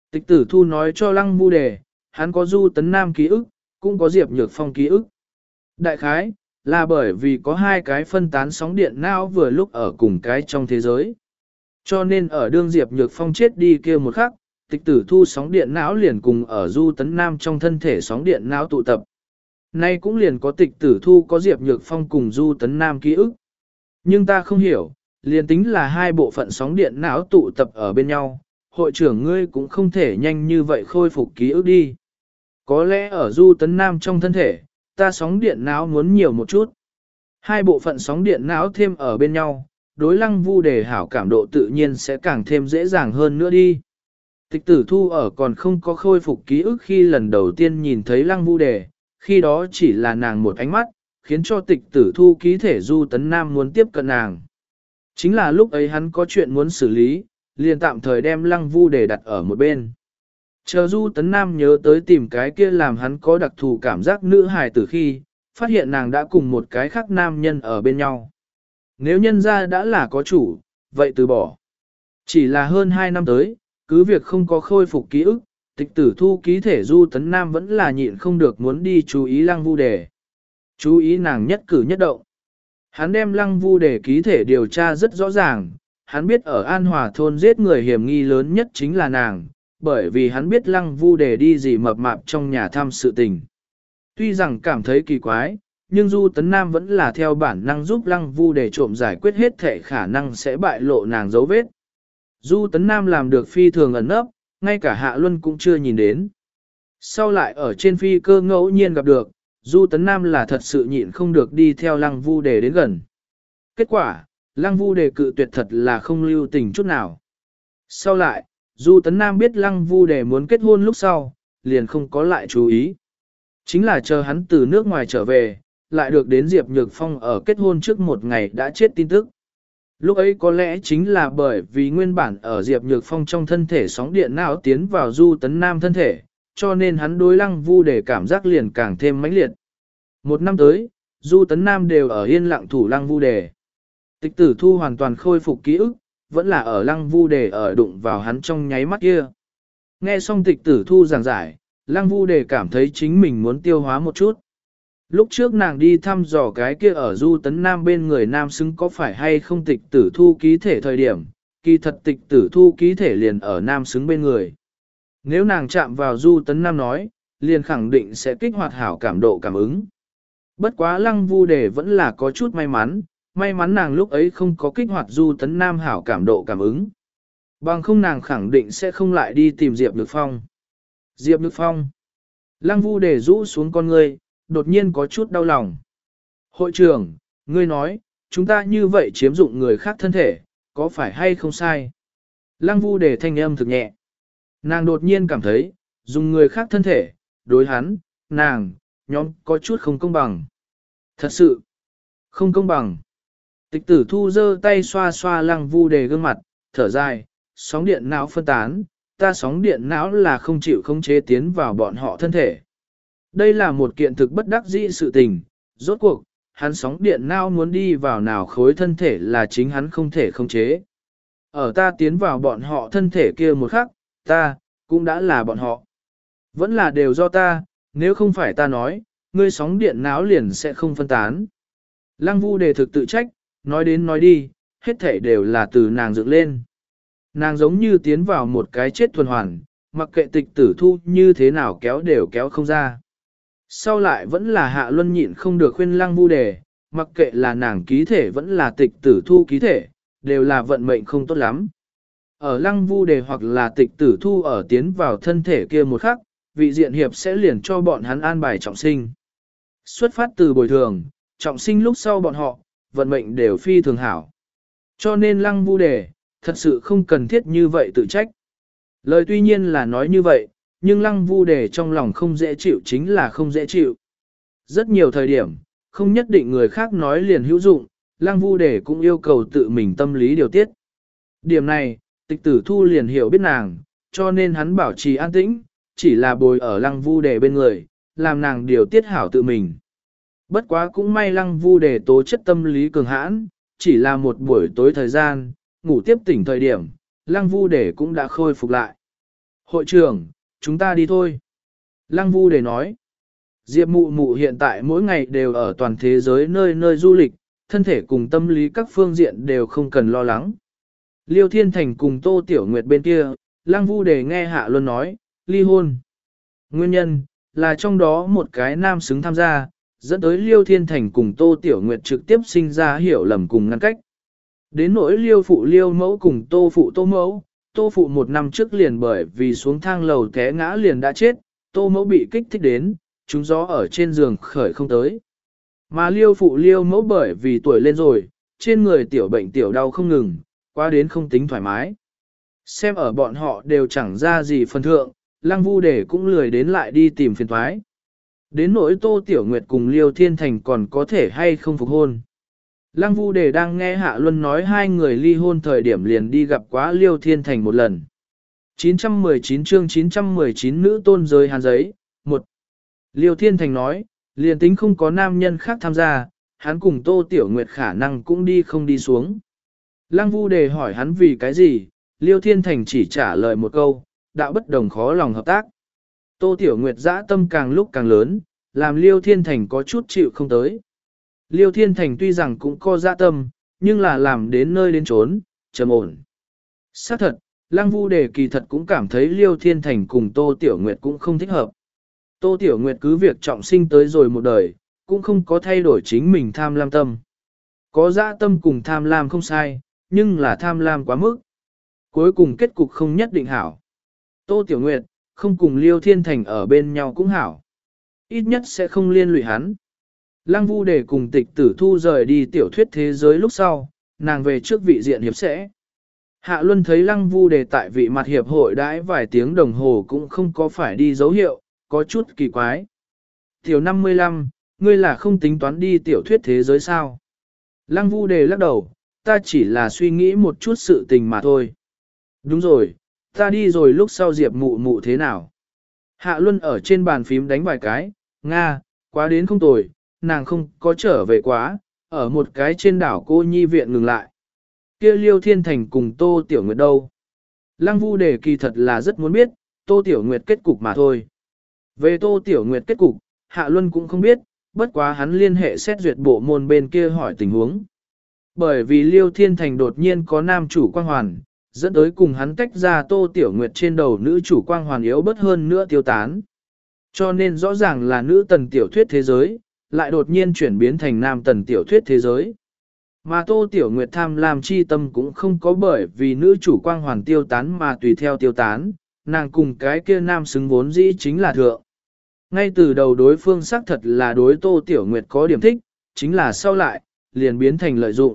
A: Tịch tử thu nói cho Lăng Vu Đề, hắn có Du Tấn Nam ký ức, cũng có Diệp Nhược Phong ký ức. Đại khái, là bởi vì có hai cái phân tán sóng điện não vừa lúc ở cùng cái trong thế giới. Cho nên ở đương Diệp Nhược Phong chết đi kia một khắc, tịch tử thu sóng điện não liền cùng ở Du Tấn Nam trong thân thể sóng điện não tụ tập. Nay cũng liền có tịch tử thu có Diệp Nhược Phong cùng Du Tấn Nam ký ức. Nhưng ta không hiểu, liền tính là hai bộ phận sóng điện não tụ tập ở bên nhau, hội trưởng ngươi cũng không thể nhanh như vậy khôi phục ký ức đi. Có lẽ ở Du Tấn Nam trong thân thể, ta sóng điện não muốn nhiều một chút. Hai bộ phận sóng điện não thêm ở bên nhau, đối Lăng Vu Đề hảo cảm độ tự nhiên sẽ càng thêm dễ dàng hơn nữa đi. Tịch tử thu ở còn không có khôi phục ký ức khi lần đầu tiên nhìn thấy Lăng Vu Đề, khi đó chỉ là nàng một ánh mắt, khiến cho tịch tử thu ký thể Du Tấn Nam muốn tiếp cận nàng. Chính là lúc ấy hắn có chuyện muốn xử lý, liền tạm thời đem Lăng Vu Đề đặt ở một bên. Chờ Du Tấn Nam nhớ tới tìm cái kia làm hắn có đặc thù cảm giác nữ hài từ khi, phát hiện nàng đã cùng một cái khác nam nhân ở bên nhau. Nếu nhân ra đã là có chủ, vậy từ bỏ. Chỉ là hơn hai năm tới, cứ việc không có khôi phục ký ức, tịch tử thu ký thể Du Tấn Nam vẫn là nhịn không được muốn đi chú ý Lăng Vu Đề. Chú ý nàng nhất cử nhất động. Hắn đem Lăng Vu Đề ký thể điều tra rất rõ ràng, hắn biết ở An Hòa thôn giết người hiểm nghi lớn nhất chính là nàng, bởi vì hắn biết Lăng Vu Đề đi gì mập mạp trong nhà thăm sự tình. Tuy rằng cảm thấy kỳ quái, nhưng Du Tấn Nam vẫn là theo bản năng giúp Lăng Vu Đề trộm giải quyết hết thể khả năng sẽ bại lộ nàng dấu vết. Du Tấn Nam làm được phi thường ẩn nấp, ngay cả Hạ Luân cũng chưa nhìn đến. Sau lại ở trên phi cơ ngẫu nhiên gặp được, Du Tấn Nam là thật sự nhịn không được đi theo Lăng Vu Đề đến gần. Kết quả, Lăng Vu Đề cự tuyệt thật là không lưu tình chút nào. Sau lại, Du Tấn Nam biết Lăng Vu Đề muốn kết hôn lúc sau, liền không có lại chú ý. Chính là chờ hắn từ nước ngoài trở về, lại được đến Diệp Nhược Phong ở kết hôn trước một ngày đã chết tin tức. Lúc ấy có lẽ chính là bởi vì nguyên bản ở Diệp Nhược Phong trong thân thể sóng điện não tiến vào Du Tấn Nam thân thể, cho nên hắn đối Lăng Vu Đề cảm giác liền càng thêm mãnh liệt. Một năm tới, Du Tấn Nam đều ở yên lặng thủ Lăng Vu Đề. Tịch tử thu hoàn toàn khôi phục ký ức, vẫn là ở Lăng Vu Đề ở đụng vào hắn trong nháy mắt kia. Nghe xong tịch tử thu giảng giải, Lăng Vu Đề cảm thấy chính mình muốn tiêu hóa một chút. Lúc trước nàng đi thăm dò cái kia ở Du Tấn Nam bên người nam xứng có phải hay không tịch tử thu ký thể thời điểm, kỳ thật tịch tử thu ký thể liền ở nam xứng bên người. Nếu nàng chạm vào Du Tấn Nam nói, liền khẳng định sẽ kích hoạt hảo cảm độ cảm ứng. Bất quá Lăng Vu Đề vẫn là có chút may mắn, may mắn nàng lúc ấy không có kích hoạt Du Tấn Nam hảo cảm độ cảm ứng. Bằng không nàng khẳng định sẽ không lại đi tìm Diệp Nhược Phong. Diệp Nhược Phong. Lăng Vu Đề rũ xuống con ngươi, đột nhiên có chút đau lòng. Hội trưởng, ngươi nói, chúng ta như vậy chiếm dụng người khác thân thể, có phải hay không sai? Lăng Vu Đề thanh âm thực nhẹ. Nàng đột nhiên cảm thấy, dùng người khác thân thể, đối hắn, nàng, nhóm có chút không công bằng. Thật sự, không công bằng. Tịch tử thu giơ tay xoa xoa Lăng Vu Đề gương mặt, thở dài, sóng điện não phân tán, ta sóng điện não là không chịu khống chế tiến vào bọn họ thân thể. Đây là một kiện thực bất đắc dĩ sự tình, rốt cuộc, hắn sóng điện não muốn đi vào nào khối thân thể là chính hắn không thể khống chế. Ở ta tiến vào bọn họ thân thể kia một khắc, ta, cũng đã là bọn họ. Vẫn là đều do ta, nếu không phải ta nói, ngươi sóng điện não liền sẽ không phân tán. Lăng Vu Đề thực tự trách, nói đến nói đi, hết thể đều là từ nàng dựng lên. Nàng giống như tiến vào một cái chết tuần hoàn, mặc kệ tịch tử thu như thế nào kéo đều kéo không ra. Sau lại vẫn là Hạ Luân nhịn không được khuyên Lăng Vu Đề, mặc kệ là nàng ký thể vẫn là tịch tử thu ký thể, đều là vận mệnh không tốt lắm. Ở Lăng Vu Đề hoặc là tịch tử thu ở tiến vào thân thể kia một khắc, vị diện hiệp sẽ liền cho bọn hắn an bài trọng sinh. Xuất phát từ bồi thường, trọng sinh lúc sau bọn họ, vận mệnh đều phi thường hảo. Cho nên Lăng Vu Đề, thật sự không cần thiết như vậy tự trách. Lời tuy nhiên là nói như vậy, nhưng Lăng Vu Đề trong lòng không dễ chịu chính là không dễ chịu. Rất nhiều thời điểm, không nhất định người khác nói liền hữu dụng, Lăng Vu Đề cũng yêu cầu tự mình tâm lý điều tiết. Điểm này, tịch tử thu liền hiểu biết nàng, cho nên hắn bảo trì an tĩnh, chỉ là bồi ở Lăng Vu Đề bên người, làm nàng điều tiết hảo tự mình. Bất quá cũng may Lăng Vu Đề tố chất tâm lý cường hãn, chỉ là một buổi tối thời gian, ngủ tiếp tỉnh thời điểm, Lăng Vu Đề cũng đã khôi phục lại. Hội trưởng, chúng ta đi thôi. Lăng Vu Đề nói. Diệp mụ mụ hiện tại mỗi ngày đều ở toàn thế giới nơi nơi du lịch, thân thể cùng tâm lý các phương diện đều không cần lo lắng. Liêu Thiên Thành cùng Tô Tiểu Nguyệt bên kia, Lăng Vu Đề nghe Hạ Luân nói, ly hôn. Nguyên nhân, là trong đó một cái nam xứng tham gia, dẫn tới Liêu Thiên Thành cùng Tô Tiểu Nguyệt trực tiếp sinh ra hiểu lầm cùng ngăn cách. Đến nỗi Liêu phụ Liêu mẫu cùng Tô phụ Tô mẫu, Tô phụ một năm trước liền bởi vì xuống thang lầu té ngã liền đã chết, Tô mẫu bị kích thích đến, chúng gió ở trên giường khởi không tới. Mà Liêu phụ Liêu mẫu bởi vì tuổi lên rồi, trên người tiểu bệnh tiểu đau không ngừng, qua đến không tính thoải mái. Xem ở bọn họ đều chẳng ra gì phần thượng, Lăng Vu Đề cũng lười đến lại đi tìm phiền thoái. Đến nỗi Tô Tiểu Nguyệt cùng Liêu Thiên Thành còn có thể hay không phục hôn. Lăng Vu Đề đang nghe Hạ Luân nói hai người ly hôn thời điểm liền đi gặp quá Liêu Thiên Thành một lần. chín trăm mười chín chương chín trăm mười chín nữ tôn giới hàn giấy, một. Liêu Thiên Thành nói, liền tính không có nam nhân khác tham gia, hắn cùng Tô Tiểu Nguyệt khả năng cũng đi không đi xuống. Lăng Vu Đề hỏi hắn vì cái gì, Liêu Thiên Thành chỉ trả lời một câu, đạo bất đồng khó lòng hợp tác. Tô Tiểu Nguyệt dã tâm càng lúc càng lớn, làm Liêu Thiên Thành có chút chịu không tới. Liêu Thiên Thành tuy rằng cũng có dã tâm, nhưng là làm đến nơi đến trốn, trầm ổn. Xác thật, Lăng Vu Đề kỳ thật cũng cảm thấy Liêu Thiên Thành cùng Tô Tiểu Nguyệt cũng không thích hợp. Tô Tiểu Nguyệt cứ việc trọng sinh tới rồi một đời, cũng không có thay đổi chính mình tham lam tâm. Có dã tâm cùng tham lam không sai, nhưng là tham lam quá mức. Cuối cùng kết cục không nhất định hảo. Tô Tiểu Nguyệt, không cùng Liêu Thiên Thành ở bên nhau cũng hảo. Ít nhất sẽ không liên lụy hắn. Lăng Vu Đề cùng Tịch Tử Thu rời đi tiểu thuyết thế giới lúc sau, nàng về trước vị diện hiệp sẽ. Hạ Luân thấy Lăng Vu Đề tại vị mặt hiệp hội đãi vài tiếng đồng hồ cũng không có phải đi dấu hiệu, có chút kỳ quái. Tiểu năm mươi lăm, ngươi là không tính toán đi tiểu thuyết thế giới sao? Lăng Vu Đề lắc đầu, ta chỉ là suy nghĩ một chút sự tình mà thôi. Đúng rồi, ta đi rồi lúc sau Diệp mụ mụ thế nào? Hạ Luân ở trên bàn phím đánh vài cái, Nga, quá đến không tồi, nàng không có trở về quá, ở một cái trên đảo cô nhi viện ngừng lại. Kia Liêu Thiên Thành cùng Tô Tiểu Nguyệt đâu? Lăng Vu Đề kỳ thật là rất muốn biết, Tô Tiểu Nguyệt kết cục mà thôi. Về Tô Tiểu Nguyệt kết cục, Hạ Luân cũng không biết, bất quá hắn liên hệ xét duyệt bộ môn bên kia hỏi tình huống. Bởi vì Liêu Thiên Thành đột nhiên có nam chủ quang hoàn, dẫn tới cùng hắn tách ra Tô Tiểu Nguyệt trên đầu nữ chủ quang hoàn yếu bớt hơn nữa tiêu tán. Cho nên rõ ràng là nữ tần tiểu thuyết thế giới, lại đột nhiên chuyển biến thành nam tần tiểu thuyết thế giới. Mà Tô Tiểu Nguyệt tham lam chi tâm cũng không có bởi vì nữ chủ quang hoàn tiêu tán mà tùy theo tiêu tán, nàng cùng cái kia nam xứng vốn dĩ chính là thượng. Ngay từ đầu đối phương xác thật là đối Tô Tiểu Nguyệt có điểm thích, chính là sau lại, liền biến thành lợi dụng.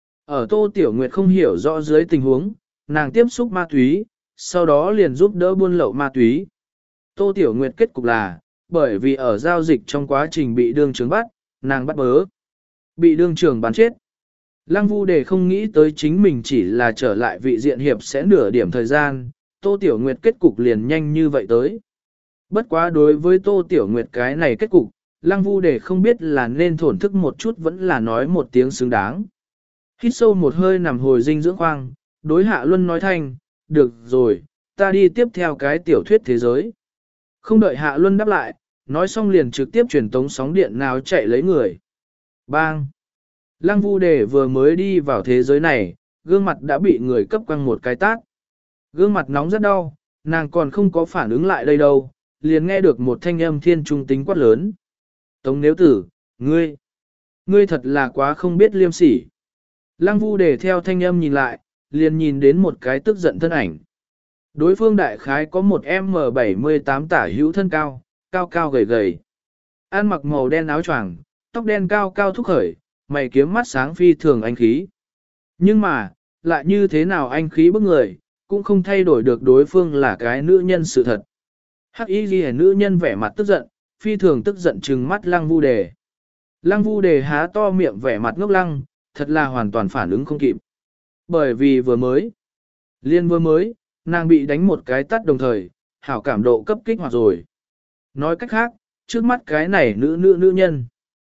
A: Ở Tô Tiểu Nguyệt không hiểu rõ dưới tình huống, nàng tiếp xúc ma túy, sau đó liền giúp đỡ buôn lậu ma túy. Tô Tiểu Nguyệt kết cục là, bởi vì ở giao dịch trong quá trình bị đương trưởng bắt, nàng bắt bớ. Bị đương trưởng bắn chết. Lăng Vu Đề không nghĩ tới chính mình chỉ là trở lại vị diện hiệp sẽ nửa điểm thời gian, Tô Tiểu Nguyệt kết cục liền nhanh như vậy tới. Bất quá đối với Tô Tiểu Nguyệt cái này kết cục, Lăng Vu Đề không biết là nên thổn thức một chút vẫn là nói một tiếng xứng đáng. Hít sâu một hơi nằm hồi dinh dưỡng khoang, đối Hạ Luân nói thanh, được rồi, ta đi tiếp theo cái tiểu thuyết thế giới. Không đợi Hạ Luân đáp lại, nói xong liền trực tiếp truyền tống sóng điện nào chạy lấy người. Bang! Lăng Vu Đề vừa mới đi vào thế giới này, gương mặt đã bị người cấp quăng một cái tát. Gương mặt nóng rất đau, nàng còn không có phản ứng lại đây đâu, liền nghe được một thanh âm thiên trung tính quát lớn. Tống Nếu Tử, ngươi! Ngươi thật là quá không biết liêm sỉ. Lăng Vu Đề theo thanh âm nhìn lại, liền nhìn đến một cái tức giận thân ảnh. Đối phương đại khái có một em em bảy mươi tám tả hữu thân cao, cao cao gầy gầy. Ăn mặc màu đen áo choàng, tóc đen cao cao thúc khởi, mày kiếm mắt sáng phi thường anh khí. Nhưng mà, lại như thế nào anh khí bức người, cũng không thay đổi được đối phương là cái nữ nhân sự thật. Hắc y ghi nữ nhân vẻ mặt tức giận, phi thường tức giận trừng mắt Lăng Vu Đề. Lăng Vu Đề há to miệng vẻ mặt ngốc lăng, thật là hoàn toàn phản ứng không kịp. Bởi vì vừa mới, liên vừa mới, nàng bị đánh một cái tắt đồng thời, hảo cảm độ cấp kích hoạt rồi. Nói cách khác, trước mắt cái này nữ nữ nữ nhân,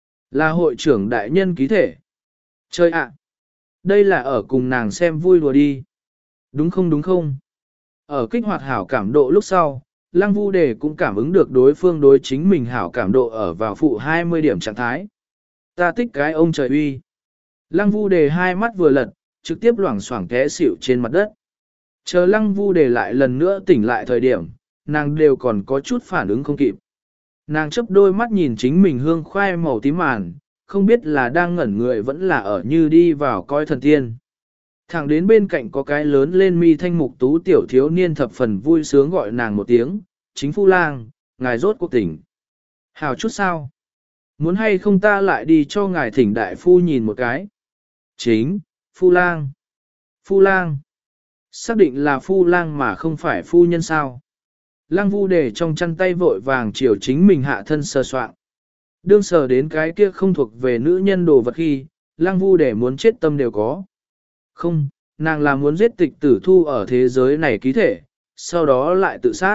A: là hội trưởng đại nhân ký thể. Chơi ạ! Đây là ở cùng nàng xem vui đùa đi. Đúng không đúng không? Ở kích hoạt hảo cảm độ lúc sau, Lăng Vu Đề cũng cảm ứng được đối phương đối chính mình hảo cảm độ ở vào phụ hai mươi điểm trạng thái. Ta thích cái ông trời uy. Lăng Vu Đề hai mắt vừa lật, trực tiếp loảng xoảng té xỉu trên mặt đất. Chờ Lăng Vu Đề lại lần nữa tỉnh lại thời điểm, nàng đều còn có chút phản ứng không kịp. Nàng chấp đôi mắt nhìn chính mình hương khoai màu tím màn, không biết là đang ngẩn người vẫn là ở như đi vào coi thần tiên. Thẳng đến bên cạnh có cái lớn lên mi thanh mục tú tiểu thiếu niên thập phần vui sướng gọi nàng một tiếng, chính phu lang, ngài rốt cuộc tỉnh. Hào chút sao? Muốn hay không ta lại đi cho ngài thỉnh đại phu nhìn một cái? Chính, phu lang. Phu lang. Xác định là phu lang mà không phải phu nhân sao? Lăng Vu Đề trong chăn tay vội vàng chiều chính mình hạ thân sờ soạn. Đương sờ đến cái kia không thuộc về nữ nhân đồ vật khi, Lăng Vu Đề muốn chết tâm đều có. Không, nàng là muốn giết tịch tử thu ở thế giới này ký thể, sau đó lại tự sát.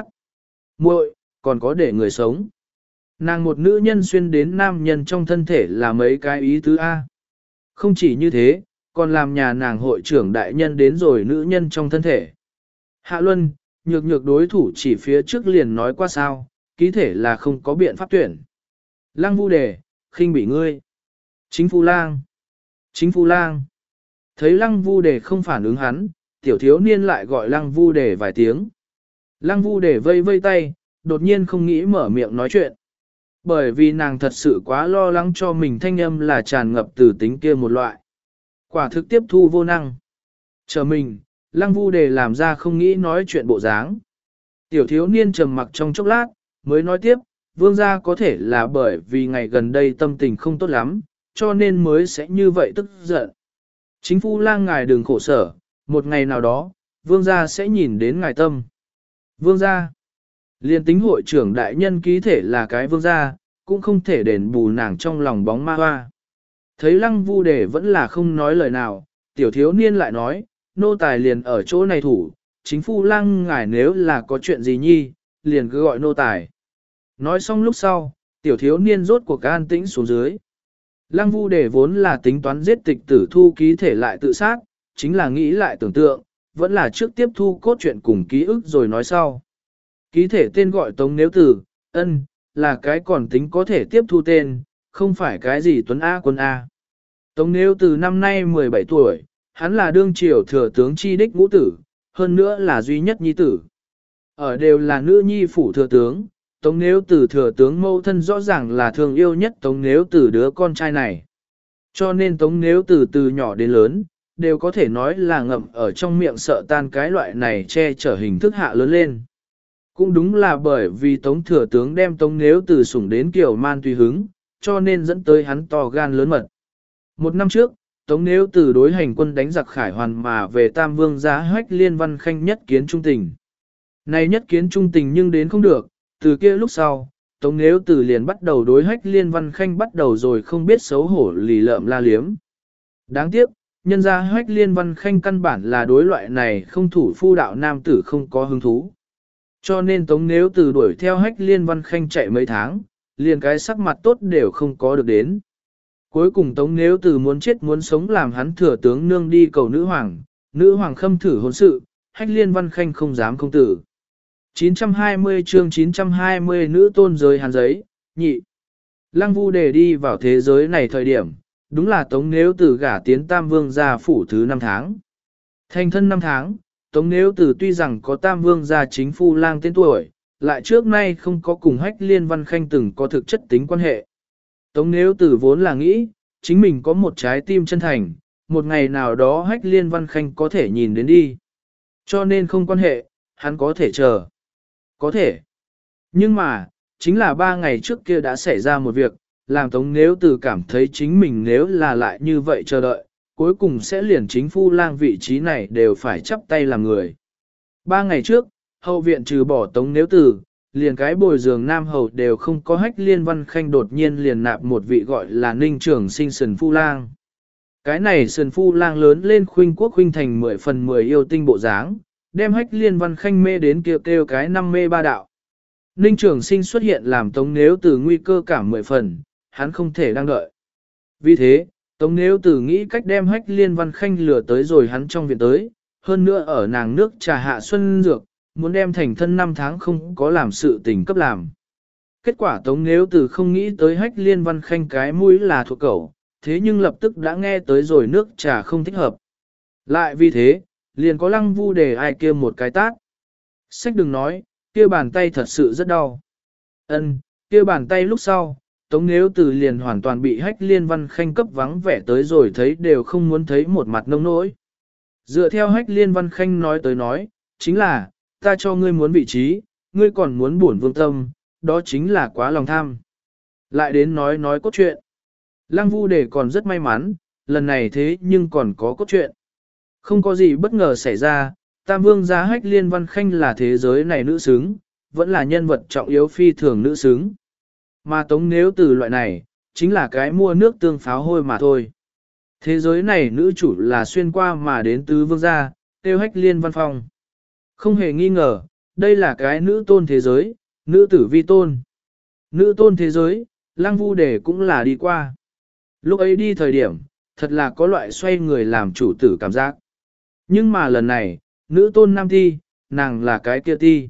A: Muội, còn có để người sống. Nàng một nữ nhân xuyên đến nam nhân trong thân thể là mấy cái ý tứ A. Không chỉ như thế, còn làm nhà nàng hội trưởng đại nhân đến rồi nữ nhân trong thân thể. Hạ Luân, nhược nhược đối thủ chỉ phía trước liền nói qua sao, ký thể là không có biện pháp tuyển. Lăng Vu Đề, khinh bị ngươi. Chính phu lang. Chính phu lang. Thấy Lăng Vu Đề không phản ứng hắn, tiểu thiếu niên lại gọi Lăng Vu Đề vài tiếng. Lăng Vu Đề vây vây tay, đột nhiên không nghĩ mở miệng nói chuyện. Bởi vì nàng thật sự quá lo lắng cho mình thanh âm là tràn ngập từ tính kia một loại. Quả thực tiếp thu vô năng. Chờ mình, Lăng Vu Đề làm ra không nghĩ nói chuyện bộ dáng. Tiểu thiếu niên trầm mặc trong chốc lát, mới nói tiếp, vương gia có thể là bởi vì ngày gần đây tâm tình không tốt lắm, cho nên mới sẽ như vậy tức giận. Chính phu lang ngài đừng khổ sở, một ngày nào đó, vương gia sẽ nhìn đến ngài tâm. Vương gia, liên tính hội trưởng đại nhân ký thể là cái vương gia, cũng không thể đền bù nàng trong lòng bóng ma hoa. Thấy Lăng Vu Đề vẫn là không nói lời nào, tiểu thiếu niên lại nói, nô tài liền ở chỗ này thủ, chính phu lang ngài nếu là có chuyện gì nhi, liền cứ gọi nô tài. Nói xong lúc sau, tiểu thiếu niên rốt cuộc an tĩnh xuống dưới. Lăng Vu Đề vốn là tính toán giết tịch tử thu ký thể lại tự sát, chính là nghĩ lại tưởng tượng, vẫn là trước tiếp thu cốt truyện cùng ký ức rồi nói sau. Ký thể tên gọi Tống Nếu Tử, ân, là cái còn tính có thể tiếp thu tên, không phải cái gì Tuấn A quân A. Tống Nếu Tử năm nay mười bảy tuổi, hắn là đương triều thừa tướng chi đích ngũ tử, hơn nữa là duy nhất nhi tử. Ở đều là nữ nhi phủ thừa tướng, Tống Nếu Tử thừa tướng mâu thân rõ ràng là thương yêu nhất Tống Nếu Tử đứa con trai này. Cho nên Tống Nếu Tử từ nhỏ đến lớn, đều có thể nói là ngậm ở trong miệng sợ tan cái loại này che chở hình thức hạ lớn lên. Cũng đúng là bởi vì Tống thừa tướng đem Tống Nếu Tử sủng đến kiểu man tùy hứng, cho nên dẫn tới hắn to gan lớn mật. Một năm trước, Tống Nếu Tử đối hành quân đánh giặc Khải Hoàn mà về Tam Vương gia Hách Liên Văn Khanh nhất kiến trung tình. Này nhất kiến trung tình nhưng đến không được, từ kia lúc sau, Tống Nếu Tử liền bắt đầu đối Hách Liên Văn Khanh bắt đầu rồi không biết xấu hổ lì lợm la liếm. Đáng tiếc, nhân ra Hách Liên Văn Khanh căn bản là đối loại này không thủ phu đạo nam tử không có hứng thú. Cho nên Tống Nếu Tử đuổi theo Hách Liên Văn Khanh chạy mấy tháng, liền cái sắc mặt tốt đều không có được đến. Cuối cùng Tống Nếu Tử muốn chết muốn sống làm hắn thừa tướng nương đi cầu nữ hoàng, nữ hoàng khâm thử hôn sự, Hách Liên Văn Khanh không dám không tử. chín trăm hai mươi chương chín trăm hai mươi nữ tôn giới hàn giấy, nhị. Lăng Vu Đề đi vào thế giới này thời điểm, đúng là Tống Nếu Tử gả tiến Tam Vương gia phủ thứ năm tháng. Thành thân năm tháng, Tống Nếu Tử tuy rằng có Tam Vương gia chính phu lang tên tuổi, lại trước nay không có cùng Hách Liên Văn Khanh từng có thực chất tính quan hệ. Tống Nếu Tử vốn là nghĩ, chính mình có một trái tim chân thành, một ngày nào đó Hách Liên Văn Khanh có thể nhìn đến đi. Cho nên không quan hệ, hắn có thể chờ. Có thể. Nhưng mà, chính là ba ngày trước kia đã xảy ra một việc, làm Tống Nếu Tử cảm thấy chính mình nếu là lại như vậy chờ đợi, cuối cùng sẽ liền chính phu lang vị trí này đều phải chắp tay làm người. Ba ngày trước, hậu viện trừ bỏ Tống Nếu Tử, liền cái bồi giường nam hầu đều không có Hách Liên Văn Khanh đột nhiên liền nạp một vị gọi là Ninh Trường Sinh Sần Phu Lang. Cái này Sần Phu Lang lớn lên khuynh quốc khuynh thành mười phần mười yêu tinh bộ dáng, đem Hách Liên Văn Khanh mê đến kêu kêu cái năm mê ba đạo. Ninh Trường Sinh xuất hiện làm Tống Nếu Tử nguy cơ cảm mười phần, hắn không thể đang đợi. Vì thế, Tống Nếu Tử nghĩ cách đem Hách Liên Văn Khanh lừa tới rồi hắn trong viện tới, hơn nữa ở nàng nước trà hạ xuân dược, muốn đem thành thân năm tháng không có làm sự tình cấp làm. Kết quả Tống Nếu Từ không nghĩ tới Hách Liên Văn Khanh cái mũi là thuộc cẩu, thế nhưng lập tức đã nghe tới rồi nước trà không thích hợp. Lại vì thế, liền có Lăng Vu Đề ai kia một cái tát. Sách đừng nói, kia bàn tay thật sự rất đau. Ân, kia bàn tay lúc sau, Tống Nếu Từ liền hoàn toàn bị Hách Liên Văn Khanh cấp vắng vẻ tới rồi thấy đều không muốn thấy một mặt nông nỗi. Dựa theo Hách Liên Văn Khanh nói tới nói, chính là, ta cho ngươi muốn vị trí, ngươi còn muốn bổn vương tâm, đó chính là quá lòng tham. Lại đến nói nói cốt truyện. Lăng Vu Đề còn rất may mắn, lần này thế nhưng còn có cốt truyện. Không có gì bất ngờ xảy ra, Tam Vương gia Hách Liên Văn Khanh là thế giới này nữ xứng, vẫn là nhân vật trọng yếu phi thường nữ xứng. Mà Tống Nếu Từ loại này, chính là cái mua nước tương pháo hôi mà thôi. Thế giới này nữ chủ là xuyên qua mà đến tứ vương gia, tiêu Hách Liên Văn Phong. Không hề nghi ngờ, đây là cái nữ tôn thế giới, nữ tử vi tôn. Nữ tôn thế giới, Lăng Vu Đề cũng là đi qua. Lúc ấy đi thời điểm, thật là có loại xoay người làm chủ tử cảm giác. Nhưng mà lần này, nữ tôn nam thi, nàng là cái kia thi.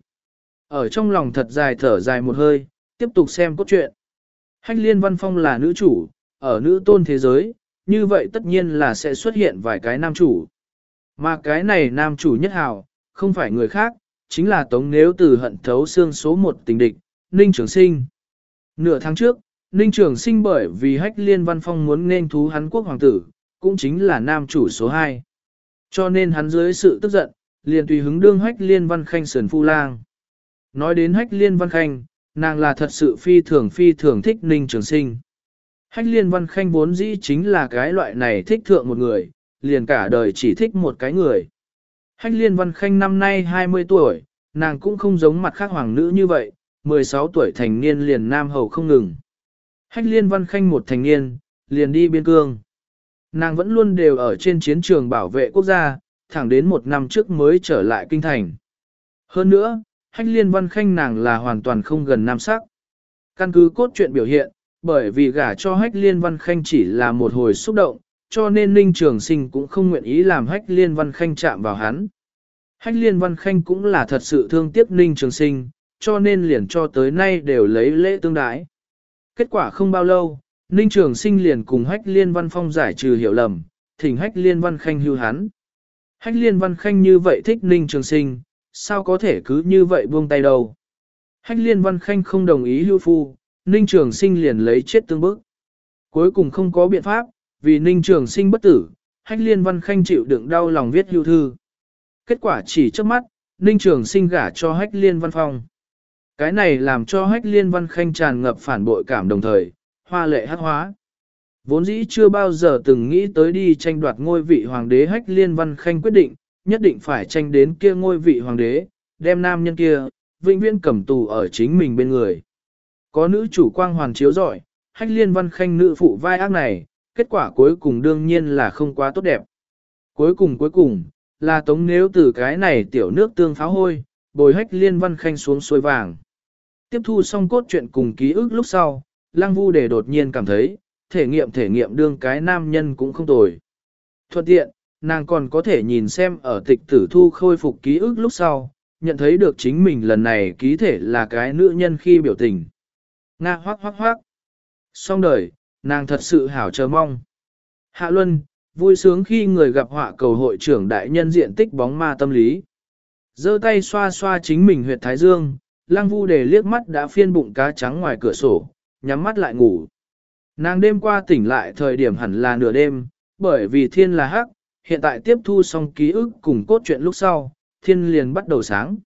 A: Ở trong lòng thật dài thở dài một hơi, tiếp tục xem cốt truyện. Hách Liên Văn Phong là nữ chủ, ở nữ tôn thế giới, như vậy tất nhiên là sẽ xuất hiện vài cái nam chủ. Mà cái này nam chủ nhất hào, không phải người khác, chính là Tống Nếu Từ hận thấu xương số một tình địch, Ninh Trường Sinh. Nửa tháng trước, Ninh Trường Sinh bởi vì Hách Liên Văn Phong muốn nên thú hắn quốc hoàng tử, cũng chính là nam chủ số hai. Cho nên hắn dưới sự tức giận, liền tùy hứng đương Hách Liên Văn Khanh sườn phu lang. Nói đến Hách Liên Văn Khanh, nàng là thật sự phi thường phi thường thích Ninh Trường Sinh. Hách Liên Văn Khanh vốn dĩ chính là cái loại này thích thượng một người, liền cả đời chỉ thích một cái người. Hách Liên Văn Khanh năm nay hai mươi tuổi, nàng cũng không giống mặt khác hoàng nữ như vậy, mười sáu tuổi thành niên liền nam hầu không ngừng. Hách Liên Văn Khanh một thành niên, liền đi biên cương. Nàng vẫn luôn đều ở trên chiến trường bảo vệ quốc gia, thẳng đến một năm trước mới trở lại kinh thành. Hơn nữa, Hách Liên Văn Khanh nàng là hoàn toàn không gần nam sắc. Căn cứ cốt truyện biểu hiện, bởi vì gả cho Hách Liên Văn Khanh chỉ là một hồi xúc động, cho nên Ninh Trường Sinh cũng không nguyện ý làm Hách Liên Văn Khanh chạm vào hắn. Hách Liên Văn Khanh cũng là thật sự thương tiếc Ninh Trường Sinh, cho nên liền cho tới nay đều lấy lễ tương đái. Kết quả không bao lâu, Ninh Trường Sinh liền cùng Hách Liên Văn Phong giải trừ hiểu lầm, thỉnh Hách Liên Văn Khanh hưu hắn. Hách Liên Văn Khanh như vậy thích Ninh Trường Sinh, sao có thể cứ như vậy buông tay đâu. Hách Liên Văn Khanh không đồng ý hưu phu, Ninh Trường Sinh liền lấy chết tương bức. Cuối cùng không có biện pháp, vì Ninh Trường Sinh bất tử, Hách Liên Văn Khanh chịu đựng đau lòng viết hưu thư. Kết quả chỉ trước mắt, Ninh Trường Sinh gả cho Hách Liên Văn Phong. Cái này làm cho Hách Liên Văn Khanh tràn ngập phản bội cảm đồng thời, hoa lệ hắc hóa. Vốn dĩ chưa bao giờ từng nghĩ tới đi tranh đoạt ngôi vị hoàng đế, Hách Liên Văn Khanh quyết định, nhất định phải tranh đến kia ngôi vị hoàng đế, đem nam nhân kia, vĩnh viễn cầm tù ở chính mình bên người. Có nữ chủ quang hoàn chiếu rọi, Hách Liên Văn Khanh nữ phụ vai ác này, kết quả cuối cùng đương nhiên là không quá tốt đẹp. Cuối cùng cuối cùng, là Tống Nếu Từ cái này tiểu nước tương pháo hôi, bồi Hách Liên Văn Khanh xuống suối vàng. Tiếp thu xong cốt truyện cùng ký ức lúc sau, Lăng Vu Đề đột nhiên cảm thấy, thể nghiệm thể nghiệm đương cái nam nhân cũng không tồi. Thuận tiện, nàng còn có thể nhìn xem ở tịch tử thu khôi phục ký ức lúc sau, nhận thấy được chính mình lần này ký thể là cái nữ nhân khi biểu tình. Nga hoác hoác hoác. Xong đời, nàng thật sự hảo chờ mong. Hạ Luân, vui sướng khi người gặp họa cầu hội trưởng đại nhân diện tích bóng ma tâm lý. Giơ tay xoa xoa chính mình huyệt thái dương, Lăng Vu Đề liếc mắt đã phiên bụng cá trắng ngoài cửa sổ, nhắm mắt lại ngủ. Nàng đêm qua tỉnh lại thời điểm hẳn là nửa đêm, bởi vì thiên là hắc, hiện tại tiếp thu xong ký ức cùng cốt truyện lúc sau, thiên liền bắt đầu sáng.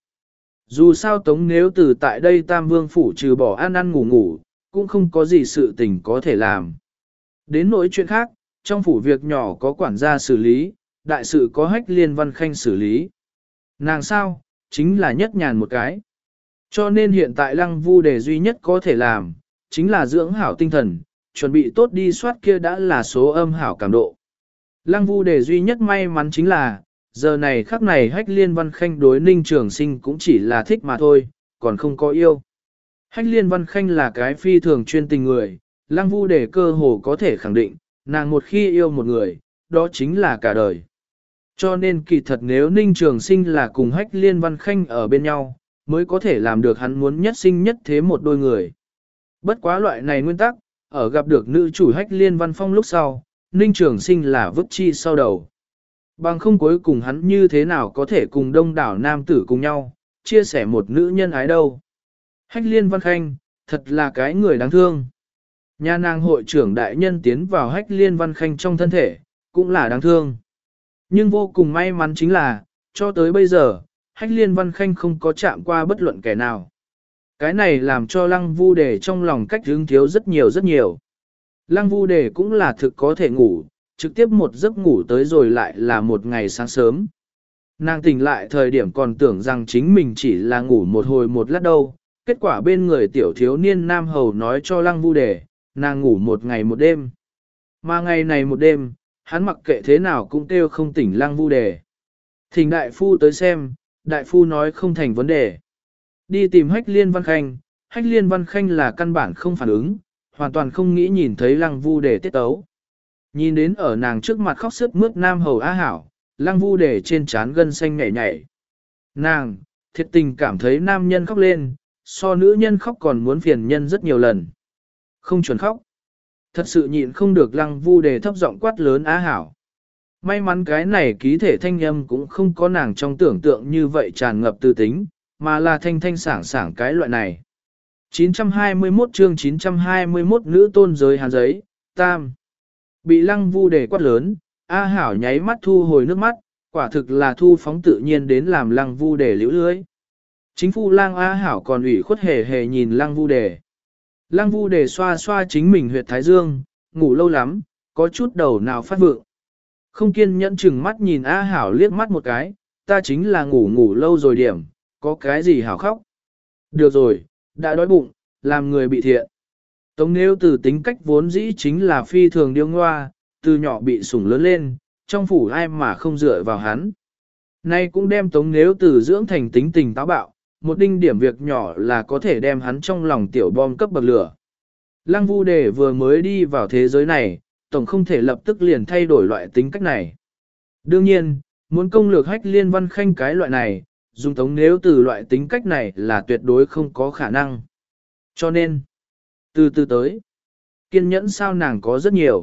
A: Dù sao Tống Nếu Từ tại đây Tam Vương phủ trừ bỏ ăn ăn ngủ ngủ, cũng không có gì sự tình có thể làm. Đến nỗi chuyện khác, trong phủ việc nhỏ có quản gia xử lý, đại sự có Hách Liên Văn Khanh xử lý. Nàng sao, chính là nhất nhàn một cái. Cho nên hiện tại Lăng Vu Đề duy nhất có thể làm, chính là dưỡng hảo tinh thần, chuẩn bị tốt đi soát kia đã là số âm hảo cảm độ. Lăng Vu Đề duy nhất may mắn chính là, giờ này khắc này Hách Liên Văn Khanh đối Ninh Trường Sinh cũng chỉ là thích mà thôi, còn không có yêu. Hách Liên Văn Khanh là cái phi thường chuyên tình người, Lăng Vu Đề cơ hồ có thể khẳng định, nàng một khi yêu một người, đó chính là cả đời. Cho nên kỳ thật nếu Ninh Trường Sinh là cùng Hách Liên Văn Khanh ở bên nhau, mới có thể làm được hắn muốn nhất sinh nhất thế một đôi người. Bất quá loại này nguyên tắc, ở gặp được nữ chủ Hách Liên Văn Phong lúc sau, Ninh Trường Sinh là vứt chi sau đầu. Bằng không cuối cùng hắn như thế nào có thể cùng đông đảo nam tử cùng nhau, chia sẻ một nữ nhân ái đâu. Hách Liên Văn Khanh, thật là cái người đáng thương. Nhà nàng hội trưởng đại nhân tiến vào Hách Liên Văn Khanh trong thân thể, cũng là đáng thương. Nhưng vô cùng may mắn chính là, cho tới bây giờ, Hách Liên Văn Khanh không có chạm qua bất luận kẻ nào. Cái này làm cho Lăng Vu Đề trong lòng cách hứng thiếu rất nhiều rất nhiều. Lăng Vu Đề cũng là thực có thể ngủ, trực tiếp một giấc ngủ tới rồi lại là một ngày sáng sớm. Nàng tỉnh lại thời điểm còn tưởng rằng chính mình chỉ là ngủ một hồi một lát đâu, kết quả bên người tiểu thiếu niên Nam Hầu nói cho Lăng Vu Đề, nàng ngủ một ngày một đêm. Mà ngày này một đêm, hắn mặc kệ thế nào cũng kêu không tỉnh Lăng Vu Đề. Thỉnh đại phu tới xem, đại phu nói không thành vấn đề. Đi tìm Hách Liên Văn Khanh, Hách Liên Văn Khanh là căn bản không phản ứng, hoàn toàn không nghĩ nhìn thấy Lăng Vu Đề tiết tấu. Nhìn đến ở nàng trước mặt khóc sướt mướt Nam Hầu Á Hảo, Lăng Vu Đề trên trán gân xanh nhảy nhảy. Nàng, thiệt tình cảm thấy nam nhân khóc lên, so nữ nhân khóc còn muốn phiền nhân rất nhiều lần. Không chuẩn khóc. Thật sự nhịn không được Lăng Vu Đề thấp giọng quát lớn Á Hảo. May mắn cái này ký thể thanh âm cũng không có nàng trong tưởng tượng như vậy tràn ngập tư tính, mà là thanh thanh sảng sảng cái loại này. chín trăm hai mươi mốt chương chín trăm hai mươi mốt nữ tôn giới hàn giấy, tam. Bị Lăng Vu Đề quát lớn, A Hảo nháy mắt thu hồi nước mắt, quả thực là thu phóng tự nhiên đến làm Lăng Vu Đề liễu lưới. Chính phu lang A Hảo còn ủy khuất hề hề nhìn Lăng Vu Đề. Lăng Vu Đề xoa xoa chính mình huyệt thái dương, ngủ lâu lắm, có chút đầu nào phát vượng. Không kiên nhẫn chừng mắt nhìn A Hảo liếc mắt một cái, ta chính là ngủ ngủ lâu rồi điểm, có cái gì hảo khóc. Được rồi, đã đói bụng, làm người bị thiện. Tống Nếu Từ tính cách vốn dĩ chính là phi thường điêu ngoa, từ nhỏ bị sủng lớn lên, trong phủ ai mà không dựa vào hắn. Nay cũng đem Tống Nếu Từ dưỡng thành tính tình táo bạo, một đinh điểm việc nhỏ là có thể đem hắn trong lòng tiểu bom cấp bậc lửa. Lăng Vu Đề vừa mới đi vào thế giới này, tổng không thể lập tức liền thay đổi loại tính cách này. Đương nhiên, muốn công lược Hách Liên Văn Khanh cái loại này, dùng Tống Nếu Từ loại tính cách này là tuyệt đối không có khả năng. Cho nên, từ từ tới, kiên nhẫn sao nàng có rất nhiều.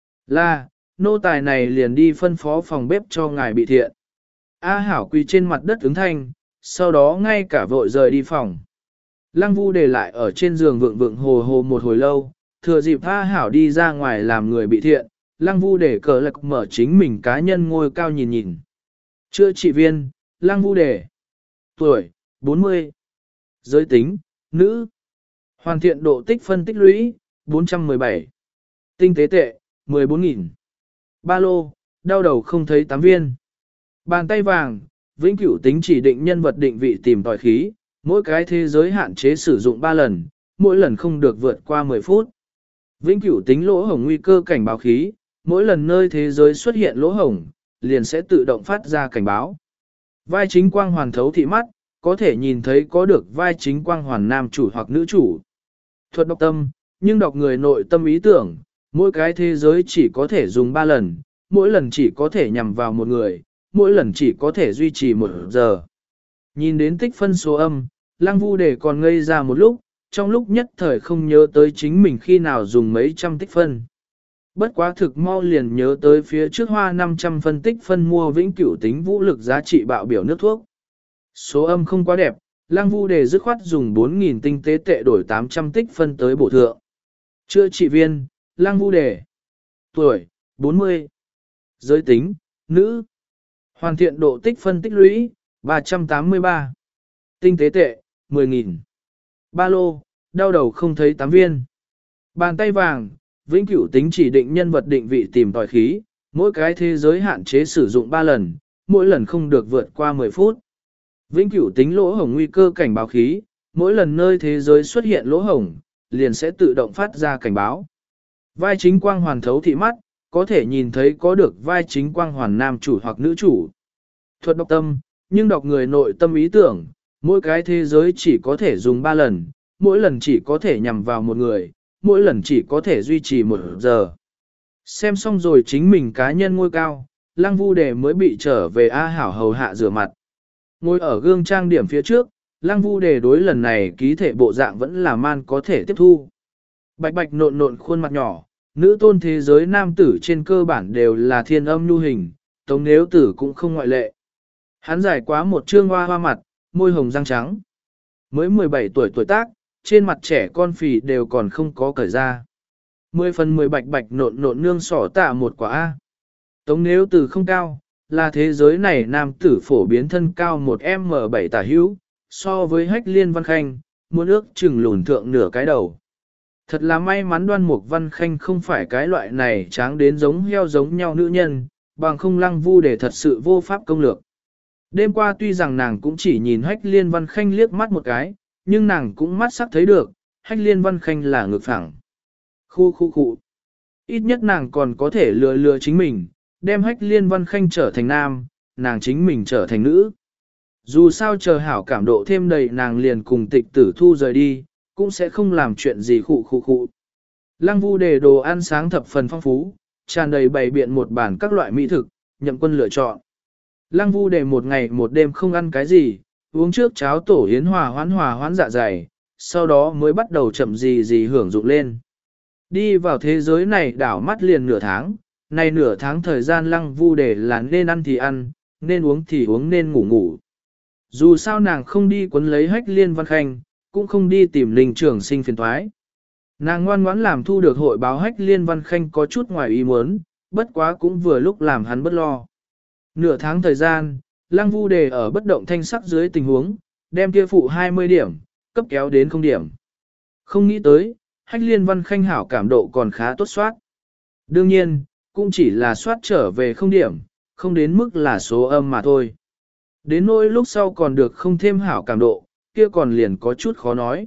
A: Là, nô tài này liền đi phân phó phòng bếp cho ngài bị thiện. A Hảo quỳ trên mặt đất ứng thanh, sau đó ngay cả vội rời đi phòng. Lăng Vu để lại ở trên giường vượng vượng hồ hồ một hồi lâu, thừa dịp A Hảo đi ra ngoài làm người bị thiện, Lăng Vu để cờ lạc mở chính mình cá nhân ngôi cao nhìn nhìn. Chữa trị viên, Lăng Vu để. Tuổi, bốn mươi. Giới tính, nữ. Hoàn thiện độ tích phân tích lũy, bốn trăm mười bảy. Tinh tế tệ, mười bốn nghìn. Ba lô, đau đầu không thấy tám viên. Bàn tay vàng, vĩnh cửu tính chỉ định nhân vật định vị tìm tòi khí, mỗi cái thế giới hạn chế sử dụng ba lần, mỗi lần không được vượt qua mười phút. Vĩnh cửu tính lỗ hổng nguy cơ cảnh báo khí, mỗi lần nơi thế giới xuất hiện lỗ hổng, liền sẽ tự động phát ra cảnh báo. Vai chính quang hoàn thấu thị mắt, có thể nhìn thấy có được vai chính quang hoàn nam chủ hoặc nữ chủ. Thuật đọc tâm, nhưng đọc người nội tâm ý tưởng, mỗi cái thế giới chỉ có thể dùng ba lần, mỗi lần chỉ có thể nhằm vào một người, mỗi lần chỉ có thể duy trì một giờ. Nhìn đến tích phân số âm, Lăng Vu để còn ngây ra một lúc, trong lúc nhất thời không nhớ tới chính mình khi nào dùng mấy trăm tích phân. Bất quá thực mau liền nhớ tới phía trước hoa năm trăm phân tích phân mua vĩnh cửu tính vũ lực giá trị bạo biểu nước thuốc. Số âm không quá đẹp, Lăng Vu đề dứt khoát dùng bốn nghìn tinh tế tệ đổi tám trăm tích phân tới bổ thượng. Chữa trị viên, Lăng Vu đề. Tuổi, bốn mươi. Giới tính, nữ. Hoàn thiện độ tích phân tích lũy, ba trăm tám mươi ba. Tinh tế tệ, mười nghìn. Ba lô, đau đầu không thấy tám viên. Bàn tay vàng, vĩnh cửu tính chỉ định nhân vật định vị tìm tòi khí, mỗi cái thế giới hạn chế sử dụng ba lần, mỗi lần không được vượt qua mười phút. Vĩnh cửu tính lỗ hổng nguy cơ cảnh báo khí, mỗi lần nơi thế giới xuất hiện lỗ hổng, liền sẽ tự động phát ra cảnh báo. Vai chính quang hoàn thấu thị mắt, có thể nhìn thấy có được vai chính quang hoàn nam chủ hoặc nữ chủ. Thuật đọc tâm, nhưng đọc người nội tâm ý tưởng, mỗi cái thế giới chỉ có thể dùng ba lần, mỗi lần chỉ có thể nhằm vào một người, mỗi lần chỉ có thể duy trì một giờ. Xem xong rồi chính mình cá nhân ngôi cao, Lăng Vu Đề mới bị trở về A Hảo hầu hạ rửa mặt. Ngồi ở gương trang điểm phía trước, Lăng Vu Đề đối lần này ký thể bộ dạng vẫn là man có thể tiếp thu. Bạch bạch nộn nộn khuôn mặt nhỏ, nữ tôn thế giới nam tử trên cơ bản đều là thiên âm nhu hình, Tống Nếu Tử cũng không ngoại lệ. Hắn dài quá một trương hoa hoa mặt, môi hồng răng trắng. Mới mười bảy tuổi tuổi tác, trên mặt trẻ con phì đều còn không có cởi ra. Mười phần mười bạch bạch nộn nộn nương sỏ tạ một quả A. Tống Nếu Tử không cao, là thế giới này nam tử phổ biến thân cao một M bảy tả hữu, so với Hách Liên Văn Khanh, muốn ước chừng lùn thượng nửa cái đầu. Thật là may mắn Đoan Mục Văn Khanh không phải cái loại này tráng đến giống heo giống nhau nữ nhân, bằng không Lăng Vu Đề thật sự vô pháp công lược. Đêm qua tuy rằng nàng cũng chỉ nhìn Hách Liên Văn Khanh liếc mắt một cái, nhưng nàng cũng mắt sắc thấy được, Hách Liên Văn Khanh là ngực phẳng. Khu khu khu. Ít nhất nàng còn có thể lừa lừa chính mình, đem Hách Liên Văn Khanh trở thành nam, nàng chính mình trở thành nữ. Dù sao chờ hảo cảm độ thêm đầy nàng liền cùng Tịch Tử Thu rời đi, cũng sẽ không làm chuyện gì khụ khụ khụ. Lăng Vu Đề đồ ăn sáng thập phần phong phú, tràn đầy bày biện một bản các loại mỹ thực, Nhậm Quân lựa chọn. Lăng Vu Đề một ngày một đêm không ăn cái gì, uống trước cháo tổ yến hòa hoãn hòa hoãn dạ dày, sau đó mới bắt đầu chậm gì gì hưởng dụng lên. Đi vào thế giới này đảo mắt liền nửa tháng, này nửa tháng thời gian Lăng Vu Đề là nên ăn thì ăn, nên uống thì uống nên ngủ ngủ. Dù sao nàng không đi quấn lấy Hách Liên Văn Khanh, cũng không đi tìm Linh Trường Sinh phiền toái. Nàng ngoan ngoãn làm thu được hội báo Hách Liên Văn Khanh có chút ngoài ý muốn, bất quá cũng vừa lúc làm hắn bất lo. Nửa tháng thời gian, Lăng Vu Đề ở bất động thanh sắc dưới tình huống, đem kia phụ hai mươi điểm, cấp kéo đến không điểm. Không nghĩ tới, Hách Liên Văn Khanh hảo cảm độ còn khá tốt soát. Đương nhiên, cũng chỉ là soát trở về không điểm, không đến mức là số âm mà thôi. Đến nỗi lúc sau còn được không thêm hảo cảm độ, kia còn liền có chút khó nói.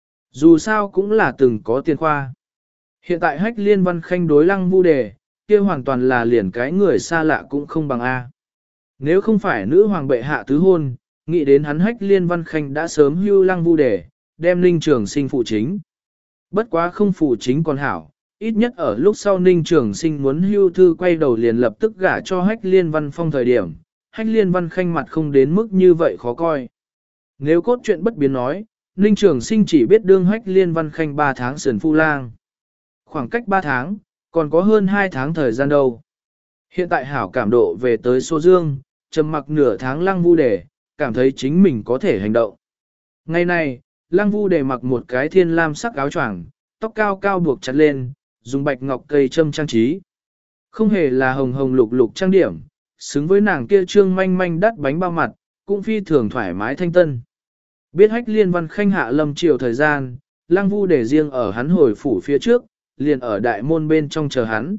A: Dù sao cũng là từng có tiền khoa. Hiện tại Hách Liên Văn Khanh đối Lăng Vu Đề, kia hoàn toàn là liền cái người xa lạ cũng không bằng A. Nếu không phải nữ hoàng bệ hạ tứ hôn, nghĩ đến hắn Hách Liên Văn Khanh đã sớm hưu Lăng Vu Đề, đem Ninh Trường Sinh phụ chính. Bất quá không phụ chính còn hảo, ít nhất ở lúc sau Ninh Trường Sinh muốn hưu thư quay đầu liền lập tức gả cho Hách Liên Văn Phong thời điểm, Hách Liên Văn Khanh mặt không đến mức như vậy khó coi. Nếu cốt truyện bất biến nói, Ninh Trường Sinh chỉ biết đương Hách Liên Văn Khanh ba tháng sườn phu lang. Khoảng cách ba tháng, còn có hơn hai tháng thời gian đâu. Hiện tại hảo cảm độ về tới số dương, trầm mặc nửa tháng Lăng Vu Đề, cảm thấy chính mình có thể hành động. Ngày này, Lăng Vu Đề mặc một cái thiên lam sắc áo choàng, tóc cao cao buộc chặt lên, dùng bạch ngọc cây châm trang trí. Không hề là hồng hồng lục lục trang điểm, xứng với nàng kia trương manh manh đắt bánh bao mặt, cũng phi thường thoải mái thanh tân. Biết Hách Liên Văn Khanh hạ lâm chiều thời gian, Lăng Vu Đề riêng ở hắn hồi phủ phía trước, liền ở đại môn bên trong chờ hắn.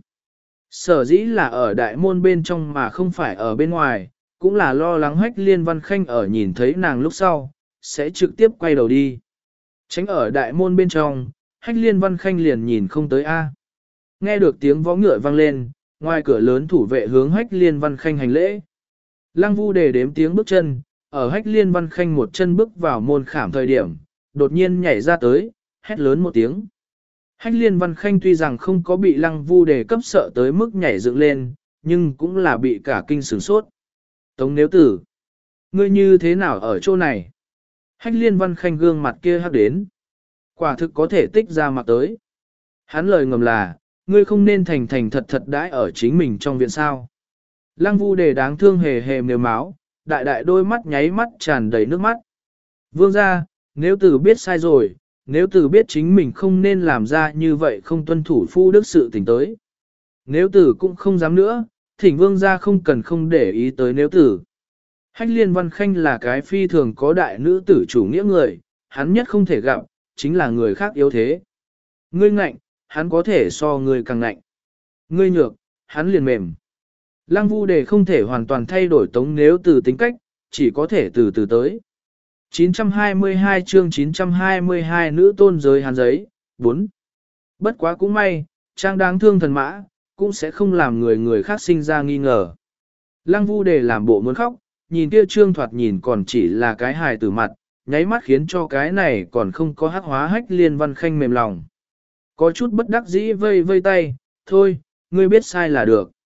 A: Sở dĩ là ở đại môn bên trong mà không phải ở bên ngoài, cũng là lo lắng Hách Liên Văn Khanh ở nhìn thấy nàng lúc sau, sẽ trực tiếp quay đầu đi. Tránh ở đại môn bên trong, Hách Liên Văn Khanh liền nhìn không tới A. Nghe được tiếng vó ngựa vang lên, ngoài cửa lớn thủ vệ hướng Hách Liên Văn Khanh hành lễ. Lăng Vu Đề đếm tiếng bước chân, ở Hách Liên Văn Khanh một chân bước vào môn khảm thời điểm, đột nhiên nhảy ra tới, hét lớn một tiếng. Hách Liên Văn Khanh tuy rằng không có bị Lăng Vu Đề cấp sợ tới mức nhảy dựng lên, nhưng cũng là bị cả kinh sửng sốt. Tống Nếu Tử, ngươi như thế nào ở chỗ này? Hách Liên Văn Khanh gương mặt kia hắc đến. Quả thực có thể tích ra mặt tới. Hắn lời ngầm là, ngươi không nên thành thành thật thật đãi ở chính mình trong viện sao. Lăng Vu Đề đáng thương hề hề mềm máu, đại đại đôi mắt nháy mắt tràn đầy nước mắt. Vương gia, nếu Tử biết sai rồi, nếu Tử biết chính mình không nên làm ra như vậy không tuân thủ phu đức sự tình tới. Nếu Tử cũng không dám nữa, thỉnh vương gia không cần không để ý tới nếu Tử. Hách Liên Văn Khanh là cái phi thường có đại nữ tử chủ nghĩa người, hắn nhất không thể gặp, chính là người khác yếu thế. Ngươi ngạnh, hắn có thể so ngươi càng ngạnh. Ngươi nhược, hắn liền mềm. Lăng Vu Đề không thể hoàn toàn thay đổi Tống Nếu Tử tính cách, chỉ có thể từ từ tới. chín trăm hai mươi hai chương chín trăm hai mươi hai nữ tôn giới hàn giấy, bốn. Bất quá cũng may, trang đáng thương thần mã, cũng sẽ không làm người người khác sinh ra nghi ngờ. Lăng Vu Đề làm bộ muốn khóc, nhìn kia trương thoạt nhìn còn chỉ là cái hài tử mặt, nháy mắt khiến cho cái này còn không có hắc hóa Hách Liên Văn Khanh mềm lòng. Có chút bất đắc dĩ vây vây tay, thôi, ngươi biết sai là được.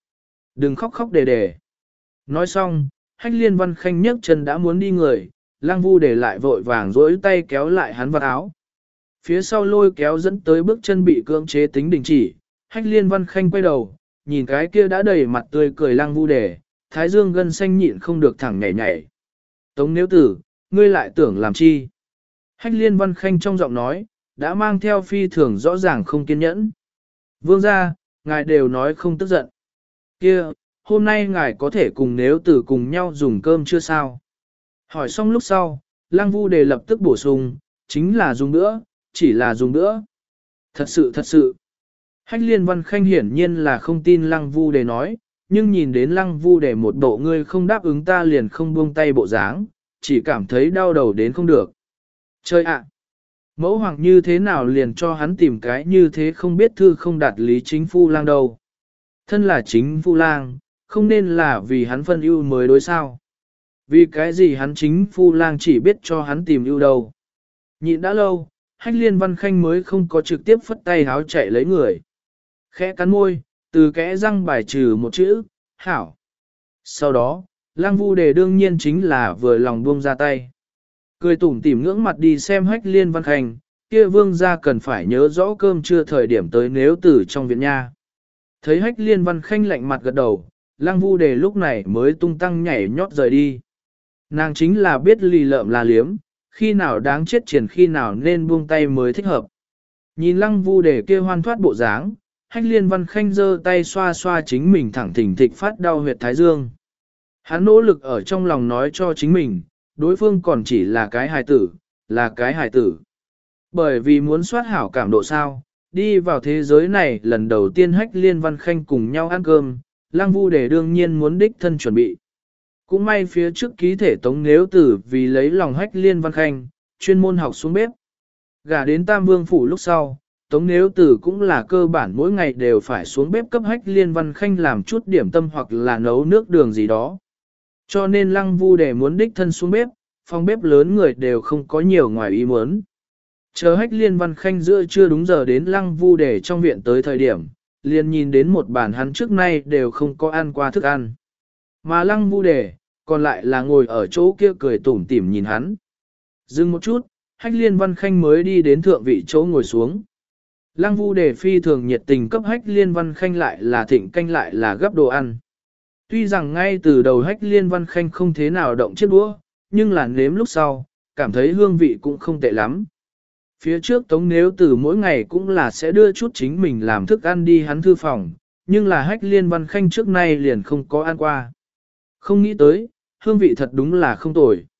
A: Đừng khóc khóc đề đề. Nói xong, Hách Liên Văn Khanh nhấc chân đã muốn đi người, Lăng Vu để lại vội vàng dỗi tay kéo lại hắn vào áo. Phía sau lôi kéo dẫn tới bước chân bị cưỡng chế tính đình chỉ, Hách Liên Văn Khanh quay đầu, nhìn cái kia đã đầy mặt tươi cười Lăng Vu để, thái dương gân xanh nhịn không được thẳng nhảy nhảy. Tống Nếu Tử, ngươi lại tưởng làm chi? Hách Liên Văn Khanh trong giọng nói, đã mang theo phi thường rõ ràng không kiên nhẫn. Vương gia, ngài đều nói không tức giận. Kia, hôm nay ngài có thể cùng Nếu Tử cùng nhau dùng cơm chưa sao? Hỏi xong lúc sau, Lăng Vu đề lập tức bổ sung, chính là dùng nữa, chỉ là dùng nữa. Thật sự thật sự. Hách Liên Văn Khanh hiển nhiên là không tin Lăng Vu đề nói, nhưng nhìn đến Lăng Vu đề một bộ ngươi không đáp ứng ta liền không buông tay bộ dáng, chỉ cảm thấy đau đầu đến không được. Chơi ạ! Mẫu hoàng như thế nào liền cho hắn tìm cái như thế không biết thư không đạt lý chính phu lang đâu. Thân là chính phu lang, không nên là vì hắn phân ưu mới đối sao. Vì cái gì hắn chính phu lang chỉ biết cho hắn tìm ưu đâu. Nhịn đã lâu, Hách Liên Văn Khanh mới không có trực tiếp phất tay háo chạy lấy người. Khẽ cắn môi, từ kẽ răng bài trừ một chữ, hảo. Sau đó, Lăng Vu đề đương nhiên chính là vừa lòng buông ra tay. Cười tủm tỉm ngưỡng mặt đi xem Hách Liên Văn Khanh, kia vương gia cần phải nhớ rõ cơm trưa thời điểm tới Nếu Tử trong viện nha. Thấy Hách Liên Văn Khanh lạnh mặt gật đầu, Lăng Vu đề lúc này mới tung tăng nhảy nhót rời đi. Nàng chính là biết lì lợm là liếm, khi nào đáng chết triển khi nào nên buông tay mới thích hợp. Nhìn Lăng Vu đề kia hoan thoát bộ dáng, Hách Liên Văn Khanh giơ tay xoa xoa chính mình thẳng thình thịch phát đau huyệt thái dương. Hắn nỗ lực ở trong lòng nói cho chính mình, đối phương còn chỉ là cái hài tử, là cái hài tử. Bởi vì muốn soát hảo cảm độ sao, đi vào thế giới này lần đầu tiên Hách Liên Văn Khanh cùng nhau ăn cơm, Lăng Vu đề đương nhiên muốn đích thân chuẩn bị. Cũng may phía trước ký thể Tống Nếu Tử vì lấy lòng Hách Liên Văn Khanh, chuyên môn học xuống bếp. Gả đến Tam Vương Phủ lúc sau, Tống Nếu Tử cũng là cơ bản mỗi ngày đều phải xuống bếp cấp Hách Liên Văn Khanh làm chút điểm tâm hoặc là nấu nước đường gì đó. Cho nên Lăng Vu đề muốn đích thân xuống bếp, phòng bếp lớn người đều không có nhiều ngoài ý muốn. Chờ Hách Liên Văn Khanh giữa trưa đúng giờ đến Lăng Vu đề trong viện tới thời điểm, liền nhìn đến một bàn hắn trước nay đều không có ăn qua thức ăn. Mà Lăng Vu đề, còn lại là ngồi ở chỗ kia cười tủm tỉm nhìn hắn. Dừng một chút, Hách Liên Văn Khanh mới đi đến thượng vị chỗ ngồi xuống. Lăng Vu đề phi thường nhiệt tình cấp Hách Liên Văn Khanh lại là thịnh canh lại là gấp đồ ăn. Tuy rằng ngay từ đầu Hách Liên Văn Khanh không thế nào động chiếc đũa, nhưng là nếm lúc sau, cảm thấy hương vị cũng không tệ lắm. Phía trước Tống Nếu Tử mỗi ngày cũng là sẽ đưa chút chính mình làm thức ăn đi hắn thư phòng, nhưng là Hách Liên Văn Khanh trước nay liền không có ăn qua. Không nghĩ tới, hương vị thật đúng là không tồi.